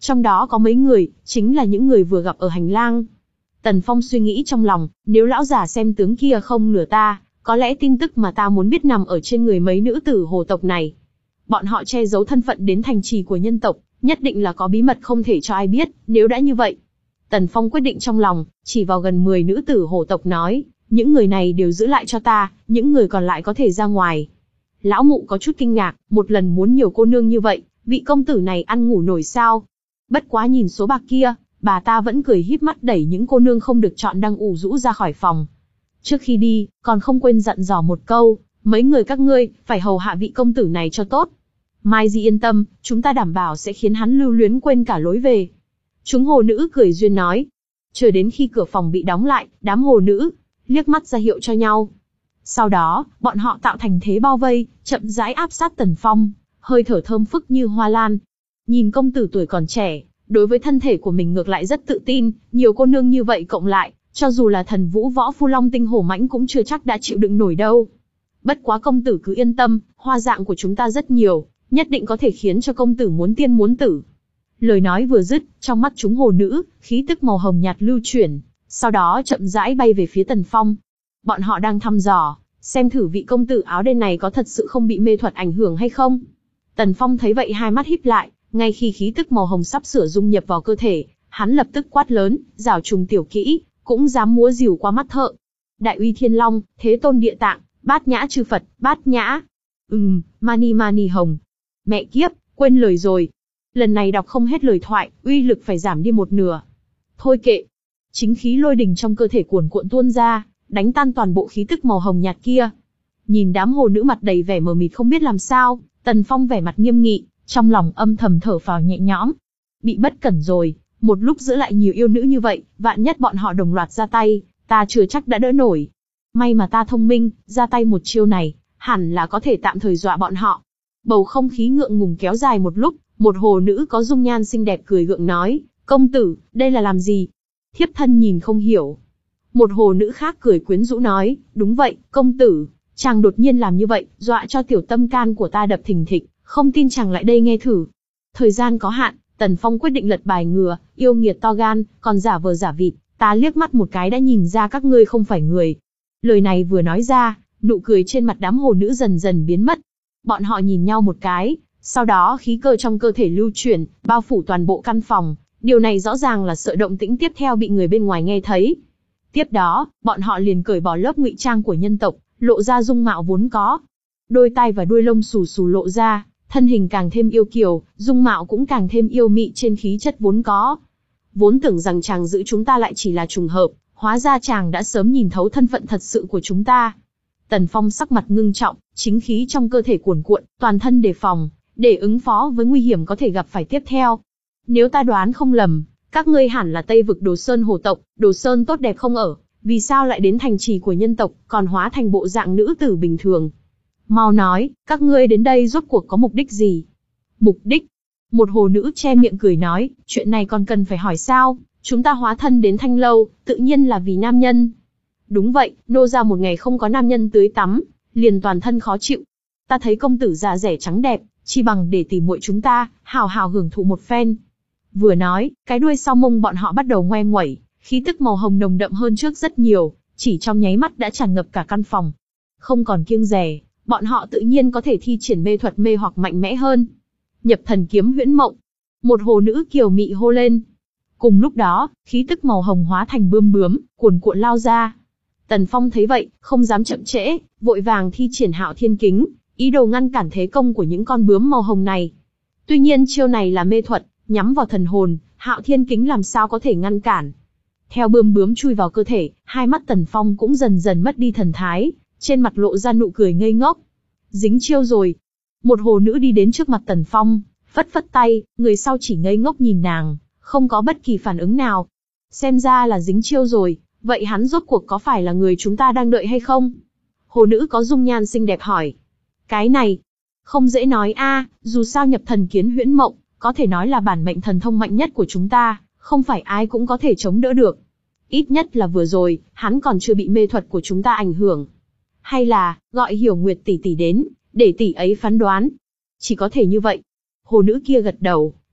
Trong đó có mấy người, chính là những người vừa gặp ở hành lang. Tần Phong suy nghĩ trong lòng, nếu lão già xem tướng kia không lừa ta, có lẽ tin tức mà ta muốn biết nằm ở trên người mấy nữ tử hồ tộc này. Bọn họ che giấu thân phận đến thành trì của nhân tộc, nhất định là có bí mật không thể cho ai biết, nếu đã như vậy. Tần Phong quyết định trong lòng, chỉ vào gần mười nữ tử hồ tộc nói, những người này đều giữ lại cho ta, những người còn lại có thể ra ngoài. Lão mụ có chút kinh ngạc, một lần muốn nhiều cô nương như vậy, vị công tử này ăn ngủ nổi sao? Bất quá nhìn số bạc kia, bà ta vẫn cười híp mắt đẩy những cô nương không được chọn đang ủ rũ ra khỏi phòng. Trước khi đi, còn không quên dặn dò một câu, mấy người các ngươi, phải hầu hạ vị công tử này cho tốt. Mai Di yên tâm, chúng ta đảm bảo sẽ khiến hắn lưu luyến quên cả lối về. Chúng hồ nữ cười duyên nói. Chờ đến khi cửa phòng bị đóng lại, đám hồ nữ liếc mắt ra hiệu cho nhau. Sau đó, bọn họ tạo thành thế bao vây, chậm rãi áp sát Tần Phong, hơi thở thơm phức như hoa lan. Nhìn công tử tuổi còn trẻ, đối với thân thể của mình ngược lại rất tự tin, nhiều cô nương như vậy cộng lại, cho dù là thần vũ võ phu long tinh hổ mãnh cũng chưa chắc đã chịu đựng nổi đâu. Bất quá công tử cứ yên tâm, hoa dạng của chúng ta rất nhiều, nhất định có thể khiến cho công tử muốn tiên muốn tử. Lời nói vừa dứt, trong mắt chúng hồ nữ, khí tức màu hồng nhạt lưu chuyển, sau đó chậm rãi bay về phía Tần Phong. Bọn họ đang thăm dò, xem thử vị công tử áo đen này có thật sự không bị mê thuật ảnh hưởng hay không. Tần Phong thấy vậy hai mắt híp lại, ngay khi khí tức màu hồng sắp sửa dung nhập vào cơ thể, hắn lập tức quát lớn, giảo trùng tiểu kỹ, cũng dám múa rìu qua mắt thợ. Đại uy thiên long, thế tôn địa tạng, bát nhã chư Phật, bát nhã. Ừm, mani mani hồng. Mẹ kiếp, quên lời rồi. Lần này đọc không hết lời thoại, uy lực phải giảm đi một nửa. Thôi kệ. Chính khí lôi đình trong cơ thể cuồn cuộn tuôn ra, đánh tan toàn bộ khí tức màu hồng nhạt kia. Nhìn đám hồ nữ mặt đầy vẻ mờ mịt không biết làm sao, Tần Phong vẻ mặt nghiêm nghị, trong lòng âm thầm thở phào nhẹ nhõm. Bị bất cẩn rồi, một lúc giữ lại nhiều yêu nữ như vậy, vạn nhất bọn họ đồng loạt ra tay, ta chưa chắc đã đỡ nổi. May mà ta thông minh, ra tay một chiêu này, hẳn là có thể tạm thời dọa bọn họ. Bầu không khí ngượng ngùng kéo dài một lúc, một hồ nữ có dung nhan xinh đẹp cười gượng nói, công tử, đây là làm gì? Thiếp thân nhìn không hiểu. Một hồ nữ khác cười quyến rũ nói, đúng vậy, công tử, chàng đột nhiên làm như vậy, dọa cho tiểu tâm can của ta đập thình thịch, không tin chàng lại đây nghe thử. Thời gian có hạn, Tần Phong quyết định lật bài ngừa, yêu nghiệt to gan, còn giả vờ giả vịt, ta liếc mắt một cái đã nhìn ra các ngươi không phải người. Lời này vừa nói ra, nụ cười trên mặt đám hồ nữ dần dần biến mất. Bọn họ nhìn nhau một cái, sau đó khí cơ trong cơ thể lưu chuyển, bao phủ toàn bộ căn phòng. Điều này rõ ràng là sợ động tĩnh tiếp theo bị người bên ngoài nghe thấy. Tiếp đó, bọn họ liền cởi bỏ lớp ngụy trang của nhân tộc, lộ ra dung mạo vốn có. Đôi tai và đuôi lông xù xù lộ ra, thân hình càng thêm yêu kiều, dung mạo cũng càng thêm yêu mị trên khí chất vốn có. Vốn tưởng rằng chàng giữ chúng ta lại chỉ là trùng hợp, hóa ra chàng đã sớm nhìn thấu thân phận thật sự của chúng ta. Tần Phong sắc mặt ngưng trọng, chính khí trong cơ thể cuồn cuộn, toàn thân đề phòng, để ứng phó với nguy hiểm có thể gặp phải tiếp theo. Nếu ta đoán không lầm, các ngươi hẳn là Tây vực Đồ Sơn hồ tộc, Đồ Sơn tốt đẹp không ở, vì sao lại đến thành trì của nhân tộc, còn hóa thành bộ dạng nữ tử bình thường? Mau nói, các ngươi đến đây rốt cuộc có mục đích gì? Mục đích? Một hồ nữ che miệng cười nói, chuyện này còn cần phải hỏi sao? Chúng ta hóa thân đến Thanh Lâu, tự nhiên là vì nam nhân. Đúng vậy, nô gia một ngày không có nam nhân tưới tắm, liền toàn thân khó chịu. Ta thấy công tử già rẻ trắng đẹp, chi bằng để tỉ muội chúng ta hào hào hưởng thụ một phen. Vừa nói, cái đuôi sau mông bọn họ bắt đầu ngoe nguẩy, khí tức màu hồng nồng đậm hơn trước rất nhiều, chỉ trong nháy mắt đã tràn ngập cả căn phòng. Không còn kiêng dè, bọn họ tự nhiên có thể thi triển mê thuật mê hoặc mạnh mẽ hơn. Nhập thần kiếm huyễn mộng. Một hồ nữ kiều mị hô lên. Cùng lúc đó, khí tức màu hồng hóa thành bươm bướm, cuồn cuộn lao ra. Tần Phong thấy vậy, không dám chậm trễ, vội vàng thi triển Hạo Thiên Kính, ý đồ ngăn cản thế công của những con bướm màu hồng này. Tuy nhiên chiêu này là mê thuật, nhắm vào thần hồn, Hạo Thiên Kính làm sao có thể ngăn cản. Theo bươm bướm chui vào cơ thể, hai mắt Tần Phong cũng dần dần mất đi thần thái, trên mặt lộ ra nụ cười ngây ngốc. Dính chiêu rồi. Một hồ nữ đi đến trước mặt Tần Phong, phất phất tay, người sau chỉ ngây ngốc nhìn nàng, không có bất kỳ phản ứng nào. Xem ra là dính chiêu rồi, vậy hắn rốt cuộc có phải là người chúng ta đang đợi hay không? Hồ nữ có dung nhan xinh đẹp hỏi. Cái này, không dễ nói a, dù sao nhập thần kiến huyễn mộng, có thể nói là bản mệnh thần thông mạnh nhất của chúng ta, không phải ai cũng có thể chống đỡ được. Ít nhất là vừa rồi, hắn còn chưa bị mê thuật của chúng ta ảnh hưởng. Hay là, gọi Hiểu Nguyệt tỷ tỷ đến, để tỷ ấy phán đoán. Chỉ có thể như vậy. Hồ nữ kia gật đầu,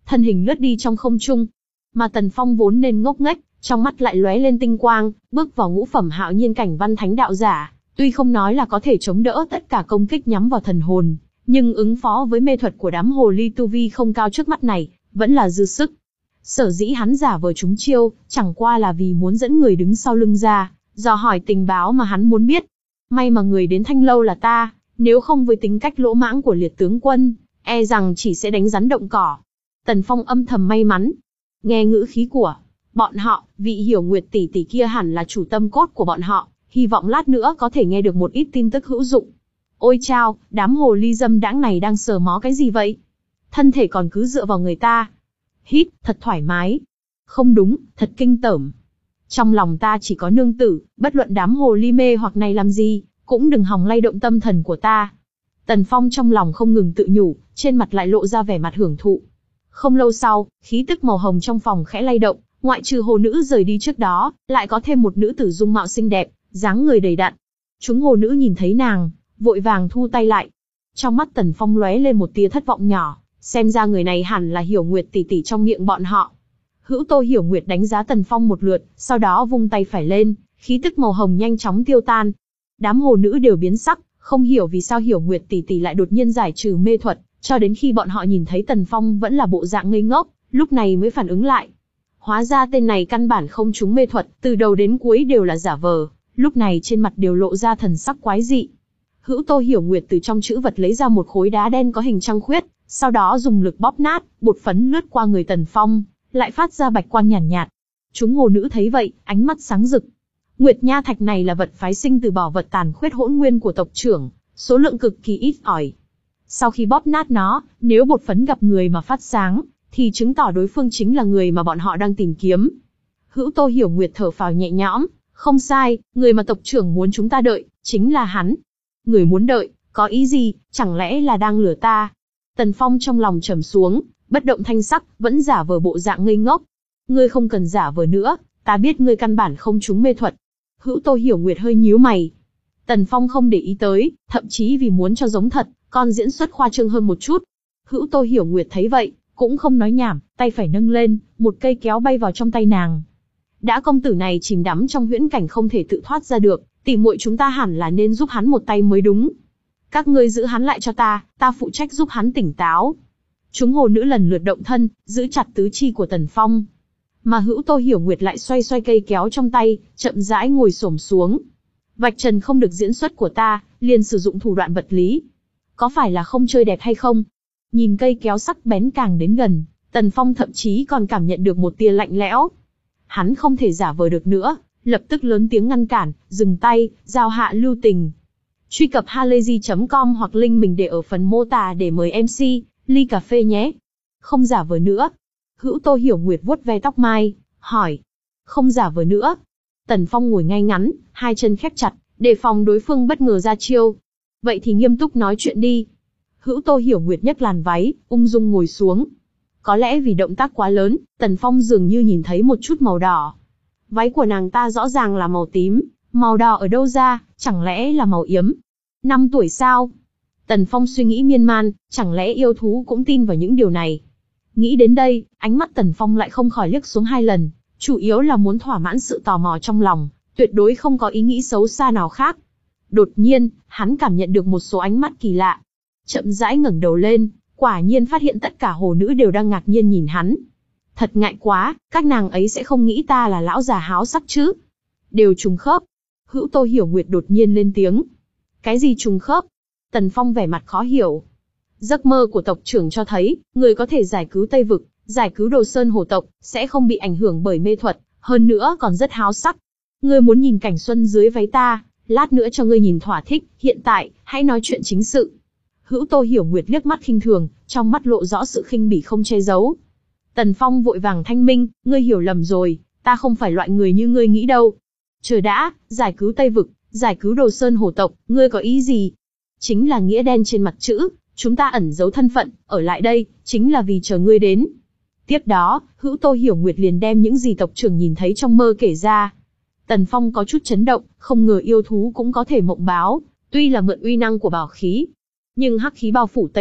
thân hình lướt đi trong không trung. Mà Tần Phong vốn nên ngốc nghếch, trong mắt lại lóe lên tinh quang, bước vào ngũ phẩm hạo nhiên cảnh văn thánh đạo giả, tuy không nói là có thể chống đỡ tất cả công kích nhắm vào thần hồn, nhưng ứng phó với mê thuật của đám hồ ly tu vi không cao trước mắt này, vẫn là dư sức. Sở dĩ hắn giả vờ trúng chiêu, chẳng qua là vì muốn dẫn người đứng sau lưng ra, dò hỏi tình báo mà hắn muốn biết. May mà người đến Thanh Lâu là ta, nếu không với tính cách lỗ mãng của liệt tướng quân, e rằng chỉ sẽ đánh rắn động cỏ. Tần Phong âm thầm may mắn. Nghe ngữ khí của bọn họ, vị Hiểu Nguyệt tỷ tỷ kia hẳn là chủ tâm cốt của bọn họ, hy vọng lát nữa có thể nghe được một ít tin tức hữu dụng. Ôi chao, đám hồ ly dâm đãng này đang sờ mó cái gì vậy? Thân thể còn cứ dựa vào người ta. Hít, thật thoải mái. Không đúng, thật kinh tởm. Trong lòng ta chỉ có nương tử, bất luận đám hồ ly mê hoặc này làm gì, cũng đừng hòng lay động tâm thần của ta. Tần Phong trong lòng không ngừng tự nhủ, trên mặt lại lộ ra vẻ mặt hưởng thụ. Không lâu sau, khí tức màu hồng trong phòng khẽ lay động, ngoại trừ hồ nữ rời đi trước đó, lại có thêm một nữ tử dung mạo xinh đẹp, dáng người đầy đặn. Chúng hồ nữ nhìn thấy nàng, vội vàng thu tay lại. Trong mắt Tần Phong lóe lên một tia thất vọng nhỏ, xem ra người này hẳn là Hiểu Nguyệt tỷ tỷ trong miệng bọn họ. Hữu Tô Hiểu Nguyệt đánh giá Tần Phong một lượt, sau đó vung tay phải lên, khí tức màu hồng nhanh chóng tiêu tan. Đám hồ nữ đều biến sắc, không hiểu vì sao Hiểu Nguyệt tỷ tỷ lại đột nhiên giải trừ mê thuật, cho đến khi bọn họ nhìn thấy Tần Phong vẫn là bộ dạng ngây ngốc, lúc này mới phản ứng lại. Hóa ra tên này căn bản không trúng mê thuật, từ đầu đến cuối đều là giả vờ, lúc này trên mặt đều lộ ra thần sắc quái dị. Hữu Tô Hiểu Nguyệt từ trong chữ vật lấy ra một khối đá đen có hình trăng khuyết, sau đó dùng lực bóp nát, bột phấn lướt qua người Tần Phong, lại phát ra bạch quang nhàn nhạt, nhạt. Chúng hồ nữ thấy vậy, ánh mắt sáng rực. Nguyệt Nha Thạch này là vật phái sinh từ bảo vật tàn khuyết hỗn nguyên của tộc trưởng, số lượng cực kỳ ít ỏi. Sau khi bóp nát nó, nếu bột phấn gặp người mà phát sáng, thì chứng tỏ đối phương chính là người mà bọn họ đang tìm kiếm. Hữu Tô Hiểu Nguyệt thở phào nhẹ nhõm, không sai, người mà tộc trưởng muốn chúng ta đợi, chính là hắn. Người muốn đợi, có ý gì, chẳng lẽ là đang lừa ta? Tần Phong trong lòng trầm xuống, bất động thanh sắc, vẫn giả vờ bộ dạng ngây ngốc. Ngươi không cần giả vờ nữa, ta biết ngươi căn bản không trúng mê thuật. Hữu Tô Hiểu Nguyệt hơi nhíu mày. Tần Phong không để ý tới, thậm chí vì muốn cho giống thật, còn diễn xuất khoa trương hơn một chút. Hữu Tô Hiểu Nguyệt thấy vậy, cũng không nói nhảm, tay phải nâng lên, một cây kéo bay vào trong tay nàng. Đã công tử này chìm đắm trong huyễn cảnh không thể tự thoát ra được, tỷ muội chúng ta hẳn là nên giúp hắn một tay mới đúng. Các ngươi giữ hắn lại cho ta, ta phụ trách giúp hắn tỉnh táo. Chúng hồ nữ lần lượt động thân, giữ chặt tứ chi của Tần Phong. Mà Hữu Tô Hiểu Nguyệt lại xoay xoay cây kéo trong tay, chậm rãi ngồi xổm xuống. Vạch trần không được diễn xuất của ta, liền sử dụng thủ đoạn vật lý. Có phải là không chơi đẹp hay không? Nhìn cây kéo sắc bén càng đến gần, Tần Phong thậm chí còn cảm nhận được một tia lạnh lẽo. Hắn không thể giả vờ được nữa, lập tức lớn tiếng ngăn cản, dừng tay, giao hạ lưu tình. Truy cập halayzi chấm com hoặc link mình để ở phần mô tả để mời em xê, ly cà phê nhé. Không giả vờ nữa. Hữu Tô Hiểu Nguyệt vuốt ve tóc mai, hỏi. Không giả vờ nữa. Tần Phong ngồi ngay ngắn, hai chân khép chặt, đề phòng đối phương bất ngờ ra chiêu. Vậy thì nghiêm túc nói chuyện đi. Hữu Tô Hiểu Nguyệt nhấc làn váy, ung dung ngồi xuống. Có lẽ vì động tác quá lớn, Tần Phong dường như nhìn thấy một chút màu đỏ. Váy của nàng ta rõ ràng là màu tím, màu đỏ ở đâu ra, chẳng lẽ là màu yếm? Năm tuổi sao? Tần Phong suy nghĩ miên man, chẳng lẽ yêu thú cũng tin vào những điều này? Nghĩ đến đây, ánh mắt Tần Phong lại không khỏi liếc xuống hai lần, chủ yếu là muốn thỏa mãn sự tò mò trong lòng, tuyệt đối không có ý nghĩ xấu xa nào khác. Đột nhiên, hắn cảm nhận được một số ánh mắt kỳ lạ. Chậm rãi ngẩng đầu lên, quả nhiên phát hiện tất cả hồ nữ đều đang ngạc nhiên nhìn hắn. Thật ngại quá, các nàng ấy sẽ không nghĩ ta là lão già háo sắc chứ? Đều trùng khớp. Hữu Tô Hiểu Nguyệt đột nhiên lên tiếng. Cái gì trùng khớp? Tần Phong vẻ mặt khó hiểu. Giấc mơ của tộc trưởng cho thấy, người có thể giải cứu Tây Vực, giải cứu Đồ Sơn Hồ tộc, sẽ không bị ảnh hưởng bởi mê thuật, hơn nữa còn rất háo sắc. Ngươi muốn nhìn cảnh xuân dưới váy ta, lát nữa cho ngươi nhìn thỏa thích, hiện tại, hãy nói chuyện chính sự. Hữu Tô Hiểu Nguyệt liếc mắt khinh thường, trong mắt lộ rõ sự khinh bỉ không che giấu. Tần Phong vội vàng thanh minh, ngươi hiểu lầm rồi, ta không phải loại người như ngươi nghĩ đâu. Chờ đã, giải cứu Tây Vực, giải cứu Đồ Sơn Hồ tộc, ngươi có ý gì? Chính là nghĩa đen trên mặt chữ, chúng ta ẩn giấu thân phận, ở lại đây, chính là vì chờ ngươi đến. Tiếp đó, Hữu Tô Hiểu Nguyệt liền đem những gì tộc trưởng nhìn thấy trong mơ kể ra. Tần Phong có chút chấn động, không ngờ yêu thú cũng có thể mộng báo, tuy là mượn uy năng của bảo khí. Nhưng hắc khí bao phủ Tây Vực,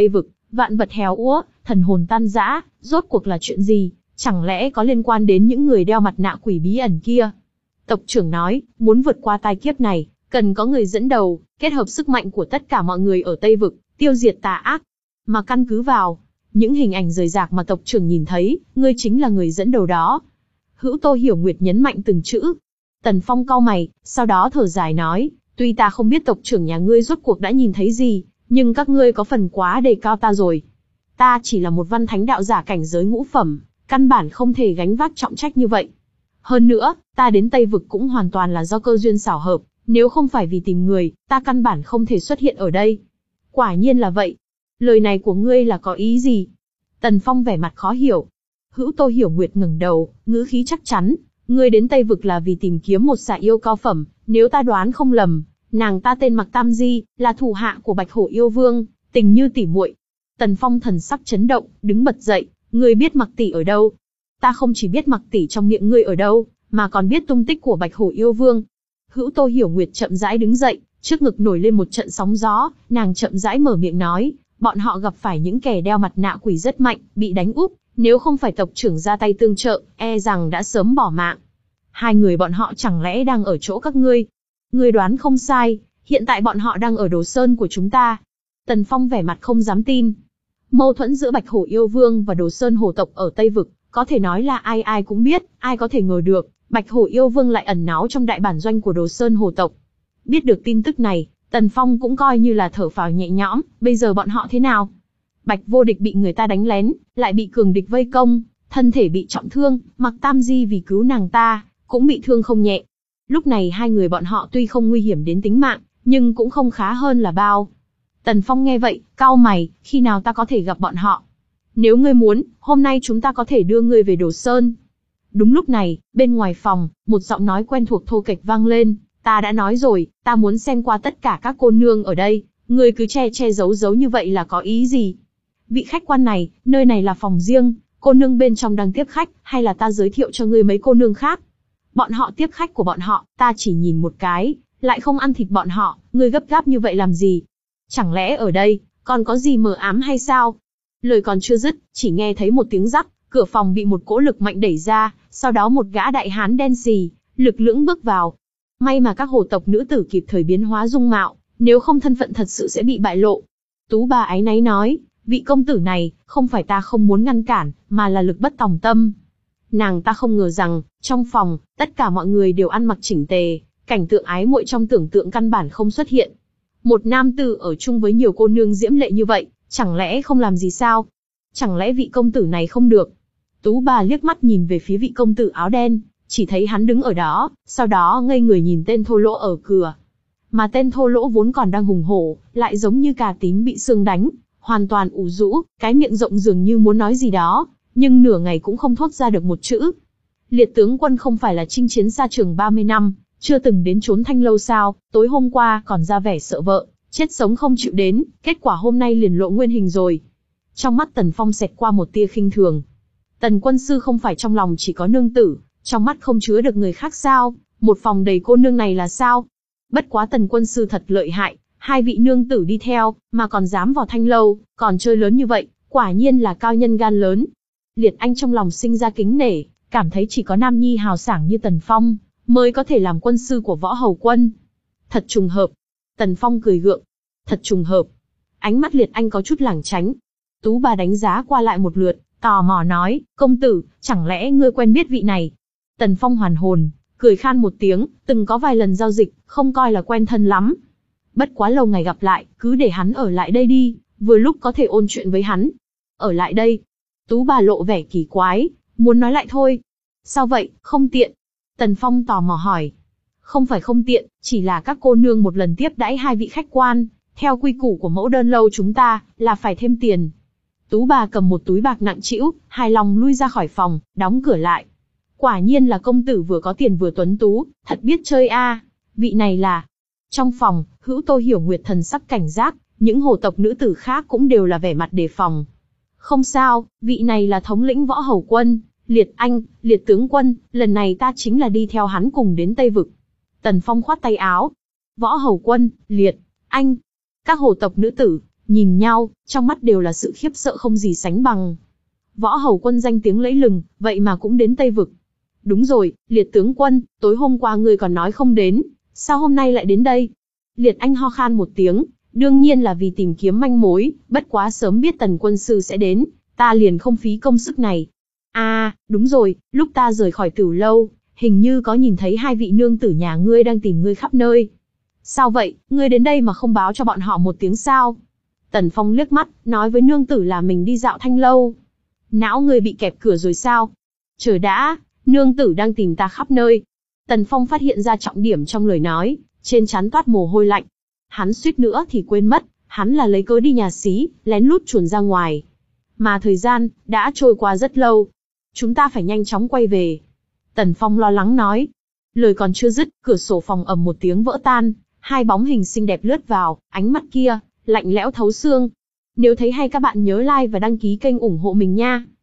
Vạn vật héo úa, thần hồn tan rã, rốt cuộc là chuyện gì? Chẳng lẽ có liên quan đến những người đeo mặt nạ quỷ bí ẩn kia? Tộc trưởng nói, muốn vượt qua tai kiếp này, cần có người dẫn đầu, kết hợp sức mạnh của tất cả mọi người ở Tây Vực, tiêu diệt tà ác. Mà căn cứ vào những hình ảnh rời rạc mà tộc trưởng nhìn thấy, ngươi chính là người dẫn đầu đó. Hữu Tô Hiểu Nguyệt nhấn mạnh từng chữ. Tần Phong cau mày, sau đó thở dài nói, tuy ta không biết tộc trưởng nhà ngươi rốt cuộc đã nhìn thấy gì, nhưng các ngươi có phần quá đề cao ta rồi. Ta chỉ là một văn thánh đạo giả cảnh giới ngũ phẩm, căn bản không thể gánh vác trọng trách như vậy. Hơn nữa, ta đến Tây Vực cũng hoàn toàn là do cơ duyên xảo hợp, nếu không phải vì tìm người, ta căn bản không thể xuất hiện ở đây. Quả nhiên là vậy. Lời này của ngươi là có ý gì? Tần Phong vẻ mặt khó hiểu. Hữu Tô Hiểu Nguyệt ngẩng đầu, ngữ khí chắc chắn, ngươi đến Tây Vực là vì tìm kiếm một xà yêu cao phẩm, nếu ta đoán không lầm, nàng ta tên Mạc Tam Di, là thủ hạ của Bạch Hổ Yêu Vương, tình như tỉ muội. Tần Phong thần sắc chấn động, đứng bật dậy, ngươi biết Mạc tỷ ở đâu? Ta không chỉ biết Mạc tỷ trong miệng ngươi ở đâu, mà còn biết tung tích của Bạch Hổ Yêu Vương. Hữu Tô Hiểu Nguyệt chậm rãi đứng dậy, trước ngực nổi lên một trận sóng gió, nàng chậm rãi mở miệng nói, bọn họ gặp phải những kẻ đeo mặt nạ quỷ rất mạnh, bị đánh úp, nếu không phải tộc trưởng ra tay tương trợ, e rằng đã sớm bỏ mạng. Hai người bọn họ chẳng lẽ đang ở chỗ các ngươi? Ngươi đoán không sai, hiện tại bọn họ đang ở Đồ Sơn của chúng ta. Tần Phong vẻ mặt không dám tin. Mâu thuẫn giữa Bạch Hổ Yêu Vương và Đồ Sơn Hổ tộc ở Tây Vực, có thể nói là ai ai cũng biết, ai có thể ngờ được, Bạch Hổ Yêu Vương lại ẩn náu trong đại bản doanh của Đồ Sơn Hổ tộc. Biết được tin tức này, Tần Phong cũng coi như là thở phào nhẹ nhõm, bây giờ bọn họ thế nào? Bạch Vô Địch bị người ta đánh lén, lại bị cường địch vây công, thân thể bị trọng thương, Mạc Tam Di vì cứu nàng ta, cũng bị thương không nhẹ. Lúc này hai người bọn họ tuy không nguy hiểm đến tính mạng, nhưng cũng không khá hơn là bao. Tần Phong nghe vậy, cau mày, khi nào ta có thể gặp bọn họ? Nếu ngươi muốn, hôm nay chúng ta có thể đưa ngươi về Đồ Sơn. Đúng lúc này, bên ngoài phòng, một giọng nói quen thuộc thô kệch vang lên, ta đã nói rồi, ta muốn xem qua tất cả các cô nương ở đây, ngươi cứ che che giấu giấu như vậy là có ý gì? Vị khách quan này, nơi này là phòng riêng, cô nương bên trong đang tiếp khách, hay là ta giới thiệu cho ngươi mấy cô nương khác? Bọn họ tiếp khách của bọn họ, ta chỉ nhìn một cái, lại không ăn thịt bọn họ, ngươi gấp gáp như vậy làm gì? Chẳng lẽ ở đây, còn có gì mờ ám hay sao? Lời còn chưa dứt, chỉ nghe thấy một tiếng rắc, cửa phòng bị một cỗ lực mạnh đẩy ra, sau đó một gã đại hán đen xì, lực lưỡng bước vào. May mà các hồ tộc nữ tử kịp thời biến hóa dung mạo, nếu không thân phận thật sự sẽ bị bại lộ. Tú Bà áy náy nói, vị công tử này, không phải ta không muốn ngăn cản, mà là lực bất tòng tâm. Nàng ta không ngờ rằng, trong phòng, tất cả mọi người đều ăn mặc chỉnh tề, cảnh tượng ái muội trong tưởng tượng căn bản không xuất hiện. Một nam tử ở chung với nhiều cô nương diễm lệ như vậy, chẳng lẽ không làm gì sao? Chẳng lẽ vị công tử này không được? Tú Bà liếc mắt nhìn về phía vị công tử áo đen, chỉ thấy hắn đứng ở đó, sau đó ngây người nhìn tên thô lỗ ở cửa. Mà tên thô lỗ vốn còn đang hùng hổ, lại giống như cà tím bị sương đánh, hoàn toàn ủ rũ, cái miệng rộng dường như muốn nói gì đó, nhưng nửa ngày cũng không thốt ra được một chữ. Liệt tướng quân không phải là chinh chiến xa trường ba mươi năm, chưa từng đến trốn Thanh Lâu sao, tối hôm qua còn ra vẻ sợ vợ, chết sống không chịu đến, kết quả hôm nay liền lộ nguyên hình rồi. Trong mắt Tần Phong xẹt qua một tia khinh thường. Tần quân sư không phải trong lòng chỉ có nương tử, trong mắt không chứa được người khác sao, một phòng đầy cô nương này là sao? Bất quá Tần quân sư thật lợi hại, hai vị nương tử đi theo, mà còn dám vào Thanh Lâu, còn chơi lớn như vậy, quả nhiên là cao nhân gan lớn. Liệt Anh trong lòng sinh ra kính nể, cảm thấy chỉ có nam nhi hào sảng như Tần Phong, mới có thể làm quân sư của Võ Hầu Quân. Thật trùng hợp. Tần Phong cười gượng. Thật trùng hợp. Ánh mắt Liệt Anh có chút lảng tránh. Tú Bà đánh giá qua lại một lượt, tò mò nói, công tử, chẳng lẽ ngươi quen biết vị này? Tần Phong hoàn hồn, cười khan một tiếng, từng có vài lần giao dịch, không coi là quen thân lắm. Bất quá lâu ngày gặp lại, cứ để hắn ở lại đây đi, vừa lúc có thể ôn chuyện với hắn. Ở lại đây? Tú Bà lộ vẻ kỳ quái, muốn nói lại thôi. Sao vậy, không tiện? Tần Phong tò mò hỏi. Không phải không tiện, chỉ là các cô nương một lần tiếp đãi hai vị khách quan, theo quy củ của mẫu đơn lâu chúng ta, là phải thêm tiền. Tú Bà cầm một túi bạc nặng trĩu, hài lòng lui ra khỏi phòng, đóng cửa lại. Quả nhiên là công tử vừa có tiền vừa tuấn tú, thật biết chơi a. À. Vị này là... Trong phòng, Hữu Tô Hiểu Nguyệt thần sắc cảnh giác, những hồ tộc nữ tử khác cũng đều là vẻ mặt đề phòng. Không sao, vị này là thống lĩnh Võ Hầu Quân, Liệt Anh, Liệt tướng quân, lần này ta chính là đi theo hắn cùng đến Tây Vực. Tần Phong khoát tay áo. Võ Hầu Quân, Liệt Anh. Các hồ tộc nữ tử, nhìn nhau, trong mắt đều là sự khiếp sợ không gì sánh bằng. Võ Hầu Quân danh tiếng lẫy lừng, vậy mà cũng đến Tây Vực. Đúng rồi, Liệt tướng quân, tối hôm qua ngươi còn nói không đến, sao hôm nay lại đến đây? Liệt Anh ho khan một tiếng, đương nhiên là vì tìm kiếm manh mối, bất quá sớm biết Tần quân sư sẽ đến, ta liền không phí công sức này. À, đúng rồi, lúc ta rời khỏi Tử lâu, hình như có nhìn thấy hai vị nương tử nhà ngươi đang tìm ngươi khắp nơi. Sao vậy, ngươi đến đây mà không báo cho bọn họ một tiếng sao? Tần Phong liếc mắt, nói với nương tử là mình đi dạo Thanh lâu. Não ngươi bị kẹp cửa rồi sao? Chờ đã, nương tử đang tìm ta khắp nơi. Tần Phong phát hiện ra trọng điểm trong lời nói, trên trán toát mồ hôi lạnh. Hắn suýt nữa thì quên mất, hắn là lấy cớ đi nhà xí, lén lút chuồn ra ngoài. Mà thời gian, đã trôi qua rất lâu. Chúng ta phải nhanh chóng quay về. Tần Phong lo lắng nói. Lời còn chưa dứt, cửa sổ phòng ầm một tiếng vỡ tan, hai bóng hình xinh đẹp lướt vào, ánh mắt kia, lạnh lẽo thấu xương. Nếu thấy hay các bạn nhớ like và đăng ký kênh ủng hộ mình nha.